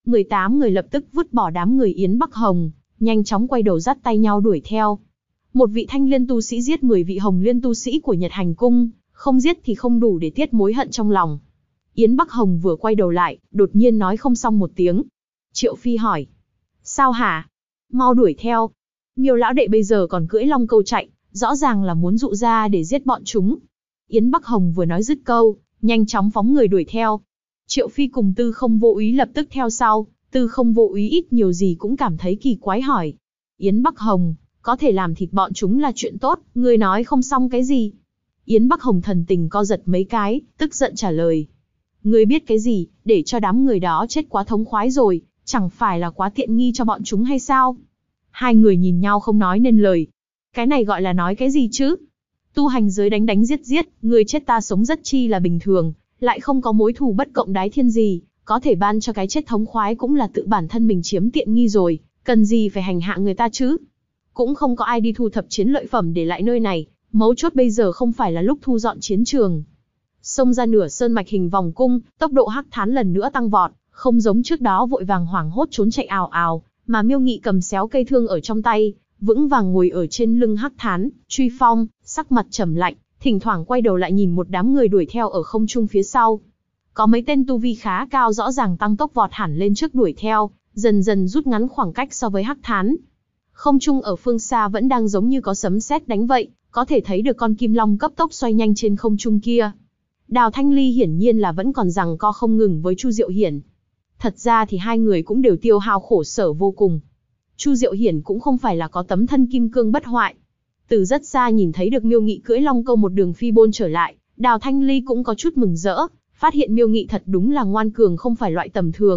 18 người lập tức vứt bỏ đám người Yến Bắc Hồng, nhanh chóng quay đầu dắt tay nhau đuổi theo. Một vị thanh liên tu sĩ giết 10 vị hồng liên tu sĩ của Nhật Hành Cung, không giết thì không đủ để tiết mối hận trong lòng. Yến Bắc Hồng vừa quay đầu lại, đột nhiên nói không xong một tiếng. Triệu Phi hỏi. Sao hả? Mau đuổi theo. Miêu lão đệ bây giờ còn cưỡi long câu chạy, rõ ràng là muốn dụ ra để giết bọn chúng. Yến Bắc Hồng vừa nói dứt câu, nhanh chóng phóng người đuổi theo. Triệu Phi cùng Tư Không vô ý lập tức theo sau, Tư Không vô ý ít nhiều gì cũng cảm thấy kỳ quái hỏi. Yến Bắc Hồng, có thể làm thịt bọn chúng là chuyện tốt, ngươi nói không xong cái gì? Yến Bắc Hồng thần tình co giật mấy cái, tức giận trả lời. Ngươi biết cái gì, để cho đám người đó chết quá thống khoái rồi, chẳng phải là quá tiện nghi cho bọn chúng hay sao? Hai người nhìn nhau không nói nên lời. Cái này gọi là nói cái gì chứ? Tu hành giới đánh đánh giết giết, người chết ta sống rất chi là bình thường, lại không có mối thù bất cộng đái thiên gì, có thể ban cho cái chết thống khoái cũng là tự bản thân mình chiếm tiện nghi rồi, cần gì phải hành hạ người ta chứ? Cũng không có ai đi thu thập chiến lợi phẩm để lại nơi này, mấu chốt bây giờ không phải là lúc thu dọn chiến trường. Xông ra nửa sơn mạch hình vòng cung, tốc độ Hắc Thán lần nữa tăng vọt, không giống trước đó vội vàng hoảng hốt trốn chạy ào ào, mà Miêu Nghị cầm xéo cây thương ở trong tay, vững vàng ngồi ở trên lưng Hắc Thán, truy phong, sắc mặt trầm lạnh, thỉnh thoảng quay đầu lại nhìn một đám người đuổi theo ở không trung phía sau. Có mấy tên tu vi khá cao rõ ràng tăng tốc vọt hẳn lên trước đuổi theo, dần dần rút ngắn khoảng cách so với Hắc Thán. Không trung ở phương xa vẫn đang giống như có sấm sét đánh vậy, có thể thấy được con kim long cấp tốc xoay nhanh trên không trung kia. Đào Thanh Ly hiển nhiên là vẫn còn giằng co không ngừng với Chu Diệu Hiển. Thật ra thì hai người cũng đều tiêu hao khổ sở vô cùng. Chu Diệu Hiển cũng không phải là có tấm thân kim cương bất hoại. Từ rất xa nhìn thấy được Miêu Nghị cưỡi long câu một đường phi bôn trở lại, Đào Thanh Ly cũng có chút mừng rỡ, phát hiện Miêu Nghị thật đúng là ngoan cường không phải loại tầm thường,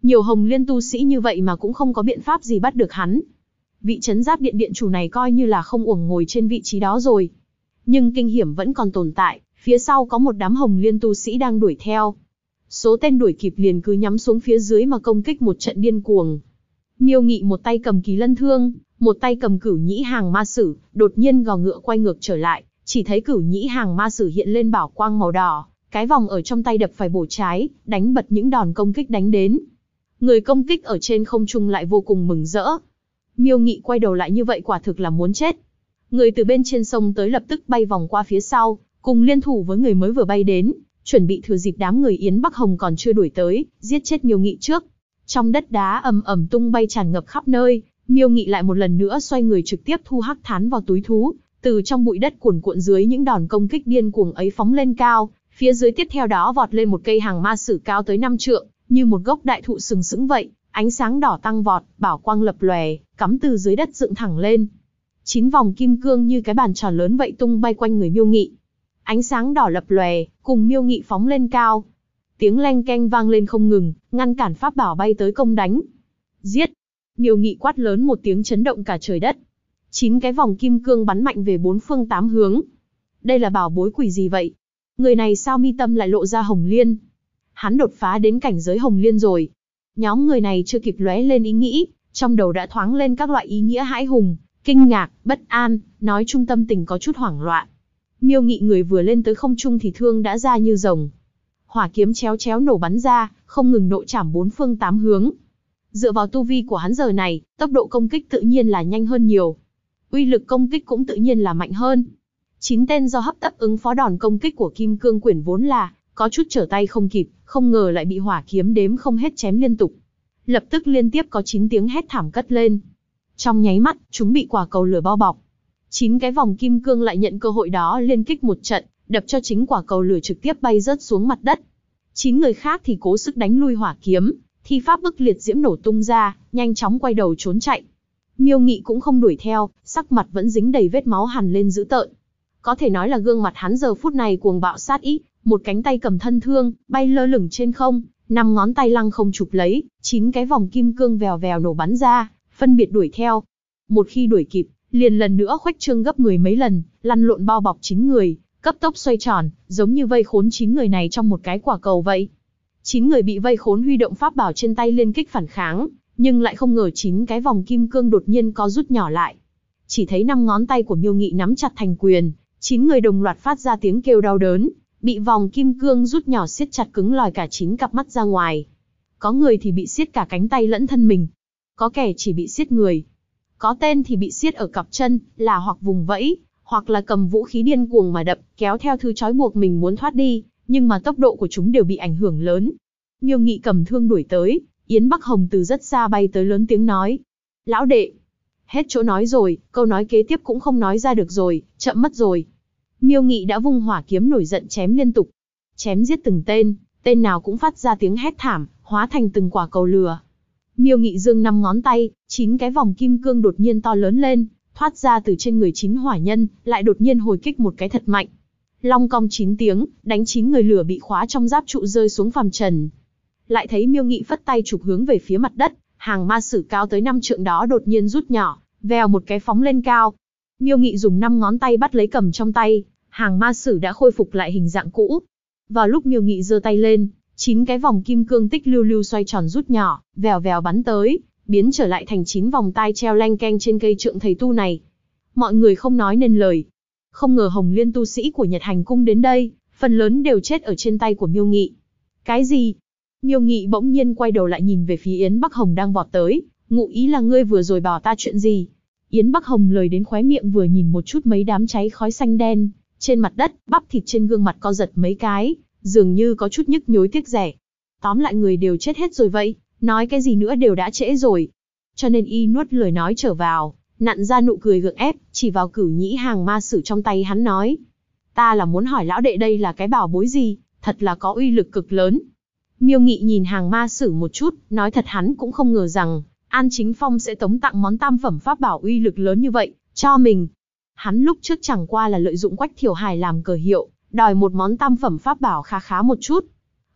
Nhiều Hồng Liên tu sĩ như vậy mà cũng không có biện pháp gì bắt được hắn. Vị trấn giáp điện điện chủ này coi như là không uổng ngồi trên vị trí đó rồi. Nhưng kinh hiểm vẫn còn tồn tại, phía sau có một đám Hồng Liên tu sĩ đang đuổi theo. Số tên đuổi kịp liền cứ nhắm xuống phía dưới mà công kích một trận điên cuồng. Miêu Nghị một tay cầm Kỳ Lân Thương, một tay cầm Cửu Nhĩ Hàng Ma Sử, đột nhiên gò ngựa quay ngược trở lại, chỉ thấy Cửu Nhĩ Hàng Ma Sử hiện lên bảo quang màu đỏ, cái vòng ở trong tay đập phải bổ trái, đánh bật những đòn công kích đánh đến. Người công kích ở trên không trung lại vô cùng mừng rỡ. Miêu Nghị quay đầu lại như vậy quả thực là muốn chết. Người từ bên trên sông tới lập tức bay vòng qua phía sau, cùng liên thủ với người mới vừa bay đến, chuẩn bị thừa dịp đám người Yến Bắc Hồng còn chưa đuổi tới, giết chết Miêu Nghị trước. Trong đất đá ầm ầm tung bay tràn ngập khắp nơi, Miêu Nghị lại một lần nữa xoay người trực tiếp thu hắc thán vào túi thú, từ trong bụi đất cuồn cuộn dưới những đòn công kích điên cuồng ấy phóng lên cao, phía dưới tiếp theo đó vọt lên một cây hàng ma sử cao tới 5 trượng, như một gốc đại thụ sừng sững vậy, ánh sáng đỏ tăng vọt, bảo quang lập lòe, cắm từ dưới đất dựng thẳng lên. 9 vòng kim cương như cái bàn tròn lớn vậy tung bay quanh người Miêu Nghị. Ánh sáng đỏ lập lòe, cùng Miêu Nghị phóng lên cao. Tiếng leng keng vang lên không ngừng, ngăn cản pháp bảo bay tới công đánh. Giết! Miêu Nghị quát lớn một tiếng chấn động cả trời đất. 9 cái vòng kim cương bắn mạnh về 4 phương 8 hướng. Đây là bảo bối quỷ gì vậy? Người này sao mi tâm lại lộ ra Hồng Liên? Hắn đột phá đến cảnh giới Hồng Liên rồi. Nhóm người này chưa kịp lóe lên ý nghĩ, trong đầu đã thoáng lên các loại ý nghĩa hãi hùng, kinh ngạc, bất an, nói chung tâm tình có chút hoảng loạn. Miêu Nghị người vừa lên tới không trung thì thương đã ra như rồng. Hỏa kiếm chéo chéo nổ bắn ra, không ngừng nội trảm 4 phương 8 hướng. Dựa vào tu vi của hắn giờ này, tốc độ công kích tự nhiên là nhanh hơn nhiều. Uy lực công kích cũng tự nhiên là mạnh hơn. 9 tên do hấp tấp ứng phó đòn công kích của Kim Cương Quyển vốn là có chút trở tay không kịp, không ngờ lại bị hỏa kiếm đếm không hết chém liên tục. Lập tức liên tiếp có 9 tiếng hét thảm cất lên. Trong nháy mắt, chúng bị quả cầu lửa bao bọc. 9 cái vòng kim cương lại nhận cơ hội đó liên kích một trận, đập cho chính quả cầu lửa trực tiếp bay rớt xuống mặt đất. 9 người khác thì cố sức đánh lui hỏa kiếm, thi pháp bức liệt diễm nổ tung ra, nhanh chóng quay đầu trốn chạy. Miêu Nghị cũng không đuổi theo, sắc mặt vẫn dính đầy vết máu hằn lên dữ tợn. Có thể nói là gương mặt hắn giờ phút này cuồng bạo sát ý, một cánh tay cầm thân thương, bay lơ lửng trên không, 5 ngón tay lăng không chụp lấy, 9 cái vòng kim cương vèo vèo nổ bắn ra, phân biệt đuổi theo. Một khi đuổi kịp, liền lần nữa khuếch trương gấp 10 mấy lần, lăn lộn bao bọc 9 người, cấp tốc xoay tròn, giống như vây khốn 9 người này trong một cái quả cầu vậy. 9 người bị vây khốn huy động pháp bảo trên tay liên kích phản kháng, nhưng lại không ngờ 9 cái vòng kim cương đột nhiên có rút nhỏ lại. Chỉ thấy 5 ngón tay của Miêu Nghị nắm chặt thành quyền, 9 người đồng loạt phát ra tiếng kêu đau đớn, bị vòng kim cương rút nhỏ siết chặt cứng lòi cả 9 cặp mắt ra ngoài. Có người thì bị siết cả cánh tay lẫn thân mình, có kẻ chỉ bị siết người, có tên thì bị siết ở cặp chân, là hoặc vùng vẫy, hoặc là cầm vũ khí điên cuồng mà đập, kéo theo thứ trói buộc mình muốn thoát đi, nhưng mà tốc độ của chúng đều bị ảnh hưởng lớn. Miêu Nghị cầm thương đuổi tới, Yến Bắc Hồng từ rất xa bay tới lớn tiếng nói: "Lão đệ!" Hết chỗ nói rồi, câu nói kế tiếp cũng không nói ra được rồi, chậm mất rồi. Miêu Nghị đã vung hỏa kiếm nổi giận chém liên tục. Chém giết từng tên, tên nào cũng phát ra tiếng hét thảm, hóa thành từng quả cầu lửa. Miêu Nghị giương 5 ngón tay, 9 cái vòng kim cương đột nhiên to lớn lên, thoát ra từ trên người 9 hỏa nhân, lại đột nhiên hồi kích một cái thật mạnh. Long cong 9 tiếng, đánh 9 người lửa bị khóa trong giáp trụ rơi xuống phàm trần. Lại thấy Miêu Nghị phất tay chụp hướng về phía mặt đất, hàng ma sử cao tới 5 trượng đó đột nhiên rút nhỏ, vèo một cái phóng lên cao. Miêu Nghị dùng 5 ngón tay bắt lấy cầm trong tay, hàng ma sử đã khôi phục lại hình dạng cũ. Vào lúc Miêu Nghị giơ tay lên, 9 cái vòng kim cương tích lưu lưu xoay tròn rút nhỏ, vèo vèo bắn tới, biến trở lại thành 9 vòng tai treo leng keng trên cây trượng thầy tu này. Mọi người không nói nên lời. Không ngờ Hồng Liên tu sĩ của Nhật Hành cung đến đây, phần lớn đều chết ở trên tay của Miêu Nghị. Cái gì? Miêu Nghị bỗng nhiên quay đầu lại nhìn về phía Yến Bắc Hồng đang vọt tới, ngụ ý là ngươi vừa rồi bảo ta chuyện gì? Yến Bắc Hồng lời đến khóe miệng vừa nhìn một chút mấy đám cháy khói xanh đen, trên mặt đất, bắp thịt trên gương mặt co giật mấy cái, dường như có chút nhức nhối tiếc rẻ. Tóm lại người đều chết hết rồi vậy, nói cái gì nữa đều đã trễ rồi. Cho nên y nuốt lời nói trở vào, nặn ra nụ cười gượng ép, chỉ vào Cửu Nhĩ hàng ma sử trong tay hắn nói: "Ta là muốn hỏi lão đệ đây là cái bảo bối gì, thật là có uy lực cực lớn." Miêu Nghị nhìn hàng ma sử một chút, nói thật hắn cũng không ngờ rằng An Chính Phong sẽ tống tặng món tam phẩm pháp bảo uy lực lớn như vậy cho mình. Hắn lúc trước chẳng qua là lợi dụng Quách Thiểu Hải làm cờ hiệu, đòi một món tam phẩm pháp bảo khá khá một chút.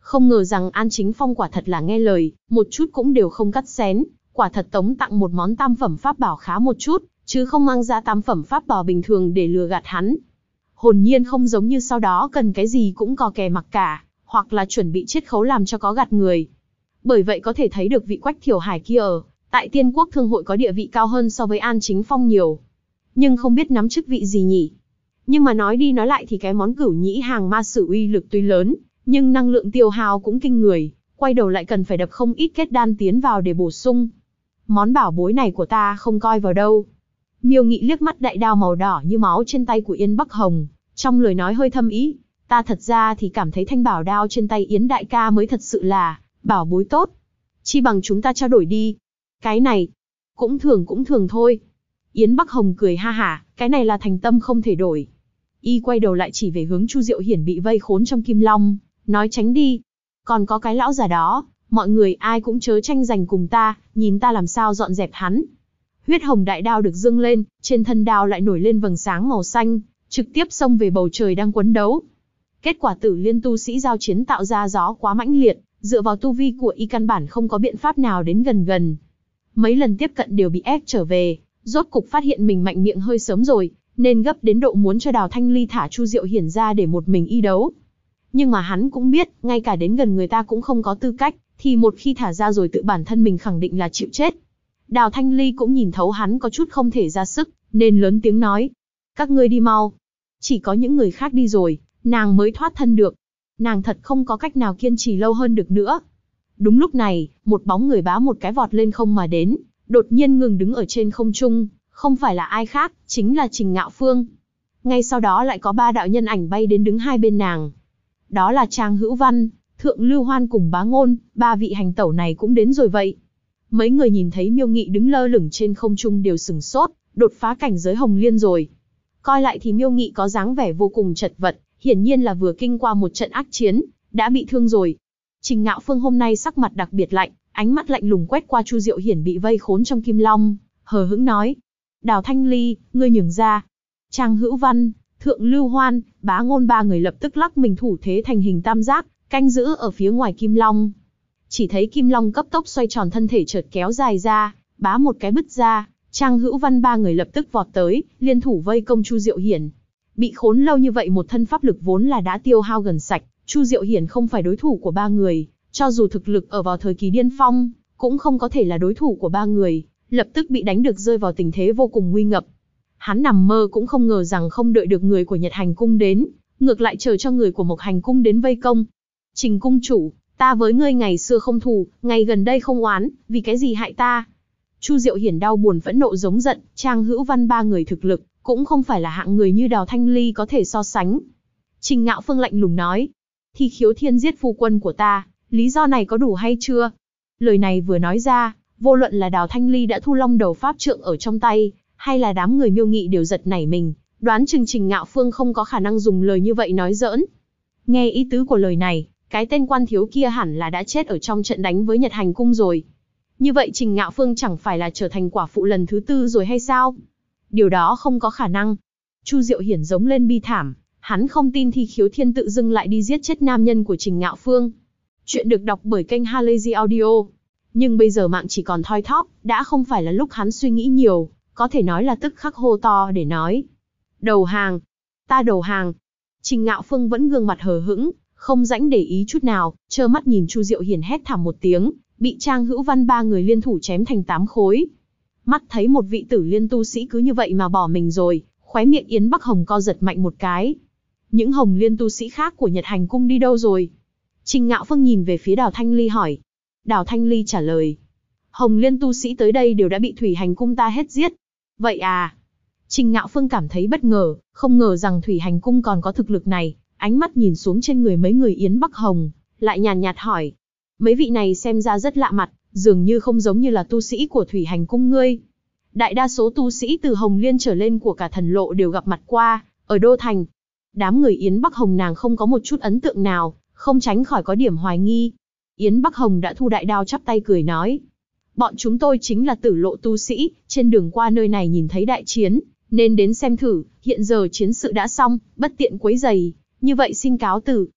Không ngờ rằng An Chính Phong quả thật là nghe lời, một chút cũng đều không cắt xén, quả thật tống tặng một món tam phẩm pháp bảo khá một chút, chứ không mang ra tam phẩm pháp bảo bình thường để lừa gạt hắn. Hồn nhiên không giống như sau đó cần cái gì cũng cò kè mặc cả, hoặc là chuẩn bị chiết khấu làm cho có gạt người. Bởi vậy có thể thấy được vị Quách Thiểu Hải kia ở tại Tiên Quốc Thương hội có địa vị cao hơn so với An Chính Phong nhiều. Nhưng không biết nắm chức vị gì nhỉ? Nhưng mà nói đi nói lại thì cái món Cửu Nhĩ Hàng Ma Sử uy lực tuy lớn, nhưng năng lượng tiêu hao cũng kinh người, quay đầu lại cần phải đập không ít kết đan tiến vào để bổ sung. Món bảo bối này của ta không coi vào đâu. Miêu Nghị liếc mắt đại đao màu đỏ như máu trên tay của Yên Bắc Hồng, trong lời nói hơi thâm ý, ta thật ra thì cảm thấy thanh bảo đao trên tay Yến đại ca mới thật sự là bảo bối tốt. Chi bằng chúng ta trao đổi đi. Cái này, cũng thường thôi. Yến Bắc Hồng cười ha hả, cái này là thành tâm không thể đổi. Y quay đầu lại chỉ về hướng Chu Diệu Hiển bị vây khốn trong Kim Long, nói tránh đi. Còn có cái lão già đó, mọi người ai cũng chớ tranh giành cùng ta, nhìn ta làm sao dọn dẹp hắn. Huyết hồng đại đao được dâng lên, trên thân đao lại nổi lên vầng sáng màu xanh, trực tiếp xông về bầu trời đang quấn đấu. Kết quả Tử Liên tu sĩ giao chiến tạo ra gió quá mãnh liệt, dựa vào tu vi của y căn bản không có biện pháp nào đến gần. Mấy lần tiếp cận đều bị ép trở về, rốt cục phát hiện mình mạnh miệng hơi sớm rồi, nên gấp đến độ muốn cho Đào Thanh Ly thả Chu Diệu Hiển ra để một mình y đấu. Nhưng mà hắn cũng biết, ngay cả đến gần người ta cũng không có tư cách, thì một khi thả ra rồi tự bản thân mình khẳng định là chịu chết. Đào Thanh Ly cũng nhìn thấu hắn có chút không thể ra sức, nên lớn tiếng nói. Các ngươi đi mau. Chỉ có những người khác đi rồi, nàng mới thoát thân được. Nàng thật không có cách nào kiên trì lâu hơn được nữa. Đúng lúc này, một bóng người bá một cái vọt lên không mà đến, đột nhiên ngừng đứng ở trên không trung, không phải là ai khác, chính là Trình Ngạo Phương. Ngay sau đó lại có 3 đạo nhân ảnh bay đến đứng hai bên nàng. Đó là Trang Hữu Văn, Thượng Lưu Hoan cùng Bá Ngôn, 3 vị hành tẩu này cũng đến rồi vậy. Mấy người nhìn thấy Miêu Nghị đứng lơ lửng trên không trung đều sửng sốt, đột phá cảnh giới Hồng Liên rồi. Coi lại thì Miêu Nghị có dáng vẻ vô cùng chật vật, hiển nhiên là vừa kinh qua một trận ác chiến, đã bị thương rồi. Trình Ngạo Phương hôm nay sắc mặt đặc biệt lạnh, ánh mắt lạnh lùng quét qua Chu Diệu Hiển bị vây khốn trong Kim Long, hờ hững nói: Đào Thanh Ly, ngươi nhường ra. Trang Hữu Văn, Thượng Lưu Hoan, Bá Ngôn 3 người lập tức lắc mình thủ thế thành hình tam giác, canh giữ ở phía ngoài Kim Long. Chỉ thấy Kim Long cấp tốc xoay tròn thân thể chợt kéo dài ra, bá một cái bứt ra, Trang Hữu Văn 3 người lập tức vọt tới, liên thủ vây công Chu Diệu Hiển. Bị khốn lâu như vậy một thân pháp lực vốn là đã tiêu hao gần sạch, Chu Diệu Hiển không phải đối thủ của 3 người, cho dù thực lực ở vào thời kỳ điên phong, cũng không có thể là đối thủ của 3 người, lập tức bị đánh được rơi vào tình thế vô cùng nguy ngập. Hắn nằm mơ cũng không ngờ rằng không đợi được người của Nhật Hành Cung đến, ngược lại chờ cho người của Mộc Hành Cung đến vây công. Trình cung chủ, ta với ngươi ngày xưa không thù, ngày gần đây không oán, vì cái gì hại ta? Chu Diệu Hiển đau buồn phẫn nộ giống giận, Trang Hữu Văn 3 người thực lực, cũng không phải là hạng người như Đào Thanh Ly có thể so sánh. Trình Ngạo Phương lạnh lùng nói, Thi Khiếu Thiên giết phu quân của ta, lý do này có đủ hay chưa? Lời này vừa nói ra, vô luận là Đào Thanh Ly đã thu long đầu pháp trượng ở trong tay, hay là đám người Miêu Nghị đều giật nảy mình, đoán chừng Trình Ngạo Phương không có khả năng dùng lời như vậy nói giỡn. Nghe ý tứ của lời này, cái tên quan thiếu kia hẳn là đã chết ở trong trận đánh với Nhật Hành Cung rồi. Như vậy Trình Ngạo Phương chẳng phải là trở thành quả phụ lần thứ 4 rồi hay sao? Điều đó không có khả năng. Chu Diệu Hiển giống lên bi thảm, hắn không tin Thi Khiếu Thiên tự dưng lại đi giết chết nam nhân của Trình Ngạo Phương. Chuyện được đọc bởi kênh Halazy Audio. Nhưng bây giờ mạng chỉ còn thoi thóp, đã không phải là lúc hắn suy nghĩ nhiều, có thể nói là tức khắc hô to để nói. Đầu hàng! Ta đầu hàng! Trình Ngạo Phương vẫn gương mặt hờ hững, không rãnh để ý chút nào, trơ mắt nhìn Chu Diệu Hiển hét thảm một tiếng, bị Trang Hữu Văn 3 người liên thủ chém thành 8 khối. Mắt thấy một vị Tử Liên tu sĩ cứ như vậy mà bỏ mình rồi, khóe miệng Yến Bắc Hồng co giật mạnh một cái. Những Hồng Liên tu sĩ khác của Nhật Hành Cung đi đâu rồi? Trình Ngạo Phương nhìn về phía Đào Thanh Ly hỏi. Đào Thanh Ly trả lời. Hồng Liên tu sĩ tới đây đều đã bị Thủy Hành Cung ta hết giết. Vậy à? Trình Ngạo Phương cảm thấy bất ngờ, không ngờ rằng Thủy Hành Cung còn có thực lực này, ánh mắt nhìn xuống trên người mấy người Yến Bắc Hồng, lại nhàn nhạt hỏi. Mấy vị này xem ra rất lạ mặt, dường như không giống như là tu sĩ của Thủy Hành Cung ngươi. Đại đa số tu sĩ từ Hồng Liên trở lên của cả thần lộ đều gặp mặt qua, ở Đô Thành. Đám người Yến Bắc Hồng nàng không có một chút ấn tượng nào, không tránh khỏi có điểm hoài nghi. Yến Bắc Hồng đã thu đại đao chắp tay cười nói. Bọn chúng tôi chính là Tử Lộ tu sĩ, trên đường qua nơi này nhìn thấy đại chiến, nên đến xem thử, hiện giờ chiến sự đã xong, bất tiện quấy rầy, như vậy xin cáo từ.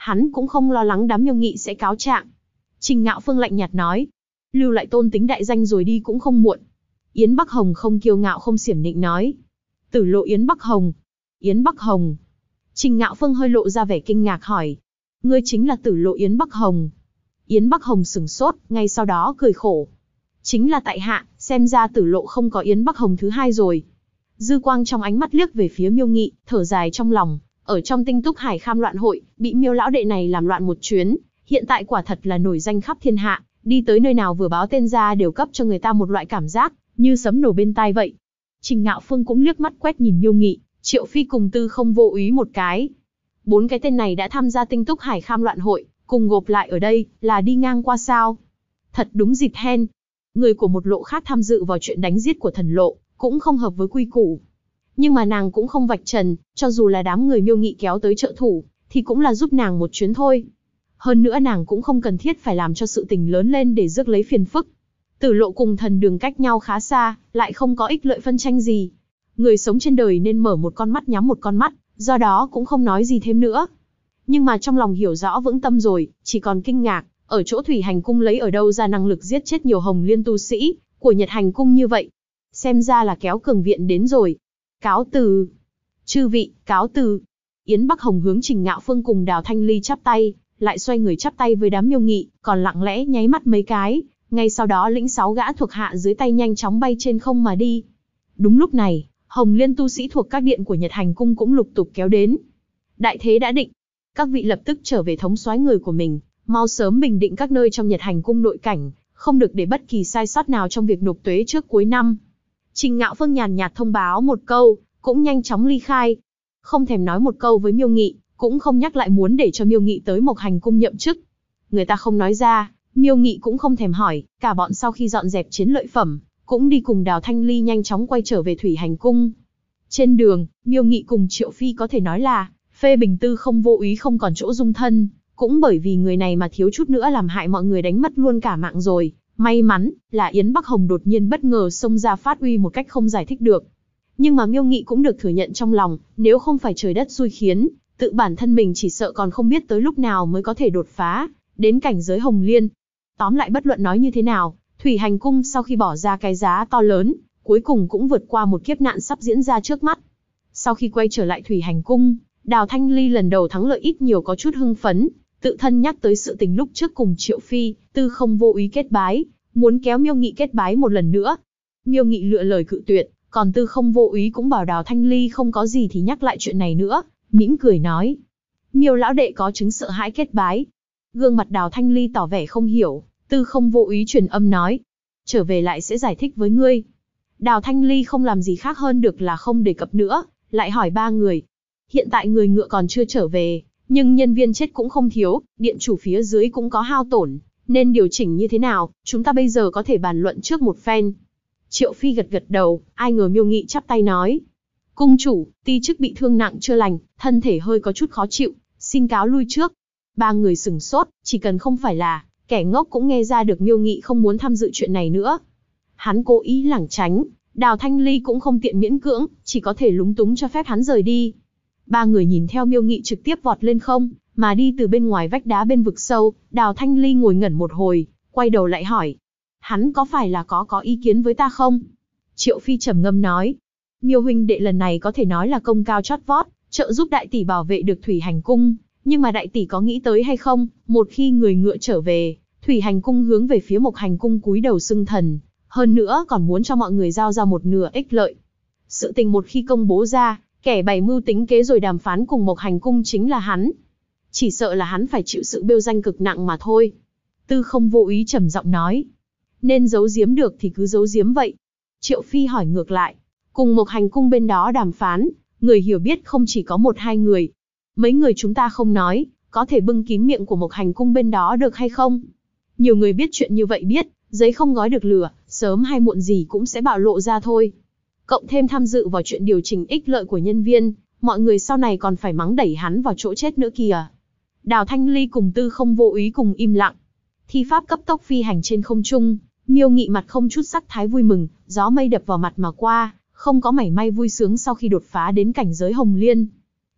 Hắn cũng không lo lắng đám Miêu Nghị sẽ cáo trạng. Trình Ngạo Phương lạnh nhạt nói, lưu lại tôn tính đại danh rồi đi cũng không muộn. Yến Bắc Hồng không kiêu ngạo không xiểm nịnh nói, Tử Lộ Yến Bắc Hồng. Yến Bắc Hồng. Trình Ngạo Phương hơi lộ ra vẻ kinh ngạc hỏi, ngươi chính là Tử Lộ Yến Bắc Hồng? Yến Bắc Hồng sửng sốt, ngay sau đó cười khổ. Chính là tại hạ, xem ra Tử Lộ không có Yến Bắc Hồng thứ hai rồi. Dư quang trong ánh mắt liếc về phía Miêu Nghị, thở dài trong lòng, ở trong Tinh Túc Hải Kham loạn hội, bị Miêu lão đệ này làm loạn một chuyến, hiện tại quả thật là nổi danh khắp thiên hạ, đi tới nơi nào vừa báo tên ra đều cấp cho người ta một loại cảm giác như sấm nổ bên tai vậy. Trình Ngạo Phương cũng liếc mắt quét nhìn Miêu Nghị, Triệu Phi cùng Tư Không Vô Úy một cái. 4 cái tên này đã tham gia Tinh Túc Hải Kham loạn hội, cùng gộp lại ở đây, là đi ngang qua sao? Thật đúng dịp hen. Người của một lộ khác tham dự vào chuyện đánh giết của thần lộ, cũng không hợp với quy củ. Nhưng mà nàng cũng không vạch trần, cho dù là đám người Miêu Nghị kéo tới trợ thủ, thì cũng là giúp nàng một chuyến thôi. Hơn nữa nàng cũng không cần thiết phải làm cho sự tình lớn lên để rước lấy phiền phức. Tử Lộ cùng thần đường cách nhau khá xa, lại không có ích lợi phân tranh gì. Người sống trên đời nên mở một con mắt nhắm một con mắt, do đó cũng không nói gì thêm nữa. Nhưng mà trong lòng hiểu rõ vững tâm rồi, chỉ còn kinh ngạc, ở chỗ Thủy Hành Cung lấy ở đâu ra năng lực giết chết nhiều Hồng Liên tu sĩ của Nhật Hành Cung như vậy. Xem ra là kéo cường viện đến rồi. Cáo từ. Chư vị, cáo từ. Yến Bắc Hồng hướng Trình Ngạo Phương cùng Đào Thanh Ly chắp tay, lại xoay người chắp tay với đám Miêu Nghị, còn lặng lẽ nháy mắt mấy cái, ngay sau đó lĩnh 6 gã thuộc hạ dưới tay nhanh chóng bay trên không mà đi. Đúng lúc này, Hồng Liên tu sĩ thuộc các điện của Nhật Hành Cung cũng lục tục kéo đến. Đại thế đã định, các vị lập tức trở về thống soái người của mình, mau sớm bình định các nơi trong Nhật Hành Cung nội cảnh, không được để bất kỳ sai sót nào trong việc nộp tuế trước cuối năm. Trình Ngạo Phương nhàn nhạt thông báo một câu, cũng nhanh chóng ly khai. Không thèm nói một câu với Miêu Nghị, cũng không nhắc lại muốn để cho Miêu Nghị tới Mộc Hành Cung nhậm chức. Người ta không nói ra, Miêu Nghị cũng không thèm hỏi, cả bọn sau khi dọn dẹp chiến lợi phẩm, cũng đi cùng Đào Thanh Ly nhanh chóng quay trở về Thủy Hành Cung. Trên đường, Miêu Nghị cùng Triệu Phi có thể nói là phê bình Tư Không Vô Úy không còn chỗ dung thân, cũng bởi vì người này mà thiếu chút nữa làm hại mọi người đánh mất luôn cả mạng rồi. May mắn là Yến Bắc Hồng đột nhiên bất ngờ xông ra phát uy một cách không giải thích được. Nhưng mà Miêu Nghị cũng được thừa nhận trong lòng, nếu không phải trời đất xui khiến, tự bản thân mình chỉ sợ còn không biết tới lúc nào mới có thể đột phá đến cảnh giới Hồng Liên. Tóm lại bất luận nói như thế nào, Thủy Hành Cung sau khi bỏ ra cái giá to lớn, cuối cùng cũng vượt qua một kiếp nạn sắp diễn ra trước mắt. Sau khi quay trở lại Thủy Hành Cung, Đào Thanh Ly lần đầu thắng lợi ít nhiều có chút hưng phấn, tự thân nhắc tới sự tình lúc trước cùng Triệu Phi, Tư Không Vô Úy kết bái, muốn kéo Miêu Nghị kết bái một lần nữa. Miêu Nghị lựa lời cự tuyệt, còn Tư Không Vô Úy cũng bảo Đào Thanh Ly không có gì thì nhắc lại chuyện này nữa, mỉm cười nói: Miêu lão đệ có chứng sợ hãi kết bái. Gương mặt Đào Thanh Ly tỏ vẻ không hiểu, Tư Không Vô Úy truyền âm nói: trở về lại sẽ giải thích với ngươi. Đào Thanh Ly không làm gì khác hơn được là không đề cập nữa, lại hỏi 3 người. Hiện tại người ngựa còn chưa trở về, nhưng nhân viên chết cũng không thiếu, điện chủ phía dưới cũng có hao tổn, nên điều chỉnh như thế nào, chúng ta bây giờ có thể bàn luận trước một phen. Triệu Phi gật gật đầu, ai ngờ Miêu Nghị chắp tay nói: cung chủ, ti chức bị thương nặng chưa lành, thân thể hơi có chút khó chịu, xin cáo lui trước. 3 người sửng sốt, chỉ cần không phải là kẻ ngốc cũng nghe ra được Miêu Nghị không muốn tham dự chuyện này nữa. Hắn cố ý lảng tránh, Đào Thanh Ly cũng không tiện miễn cưỡng, chỉ có thể lúng túng cho phép hắn rời đi. 3 người nhìn theo Miêu Nghị trực tiếp vọt lên không, mà đi từ bên ngoài vách đá bên vực sâu. Đào Thanh Ly ngồi ngẩn một hồi, quay đầu lại hỏi: hắn có phải là có ý kiến với ta không? Triệu Phi trầm ngâm nói: Miêu huynh đệ lần này có thể nói là công cao chót vót, trợ giúp đại tỷ bảo vệ được Thủy Hành Cung, nhưng mà đại tỷ có nghĩ tới hay không, một khi người ngựa trở về, Thủy Hành Cung hướng về phía Mộc Hành Cung cúi đầu xưng thần, hơn nữa còn muốn cho mọi người giao ra một nửa ích lợi. Sự tình một khi công bố ra, kẻ bày mưu tính kế rồi đàm phán cùng Mộc Hành Cung chính là hắn. Chỉ sợ là hắn phải chịu sự bêu danh cực nặng mà thôi. Tư Không Vô Úy trầm giọng nói: nên giấu giếm được thì cứ giấu giếm vậy. Triệu Phi hỏi ngược lại: cùng Mộc Hành Cung bên đó đàm phán, người hiểu biết không chỉ có 1-2 người. Mấy người chúng ta không nói, có thể bưng kín miệng của Mộc Hành Cung bên đó được hay không? Nhiều người biết chuyện như vậy biết, giấy không gói được lửa, sớm hay muộn gì cũng sẽ bạo lộ ra thôi. Cộng thêm tham dự vào chuyện điều chỉnh ích lợi của nhân viên, mọi người sau này còn phải mắng đẩy hắn vào chỗ chết nữa kìa. Đào Thanh Ly cùng Tư Không Vô Úy cùng im lặng. Thi pháp cấp tốc phi hành trên không trung, Miêu Nghị mặt không chút sắc thái vui mừng, gió mây đập vào mặt mà qua, không có mảy may vui sướng sau khi đột phá đến cảnh giới Hồng Liên.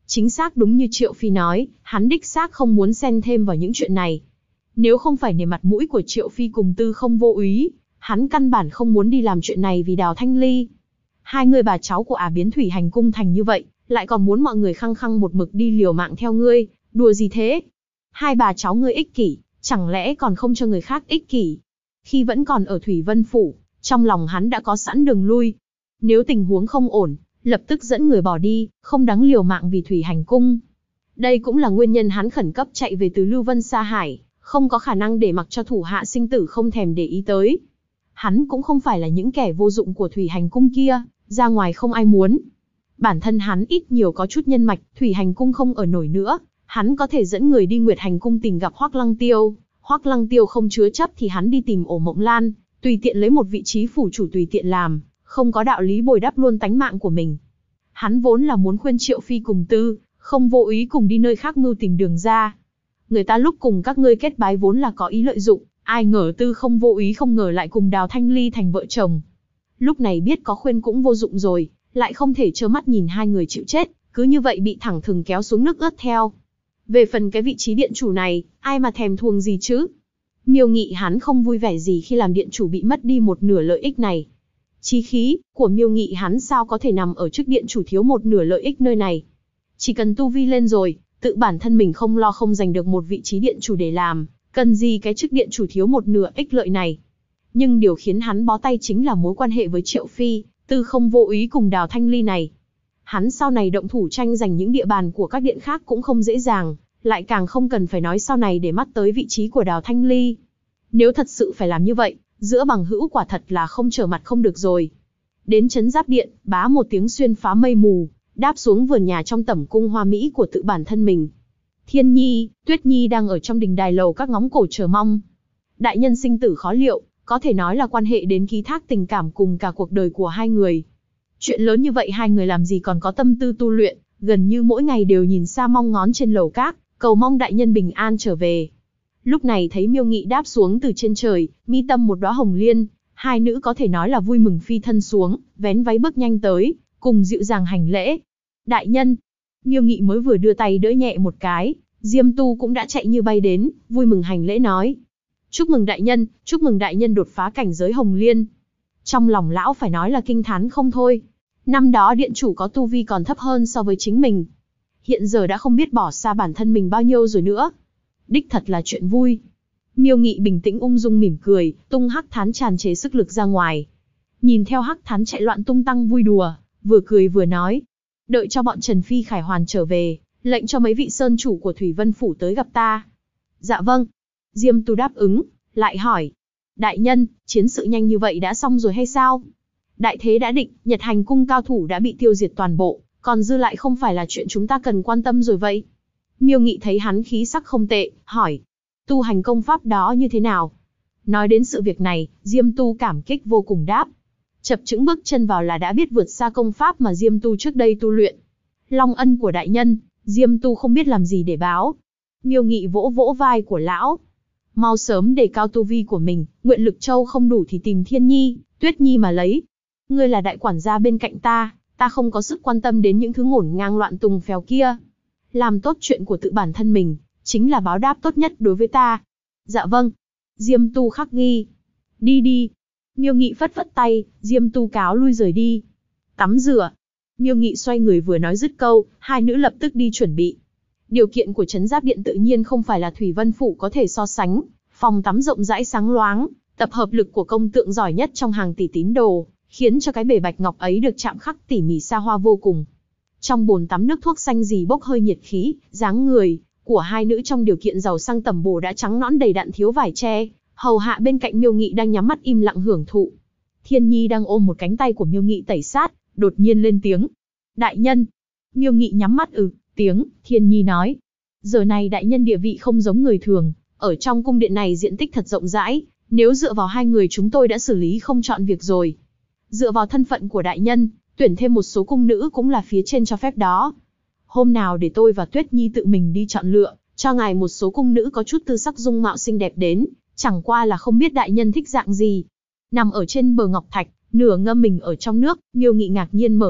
Chính xác đúng như Triệu Phi nói, hắn đích xác không muốn xen thêm vào những chuyện này. Nếu không phải nể mặt mũi của Triệu Phi cùng Tư Không Vô Úy, hắn căn bản không muốn đi làm chuyện này vì Đào Thanh Ly. Hai người bà cháu của biến thủy hành cung thành như vậy, lại còn muốn mọi người khăng khăng một mực đi liều mạng theo ngươi, đùa gì thế? Hai bà cháu ngươi ích kỷ, chẳng lẽ còn không cho người khác ích kỷ? Khi vẫn còn ở Thủy Vân Phủ, trong lòng hắn đã có sẵn đường lui. Nếu tình huống không ổn, lập tức dẫn người bỏ đi, không đáng liều mạng vì Thủy Hành Cung. Đây cũng là nguyên nhân hắn khẩn cấp chạy về từ Lưu Vân Sa Hải, không có khả năng để mặc cho thủ hạ sinh tử không thèm để ý tới. Hắn cũng không phải là những kẻ vô dụng của Thủy Hành Cung kia, ra ngoài không ai muốn. Bản thân hắn ít nhiều có chút nhân mạch, Thủy Hành Cung không ở nổi nữa, hắn có thể dẫn người đi Nguyệt Hành Cung tìm gặp Hoắc Lăng Tiêu. Hoắc Lăng Tiêu không chứa chấp thì hắn đi tìm Ổ Mộng Lan, tùy tiện lấy một vị trí phủ chủ tùy tiện làm, không có đạo lý bồi đắp luôn tánh mạng của mình. Hắn vốn là muốn khuyên Triệu Phi cùng Tư Không Vô Úy cùng đi nơi khác mưu tìm đường ra. Người ta lúc cùng các ngươi kết bái vốn là có ý lợi dụng, ai ngờ Tư Không Vô Úy không ngờ lại cùng Đào Thanh Ly thành vợ chồng. Lúc này biết có khuyên cũng vô dụng rồi, lại không thể trơ mắt nhìn hai người chịu chết, cứ như vậy bị thẳng thừng kéo xuống nước ướt theo. Về phần cái vị trí điện chủ này, ai mà thèm thuồng gì chứ? Miêu Nghị hắn không vui vẻ gì khi làm điện chủ bị mất đi một nửa lợi ích này. Chí khí của Miêu Nghị hắn sao có thể nằm ở chức điện chủ thiếu một nửa lợi ích nơi này? Chỉ cần tu vi lên rồi, tự bản thân mình không lo không giành được một vị trí điện chủ để làm, cần gì cái chức điện chủ thiếu một nửa ích lợi này? Nhưng điều khiến hắn bó tay chính là mối quan hệ với Triệu Phi, Tư Không Vô Úy cùng Đào Thanh Ly này. Hắn sau này động thủ tranh giành những địa bàn của các điện khác cũng không dễ dàng, lại càng không cần phải nói sau này để mắt tới vị trí của Đào Thanh Ly. Nếu thật sự phải làm như vậy, giữa bằng hữu quả thật là không trở mặt không được rồi. Đến trấn Giáp Điện, bá một tiếng xuyên phá mây mù, đáp xuống vườn nhà trong tẩm cung hoa mỹ của tự bản thân mình. Thiên Nhi, Tuyết Nhi đang ở trong đình đài lầu các ngóng cổ chờ mong. Đại nhân sinh tử khó liệu, có thể nói là quan hệ đến ký thác tình cảm cùng cả cuộc đời của hai người. Chuyện lớn như vậy hai người làm gì còn có tâm tư tu luyện, gần như mỗi ngày đều nhìn xa mong ngón trên lầu các, cầu mong đại nhân bình an trở về. Lúc này thấy Miêu Nghị đáp xuống từ trên trời, mi tâm một đóa hồng liên, hai nữ có thể nói là vui mừng phi thân xuống, vén váy bước nhanh tới, cùng dịu dàng hành lễ. Đại nhân, Miêu Nghị mới vừa đưa tay đỡ nhẹ một cái, Diêm Tu cũng đã chạy như bay đến, vui mừng hành lễ nói. Chúc mừng đại nhân đột phá cảnh giới hồng liên. Trong lòng lão phải nói là kinh thán không thôi. Năm đó điện chủ có tu vi còn thấp hơn so với chính mình. Hiện giờ đã không biết bỏ xa bản thân mình bao nhiêu rồi nữa. Đích thật là chuyện vui. Miêu Nghị bình tĩnh ung dung mỉm cười, tung hắc thán tràn trề sức lực ra ngoài. Nhìn theo hắc thán chạy loạn tung tăng vui đùa, vừa cười vừa nói. Đợi cho bọn Trần Phi Khải Hoàn trở về, lệnh cho mấy vị sơn chủ của Thủy Vân Phủ tới gặp ta. Dạ vâng. Diêm Tu đáp ứng, lại hỏi. Đại nhân, chiến sự nhanh như vậy đã xong rồi hay sao? Đại thế đã định, Nhật Hành Cung cao thủ đã bị tiêu diệt toàn bộ, còn dư lại không phải là chuyện chúng ta cần quan tâm rồi vậy? Miêu Nghị thấy hắn khí sắc không tệ, hỏi. Tu hành công pháp đó như thế nào? Nói đến sự việc này, Diêm Tu cảm kích vô cùng đáp. Chập chững bước chân vào là đã biết vượt xa công pháp mà Diêm Tu trước đây tu luyện. Long ân của đại nhân, Diêm Tu không biết làm gì để báo. Miêu Nghị vỗ vỗ vai của lão. Mau sớm đề cao tu vi của mình, nguyện lực châu không đủ thì tìm Thiên Nhi, Tuyết Nhi mà lấy. Ngươi là đại quản gia bên cạnh ta không có sức quan tâm đến những thứ ngổn ngang loạn tùng phèo kia. Làm tốt chuyện của tự bản thân mình, chính là báo đáp tốt nhất đối với ta. Dạ vâng. Diêm Tu khắc ghi. Đi đi. Miêu Nghị phất phất tay, Diêm Tu cáo lui rời đi. Tắm rửa. Miêu Nghị xoay người vừa nói dứt câu, hai nữ lập tức đi chuẩn bị. Điều kiện của trấn Giáp Điện tự nhiên không phải là Thủy Vân Phủ có thể so sánh. Phòng tắm rộng rãi sáng loáng, tập hợp lực của công tượng giỏi nhất trong hàng tỷ tín đồ, khiến cho cái bể bạch ngọc ấy được chạm khắc tỉ mỉ xa hoa vô cùng. Trong bồn tắm nước thuốc xanh rì bốc hơi nhiệt khí, dáng người của hai nữ trong điều kiện giàu sang tầm bổ đã trắng nõn đầy đặn thiếu vải che, hầu hạ bên cạnh Miêu Nghị đang nhắm mắt im lặng hưởng thụ. Thiên Nhi đang ôm một cánh tay của Miêu Nghị tẩy sát, đột nhiên lên tiếng. Đại nhân. Miêu Nghị nhắm mắt tiếng, Thiên Nhi nói. Giờ này đại nhân địa vị không giống người thường, ở trong cung điện này diện tích thật rộng rãi, nếu dựa vào hai người chúng tôi đã xử lý không trọn việc rồi. Dựa vào thân phận của đại nhân, tuyển thêm một số cung nữ cũng là phía trên cho phép đó. Hôm nào để tôi và Tuyết Nhi tự mình đi chọn lựa, cho ngài một số cung nữ có chút tư sắc dung mạo xinh đẹp đến, chẳng qua là không biết đại nhân thích dạng gì. Nằm ở trên bờ ngọc thạch, nửa ngâm mình ở trong nước, Miêu Nghị ngạc nhiên mở mắt,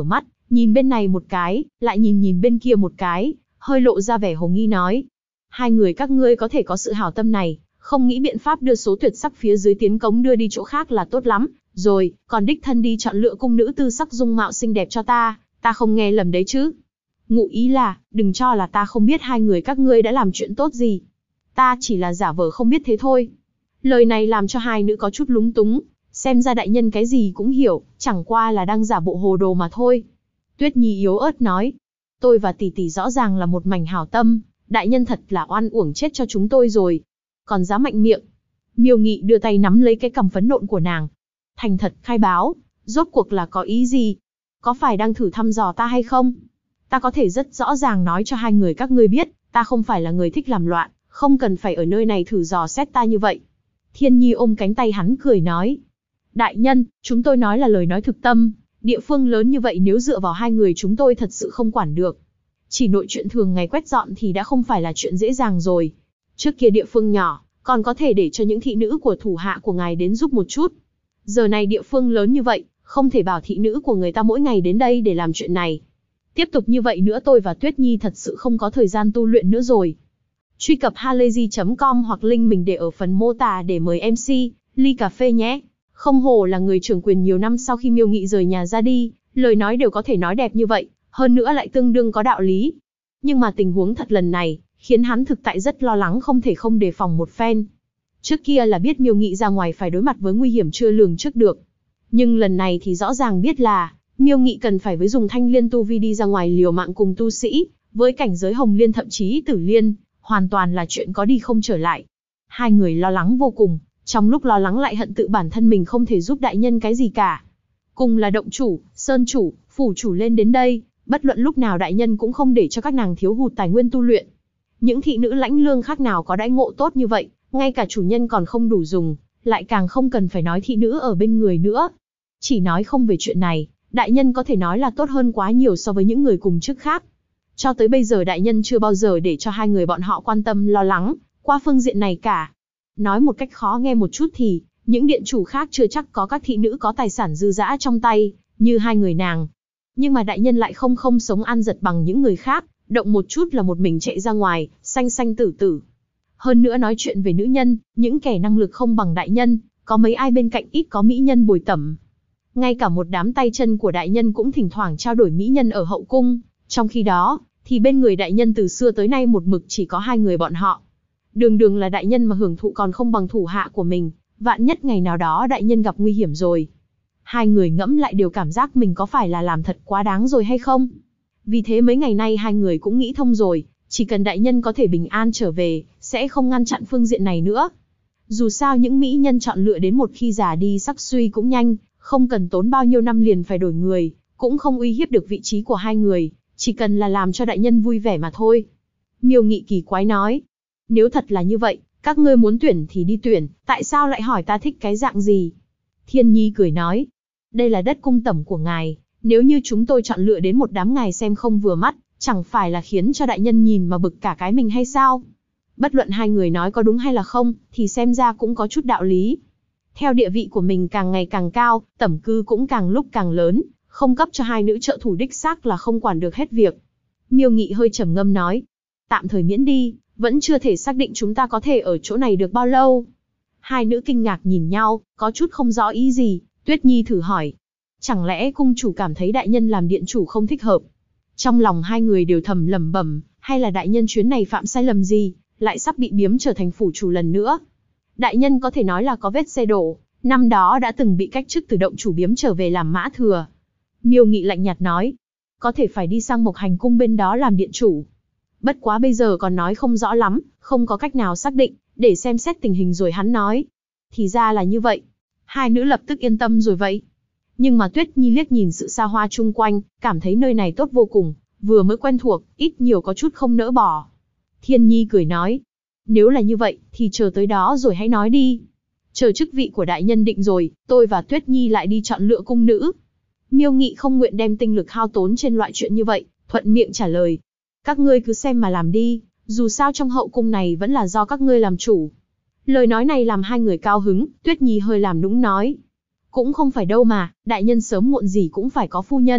Nhìn bên này một cái, lại nhìn bên kia một cái, hơi lộ ra vẻ hồ nghi nói. Hai người các ngươi có thể có sự hảo tâm này, không nghĩ biện pháp đưa số tuyệt sắc phía dưới tiến cống đưa đi chỗ khác là tốt lắm, rồi, còn đích thân đi chọn lựa cung nữ tư sắc dung mạo xinh đẹp cho ta không nghe lầm đấy chứ. Ngụ ý là, đừng cho là ta không biết hai người các ngươi đã làm chuyện tốt gì. Ta chỉ là giả vờ không biết thế thôi. Lời này làm cho hai nữ có chút lúng túng, xem ra đại nhân cái gì cũng hiểu, chẳng qua là đang giả bộ hồ đồ mà thôi. Tuyết Nhi yếu ớt nói, tôi và tỷ tỷ rõ ràng là một mảnh hảo tâm, đại nhân thật là oan uổng chết cho chúng tôi rồi. Còn dám mạnh miệng. Miêu Nghị đưa tay nắm lấy cái cằm phấn nộn của nàng. Thành thật khai báo, rốt cuộc là có ý gì? Có phải đang thử thăm dò ta hay không? Ta có thể rất rõ ràng nói cho hai người các ngươi biết, ta không phải là người thích làm loạn, không cần phải ở nơi này thử dò xét ta như vậy. Thiên Nhi ôm cánh tay hắn cười nói. Đại nhân, chúng tôi nói là lời nói thực tâm, địa phương lớn như vậy nếu dựa vào hai người chúng tôi thật sự không quản được. Chỉ nội chuyện thường ngày quét dọn thì đã không phải là chuyện dễ dàng rồi. Trước kia địa phương nhỏ, còn có thể để cho những thị nữ của thủ hạ của ngài đến giúp một chút. Giờ này địa phương lớn như vậy, không thể bảo thị nữ của người ta mỗi ngày đến đây để làm chuyện này. Tiếp tục như vậy nữa tôi và Tuyết Nhi thật sự không có thời gian tu luyện nữa rồi. Truy cập halayzi.com hoặc link mình để ở phần mô tả để mời MC, ly cà phê nhé. Không hổ là người trưởng quyền nhiều năm sau khi Miêu Nghị rời nhà ra đi, lời nói đều có thể nói đẹp như vậy, hơn nữa lại tương đương có đạo lý. Nhưng mà tình huống thật lần này, khiến hắn thực tại rất lo lắng không thể không đề phòng một phen. Trước kia là biết Miêu Nghị ra ngoài phải đối mặt với nguy hiểm chưa lường trước được. Nhưng lần này thì rõ ràng biết là, Miêu Nghị cần phải với dùng thanh liên tu vi đi ra ngoài liều mạng cùng tu sĩ, với cảnh giới hồng liên thậm chí tử liên, hoàn toàn là chuyện có đi không trở lại. Hai người lo lắng vô cùng, trong lúc lo lắng lại hận tự bản thân mình không thể giúp đại nhân cái gì cả. Cùng là động chủ, sơn chủ, phủ chủ lên đến đây, bất luận lúc nào đại nhân cũng không để cho các nàng thiếu hụt tài nguyên tu luyện. Những thị nữ lãnh lương khác nào có đãi ngộ tốt như vậy, ngay cả chủ nhân còn không đủ dùng, lại càng không cần phải nói thị nữ ở bên người nữa. Chỉ nói không về chuyện này, đại nhân có thể nói là tốt hơn quá nhiều so với những người cùng chức khác. Cho tới bây giờ đại nhân chưa bao giờ để cho hai người bọn họ quan tâm lo lắng, qua phương diện này cả. Nói một cách khó nghe một chút thì, những điện chủ khác chưa chắc có các thị nữ có tài sản dư dã trong tay, như hai người nàng. Nhưng mà đại nhân lại không sống ăn giật bằng những người khác, động một chút là một mình chạy ra ngoài, xanh xanh tử tử. Hơn nữa nói chuyện về nữ nhân, những kẻ năng lực không bằng đại nhân, có mấy ai bên cạnh ít có mỹ nhân bồi tẩm. Ngay cả một đám tay chân của đại nhân cũng thỉnh thoảng trao đổi mỹ nhân ở hậu cung, trong khi đó, thì bên người đại nhân từ xưa tới nay một mực chỉ có hai người bọn họ. Đường là đại nhân mà hưởng thụ còn không bằng thủ hạ của mình, vạn nhất ngày nào đó đại nhân gặp nguy hiểm rồi. Hai người ngẫm lại đều cảm giác mình có phải là làm thật quá đáng rồi hay không? Vì thế mấy ngày nay hai người cũng nghĩ thông rồi, chỉ cần đại nhân có thể bình an trở về, sẽ không ngăn chặn phương diện này nữa. Dù sao những mỹ nhân chọn lựa đến một khi già đi sắc suy cũng nhanh, không cần tốn bao nhiêu năm liền phải đổi người, cũng không uy hiếp được vị trí của hai người, chỉ cần là làm cho đại nhân vui vẻ mà thôi. Miêu Nghị kỳ quái nói, nếu thật là như vậy, các ngươi muốn tuyển thì đi tuyển, tại sao lại hỏi ta thích cái dạng gì? Thiên Nhi cười nói, đây là đất cung tẩm của ngài, nếu như chúng tôi chọn lựa đến một đám ngài xem không vừa mắt, chẳng phải là khiến cho đại nhân nhìn mà bực cả cái mình hay sao? Bất luận hai người nói có đúng hay là không, thì xem ra cũng có chút đạo lý. Theo địa vị của mình càng ngày càng cao, tẩm cư cũng càng lúc càng lớn, không cấp cho hai nữ trợ thủ đích xác là không quản được hết việc. Miêu Nghị hơi trầm ngâm nói, tạm thời miễn đi, vẫn chưa thể xác định chúng ta có thể ở chỗ này được bao lâu. Hai nữ kinh ngạc nhìn nhau, có chút không rõ ý gì, Tuyết Nhi thử hỏi. Chẳng lẽ cung chủ cảm thấy đại nhân làm điện chủ không thích hợp? Trong lòng hai người đều thầm lẩm bẩm, hay là đại nhân chuyến này phạm sai lầm gì, lại sắp bị biếm trở thành phủ chủ lần nữa? Đại nhân có thể nói là có vết xe đổ, năm đó đã từng bị cách chức từ động chủ biếm trở về làm mã thừa. Miêu Nghị lạnh nhạt nói, có thể phải đi sang Mộc Hành cung bên đó làm điện chủ. Bất quá bây giờ còn nói không rõ lắm, không có cách nào xác định, để xem xét tình hình rồi hắn nói. Thì ra là như vậy. Hai nữ lập tức yên tâm rồi vậy. Nhưng mà Tuyết Nhi liếc nhìn sự xa hoa chung quanh, cảm thấy nơi này tốt vô cùng, vừa mới quen thuộc, ít nhiều có chút không nỡ bỏ. Thiên Nhi cười nói, nếu là như vậy, thì chờ tới đó rồi hãy nói đi. Chờ chức vị của đại nhân định rồi, tôi và Tuyết Nhi lại đi chọn lựa cung nữ. Miêu Nghị không nguyện đem tinh lực hao tốn trên loại chuyện như vậy, thuận miệng trả lời. Các ngươi cứ xem mà làm đi, dù sao trong hậu cung này vẫn là do các ngươi làm chủ. Lời nói này làm hai người cao hứng, Tuyết Nhi hơi làm nũng nói. Cũng không phải đâu mà, đại nhân sớm muộn gì cũng phải có phu nhân,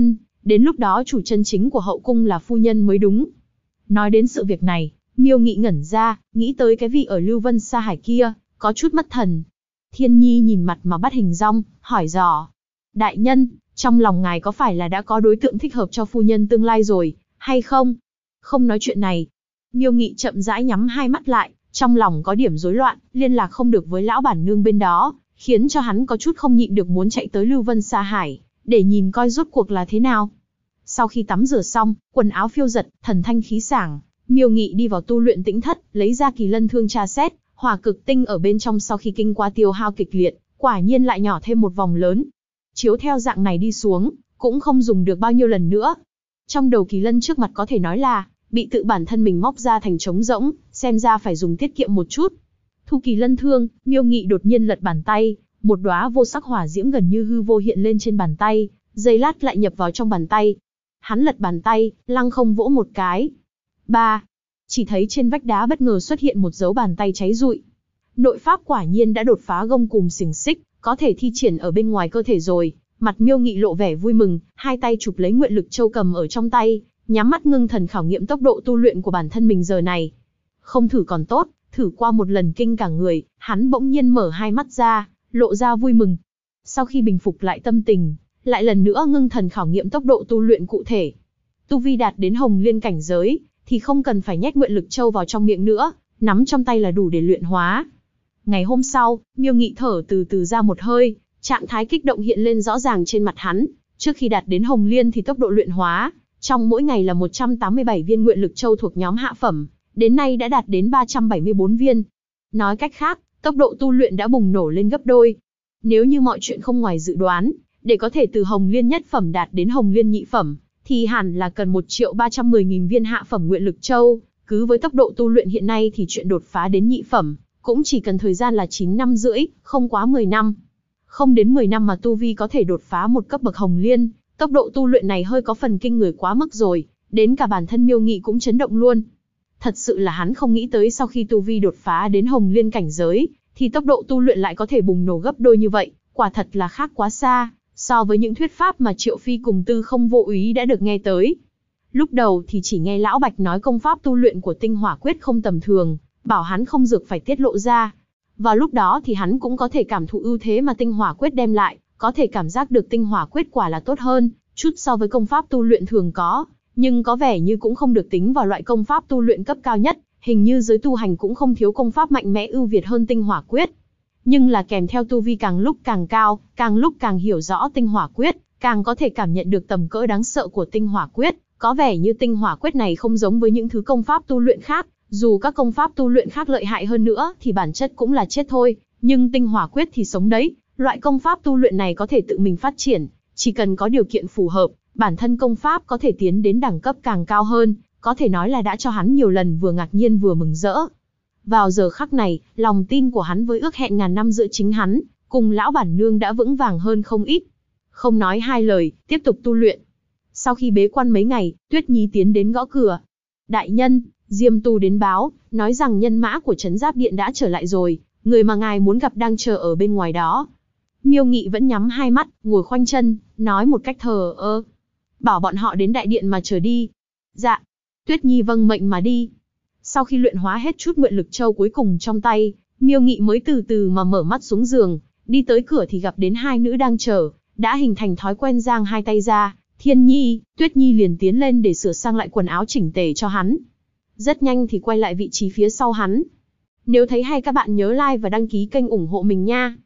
Đến lúc đó chủ chân chính của hậu cung là phu nhân mới đúng. Nói đến sự việc này, Miêu Nghị ngẩn ra, nghĩ tới cái vị ở Lưu Vân Sa Hải kia, có chút mất thần. Thiên Nhi nhìn mặt mà bắt hình dong, hỏi dò. Đại nhân, trong lòng ngài có phải là đã có đối tượng thích hợp cho phu nhân tương lai rồi, hay không? Không nói chuyện này. Miêu Nghị chậm rãi nhắm hai mắt lại, trong lòng có điểm rối loạn, liên lạc không được với lão bản nương bên đó, khiến cho hắn có chút không nhịn được muốn chạy tới Lưu Vân Sa Hải, để nhìn coi rốt cuộc là thế nào. Sau khi tắm rửa xong, quần áo phiêu giật, thần thanh khí sảng, Miêu Nghị đi vào tu luyện tĩnh thất, lấy ra Kỳ Lân Thương tra xét, hỏa cực tinh ở bên trong sau khi kinh qua tiêu hao kịch liệt, quả nhiên lại nhỏ thêm một vòng lớn. Chiếu theo dạng này đi xuống, cũng không dùng được bao nhiêu lần nữa. Trong đầu Kỳ Lân trước mặt có thể nói là bị tự bản thân mình móc ra thành trống rỗng, xem ra phải dùng tiết kiệm một chút. Thu Kỳ Lân Thương, Miêu Nghị đột nhiên lật bàn tay, một đóa vô sắc hỏa diễm gần như hư vô hiện lên trên bàn tay, giây lát lại nhập vào trong bàn tay. Hắn lật bàn tay, lăng không vỗ một cái. Chỉ thấy trên vách đá bất ngờ xuất hiện một dấu bàn tay cháy rụi. Nội pháp quả nhiên đã đột phá gông cùm xiềng xích, có thể thi triển ở bên ngoài cơ thể rồi. Mặt Miêu Nghị lộ vẻ vui mừng, hai tay chụp lấy Nguyện Lực Châu cầm ở trong tay, nhắm mắt ngưng thần khảo nghiệm tốc độ tu luyện của bản thân mình giờ này. Không thử còn tốt, thử qua một lần kinh cả người, hắn bỗng nhiên mở hai mắt ra, lộ ra vui mừng. Sau khi bình phục lại tâm tình, lại lần nữa ngưng thần khảo nghiệm tốc độ tu luyện cụ thể. Tu vi đạt đến Hồng Liên cảnh giới, thì không cần phải nhét Nguyện Lực Châu vào trong miệng nữa, nắm trong tay là đủ để luyện hóa. Ngày hôm sau, Miêu Nghị thở từ từ ra một hơi, trạng thái kích động hiện lên rõ ràng trên mặt hắn. Trước khi đạt đến Hồng Liên thì tốc độ luyện hóa trong mỗi ngày là 187 viên Nguyện Lực Châu thuộc nhóm hạ phẩm, đến nay đã đạt đến 374 viên. Nói cách khác, tốc độ tu luyện đã bùng nổ lên gấp đôi. Nếu như mọi chuyện không ngoài dự đoán, để có thể từ Hồng Liên nhất phẩm đạt đến Hồng Liên nhị phẩm, thì hẳn là cần 1.310.000 viên hạ phẩm Nguyện Lực Châu. Cứ với tốc độ tu luyện hiện nay thì chuyện đột phá đến nhị phẩm cũng chỉ cần thời gian là 9 năm rưỡi, không quá 10 năm. Không đến 10 năm mà tu vi có thể đột phá một cấp bậc Hồng Liên, tốc độ tu luyện này hơi có phần kinh người quá mức rồi, đến cả bản thân Miêu Nghị cũng chấn động luôn. Thật sự là hắn không nghĩ tới sau khi tu vi đột phá đến Hồng Liên cảnh giới, thì tốc độ tu luyện lại có thể bùng nổ gấp đôi như vậy, quả thật là khác quá xa, so với những thuyết pháp mà Triệu Phi cùng Tư Không Vô Úy đã được nghe tới. Lúc đầu thì chỉ nghe Lão Bạch nói công pháp tu luyện của Tinh Hỏa Quyết không tầm thường, bảo hắn không dược phải tiết lộ ra. Vào lúc đó thì hắn cũng có thể cảm thụ ưu thế mà Tinh Hỏa Quyết đem lại, có thể cảm giác được Tinh Hỏa Quyết quả là tốt hơn chút so với công pháp tu luyện thường có, nhưng có vẻ như cũng không được tính vào loại công pháp tu luyện cấp cao nhất, hình như giới tu hành cũng không thiếu công pháp mạnh mẽ ưu việt hơn Tinh Hỏa Quyết. Nhưng là kèm theo tu vi càng lúc càng cao, càng lúc càng hiểu rõ Tinh Hỏa Quyết, càng có thể cảm nhận được tầm cỡ đáng sợ của Tinh Hỏa Quyết, có vẻ như Tinh Hỏa Quyết này không giống với những thứ công pháp tu luyện khác, dù các công pháp tu luyện khác lợi hại hơn nữa thì bản chất cũng là chết thôi, nhưng Tinh Hỏa Quyết thì sống đấy, loại công pháp tu luyện này có thể tự mình phát triển, chỉ cần có điều kiện phù hợp, bản thân công pháp có thể tiến đến đẳng cấp càng cao hơn, có thể nói là đã cho hắn nhiều lần vừa ngạc nhiên vừa mừng rỡ. Vào giờ khắc này, lòng tin của hắn với ước hẹn ngàn năm giữa chính hắn, cùng lão bản nương đã vững vàng hơn không ít. Không nói hai lời, tiếp tục tu luyện. Sau khi bế quan mấy ngày, Tuyết Nhi tiến đến gõ cửa. Đại nhân, Diêm Tu đến báo, nói rằng nhân mã của Trấn Giáp Điện đã trở lại rồi, người mà ngài muốn gặp đang chờ ở bên ngoài đó. Miêu Nghị vẫn nhắm hai mắt, ngồi khoanh chân, nói một cách thờ ơ. Bảo bọn họ đến đại điện mà chờ đi. Dạ. Tuyết Nhi vâng mệnh mà đi. Sau khi luyện hóa hết chút Nguyện Lực Châu cuối cùng trong tay, Miêu Nghị mới từ từ mà mở mắt xuống giường, đi tới cửa thì gặp đến hai nữ đang chờ, đã hình thành thói quen giang hai tay ra. Thiên Nhi, Tuyết Nhi liền tiến lên để sửa sang lại quần áo chỉnh tề cho hắn. Rất nhanh thì quay lại vị trí phía sau hắn. Nếu thấy hay các bạn nhớ like và đăng ký kênh ủng hộ mình nha.